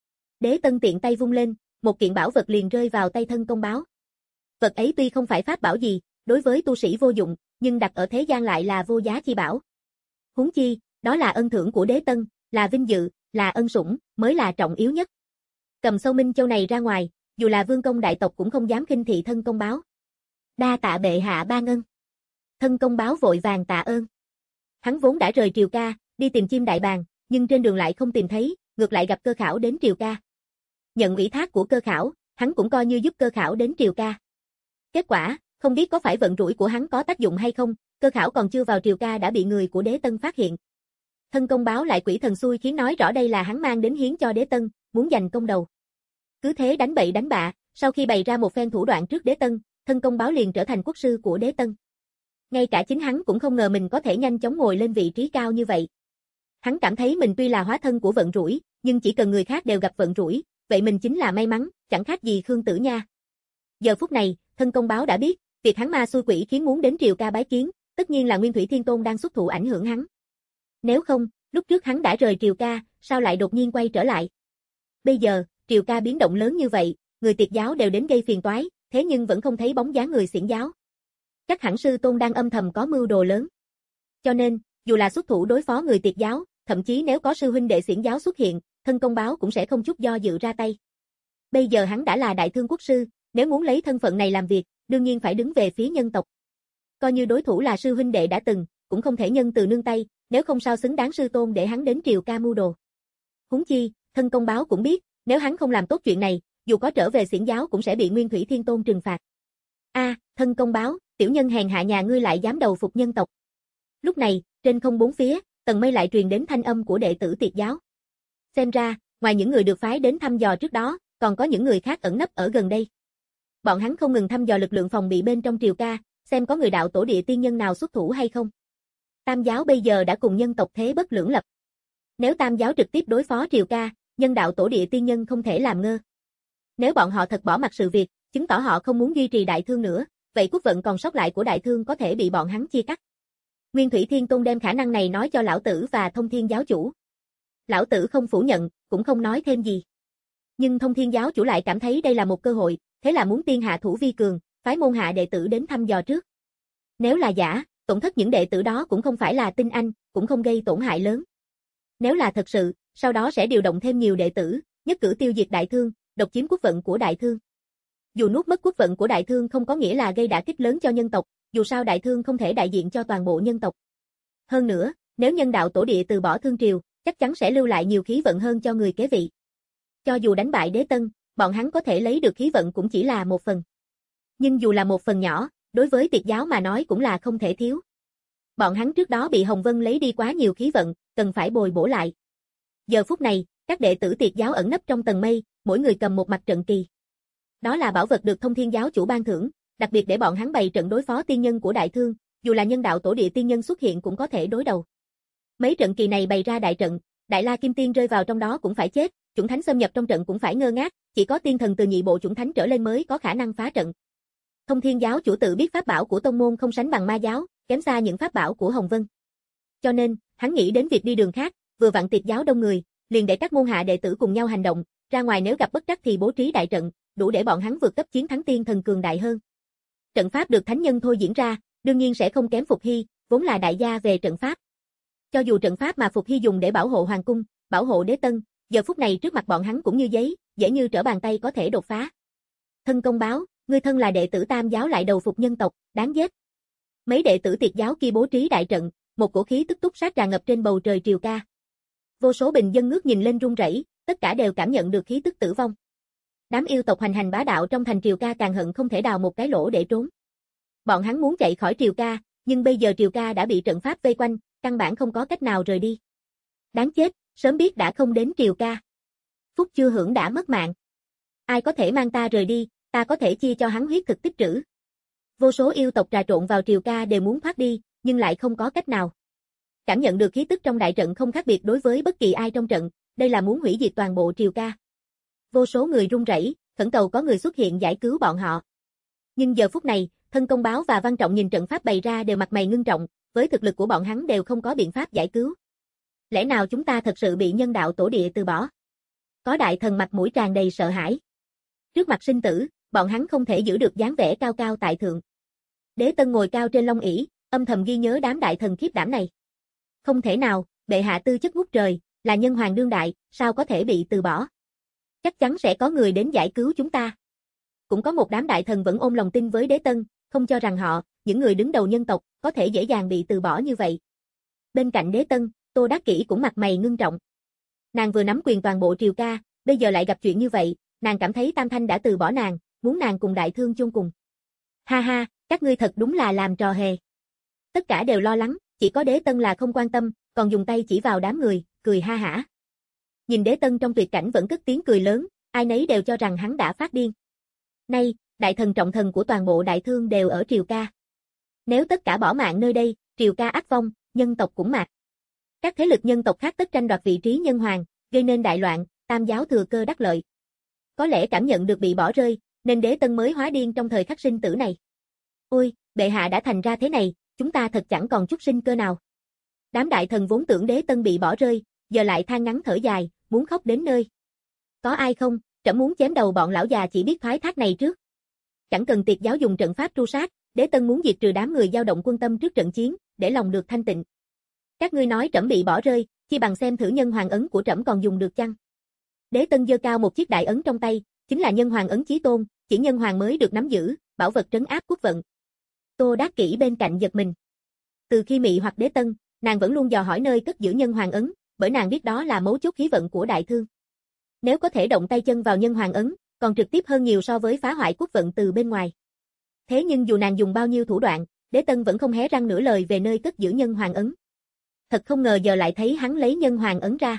Đế Tân tiện tay vung lên, một kiện bảo vật liền rơi vào tay Thân Công Báo. Vật ấy tuy không phải pháp bảo gì, đối với tu sĩ vô dụng, nhưng đặt ở thế gian lại là vô giá chi bảo. Huống chi, đó là ân thưởng của Đế Tân, là vinh dự, là ân sủng, mới là trọng yếu nhất. Cầm sâu minh châu này ra ngoài, dù là vương công đại tộc cũng không dám khinh thị Thân Công Báo. Đa tạ bệ hạ ban ân. Thân Công Báo vội vàng tạ ơn. Hắn vốn đã rời triều ca, đi tìm chim đại bàng, nhưng trên đường lại không tìm thấy, ngược lại gặp Cơ Khảo đến triều ca. Nhận ủy thác của Cơ Khảo, hắn cũng coi như giúp Cơ Khảo đến triều ca. Kết quả, không biết có phải vận rủi của hắn có tác dụng hay không, Cơ Khảo còn chưa vào triều ca đã bị người của Đế Tân phát hiện. Thân Công Báo lại quỷ thần xui khiến nói rõ đây là hắn mang đến hiến cho Đế Tân, muốn giành công đầu. Cứ thế đánh bậy đánh bạ, sau khi bày ra một phen thủ đoạn trước Đế Tân, Thân Công Báo liền trở thành quốc sư của Đế Tân. Ngay cả chính hắn cũng không ngờ mình có thể nhanh chóng ngồi lên vị trí cao như vậy. Hắn cảm thấy mình tuy là hóa thân của vận rủi, nhưng chỉ cần người khác đều gặp vận rủi, vậy mình chính là may mắn, chẳng khác gì Khương Tử Nha. Giờ phút này, Thân Công Báo đã biết, việc hắn ma xui quỷ khiến muốn đến triều ca bái kiến, tất nhiên là Nguyên Thủy Thiên Tôn đang xuất thủ ảnh hưởng hắn. Nếu không, lúc trước hắn đã rời triều ca, sao lại đột nhiên quay trở lại? Bây giờ, triều ca biến động lớn như vậy, người Tiệt giáo đều đến gây phiền toái, thế nhưng vẫn không thấy bóng dáng người Xiển giáo. Chắc hẳn sư tôn đang âm thầm có mưu đồ lớn. Cho nên, dù là xuất thủ đối phó người Tiệt giáo, thậm chí nếu có sư huynh đệ Xiển giáo xuất hiện, Thân Công Báo cũng sẽ không chút do dự ra tay. Bây giờ hắn đã là đại thương quốc sư, nếu muốn lấy thân phận này làm việc, đương nhiên phải đứng về phía nhân tộc. Coi như đối thủ là sư huynh đệ đã từng, cũng không thể nhân từ nương tay, nếu không sao xứng đáng sư tôn để hắn đến triều ca mưu đồ. Huống chi, Thân Công Báo cũng biết, nếu hắn không làm tốt chuyện này, dù có trở về xiển giáo cũng sẽ bị Nguyên Thủy Thiên Tôn trừng phạt. A, à, Thân Công Báo, tiểu nhân hèn hạ nhà ngươi lại dám đầu phục nhân tộc. Lúc này, trên không bốn phía, tầng mây lại truyền đến thanh âm của đệ tử Tiệt giáo. Xem ra, ngoài những người được phái đến thăm dò trước đó, còn có những người khác ẩn nấp ở gần đây. Bọn hắn không ngừng thăm dò lực lượng phòng bị bên trong triều ca, xem có người đạo tổ địa tiên nhân nào xuất thủ hay không. Tam giáo bây giờ đã cùng nhân tộc thế bất lưỡng lập. Nếu Tam giáo trực tiếp đối phó triều ca, nhân đạo tổ địa tiên nhân không thể làm ngơ. Nếu bọn họ thật bỏ mặc sự việc, chứng tỏ họ không muốn duy trì đại thương nữa, vậy quốc vận còn sót lại của đại thương có thể bị bọn hắn chia cắt. Nguyên Thủy Thiên Tôn đem khả năng này nói cho lão tử và Thông Thiên giáo chủ. Lão tử không phủ nhận, cũng không nói thêm gì. Nhưng Thông Thiên giáo chủ lại cảm thấy đây là một cơ hội, thế là muốn tiên hạ thủ vi cường, phái môn hạ đệ tử đến thăm dò trước. Nếu là giả, tổn thất những đệ tử đó cũng không phải là tinh anh, cũng không gây tổn hại lớn. Nếu là thật sự, sau đó sẽ điều động thêm nhiều đệ tử, nhất cử tiêu diệt đại thương, độc chiếm quốc vận của đại thương. Dù nuốt mất quốc vận của đại thương không có nghĩa là gây đả kích lớn cho nhân tộc, dù sao đại thương không thể đại diện cho toàn bộ nhân tộc. Hơn nữa, nếu nhân đạo tổ địa từ bỏ thương triều, chắc chắn sẽ lưu lại nhiều khí vận hơn cho người kế vị. Cho dù đánh bại Đế Tân, bọn hắn có thể lấy được khí vận cũng chỉ là một phần. Nhưng dù là một phần nhỏ, đối với Tiệt giáo mà nói cũng là không thể thiếu. Bọn hắn trước đó bị Hồng Vân lấy đi quá nhiều khí vận, cần phải bồi bổ lại. Giờ phút này, các đệ tử Tiệt giáo ẩn nấp trong tầng mây, mỗi người cầm một mặt trận kỳ. Đó là bảo vật được Thông Thiên giáo chủ ban thưởng, đặc biệt để bọn hắn bày trận đối phó tiên nhân của đại thương, dù là nhân đạo tổ địa tiên nhân xuất hiện cũng có thể đối đầu. Mấy trận kỳ này bày ra đại trận, Đại La Kim Tiên rơi vào trong đó cũng phải chết, chủng thánh xâm nhập trong trận cũng phải ngơ ngác, chỉ có tiên thần từ nhị bộ chủng thánh trở lên mới có khả năng phá trận. Thông Thiên giáo chủ tự biết pháp bảo của tông môn không sánh bằng ma giáo, kém xa những pháp bảo của Hồng Vân. Cho nên, hắn nghĩ đến việc đi đường khác, vừa vặn Tiệt giáo đông người, liền để các môn hạ đệ tử cùng nhau hành động, ra ngoài nếu gặp bất trắc thì bố trí đại trận, đủ để bọn hắn vượt cấp chiến thắng tiên thần cường đại hơn. Trận pháp được thánh nhân thôi diễn ra, đương nhiên sẽ không kém Phục Hy, vốn là đại gia về trận pháp. Cho dù trận pháp mà Phục Hy dùng để bảo hộ hoàng cung, bảo hộ Đế Tân, giờ phút này trước mặt bọn hắn cũng như giấy, dễ như trở bàn tay có thể đột phá. Thân Công Báo, ngươi thân là đệ tử Tam giáo lại đầu phục nhân tộc, đáng giết. Mấy đệ tử Tiệt giáo kia bố trí đại trận, một cổ khí tức túc sát tràn ngập trên bầu trời triều ca. Vô số bình dân ngước nhìn lên run rẩy, tất cả đều cảm nhận được khí tức tử vong. Đám yêu tộc hoành hành bá đạo trong thành triều ca càng hận không thể đào một cái lỗ để trốn. Bọn hắn muốn chạy khỏi triều ca, nhưng bây giờ triều ca đã bị trận pháp vây quanh, căn bản không có cách nào rời đi. Đáng chết, sớm biết đã không đến triều ca. Phúc chưa hưởng đã mất mạng. Ai có thể mang ta rời đi, ta có thể chia cho hắn huyết thực tích trữ. Vô số yêu tộc trà trộn vào triều ca đều muốn thoát đi, nhưng lại không có cách nào. Cảm nhận được khí tức trong đại trận không khác biệt đối với bất kỳ ai trong trận, đây là muốn hủy diệt toàn bộ triều ca. Vô số người run rẩy, khẩn cầu có người xuất hiện giải cứu bọn họ. Nhưng giờ phút này, Thân Công Báo và Văn Trọng nhìn trận pháp bày ra đều mặt mày ngưng trọng, với thực lực của bọn hắn đều không có biện pháp giải cứu. Lẽ nào chúng ta thật sự bị nhân đạo tổ địa từ bỏ? Có đại thần mặt mũi tràn đầy sợ hãi. Trước mặt sinh tử, bọn hắn không thể giữ được dáng vẻ cao cao tại thượng. Đế Tân ngồi cao trên long ỷ, âm thầm ghi nhớ đám đại thần khiếp đảm này. Không thể nào, bệ hạ tư chất ngút trời, là nhân hoàng đương đại, sao có thể bị từ bỏ? Chắc chắn sẽ có người đến giải cứu chúng ta. Cũng có một đám đại thần vẫn ôm lòng tin với Đế Tân, không cho rằng họ, những người đứng đầu nhân tộc, có thể dễ dàng bị từ bỏ như vậy. Bên cạnh Đế Tân, Tô Đắc Kỷ cũng mặt mày ngưng trọng. Nàng vừa nắm quyền toàn bộ triều ca, bây giờ lại gặp chuyện như vậy, nàng cảm thấy Tam Thanh đã từ bỏ nàng, muốn nàng cùng đại thương chung cùng. Ha ha, các ngươi thật đúng là làm trò hề. Tất cả đều lo lắng, chỉ có Đế Tân là không quan tâm, còn dùng tay chỉ vào đám người, cười ha hả. Nhìn Đế Tân trong tuyệt cảnh vẫn cất tiếng cười lớn, ai nấy đều cho rằng hắn đã phát điên. Nay, đại thần trọng thần của toàn bộ đại thương đều ở triều ca. Nếu tất cả bỏ mạng nơi đây, triều ca ắt vong, nhân tộc cũng mạt. Các thế lực nhân tộc khác tất tranh đoạt vị trí nhân hoàng, gây nên đại loạn, Tam giáo thừa cơ đắc lợi. Có lẽ cảm nhận được bị bỏ rơi, nên Đế Tân mới hóa điên trong thời khắc sinh tử này. Ôi, bệ hạ đã thành ra thế này, chúng ta thật chẳng còn chút sinh cơ nào. Đám đại thần vốn tưởng Đế Tân bị bỏ rơi, giờ lại than ngắn thở dài, muốn khóc đến nơi. Có ai không, trẫm muốn chém đầu bọn lão già chỉ biết thoái thác này trước. Chẳng cần Tiệt giáo dùng trận pháp tru sát, Đế Tân muốn diệt trừ đám người dao động quân tâm trước trận chiến, để lòng được thanh tịnh. Các ngươi nói trẫm bị bỏ rơi, chi bằng xem thử nhân hoàng ấn của trẫm còn dùng được chăng? Đế Tân giơ cao một chiếc đại ấn trong tay, chính là Nhân Hoàng ấn chí tôn, chỉ Nhân Hoàng mới được nắm giữ, bảo vật trấn áp quốc vận. Tô Đắc Kỷ bên cạnh giật mình. Từ khi mị hoặc Đế Tân, nàng vẫn luôn dò hỏi nơi cất giữ Nhân Hoàng ấn, bởi nàng biết đó là mấu chốt khí vận của đại thương. Nếu có thể động tay chân vào Nhân Hoàng ấn, còn trực tiếp hơn nhiều so với phá hoại quốc vận từ bên ngoài. Thế nhưng dù nàng dùng bao nhiêu thủ đoạn, Đế Tân vẫn không hé răng nửa lời về nơi cất giữ Nhân Hoàng ấn. Thật không ngờ giờ lại thấy hắn lấy Nhân Hoàng ấn ra.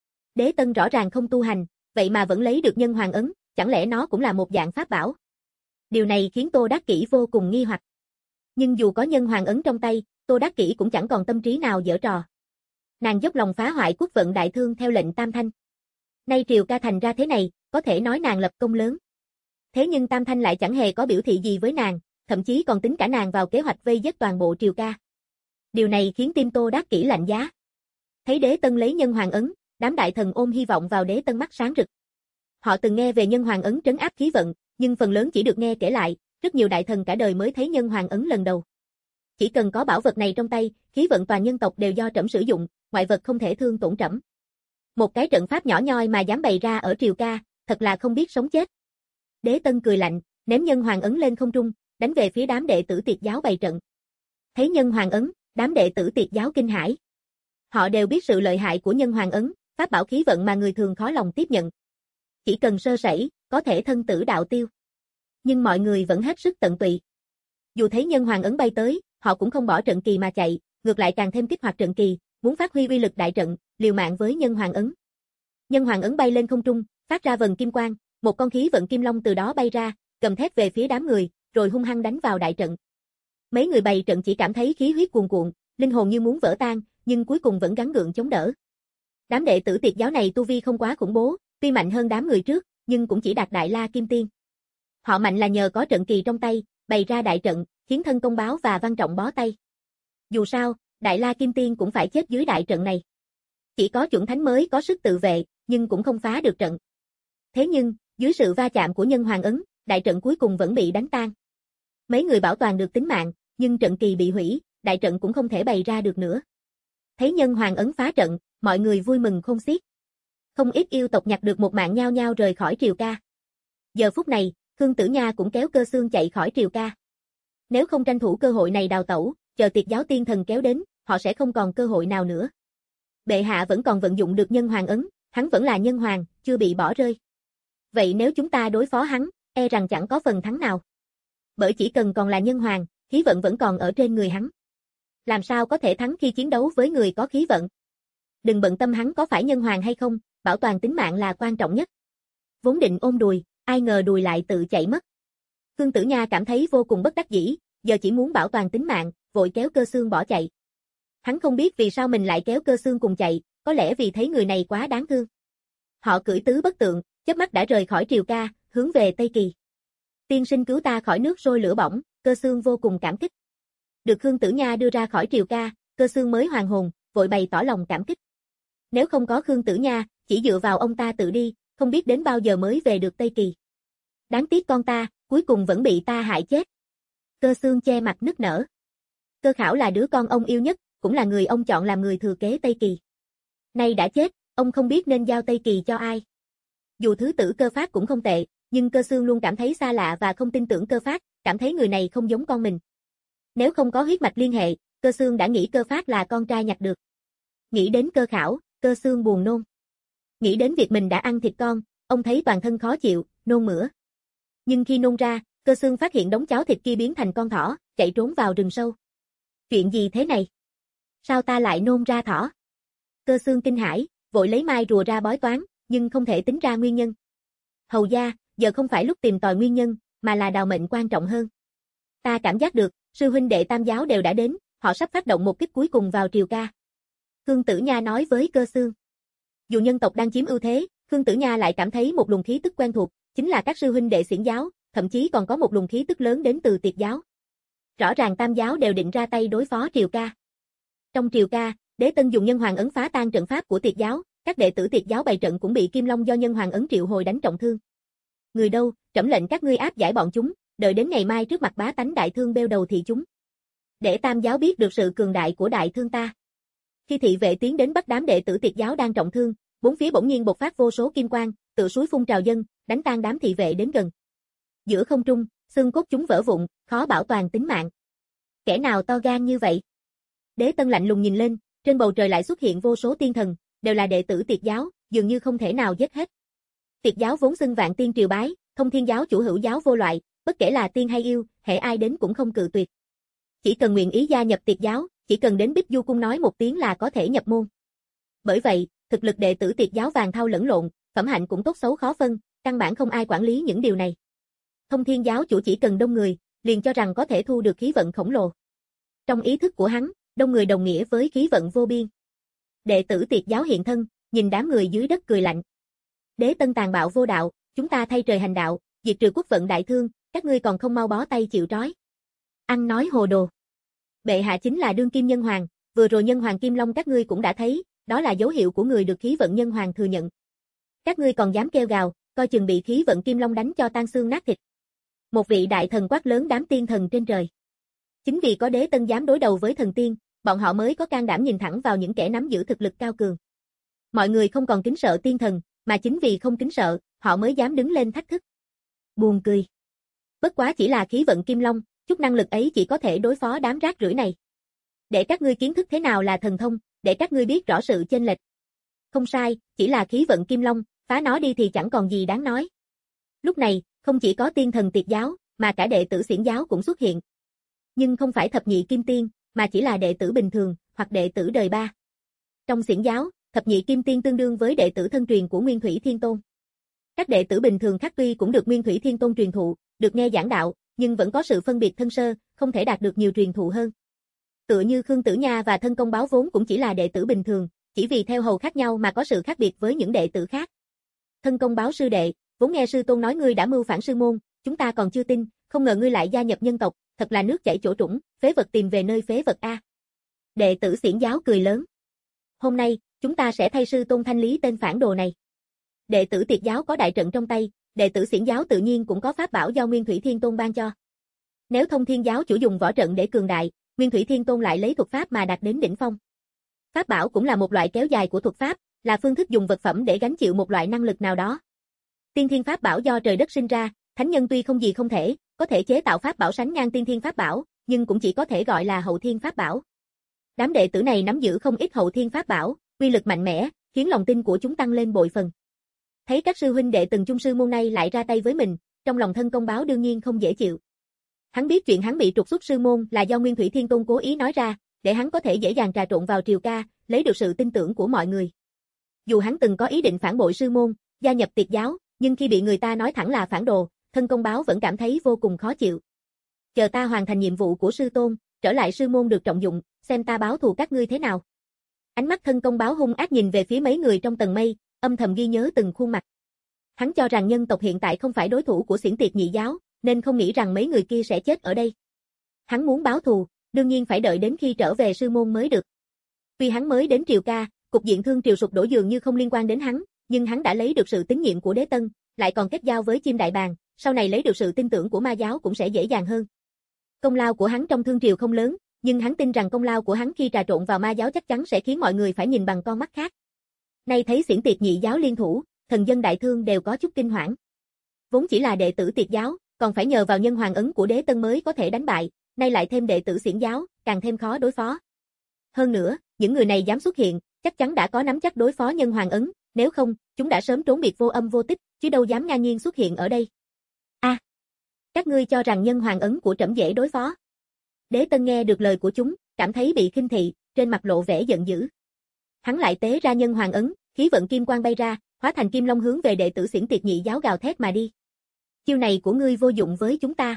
Đế Tân rõ ràng không tu hành, vậy mà vẫn lấy được Nhân Hoàng ấn, chẳng lẽ nó cũng là một dạng pháp bảo? Điều này khiến Tô Đắc Kỷ vô cùng nghi hoặc. Nhưng dù có Nhân Hoàng ấn trong tay, Tô Đắc Kỷ cũng chẳng còn tâm trí nào giở trò. Nàng dốc lòng phá hoại quốc vận đại thương theo lệnh Tam Thanh. Nay Triều Ca thành ra thế này, có thể nói nàng lập công lớn. Thế nhưng Tam Thanh lại chẳng hề có biểu thị gì với nàng, thậm chí còn tính cả nàng vào kế hoạch vây giết toàn bộ Triều Ca. Điều này khiến tim Tô Đắc Kỷ lạnh giá. Thấy Đế Tân lấy Nhân Hoàng ấn, đám đại thần ôm hy vọng vào Đế Tân mắt sáng rực. Họ từng nghe về Nhân Hoàng ấn trấn áp khí vận, nhưng phần lớn chỉ được nghe kể lại, rất nhiều đại thần cả đời mới thấy Nhân Hoàng ấn lần đầu. Chỉ cần có bảo vật này trong tay, khí vận toàn nhân tộc đều do trẫm sử dụng, ngoại vật không thể thương tổn trẫm. Một cái trận pháp nhỏ nhoi mà dám bày ra ở Triều Ca, thật là không biết sống chết. Đế Tân cười lạnh, ném Nhân Hoàng ấn lên không trung, đánh về phía đám đệ tử Tiệt giáo bày trận. Thấy Nhân Hoàng ấn, đám đệ tử Tiệt giáo kinh hãi. Họ đều biết sự lợi hại của Nhân Hoàng ấn, pháp bảo khí vận mà người thường khó lòng tiếp nhận. Chỉ cần sơ sẩy, có thể thân tử đạo tiêu. Nhưng mọi người vẫn hết sức tận tụy. Dù thấy Nhân Hoàng ấn bay tới, họ cũng không bỏ trận kỳ mà chạy, ngược lại càng thêm kích hoạt trận kỳ, muốn phát huy uy lực đại trận, liều mạng với Nhân Hoàng ấn. Nhân Hoàng ấn bay lên không trung, phát ra vầng kim quang, một con khí vận kim long từ đó bay ra, cầm thép về phía đám người, rồi hung hăng đánh vào đại trận. Mấy người bày trận chỉ cảm thấy khí huyết cuồn cuộn, linh hồn như muốn vỡ tan, nhưng cuối cùng vẫn gắng gượng chống đỡ. Đám đệ tử Tiệt giáo này tu vi không quá khủng bố, tuy mạnh hơn đám người trước, nhưng cũng chỉ đạt Đại La Kim Tiên. Họ mạnh là nhờ có trận kỳ trong tay, bày ra đại trận, khiến thân công báo và Văn Trọng bó tay. Dù sao, Đại La Kim Tiên cũng phải chết dưới đại trận này. Chỉ có chuẩn thánh mới có sức tự vệ, nhưng cũng không phá được trận. Thế nhưng, dưới sự va chạm của Nhân Hoàng ấn, đại trận cuối cùng vẫn bị đánh tan. Mấy người bảo toàn được tính mạng, nhưng trận kỳ bị hủy, đại trận cũng không thể bày ra được nữa. Thấy Nhân Hoàng ấn phá trận, mọi người vui mừng không xiết. Không ít yêu tộc nhặt được một mạng nhao nhao rời khỏi Triều Ca. Giờ phút này, Khương Tử Nha cũng kéo Cơ Xương chạy khỏi Triều Ca. Nếu không tranh thủ cơ hội này đào tẩu, chờ Tiệt giáo tiên thần kéo đến, họ sẽ không còn cơ hội nào nữa. Bệ hạ vẫn còn vận dụng được Nhân Hoàng ấn, hắn vẫn là nhân hoàng, chưa bị bỏ rơi. Vậy nếu chúng ta đối phó hắn, e rằng chẳng có phần thắng nào. Bởi chỉ cần còn là nhân hoàng, khí vận vẫn còn ở trên người hắn. Làm sao có thể thắng khi chiến đấu với người có khí vận? Đừng bận tâm hắn có phải nhân hoàng hay không, bảo toàn tính mạng là quan trọng nhất. Vốn định ôm đùi, ai ngờ đùi lại tự chạy mất. Khương Tử Nha cảm thấy vô cùng bất đắc dĩ, giờ chỉ muốn bảo toàn tính mạng, vội kéo Cơ Xương bỏ chạy. Hắn không biết vì sao mình lại kéo Cơ Xương cùng chạy, có lẽ vì thấy người này quá đáng thương. Họ cưỡi tứ bất tượng, chớp mắt đã rời khỏi Triều Ca, hướng về Tây Kỳ. Tiên sinh cứu ta khỏi nước sôi lửa bỏng, Cơ Xương vô cùng cảm kích. Được Khương Tử Nha đưa ra khỏi Triều Ca, Cơ Xương mới hoàn hồn, vội bày tỏ lòng cảm kích. Nếu không có Khương Tử Nha, chỉ dựa vào ông ta tự đi, không biết đến bao giờ mới về được Tây Kỳ. Đáng tiếc con ta, cuối cùng vẫn bị ta hại chết. Cơ Xương che mặt nức nở. Cơ Khảo là đứa con ông yêu nhất, cũng là người ông chọn làm người thừa kế Tây Kỳ. Nay đã chết, ông không biết nên giao Tây Kỳ cho ai. Dù thứ tử Cơ Phát cũng không tệ, nhưng Cơ Xương luôn cảm thấy xa lạ và không tin tưởng Cơ Phát, cảm thấy người này không giống con mình. Nếu không có huyết mạch liên hệ, Cơ Xương đã nghĩ Cơ Phát là con trai nhặt được. Nghĩ đến Cơ Khảo, Cơ Xương buồn nôn. Nghĩ đến việc mình đã ăn thịt con, ông thấy toàn thân khó chịu, nôn mửa. Nhưng khi nôn ra, Cơ Xương phát hiện đống cháo thịt kia biến thành con thỏ, chạy trốn vào rừng sâu. Chuyện gì thế này? Sao ta lại nôn ra thỏ? Cơ Xương kinh hãi, vội lấy mai rùa ra bói toán, nhưng không thể tính ra nguyên nhân. Hầu gia, giờ không phải lúc tìm tòi nguyên nhân, mà là đào mệnh quan trọng hơn. Ta cảm giác được, sư huynh đệ Tam giáo đều đã đến, họ sắp phát động một kích cuối cùng vào Triều Ca. Khương Tử Nha nói với Cơ Xương. Dù nhân tộc đang chiếm ưu thế, Khương Tử Nha lại cảm thấy một luồng khí tức quen thuộc, chính là các sư huynh đệ Xiển giáo, thậm chí còn có một luồng khí tức lớn đến từ Tiệt giáo. Rõ ràng Tam giáo đều định ra tay đối phó Triều Ca. Trong Triều Ca, Đế Tân dùng nhân hoàng ấn phá tan trận pháp của Tiệt giáo, các đệ tử Tiệt giáo bày trận cũng bị Kim Long do nhân hoàng ấn triệu hồi đánh trọng thương. Người đâu, trẫm lệnh các ngươi áp giải bọn chúng, đợi đến ngày mai trước mặt bá tánh đại thương bêu đầu thị chúng. Để Tam giáo biết được sự cường đại của đại thương ta. Khi thị vệ tiến đến bắt đám đệ tử Tiệt giáo đang trọng thương, bốn phía bỗng nhiên bộc phát vô số kim quang, tự suối phun trào dân, đánh tan đám thị vệ đến gần. Giữa không trung, xương cốt chúng vỡ vụn, khó bảo toàn tính mạng. Kẻ nào to gan như vậy? Đế Tân lạnh lùng nhìn lên, trên bầu trời lại xuất hiện vô số tiên thần, đều là đệ tử Tiệt giáo, dường như không thể nào giết hết. Tiệt giáo vốn xưng vạn tiên triều bái, thông thiên giáo chủ hữu giáo vô loại, bất kể là tiên hay yêu, hễ ai đến cũng không cự tuyệt. Chỉ cần nguyện ý gia nhập Tiệt giáo, chỉ cần đến Bích Du cung nói một tiếng là có thể nhập môn. Bởi vậy, thực lực đệ tử Tiệt giáo vàng thau lẫn lộn, phẩm hạnh cũng tốt xấu khó phân, căn bản không ai quản lý những điều này. Thông thiên giáo chủ chỉ cần đông người, liền cho rằng có thể thu được khí vận khổng lồ. Trong ý thức của hắn, đông người đồng nghĩa với khí vận vô biên. Đệ tử Tiệt giáo hiện thân, nhìn đám người dưới đất cười lạnh. Đế Tân tàn bạo vô đạo, chúng ta thay trời hành đạo, diệt trừ quốc vận đại thương, các ngươi còn không mau bó tay chịu trói. Ăn nói hồ đồ. Bệ hạ chính là đương kim nhân hoàng, vừa rồi nhân hoàng Kim Long các ngươi cũng đã thấy, đó là dấu hiệu của người được khí vận nhân hoàng thừa nhận. Các ngươi còn dám kêu gào, coi chừng bị khí vận Kim Long đánh cho tan xương nát thịt. Một vị đại thần quát lớn đám tiên thần trên trời. Chính vì có Đế Tân dám đối đầu với thần tiên, bọn họ mới có can đảm nhìn thẳng vào những kẻ nắm giữ thực lực cao cường. Mọi người không còn kính sợ tiên thần, mà chính vì không kính sợ, họ mới dám đứng lên thách thức. Buồn cười. Bất quá chỉ là khí vận Kim Long, chút năng lực ấy chỉ có thể đối phó đám rác rưởi này. Để các ngươi kiến thức thế nào là thần thông, để các ngươi biết rõ sự chênh lệch. Không sai, chỉ là khí vận Kim Long, phá nó đi thì chẳng còn gì đáng nói. Lúc này, không chỉ có tiên thần Tiệt giáo, mà cả đệ tử Xiển giáo cũng xuất hiện. Nhưng không phải thập nhị kim tiên, mà chỉ là đệ tử bình thường, hoặc đệ tử đời ba. Trong Xiển giáo, thập nhị kim tiên tương đương với đệ tử thân truyền của Nguyên Thủy Thiên Tôn. Các đệ tử bình thường khác tuy cũng được Nguyên Thủy Thiên Tôn truyền thụ, được nghe giảng đạo, nhưng vẫn có sự phân biệt thân sơ, không thể đạt được nhiều truyền thụ hơn. Tựa như Khương Tử Nha và Thân Công Báo vốn cũng chỉ là đệ tử bình thường, chỉ vì theo hầu khác nhau mà có sự khác biệt với những đệ tử khác. Thân Công Báo sư đệ, vốn nghe sư tôn nói ngươi đã mưu phản sư môn, chúng ta còn chưa tin, không ngờ ngươi lại gia nhập nhân tộc, thật là nước chảy chỗ trũng, phế vật tìm về nơi phế vật a. Đệ tử Xiển giáo cười lớn. Hôm nay, chúng ta sẽ thay sư tôn thanh lý tên phản đồ này. Đệ tử Tiệt giáo có đại trận trong tay, đệ tử Xiển giáo tự nhiên cũng có pháp bảo do Nguyên Thủy Thiên Tôn ban cho. Nếu Thông Thiên giáo chủ dùng võ trận để cường đại, Nguyên Thủy Thiên Tôn lại lấy thuật pháp mà đạt đến đỉnh phong. Pháp bảo cũng là một loại kéo dài của thuật pháp, là phương thức dùng vật phẩm để gánh chịu một loại năng lực nào đó. Tiên thiên pháp bảo do trời đất sinh ra, thánh nhân tuy không gì không thể, có thể chế tạo pháp bảo sánh ngang tiên thiên pháp bảo, nhưng cũng chỉ có thể gọi là hậu thiên pháp bảo. Đám đệ tử này nắm giữ không ít hậu thiên pháp bảo, uy lực mạnh mẽ, khiến lòng tin của chúng tăng lên bội phần. Thấy các sư huynh đệ từng chung sư môn nay lại ra tay với mình, trong lòng Thân Công Báo đương nhiên không dễ chịu. Hắn biết chuyện hắn bị trục xuất sư môn là do Nguyên Thủy Thiên Tôn cố ý nói ra, để hắn có thể dễ dàng trà trộn vào triều ca, lấy được sự tin tưởng của mọi người. Dù hắn từng có ý định phản bội sư môn, gia nhập Tiệt giáo, nhưng khi bị người ta nói thẳng là phản đồ, Thân Công Báo vẫn cảm thấy vô cùng khó chịu. Chờ ta hoàn thành nhiệm vụ của sư tôn, trở lại sư môn được trọng dụng, xem ta báo thù các ngươi thế nào. Ánh mắt Thân Công Báo hung ác nhìn về phía mấy người trong tầng mây, âm thầm ghi nhớ từng khuôn mặt. Hắn cho rằng nhân tộc hiện tại không phải đối thủ của Xiển Tiệt nhị giáo, nên không nghĩ rằng mấy người kia sẽ chết ở đây. Hắn muốn báo thù, đương nhiên phải đợi đến khi trở về sư môn mới được. Tuy hắn mới đến triều ca, cục diện thương triều sụp đổ dường như không liên quan đến hắn, nhưng hắn đã lấy được sự tín nhiệm của Đế Tân, lại còn kết giao với Chim Đại Bàng, sau này lấy được sự tin tưởng của ma giáo cũng sẽ dễ dàng hơn. Công lao của hắn trong thương triều không lớn, nhưng hắn tin rằng công lao của hắn khi trà trộn vào ma giáo chắc chắn sẽ khiến mọi người phải nhìn bằng con mắt khác. Nay thấy Xiển Tiệt nhị giáo liên thủ, thần dân đại thương đều có chút kinh hoảng. Vốn chỉ là đệ tử Tiệt giáo, còn phải nhờ vào nhân hoàng ấn của Đế Tân mới có thể đánh bại, nay lại thêm đệ tử Xiển giáo, càng thêm khó đối phó. Hơn nữa, những người này dám xuất hiện, chắc chắn đã có nắm chắc đối phó nhân hoàng ấn, nếu không, chúng đã sớm trốn biệt vô âm vô tích, chứ đâu dám ngang nhiên xuất hiện ở đây. A, à, các ngươi cho rằng nhân hoàng ấn của trẫm dễ đối phó? Đế Tân nghe được lời của chúng, cảm thấy bị khinh thị, trên mặt lộ vẻ giận dữ. Hắn lại tế ra nhân hoàng ấn, khí vận kim quang bay ra, hóa thành kim long hướng về đệ tử Xiển Tiệt nhị giáo gào thét mà đi. Chiêu này của ngươi vô dụng với chúng ta.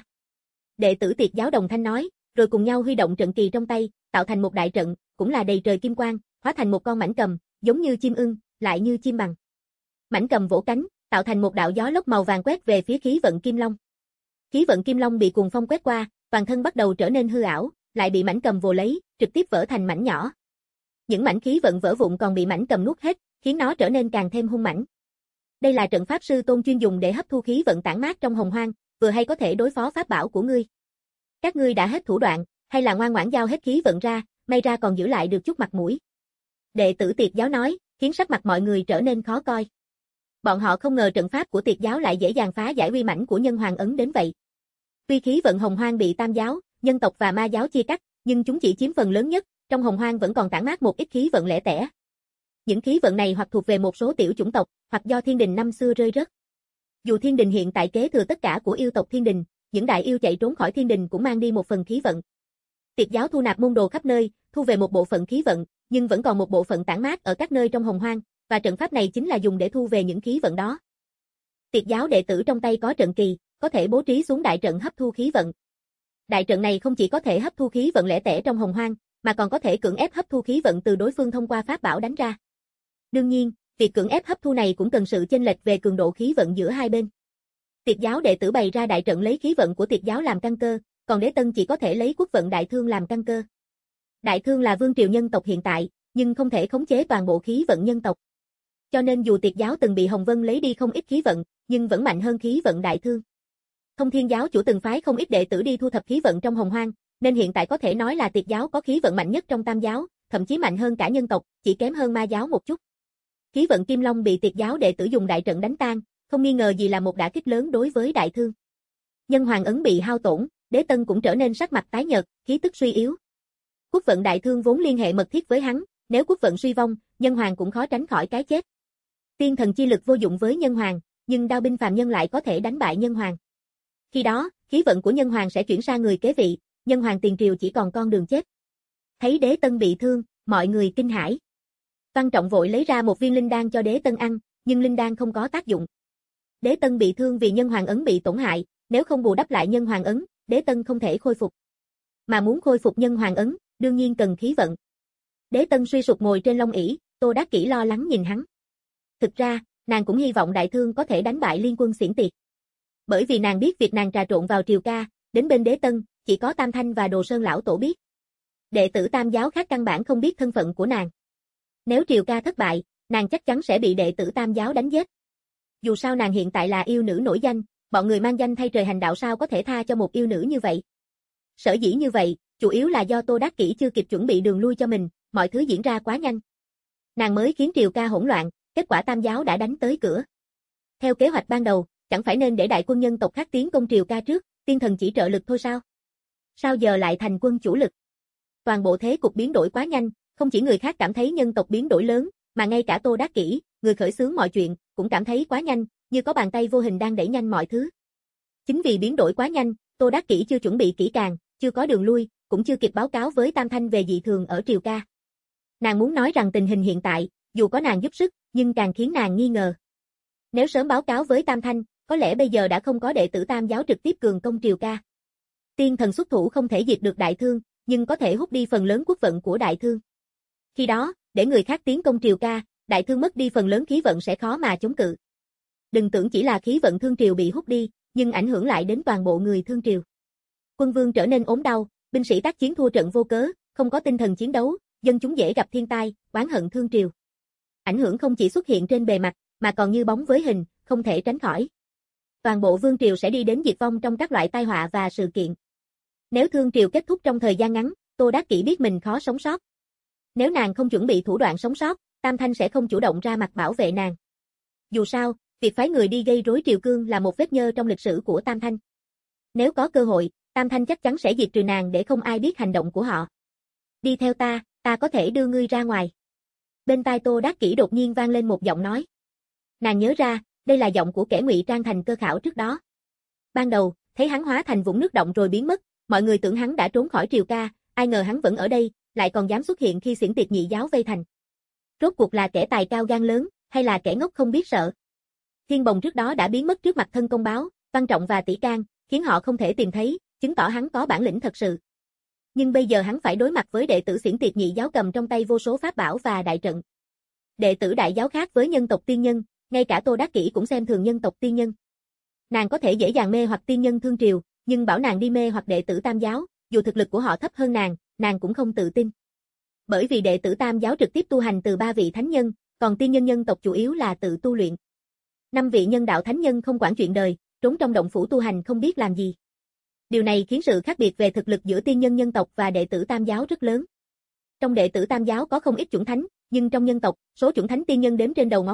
Đệ tử Tiệt giáo đồng thanh nói, rồi cùng nhau huy động trận kỳ trong tay, tạo thành một đại trận, cũng là đầy trời kim quang, hóa thành một con mãnh cầm, giống như chim ưng, lại như chim bằng. Mãnh cầm vỗ cánh, tạo thành một đạo gió lốc màu vàng quét về phía khí vận kim long. Khí vận kim long bị cuồng phong quét qua, toàn thân bắt đầu trở nên hư ảo, lại bị mãnh cầm vồ lấy, trực tiếp vỡ thành mảnh nhỏ. Những mảnh khí vận vỡ vụn còn bị mãnh cầm nuốt hết, khiến nó trở nên càng thêm hung mãnh. Đây là trận pháp sư tôn chuyên dùng để hấp thu khí vận tản mát trong hồng hoang, vừa hay có thể đối phó pháp bảo của ngươi. Các ngươi đã hết thủ đoạn, hay là ngoan ngoãn giao hết khí vận ra, may ra còn giữ lại được chút mặt mũi. Đệ tử Tiệt giáo nói, khiến sắc mặt mọi người trở nên khó coi. Bọn họ không ngờ trận pháp của Tiệt giáo lại dễ dàng phá giải uy mãnh của Nhân Hoàng ấn đến vậy. Tuy khí vận Hồng Hoang bị Tam giáo, Nhân tộc và Ma giáo chia cắt, nhưng chúng chỉ chiếm phần lớn nhất, trong Hồng Hoang vẫn còn tản mát một ít khí vận lẻ tẻ. Những khí vận này hoặc thuộc về một số tiểu chủng tộc, hoặc do Thiên Đình năm xưa rơi rớt. Dù Thiên Đình hiện tại kế thừa tất cả của yêu tộc Thiên Đình, những đại yêu chạy trốn khỏi Thiên Đình cũng mang đi một phần khí vận. Tiệt giáo thu nạp môn đồ khắp nơi, thu về một bộ phận khí vận, nhưng vẫn còn một bộ phận tản mát ở các nơi trong Hồng Hoang, và trận pháp này chính là dùng để thu về những khí vận đó. Tiệt giáo đệ tử trong tay có trận kỳ, có thể bố trí xuống đại trận hấp thu khí vận. Đại trận này không chỉ có thể hấp thu khí vận lẻ tẻ trong Hồng Hoang, mà còn có thể cưỡng ép hấp thu khí vận từ đối phương thông qua pháp bảo đánh ra. Đương nhiên, việc cưỡng ép hấp thu này cũng cần sự chênh lệch về cường độ khí vận giữa hai bên. Tiệt giáo đệ tử bày ra đại trận lấy khí vận của Tiệt giáo làm căn cơ, còn Đế Tân chỉ có thể lấy quốc vận Đại Thương làm căn cơ. Đại Thương là vương triều nhân tộc hiện tại, nhưng không thể khống chế toàn bộ khí vận nhân tộc. Cho nên dù Tiệt giáo từng bị Hồng Vân lấy đi không ít khí vận, nhưng vẫn mạnh hơn khí vận Đại Thương. Thông Thiên giáo chủ từng phái không ít đệ tử đi thu thập khí vận trong Hồng Hoang, nên hiện tại có thể nói là Tiệt giáo có khí vận mạnh nhất trong Tam giáo, thậm chí mạnh hơn cả nhân tộc, chỉ kém hơn Ma giáo một chút. Khí vận Kim Long bị Tiệt giáo đệ tử dùng đại trận đánh tan, không nghi ngờ gì là một đả kích lớn đối với Đại Thương. Nhân Hoàng ấn bị hao tổn, Đế Tân cũng trở nên sắc mặt tái nhợt, khí tức suy yếu. Quốc vận Đại Thương vốn liên hệ mật thiết với hắn, nếu quốc vận suy vong, Nhân Hoàng cũng khó tránh khỏi cái chết. Tiên thần chi lực vô dụng với Nhân Hoàng, nhưng đao binh phàm nhân lại có thể đánh bại Nhân Hoàng. Khi đó, khí vận của Nhân Hoàng sẽ chuyển sang người kế vị, Nhân Hoàng tiền triều chỉ còn con đường chết. Thấy Đế Tân bị thương, mọi người kinh hãi. Văn Trọng vội lấy ra một viên linh đan cho Đế Tân ăn, nhưng linh đan không có tác dụng. Đế Tân bị thương vì Nhân Hoàng ấn bị tổn hại, nếu không bù đắp lại Nhân Hoàng ấn, Đế Tân không thể khôi phục. Mà muốn khôi phục Nhân Hoàng ấn, đương nhiên cần khí vận. Đế Tân suy sụp ngồi trên long ỷ, Tô Đắc Kỷ lo lắng nhìn hắn. Thực ra, nàng cũng hy vọng Đại Thương có thể đánh bại liên quân Xiển Tiệt. Bởi vì nàng biết việc nàng trà trộn vào triều ca, đến bên Đế Tân, chỉ có Tam Thanh và Đồ Sơn lão tổ biết. Đệ tử Tam giáo khác căn bản không biết thân phận của nàng. Nếu triều ca thất bại, nàng chắc chắn sẽ bị đệ tử Tam giáo đánh giết. Dù sao nàng hiện tại là yêu nữ nổi danh, bọn người mang danh thay trời hành đạo sao có thể tha cho một yêu nữ như vậy. Sở dĩ như vậy, chủ yếu là do Tô Đắc Kỷ chưa kịp chuẩn bị đường lui cho mình, mọi thứ diễn ra quá nhanh. Nàng mới khiến triều ca hỗn loạn, kết quả Tam giáo đã đánh tới cửa. Theo kế hoạch ban đầu, chẳng phải nên để đại quân nhân tộc khác tiến công triều ca trước, tiên thần chỉ trợ lực thôi sao? Sao giờ lại thành quân chủ lực? Toàn bộ thế cục biến đổi quá nhanh, không chỉ người khác cảm thấy nhân tộc biến đổi lớn, mà ngay cả Tô Đắc Kỷ, người khởi xướng mọi chuyện, cũng cảm thấy quá nhanh, như có bàn tay vô hình đang đẩy nhanh mọi thứ. Chính vì biến đổi quá nhanh, Tô Đắc Kỷ chưa chuẩn bị kỹ càng, chưa có đường lui, cũng chưa kịp báo cáo với Tam Thanh về dị thường ở triều ca. Nàng muốn nói rằng tình hình hiện tại, dù có nàng giúp sức, nhưng càng khiến nàng nghi ngờ. Nếu sớm báo cáo với Tam Thanh, có lẽ bây giờ đã không có đệ tử Tam giáo trực tiếp cường công triều ca. Tiên thần xuất thủ không thể diệt được Đại Thương, nhưng có thể hút đi phần lớn quốc vận của Đại Thương. Khi đó, để người khác tiến công triều ca, Đại Thương mất đi phần lớn khí vận sẽ khó mà chống cự. Đừng tưởng chỉ là khí vận Thương triều bị hút đi, nhưng ảnh hưởng lại đến toàn bộ người Thương triều. Quân vương trở nên ốm đau, binh sĩ tác chiến thua trận vô cớ, không có tinh thần chiến đấu, dân chúng dễ gặp thiên tai, oán hận Thương triều. Ảnh hưởng không chỉ xuất hiện trên bề mặt, mà còn như bóng với hình, không thể tránh khỏi. Toàn bộ vương triều sẽ đi đến diệt vong trong các loại tai họa và sự kiện. Nếu Thương triều kết thúc trong thời gian ngắn, Tô Đắc Kỷ biết mình khó sống sót. Nếu nàng không chuẩn bị thủ đoạn sống sót, Tam Thanh sẽ không chủ động ra mặt bảo vệ nàng. Dù sao, việc phái người đi gây rối triều cương là một vết nhơ trong lịch sử của Tam Thanh. Nếu có cơ hội, Tam Thanh chắc chắn sẽ diệt trừ nàng để không ai biết hành động của họ. Đi theo ta, ta có thể đưa ngươi ra ngoài. Bên tai Tô Đắc Kỷ đột nhiên vang lên một giọng nói. Nàng nhớ ra, đây là giọng của kẻ ngụy trang thành Cơ Khảo trước đó. Ban đầu, thấy hắn hóa thành vũng nước động rồi biến mất, mọi người tưởng hắn đã trốn khỏi triều ca, ai ngờ hắn vẫn ở đây, lại còn dám xuất hiện khi Xiển Tiệt nhị giáo vây thành. Rốt cuộc là kẻ tài cao gan lớn, hay là kẻ ngốc không biết sợ? Thiên Bồng trước đó đã biến mất trước mặt thân công báo, Văn Trọng và Tỷ Can, khiến họ không thể tìm thấy, chứng tỏ hắn có bản lĩnh thật sự. Nhưng bây giờ hắn phải đối mặt với đệ tử Xiển Tiệt nhị giáo cầm trong tay vô số pháp bảo và đại trận. Đệ tử đại giáo khác với nhân tộc tiên nhân, ngay cả Tô Đắc Kỷ cũng xem thường nhân tộc tiên nhân. Nàng có thể dễ dàng mê hoặc tiên nhân Thương triều, nhưng bảo nàng đi mê hoặc đệ tử Tam giáo, dù thực lực của họ thấp hơn nàng, nàng cũng không tự tin. Bởi vì đệ tử Tam giáo trực tiếp tu hành từ ba vị thánh nhân, còn tiên nhân nhân tộc chủ yếu là tự tu luyện. Năm vị nhân đạo thánh nhân không quản chuyện đời, trốn trong động phủ tu hành không biết làm gì. Điều này khiến sự khác biệt về thực lực giữa tiên nhân nhân tộc và đệ tử Tam giáo rất lớn. Trong đệ tử Tam giáo có không ít chủng thánh, nhưng trong nhân tộc, số chủng thánh tiên nhân đếm trên đầu ngón tay,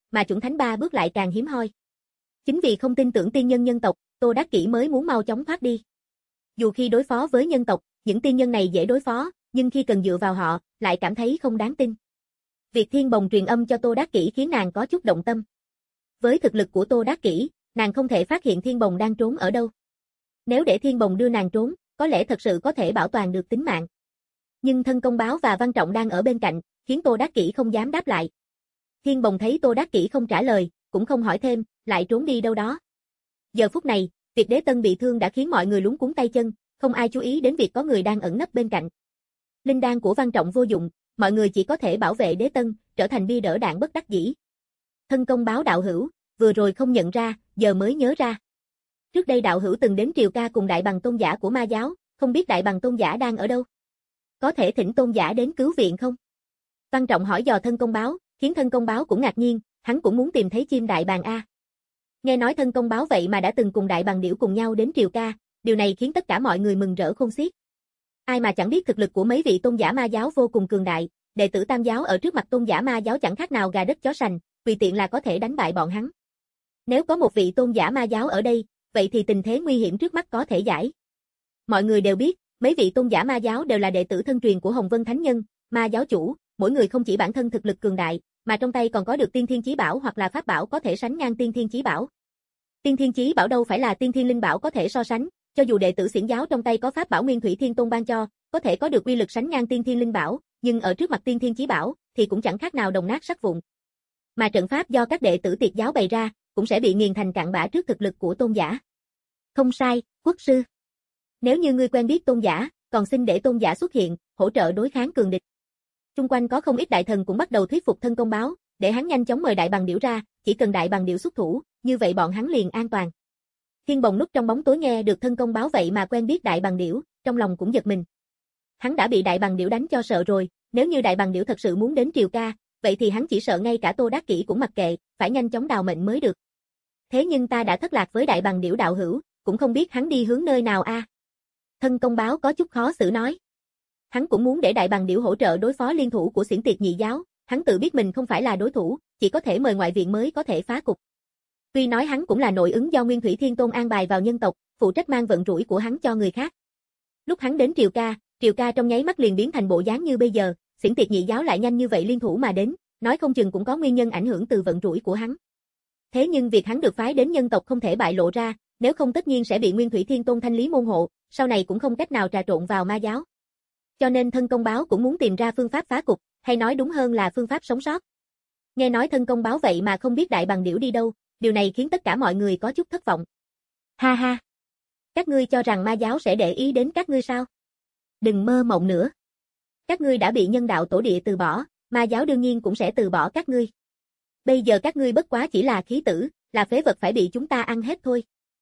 mà chuẩn thánh ba bước lại càng hiếm hoi. Chính vì không tin tưởng tiên nhân nhân tộc, Tô Đắc Kỷ mới muốn mau chóng thoát đi. Dù khi đối phó với nhân tộc, những tiên nhân này dễ đối phó, nhưng khi cần dựa vào họ, lại cảm thấy không đáng tin. Việc Thiên Bồng truyền âm cho Tô Đắc Kỷ khiến nàng có chút động tâm. Với thực lực của Tô Đắc Kỷ, nàng không thể phát hiện Thiên Bồng đang trốn ở đâu. Nếu để Thiên Bồng đưa nàng trốn, có lẽ thật sự có thể bảo toàn được tính mạng. Nhưng Thân Công Báo và Văn Trọng đang ở bên cạnh, khiến Tô Đắc Kỷ không dám đáp lại. Thiên Bồng thấy Tô Đắc Kỷ không trả lời, cũng không hỏi thêm, lại trốn đi đâu đó. Giờ phút này, việc Đế Tân bị thương đã khiến mọi người luống cuống tay chân, không ai chú ý đến việc có người đang ẩn nấp bên cạnh. Linh đan của Văn Trọng vô dụng, mọi người chỉ có thể bảo vệ Đế Tân, trở thành bia đỡ đạn bất đắc dĩ. Thân Công Báo đạo hữu, vừa rồi không nhận ra, giờ mới nhớ ra. Trước đây đạo hữu từng đến Triều Ca cùng Đại Bằng Tôn giả của Ma giáo, không biết Đại Bằng Tôn giả đang ở đâu? Có thể thỉnh Tôn giả đến cứu viện không? Văn Trọng hỏi dò Thân Công Báo, khiến Thân Công Báo cũng ngạc nhiên, hắn cũng muốn tìm thấy chim Đại Bàng a. Nghe nói Thân Công Báo vậy mà đã từng cùng Đại Bàng Điểu cùng nhau đến Triều Ca, điều này khiến tất cả mọi người mừng rỡ khôn xiết. Ai mà chẳng biết thực lực của mấy vị tôn giả Ma giáo vô cùng cường đại, đệ tử Tam giáo ở trước mặt tôn giả Ma giáo chẳng khác nào gà đất chó sành, tùy tiện là có thể đánh bại bọn hắn. Nếu có một vị tôn giả Ma giáo ở đây, vậy thì tình thế nguy hiểm trước mắt có thể giải. Mọi người đều biết, mấy vị tôn giả Ma giáo đều là đệ tử thân truyền của Hồng Vân Thánh Nhân, Ma giáo chủ, mỗi người không chỉ bản thân thực lực cường đại, mà trong tay còn có được tiên thiên chí bảo hoặc là pháp bảo có thể sánh ngang tiên thiên chí bảo. Tiên thiên chí bảo đâu phải là tiên thiên linh bảo có thể so sánh, cho dù đệ tử Xiển giáo trong tay có pháp bảo Nguyên Thủy Thiên Tôn ban cho, có thể có được uy lực sánh ngang tiên thiên linh bảo, nhưng ở trước mặt tiên thiên chí bảo thì cũng chẳng khác nào đồng nát sắt vụn. Mà trận pháp do các đệ tử Tiệt giáo bày ra, cũng sẽ bị nghiền thành cặn bã trước thực lực của tôn giả. Không sai, quốc sư. Nếu như ngươi quen biết tôn giả, còn xin để tôn giả xuất hiện, hỗ trợ đối kháng cường địch. Xung quanh có không ít đại thần cũng bắt đầu thuyết phục Thân Công Báo, để hắn nhanh chóng mời Đại Bằng Điểu ra, chỉ cần Đại Bằng Điểu xuất thủ, như vậy bọn hắn liền an toàn. Thiên Bồng núp trong bóng tối nghe được Thân Công Báo vậy mà quen biết Đại Bằng Điểu, trong lòng cũng giật mình. Hắn đã bị Đại Bằng Điểu đánh cho sợ rồi, nếu như Đại Bằng Điểu thật sự muốn đến Triều Ca, vậy thì hắn chỉ sợ ngay cả Tô Đắc Kỷ cũng mặc kệ, phải nhanh chóng đào mệnh mới được. Thế nhưng ta đã thất lạc với Đại Bằng Điểu đạo hữu, cũng không biết hắn đi hướng nơi nào a. À? Thân Công Báo có chút khó xử nói. Hắn cũng muốn để Đại Bằng Điểu hỗ trợ đối phó liên thủ của Xiển Tiệt Nhị giáo, hắn tự biết mình không phải là đối thủ, chỉ có thể mời ngoại viện mới có thể phá cục. Tuy nói hắn cũng là nội ứng do Nguyên Thủy Thiên Tôn an bài vào nhân tộc, phụ trách mang vận rủi của hắn cho người khác. Lúc hắn đến Triều Ca, Triều Ca trong nháy mắt liền biến thành bộ dáng như bây giờ, Xiển Tiệt Nhị giáo lại nhanh như vậy liên thủ mà đến, nói không chừng cũng có nguyên nhân ảnh hưởng từ vận rủi của hắn. Thế nhưng việc hắn được phái đến nhân tộc không thể bại lộ ra, nếu không tất nhiên sẽ bị Nguyên Thủy Thiên Tôn thanh lý môn hộ, sau này cũng không cách nào trà trộn vào Ma giáo. Cho nên Thân Công Báo cũng muốn tìm ra phương pháp phá cục, hay nói đúng hơn là phương pháp sống sót. Nghe nói Thân Công Báo vậy mà không biết Đại Bằng Điểu đi đâu, điều này khiến tất cả mọi người có chút thất vọng. Ha ha! Các ngươi cho rằng Ma giáo sẽ để ý đến các ngươi sao? Đừng mơ mộng nữa. Các ngươi đã bị nhân đạo tổ địa từ bỏ, Ma giáo đương nhiên cũng sẽ từ bỏ các ngươi. Bây giờ các ngươi bất quá chỉ là khí tử, là phế vật phải bị chúng ta ăn hết thôi.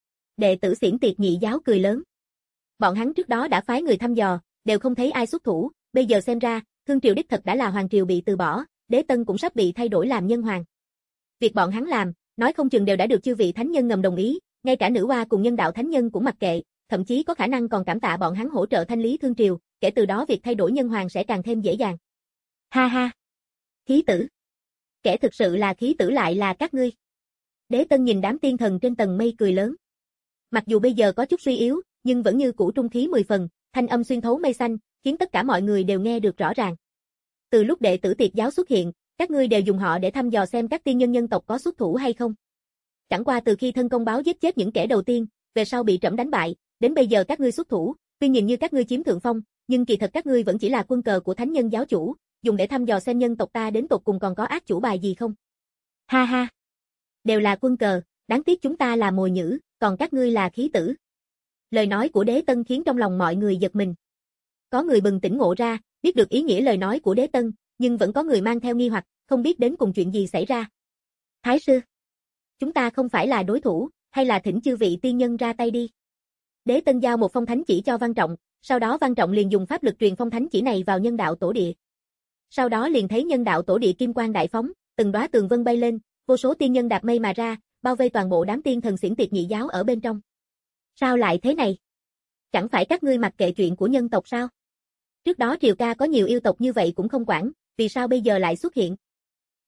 Đệ tử Xiển Tiệt Nhị giáo cười lớn. Bọn hắn trước đó đã phái người thăm dò, đều không thấy ai xuất thủ, bây giờ xem ra, Thương Triều đích thật đã là Hoàng Triều bị từ bỏ, Đế Tân cũng sắp bị thay đổi làm nhân hoàng. Việc bọn hắn làm, nói không chừng đều đã được chư vị thánh nhân ngầm đồng ý, ngay cả nữ hoa cùng nhân đạo thánh nhân cũng mặc kệ, thậm chí có khả năng còn cảm tạ bọn hắn hỗ trợ thanh lý Thương Triều, kể từ đó việc thay đổi nhân hoàng sẽ càng thêm dễ dàng. Ha ha! Khí tử! Kẻ thực sự là khí tử lại là các ngươi. Đế Tân nhìn đám tiên thần trên tầng mây cười lớn. Mặc dù bây giờ có chút suy yếu, nhưng vẫn như cũ trung khí mười phần, thanh âm xuyên thấu mây xanh, khiến tất cả mọi người đều nghe được rõ ràng. Từ lúc đệ tử Tiệt giáo xuất hiện, các ngươi đều dùng họ để thăm dò xem các tiên nhân nhân tộc có xuất thủ hay không. Chẳng qua từ khi Thân Công Báo giết chết những kẻ đầu tiên, về sau bị trẫm đánh bại, đến bây giờ các ngươi xuất thủ, tuy nhìn như các ngươi chiếm thượng phong, nhưng kỳ thật các ngươi vẫn chỉ là quân cờ của thánh nhân giáo chủ, dùng để thăm dò xem nhân tộc ta đến tột cùng còn có ác chủ bài gì không. Ha ha! Đều là quân cờ, đáng tiếc chúng ta là mồi nhử, còn các ngươi là khí tử. Lời nói của Đế Tân khiến trong lòng mọi người giật mình. Có người bừng tỉnh ngộ ra, biết được ý nghĩa lời nói của Đế Tân, nhưng vẫn có người mang theo nghi hoặc, không biết đến cùng chuyện gì xảy ra. Thái sư, chúng ta không phải là đối thủ, hay là thỉnh chư vị tiên nhân ra tay đi. Đế Tân giao một phong thánh chỉ cho Văn Trọng, sau đó Văn Trọng liền dùng pháp lực truyền phong thánh chỉ này vào nhân đạo tổ địa. Sau đó liền thấy nhân đạo tổ địa kim quang đại phóng, từng đóa tường vân bay lên, vô số tiên nhân đạp mây mà ra, bao vây toàn bộ đám tiên thần Xiển Tiệt Nhị giáo ở bên trong. Sao lại thế này? Chẳng phải các ngươi mặc kệ chuyện của nhân tộc sao? Trước đó Triều Ca có nhiều yêu tộc như vậy cũng không quản, vì sao bây giờ lại xuất hiện?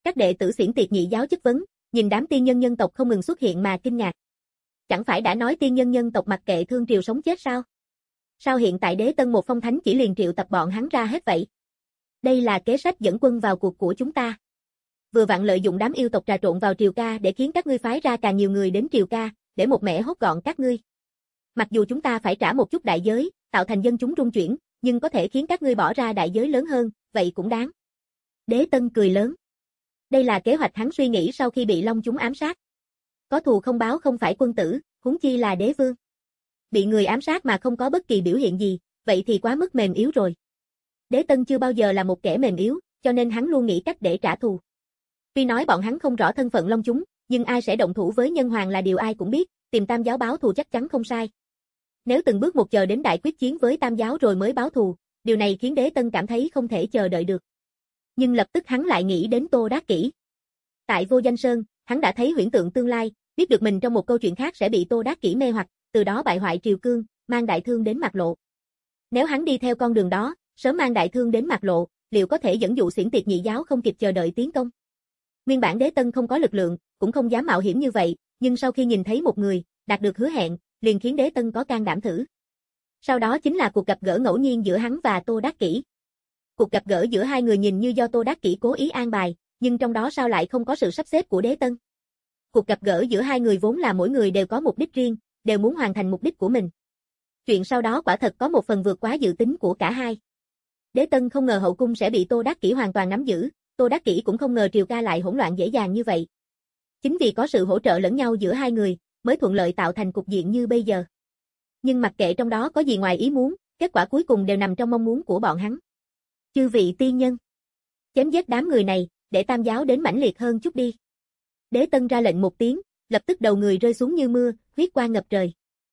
Các đệ tử xiển tiệt nhị giáo chất vấn, nhìn đám tiên nhân nhân tộc không ngừng xuất hiện mà kinh ngạc. Chẳng phải đã nói tiên nhân nhân tộc mặc kệ thương triều sống chết sao? Sao hiện tại Đế Tân một phong thánh chỉ liền triệu tập bọn hắn ra hết vậy? Đây là kế sách dẫn quân vào cuộc của chúng ta. Vừa vặn lợi dụng đám yêu tộc trà trộn vào triều ca để khiến các ngươi phái ra càng nhiều người đến triều ca, để một mẻ hốt gọn các ngươi. Mặc dù chúng ta phải trả một chút đại giới, tạo thành dân chúng rung chuyển, nhưng có thể khiến các ngươi bỏ ra đại giới lớn hơn, vậy cũng đáng. Đế Tân cười lớn. Đây là kế hoạch hắn suy nghĩ sau khi bị Long chúng ám sát. Có thù không báo không phải quân tử, huống chi là đế vương. Bị người ám sát mà không có bất kỳ biểu hiện gì, vậy thì quá mức mềm yếu rồi. Đế Tân chưa bao giờ là một kẻ mềm yếu, cho nên hắn luôn nghĩ cách để trả thù. Tuy nói bọn hắn không rõ thân phận Long chúng, nhưng ai sẽ động thủ với nhân hoàng là điều ai cũng biết, tìm Tam giáo báo thù chắc chắn không sai. Nếu từng bước một chờ đến đại quyết chiến với Tam giáo rồi mới báo thù, điều này khiến Đế Tân cảm thấy không thể chờ đợi được. Nhưng lập tức hắn lại nghĩ đến Tô Đát Kỷ. Tại Vô Danh Sơn, hắn đã thấy huyễn tượng tương lai, biết được mình trong một câu chuyện khác sẽ bị Tô Đát Kỷ mê hoặc, từ đó bại hoại triều cương, mang đại thương đến Mạc Lộ. Nếu hắn đi theo con đường đó, sớm mang đại thương đến Mạc Lộ, liệu có thể dẫn dụ xiển tiệt nhị giáo không kịp chờ đợi tiến công? Nguyên bản Đế Tân không có lực lượng, cũng không dám mạo hiểm như vậy, nhưng sau khi nhìn thấy một người, đạt được hứa hẹn, liền khiến Đế Tân có can đảm thử. Sau đó chính là cuộc gặp gỡ ngẫu nhiên giữa hắn và Tô Đát Kỷ. Cuộc gặp gỡ giữa hai người nhìn như do Tô Đát Kỷ cố ý an bài, nhưng trong đó sao lại không có sự sắp xếp của Đế Tân? Cuộc gặp gỡ giữa hai người vốn là mỗi người đều có mục đích riêng, đều muốn hoàn thành mục đích của mình. Chuyện sau đó quả thật có một phần vượt quá dự tính của cả hai. Đế Tân không ngờ hậu cung sẽ bị Tô Đát Kỷ hoàn toàn nắm giữ, Tô Đát Kỷ cũng không ngờ triều ca lại hỗn loạn dễ dàng như vậy. Chính vì có sự hỗ trợ lẫn nhau giữa hai người, mới thuận lợi tạo thành cục diện như bây giờ. Nhưng mặc kệ trong đó có gì ngoài ý muốn, kết quả cuối cùng đều nằm trong mong muốn của bọn hắn. Chư vị tiên nhân, chém giết đám người này, để Tam giáo đến mãnh liệt hơn chút đi. Đế Tân ra lệnh một tiếng, lập tức đầu người rơi xuống như mưa, huyết quang ngập trời.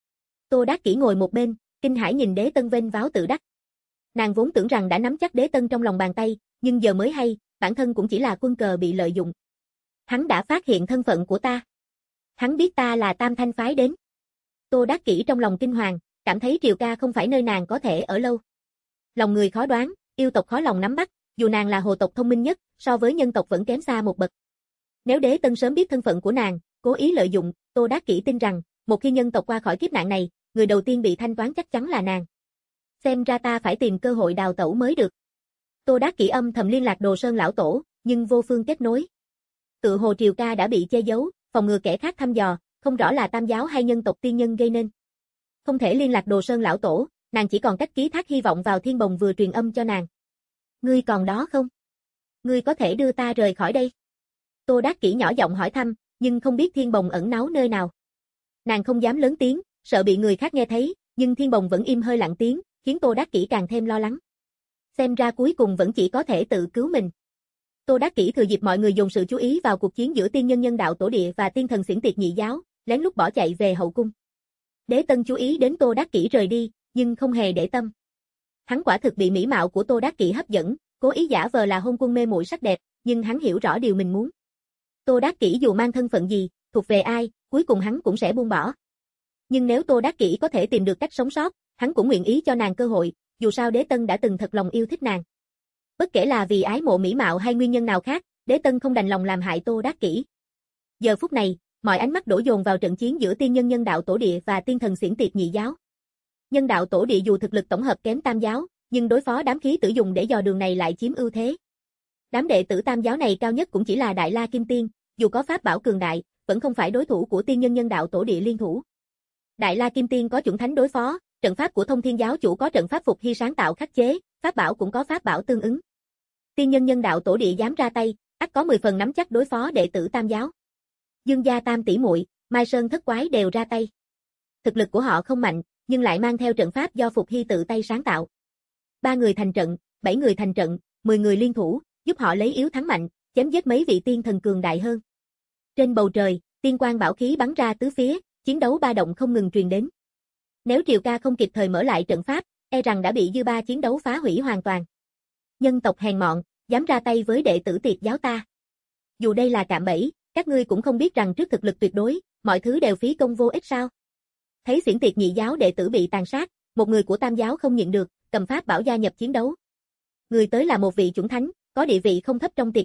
Tô Đát Kỷ ngồi một bên, kinh hãi nhìn Đế Tân vênh váo tự đắc. Nàng vốn tưởng rằng đã nắm chắc Đế Tân trong lòng bàn tay, nhưng giờ mới hay, bản thân cũng chỉ là quân cờ bị lợi dụng. Hắn đã phát hiện thân phận của ta. Hắn biết ta là Tam Thanh phái đến. Tô Đát Kỷ trong lòng kinh hoàng, cảm thấy triều ca không phải nơi nàng có thể ở lâu. Lòng người khó đoán, yêu tộc khó lòng nắm bắt, dù nàng là hồ tộc thông minh nhất, so với nhân tộc vẫn kém xa một bậc. Nếu Đế Tân sớm biết thân phận của nàng, cố ý lợi dụng, Tô Đát Kỷ tin rằng, một khi nhân tộc qua khỏi kiếp nạn này, người đầu tiên bị thanh toán chắc chắn là nàng. Xem ra ta phải tìm cơ hội đào tẩu mới được. Tô Đát Kỷ âm thầm liên lạc Đồ Sơn lão tổ, nhưng vô phương kết nối. Tự hồ triều ca đã bị che giấu, phòng ngừa kẻ khác thăm dò, không rõ là Tam giáo hay nhân tộc tiên nhân gây nên. Không thể liên lạc Đồ Sơn lão tổ, nàng chỉ còn cách ký thác hy vọng vào Thiên Bồng vừa truyền âm cho nàng. Ngươi còn đó không? Ngươi có thể đưa ta rời khỏi đây? Tô Đát Kỷ nhỏ giọng hỏi thăm, nhưng không biết Thiên Bồng ẩn náu nơi nào. Nàng không dám lớn tiếng, sợ bị người khác nghe thấy, nhưng Thiên Bồng vẫn im hơi lặng tiếng, khiến Tô Đát Kỷ càng thêm lo lắng. Xem ra cuối cùng vẫn chỉ có thể tự cứu mình. Tô Đát Kỷ thừa dịp mọi người dồn sự chú ý vào cuộc chiến giữa tiên nhân nhân đạo tổ địa và tiên thần xiển tiệt nhị giáo, lén lút bỏ chạy về hậu cung. Đế Tân chú ý đến Tô Đát Kỷ rời đi, nhưng không hề để tâm. Hắn quả thực bị mỹ mạo của Tô Đát Kỷ hấp dẫn, cố ý giả vờ là hôn quân mê muội sắc đẹp, nhưng hắn hiểu rõ điều mình muốn. Tô Đát Kỷ dù mang thân phận gì, thuộc về ai, cuối cùng hắn cũng sẽ buông bỏ. Nhưng nếu Tô Đát Kỷ có thể tìm được cách sống sót, hắn cũng nguyện ý cho nàng cơ hội, dù sao Đế Tân đã từng thật lòng yêu thích nàng. Bất kể là vì ái mộ mỹ mạo hay nguyên nhân nào khác, Đế Tân không đành lòng làm hại Tô Đát Kỷ. Giờ phút này, mọi ánh mắt đổ dồn vào trận chiến giữa tiên nhân nhân đạo tổ địa và tiên thần xiển tiệt nhị giáo. Nhân đạo tổ địa dù thực lực tổng hợp kém Tam giáo, nhưng đối phó đám khí tử dùng để dò đường này lại chiếm ưu thế. Đám đệ tử Tam giáo này cao nhất cũng chỉ là Đại La Kim Tiên, dù có pháp bảo cường đại, vẫn không phải đối thủ của tiên nhân nhân đạo tổ địa liên thủ. Đại La Kim Tiên có chuẩn thánh đối phó, trận pháp của Thông Thiên giáo chủ có trận pháp phục hy sáng tạo khắc chế, pháp bảo cũng có pháp bảo tương ứng. Tiên nhân nhân đạo tổ địa dám ra tay, ắt có mười phần nắm chắc đối phó đệ tử Tam giáo. Dương gia Tam tỷ muội, Mai Sơn thất quái đều ra tay. Thực lực của họ không mạnh, nhưng lại mang theo trận pháp do Phục Hy tự tay sáng tạo. Ba người thành trận, bảy người thành trận, mười người liên thủ, giúp họ lấy yếu thắng mạnh, chém giết mấy vị tiên thần cường đại hơn. Trên bầu trời, tiên quang bảo khí bắn ra tứ phía, chiến đấu ba động không ngừng truyền đến. Nếu triều ca không kịp thời mở lại trận pháp, e rằng đã bị dư ba chiến đấu phá hủy hoàn toàn. Nhân tộc hèn mọn, dám ra tay với đệ tử Tiệt giáo ta. Dù đây là cạm bẫy, các ngươi cũng không biết rằng trước thực lực tuyệt đối, mọi thứ đều phí công vô ích sao? Thấy xiển Tiệt nhị giáo đệ tử bị tàn sát, một người của Tam giáo không nhịn được, cầm pháp bảo gia nhập chiến đấu. Người tới là một vị chuẩn thánh, có địa vị không thấp trong Tiệt giáo,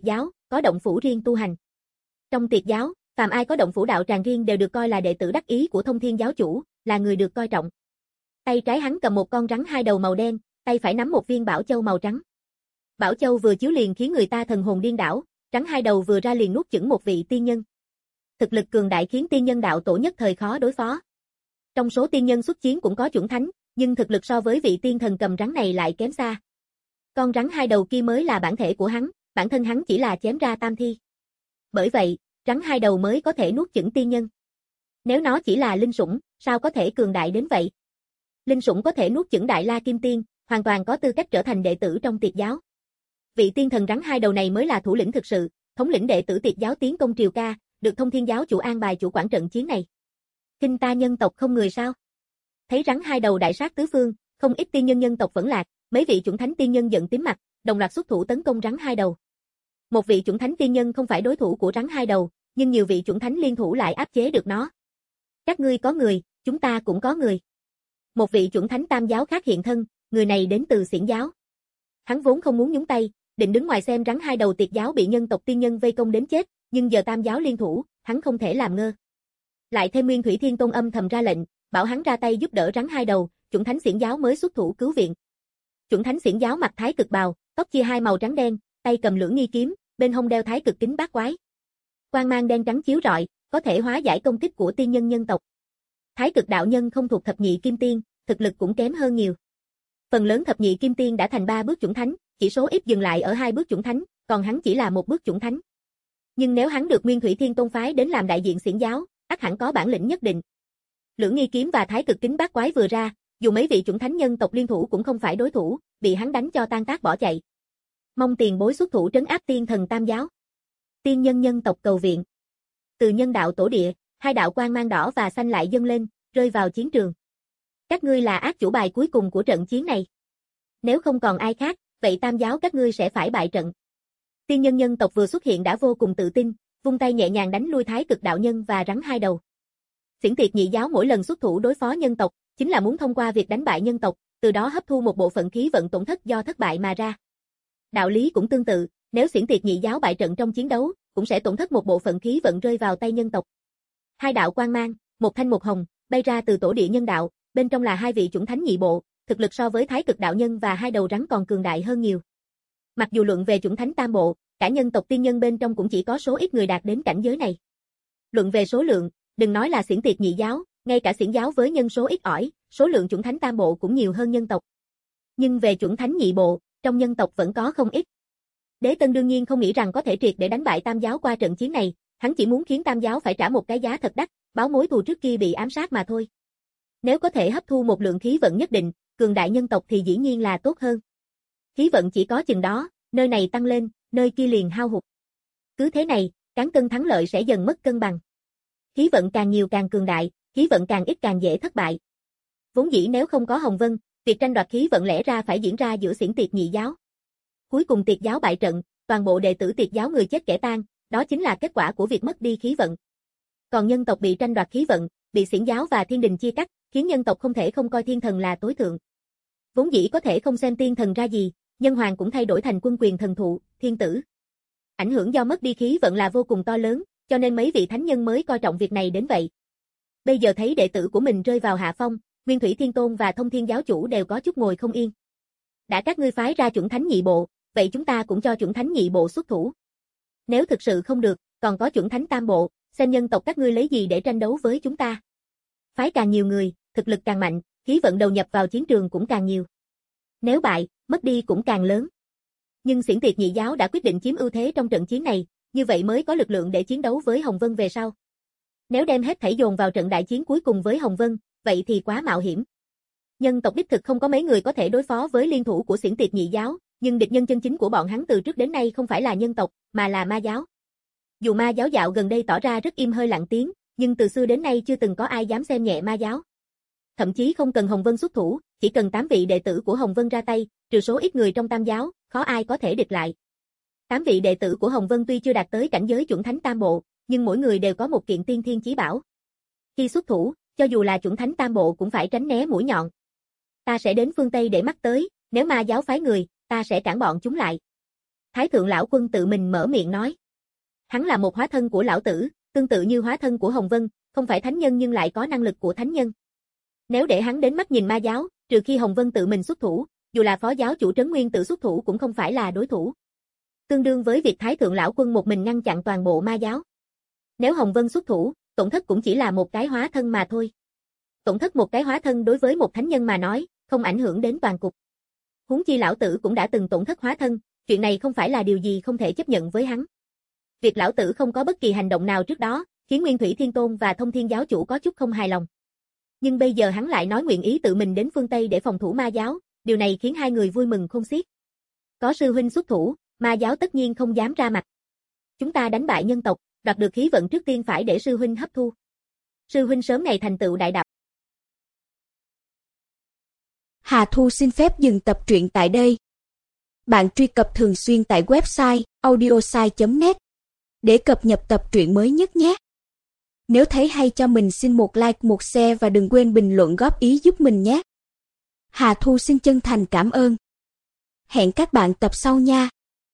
có động phủ riêng tu hành. Trong Tiệt giáo, phàm ai có động phủ đạo tràng riêng đều được coi là đệ tử đắc ý của Thông Thiên giáo chủ, là người được coi trọng. Tay trái hắn cầm một con rắn hai đầu màu đen, tay phải nắm một viên bảo châu màu trắng. Bảo châu vừa chiếu liền khiến người ta thần hồn điên đảo, rắn hai đầu vừa ra liền nuốt chửng một vị tiên nhân. Thực lực cường đại khiến tiên nhân đạo tổ nhất thời khó đối phó. Trong số tiên nhân xuất chiến cũng có chuẩn thánh, nhưng thực lực so với vị tiên thần cầm rắn này lại kém xa. Con rắn hai đầu kia mới là bản thể của hắn, bản thân hắn chỉ là chém ra tam thi. Bởi vậy, rắn hai đầu mới có thể nuốt chửng tiên nhân. Nếu nó chỉ là linh sủng, sao có thể cường đại đến vậy? Linh sủng có thể nuốt chửng Đại La Kim Tiên, hoàn toàn có tư cách trở thành đệ tử trong Tiệt giáo. Vị tiên thần rắn hai đầu này mới là thủ lĩnh thực sự, thống lĩnh đệ tử Tiệt giáo tiến công Triều Ca, được Thông Thiên giáo chủ an bài chủ quản trận chiến này. Kinh ta nhân tộc không người sao? Thấy rắn hai đầu đại sát tứ phương, không ít tiên nhân nhân tộc vẫn lạc, mấy vị chuẩn thánh tiên nhân giận tím mặt, đồng loạt xuất thủ tấn công rắn hai đầu. Một vị chuẩn thánh tiên nhân không phải đối thủ của rắn hai đầu, nhưng nhiều vị chuẩn thánh liên thủ lại áp chế được nó. Các ngươi có người, chúng ta cũng có người. Một vị chuẩn thánh tam giáo khác hiện thân, người này đến từ Xiển giáo. Hắn vốn không muốn nhúng tay, định đứng ngoài xem rắn hai đầu Tiệt giáo bị nhân tộc tiên nhân vây công đến chết, nhưng giờ tam giáo liên thủ, hắn không thể làm ngơ. Lại thêm Nguyên Thủy Thiên Tôn âm thầm ra lệnh, bảo hắn ra tay giúp đỡ rắn hai đầu, chuẩn thánh Xiển giáo mới xuất thủ cứu viện. Chuẩn thánh Xiển giáo mặc thái cực bào, tóc chia hai màu trắng đen, tay cầm lưỡng nghi kiếm, bên hông đeo thái cực kính bát quái. Quang mang đen trắng chiếu rọi, có thể hóa giải công kích của tiên nhân nhân tộc. Thái cực đạo nhân không thuộc thập nhị kim tiên, thực lực cũng kém hơn nhiều. Phần lớn thập nhị kim tiên đã thành ba bước chuẩn thánh, chỉ số ít dừng lại ở hai bước chuẩn thánh, còn hắn chỉ là một bước chuẩn thánh. Nhưng nếu hắn được Nguyên Thủy Thiên Tôn phái đến làm đại diện Xiển giáo, ắt hẳn có bản lĩnh nhất định. Lưỡng nghi kiếm và thái cực kính bát quái vừa ra, dù mấy vị chuẩn thánh nhân tộc liên thủ cũng không phải đối thủ, bị hắn đánh cho tan tác bỏ chạy. Mong tiền bối xuất thủ trấn áp tiên thần tam giáo. Tiên nhân nhân tộc cầu viện. Từ nhân đạo tổ địa, hai đạo quang mang đỏ và xanh lại dâng lên, rơi vào chiến trường. Các ngươi là ác chủ bài cuối cùng của trận chiến này. Nếu không còn ai khác, vậy tam giáo các ngươi sẽ phải bại trận. Tiên nhân nhân tộc vừa xuất hiện đã vô cùng tự tin, vung tay nhẹ nhàng đánh lui thái cực đạo nhân và rắn hai đầu. Xiển Tiệt nhị giáo mỗi lần xuất thủ đối phó nhân tộc, chính là muốn thông qua việc đánh bại nhân tộc, từ đó hấp thu một bộ phận khí vận tổn thất do thất bại mà ra. Đạo lý cũng tương tự, nếu Xiển Tiệt nhị giáo bại trận trong chiến đấu, cũng sẽ tổn thất một bộ phận khí vận rơi vào tay nhân tộc. Hai đạo quang mang, một thanh một hồng, bay ra từ tổ địa nhân đạo, bên trong là hai vị chuẩn thánh nhị bộ, thực lực so với thái cực đạo nhân và hai đầu rắn còn cường đại hơn nhiều. Mặc dù luận về chuẩn thánh tam bộ, cả nhân tộc tiên nhân bên trong cũng chỉ có số ít người đạt đến cảnh giới này. Luận về số lượng, đừng nói là Xiển Tiệt nhị giáo, ngay cả Xiển giáo với nhân số ít ỏi, số lượng chuẩn thánh tam bộ cũng nhiều hơn nhân tộc. Nhưng về chuẩn thánh nhị bộ, trong nhân tộc vẫn có không ít. Đế Tân đương nhiên không nghĩ rằng có thể triệt để đánh bại tam giáo qua trận chiến này, hắn chỉ muốn khiến tam giáo phải trả một cái giá thật đắt, báo mối thù trước kia bị ám sát mà thôi. Nếu có thể hấp thu một lượng khí vận nhất định, cường đại nhân tộc thì dĩ nhiên là tốt hơn. Khí vận chỉ có chừng đó, nơi này tăng lên, nơi kia liền hao hụt. Cứ thế này, cán cân thắng lợi sẽ dần mất cân bằng. Khí vận càng nhiều càng cường đại, khí vận càng ít càng dễ thất bại. Vốn dĩ nếu không có Hồng Vân, việc tranh đoạt khí vận lẽ ra phải diễn ra giữa Xiển Tiệt nhị giáo. Cuối cùng Tiệt giáo bại trận, toàn bộ đệ tử Tiệt giáo người chết kẻ tang, đó chính là kết quả của việc mất đi khí vận. Còn nhân tộc bị tranh đoạt khí vận, bị Xiển giáo và Thiên Đình chia cắt, khiến nhân tộc không thể không coi thiên thần là tối thượng. Vốn dĩ có thể không xem tiên thần ra gì, nhân hoàng cũng thay đổi thành quân quyền thần thụ, thiên tử. Ảnh hưởng do mất đi khí vận là vô cùng to lớn, cho nên mấy vị thánh nhân mới coi trọng việc này đến vậy. Bây giờ thấy đệ tử của mình rơi vào hạ phong, Nguyên Thủy Thiên Tôn và Thông Thiên giáo chủ đều có chút ngồi không yên. Đã các ngươi phái ra chuẩn thánh nhị bộ, vậy chúng ta cũng cho chuẩn thánh nhị bộ xuất thủ. Nếu thực sự không được, còn có chuẩn thánh tam bộ, xem nhân tộc các ngươi lấy gì để tranh đấu với chúng ta. Phái càng nhiều người, thực lực càng mạnh, khí vận đầu nhập vào chiến trường cũng càng nhiều. Nếu bại, mất đi cũng càng lớn. Nhưng Xiển Tiệt nhị giáo đã quyết định chiếm ưu thế trong trận chiến này, như vậy mới có lực lượng để chiến đấu với Hồng Vân về sau. Nếu đem hết thảy dồn vào trận đại chiến cuối cùng với Hồng Vân, vậy thì quá mạo hiểm. Nhân tộc đích thực không có mấy người có thể đối phó với liên thủ của Xiển Tiệt nhị giáo, nhưng địch nhân chân chính của bọn hắn từ trước đến nay không phải là nhân tộc, mà là ma giáo. Dù ma giáo dạo gần đây tỏ ra rất im hơi lặng tiếng, nhưng từ xưa đến nay chưa từng có ai dám xem nhẹ ma giáo. Thậm chí không cần Hồng Vân xuất thủ, chỉ cần tám vị đệ tử của Hồng Vân ra tay, trừ số ít người trong tam giáo, khó ai có thể địch lại. Tám vị đệ tử của Hồng Vân tuy chưa đạt tới cảnh giới chuẩn thánh tam bộ, nhưng mỗi người đều có một kiện tiên thiên chí bảo. Khi xuất thủ, cho dù là chuẩn thánh tam bộ cũng phải tránh né mũi nhọn. Ta sẽ đến phương Tây để mắt tới, nếu ma giáo phái người, ta sẽ cản bọn chúng lại. Thái thượng lão quân tự mình mở miệng nói. Hắn là một hóa thân của lão tử, tương tự như hóa thân của Hồng Vân, không phải thánh nhân nhưng lại có năng lực của thánh nhân. Nếu để hắn đến mắt nhìn ma giáo, trừ khi Hồng Vân tự mình xuất thủ, dù là phó giáo chủ Trấn Nguyên tự xuất thủ cũng không phải là đối thủ. Tương đương với việc Thái thượng lão quân một mình ngăn chặn toàn bộ ma giáo. Nếu Hồng Vân xuất thủ, tổn thất cũng chỉ là một cái hóa thân mà thôi. Tổn thất một cái hóa thân đối với một thánh nhân mà nói, không ảnh hưởng đến toàn cục. Huống chi lão tử cũng đã từng tổn thất hóa thân, chuyện này không phải là điều gì không thể chấp nhận với hắn. Việc lão tử không có bất kỳ hành động nào trước đó, khiến Nguyên Thủy Thiên Tôn và Thông Thiên giáo chủ có chút không hài lòng. Nhưng bây giờ hắn lại nói nguyện ý tự mình đến phương Tây để phòng thủ ma giáo, điều này khiến hai người vui mừng khôn xiết. Có sư huynh xuất thủ, ma giáo tất nhiên không dám ra mặt. Chúng ta đánh bại nhân tộc, đoạt được khí vận trước tiên phải để sư huynh hấp thu. Sư huynh sớm ngày thành tựu đại đạo. Hà Thu xin phép dừng tập truyện tại đây. Bạn truy cập thường xuyên tại website audiosai chấm net để cập nhật tập truyện mới nhất nhé. Nếu thấy hay cho mình xin một like, một share và đừng quên bình luận góp ý giúp mình nhé. Hà Thu xin chân thành cảm ơn. Hẹn các bạn tập sau nha.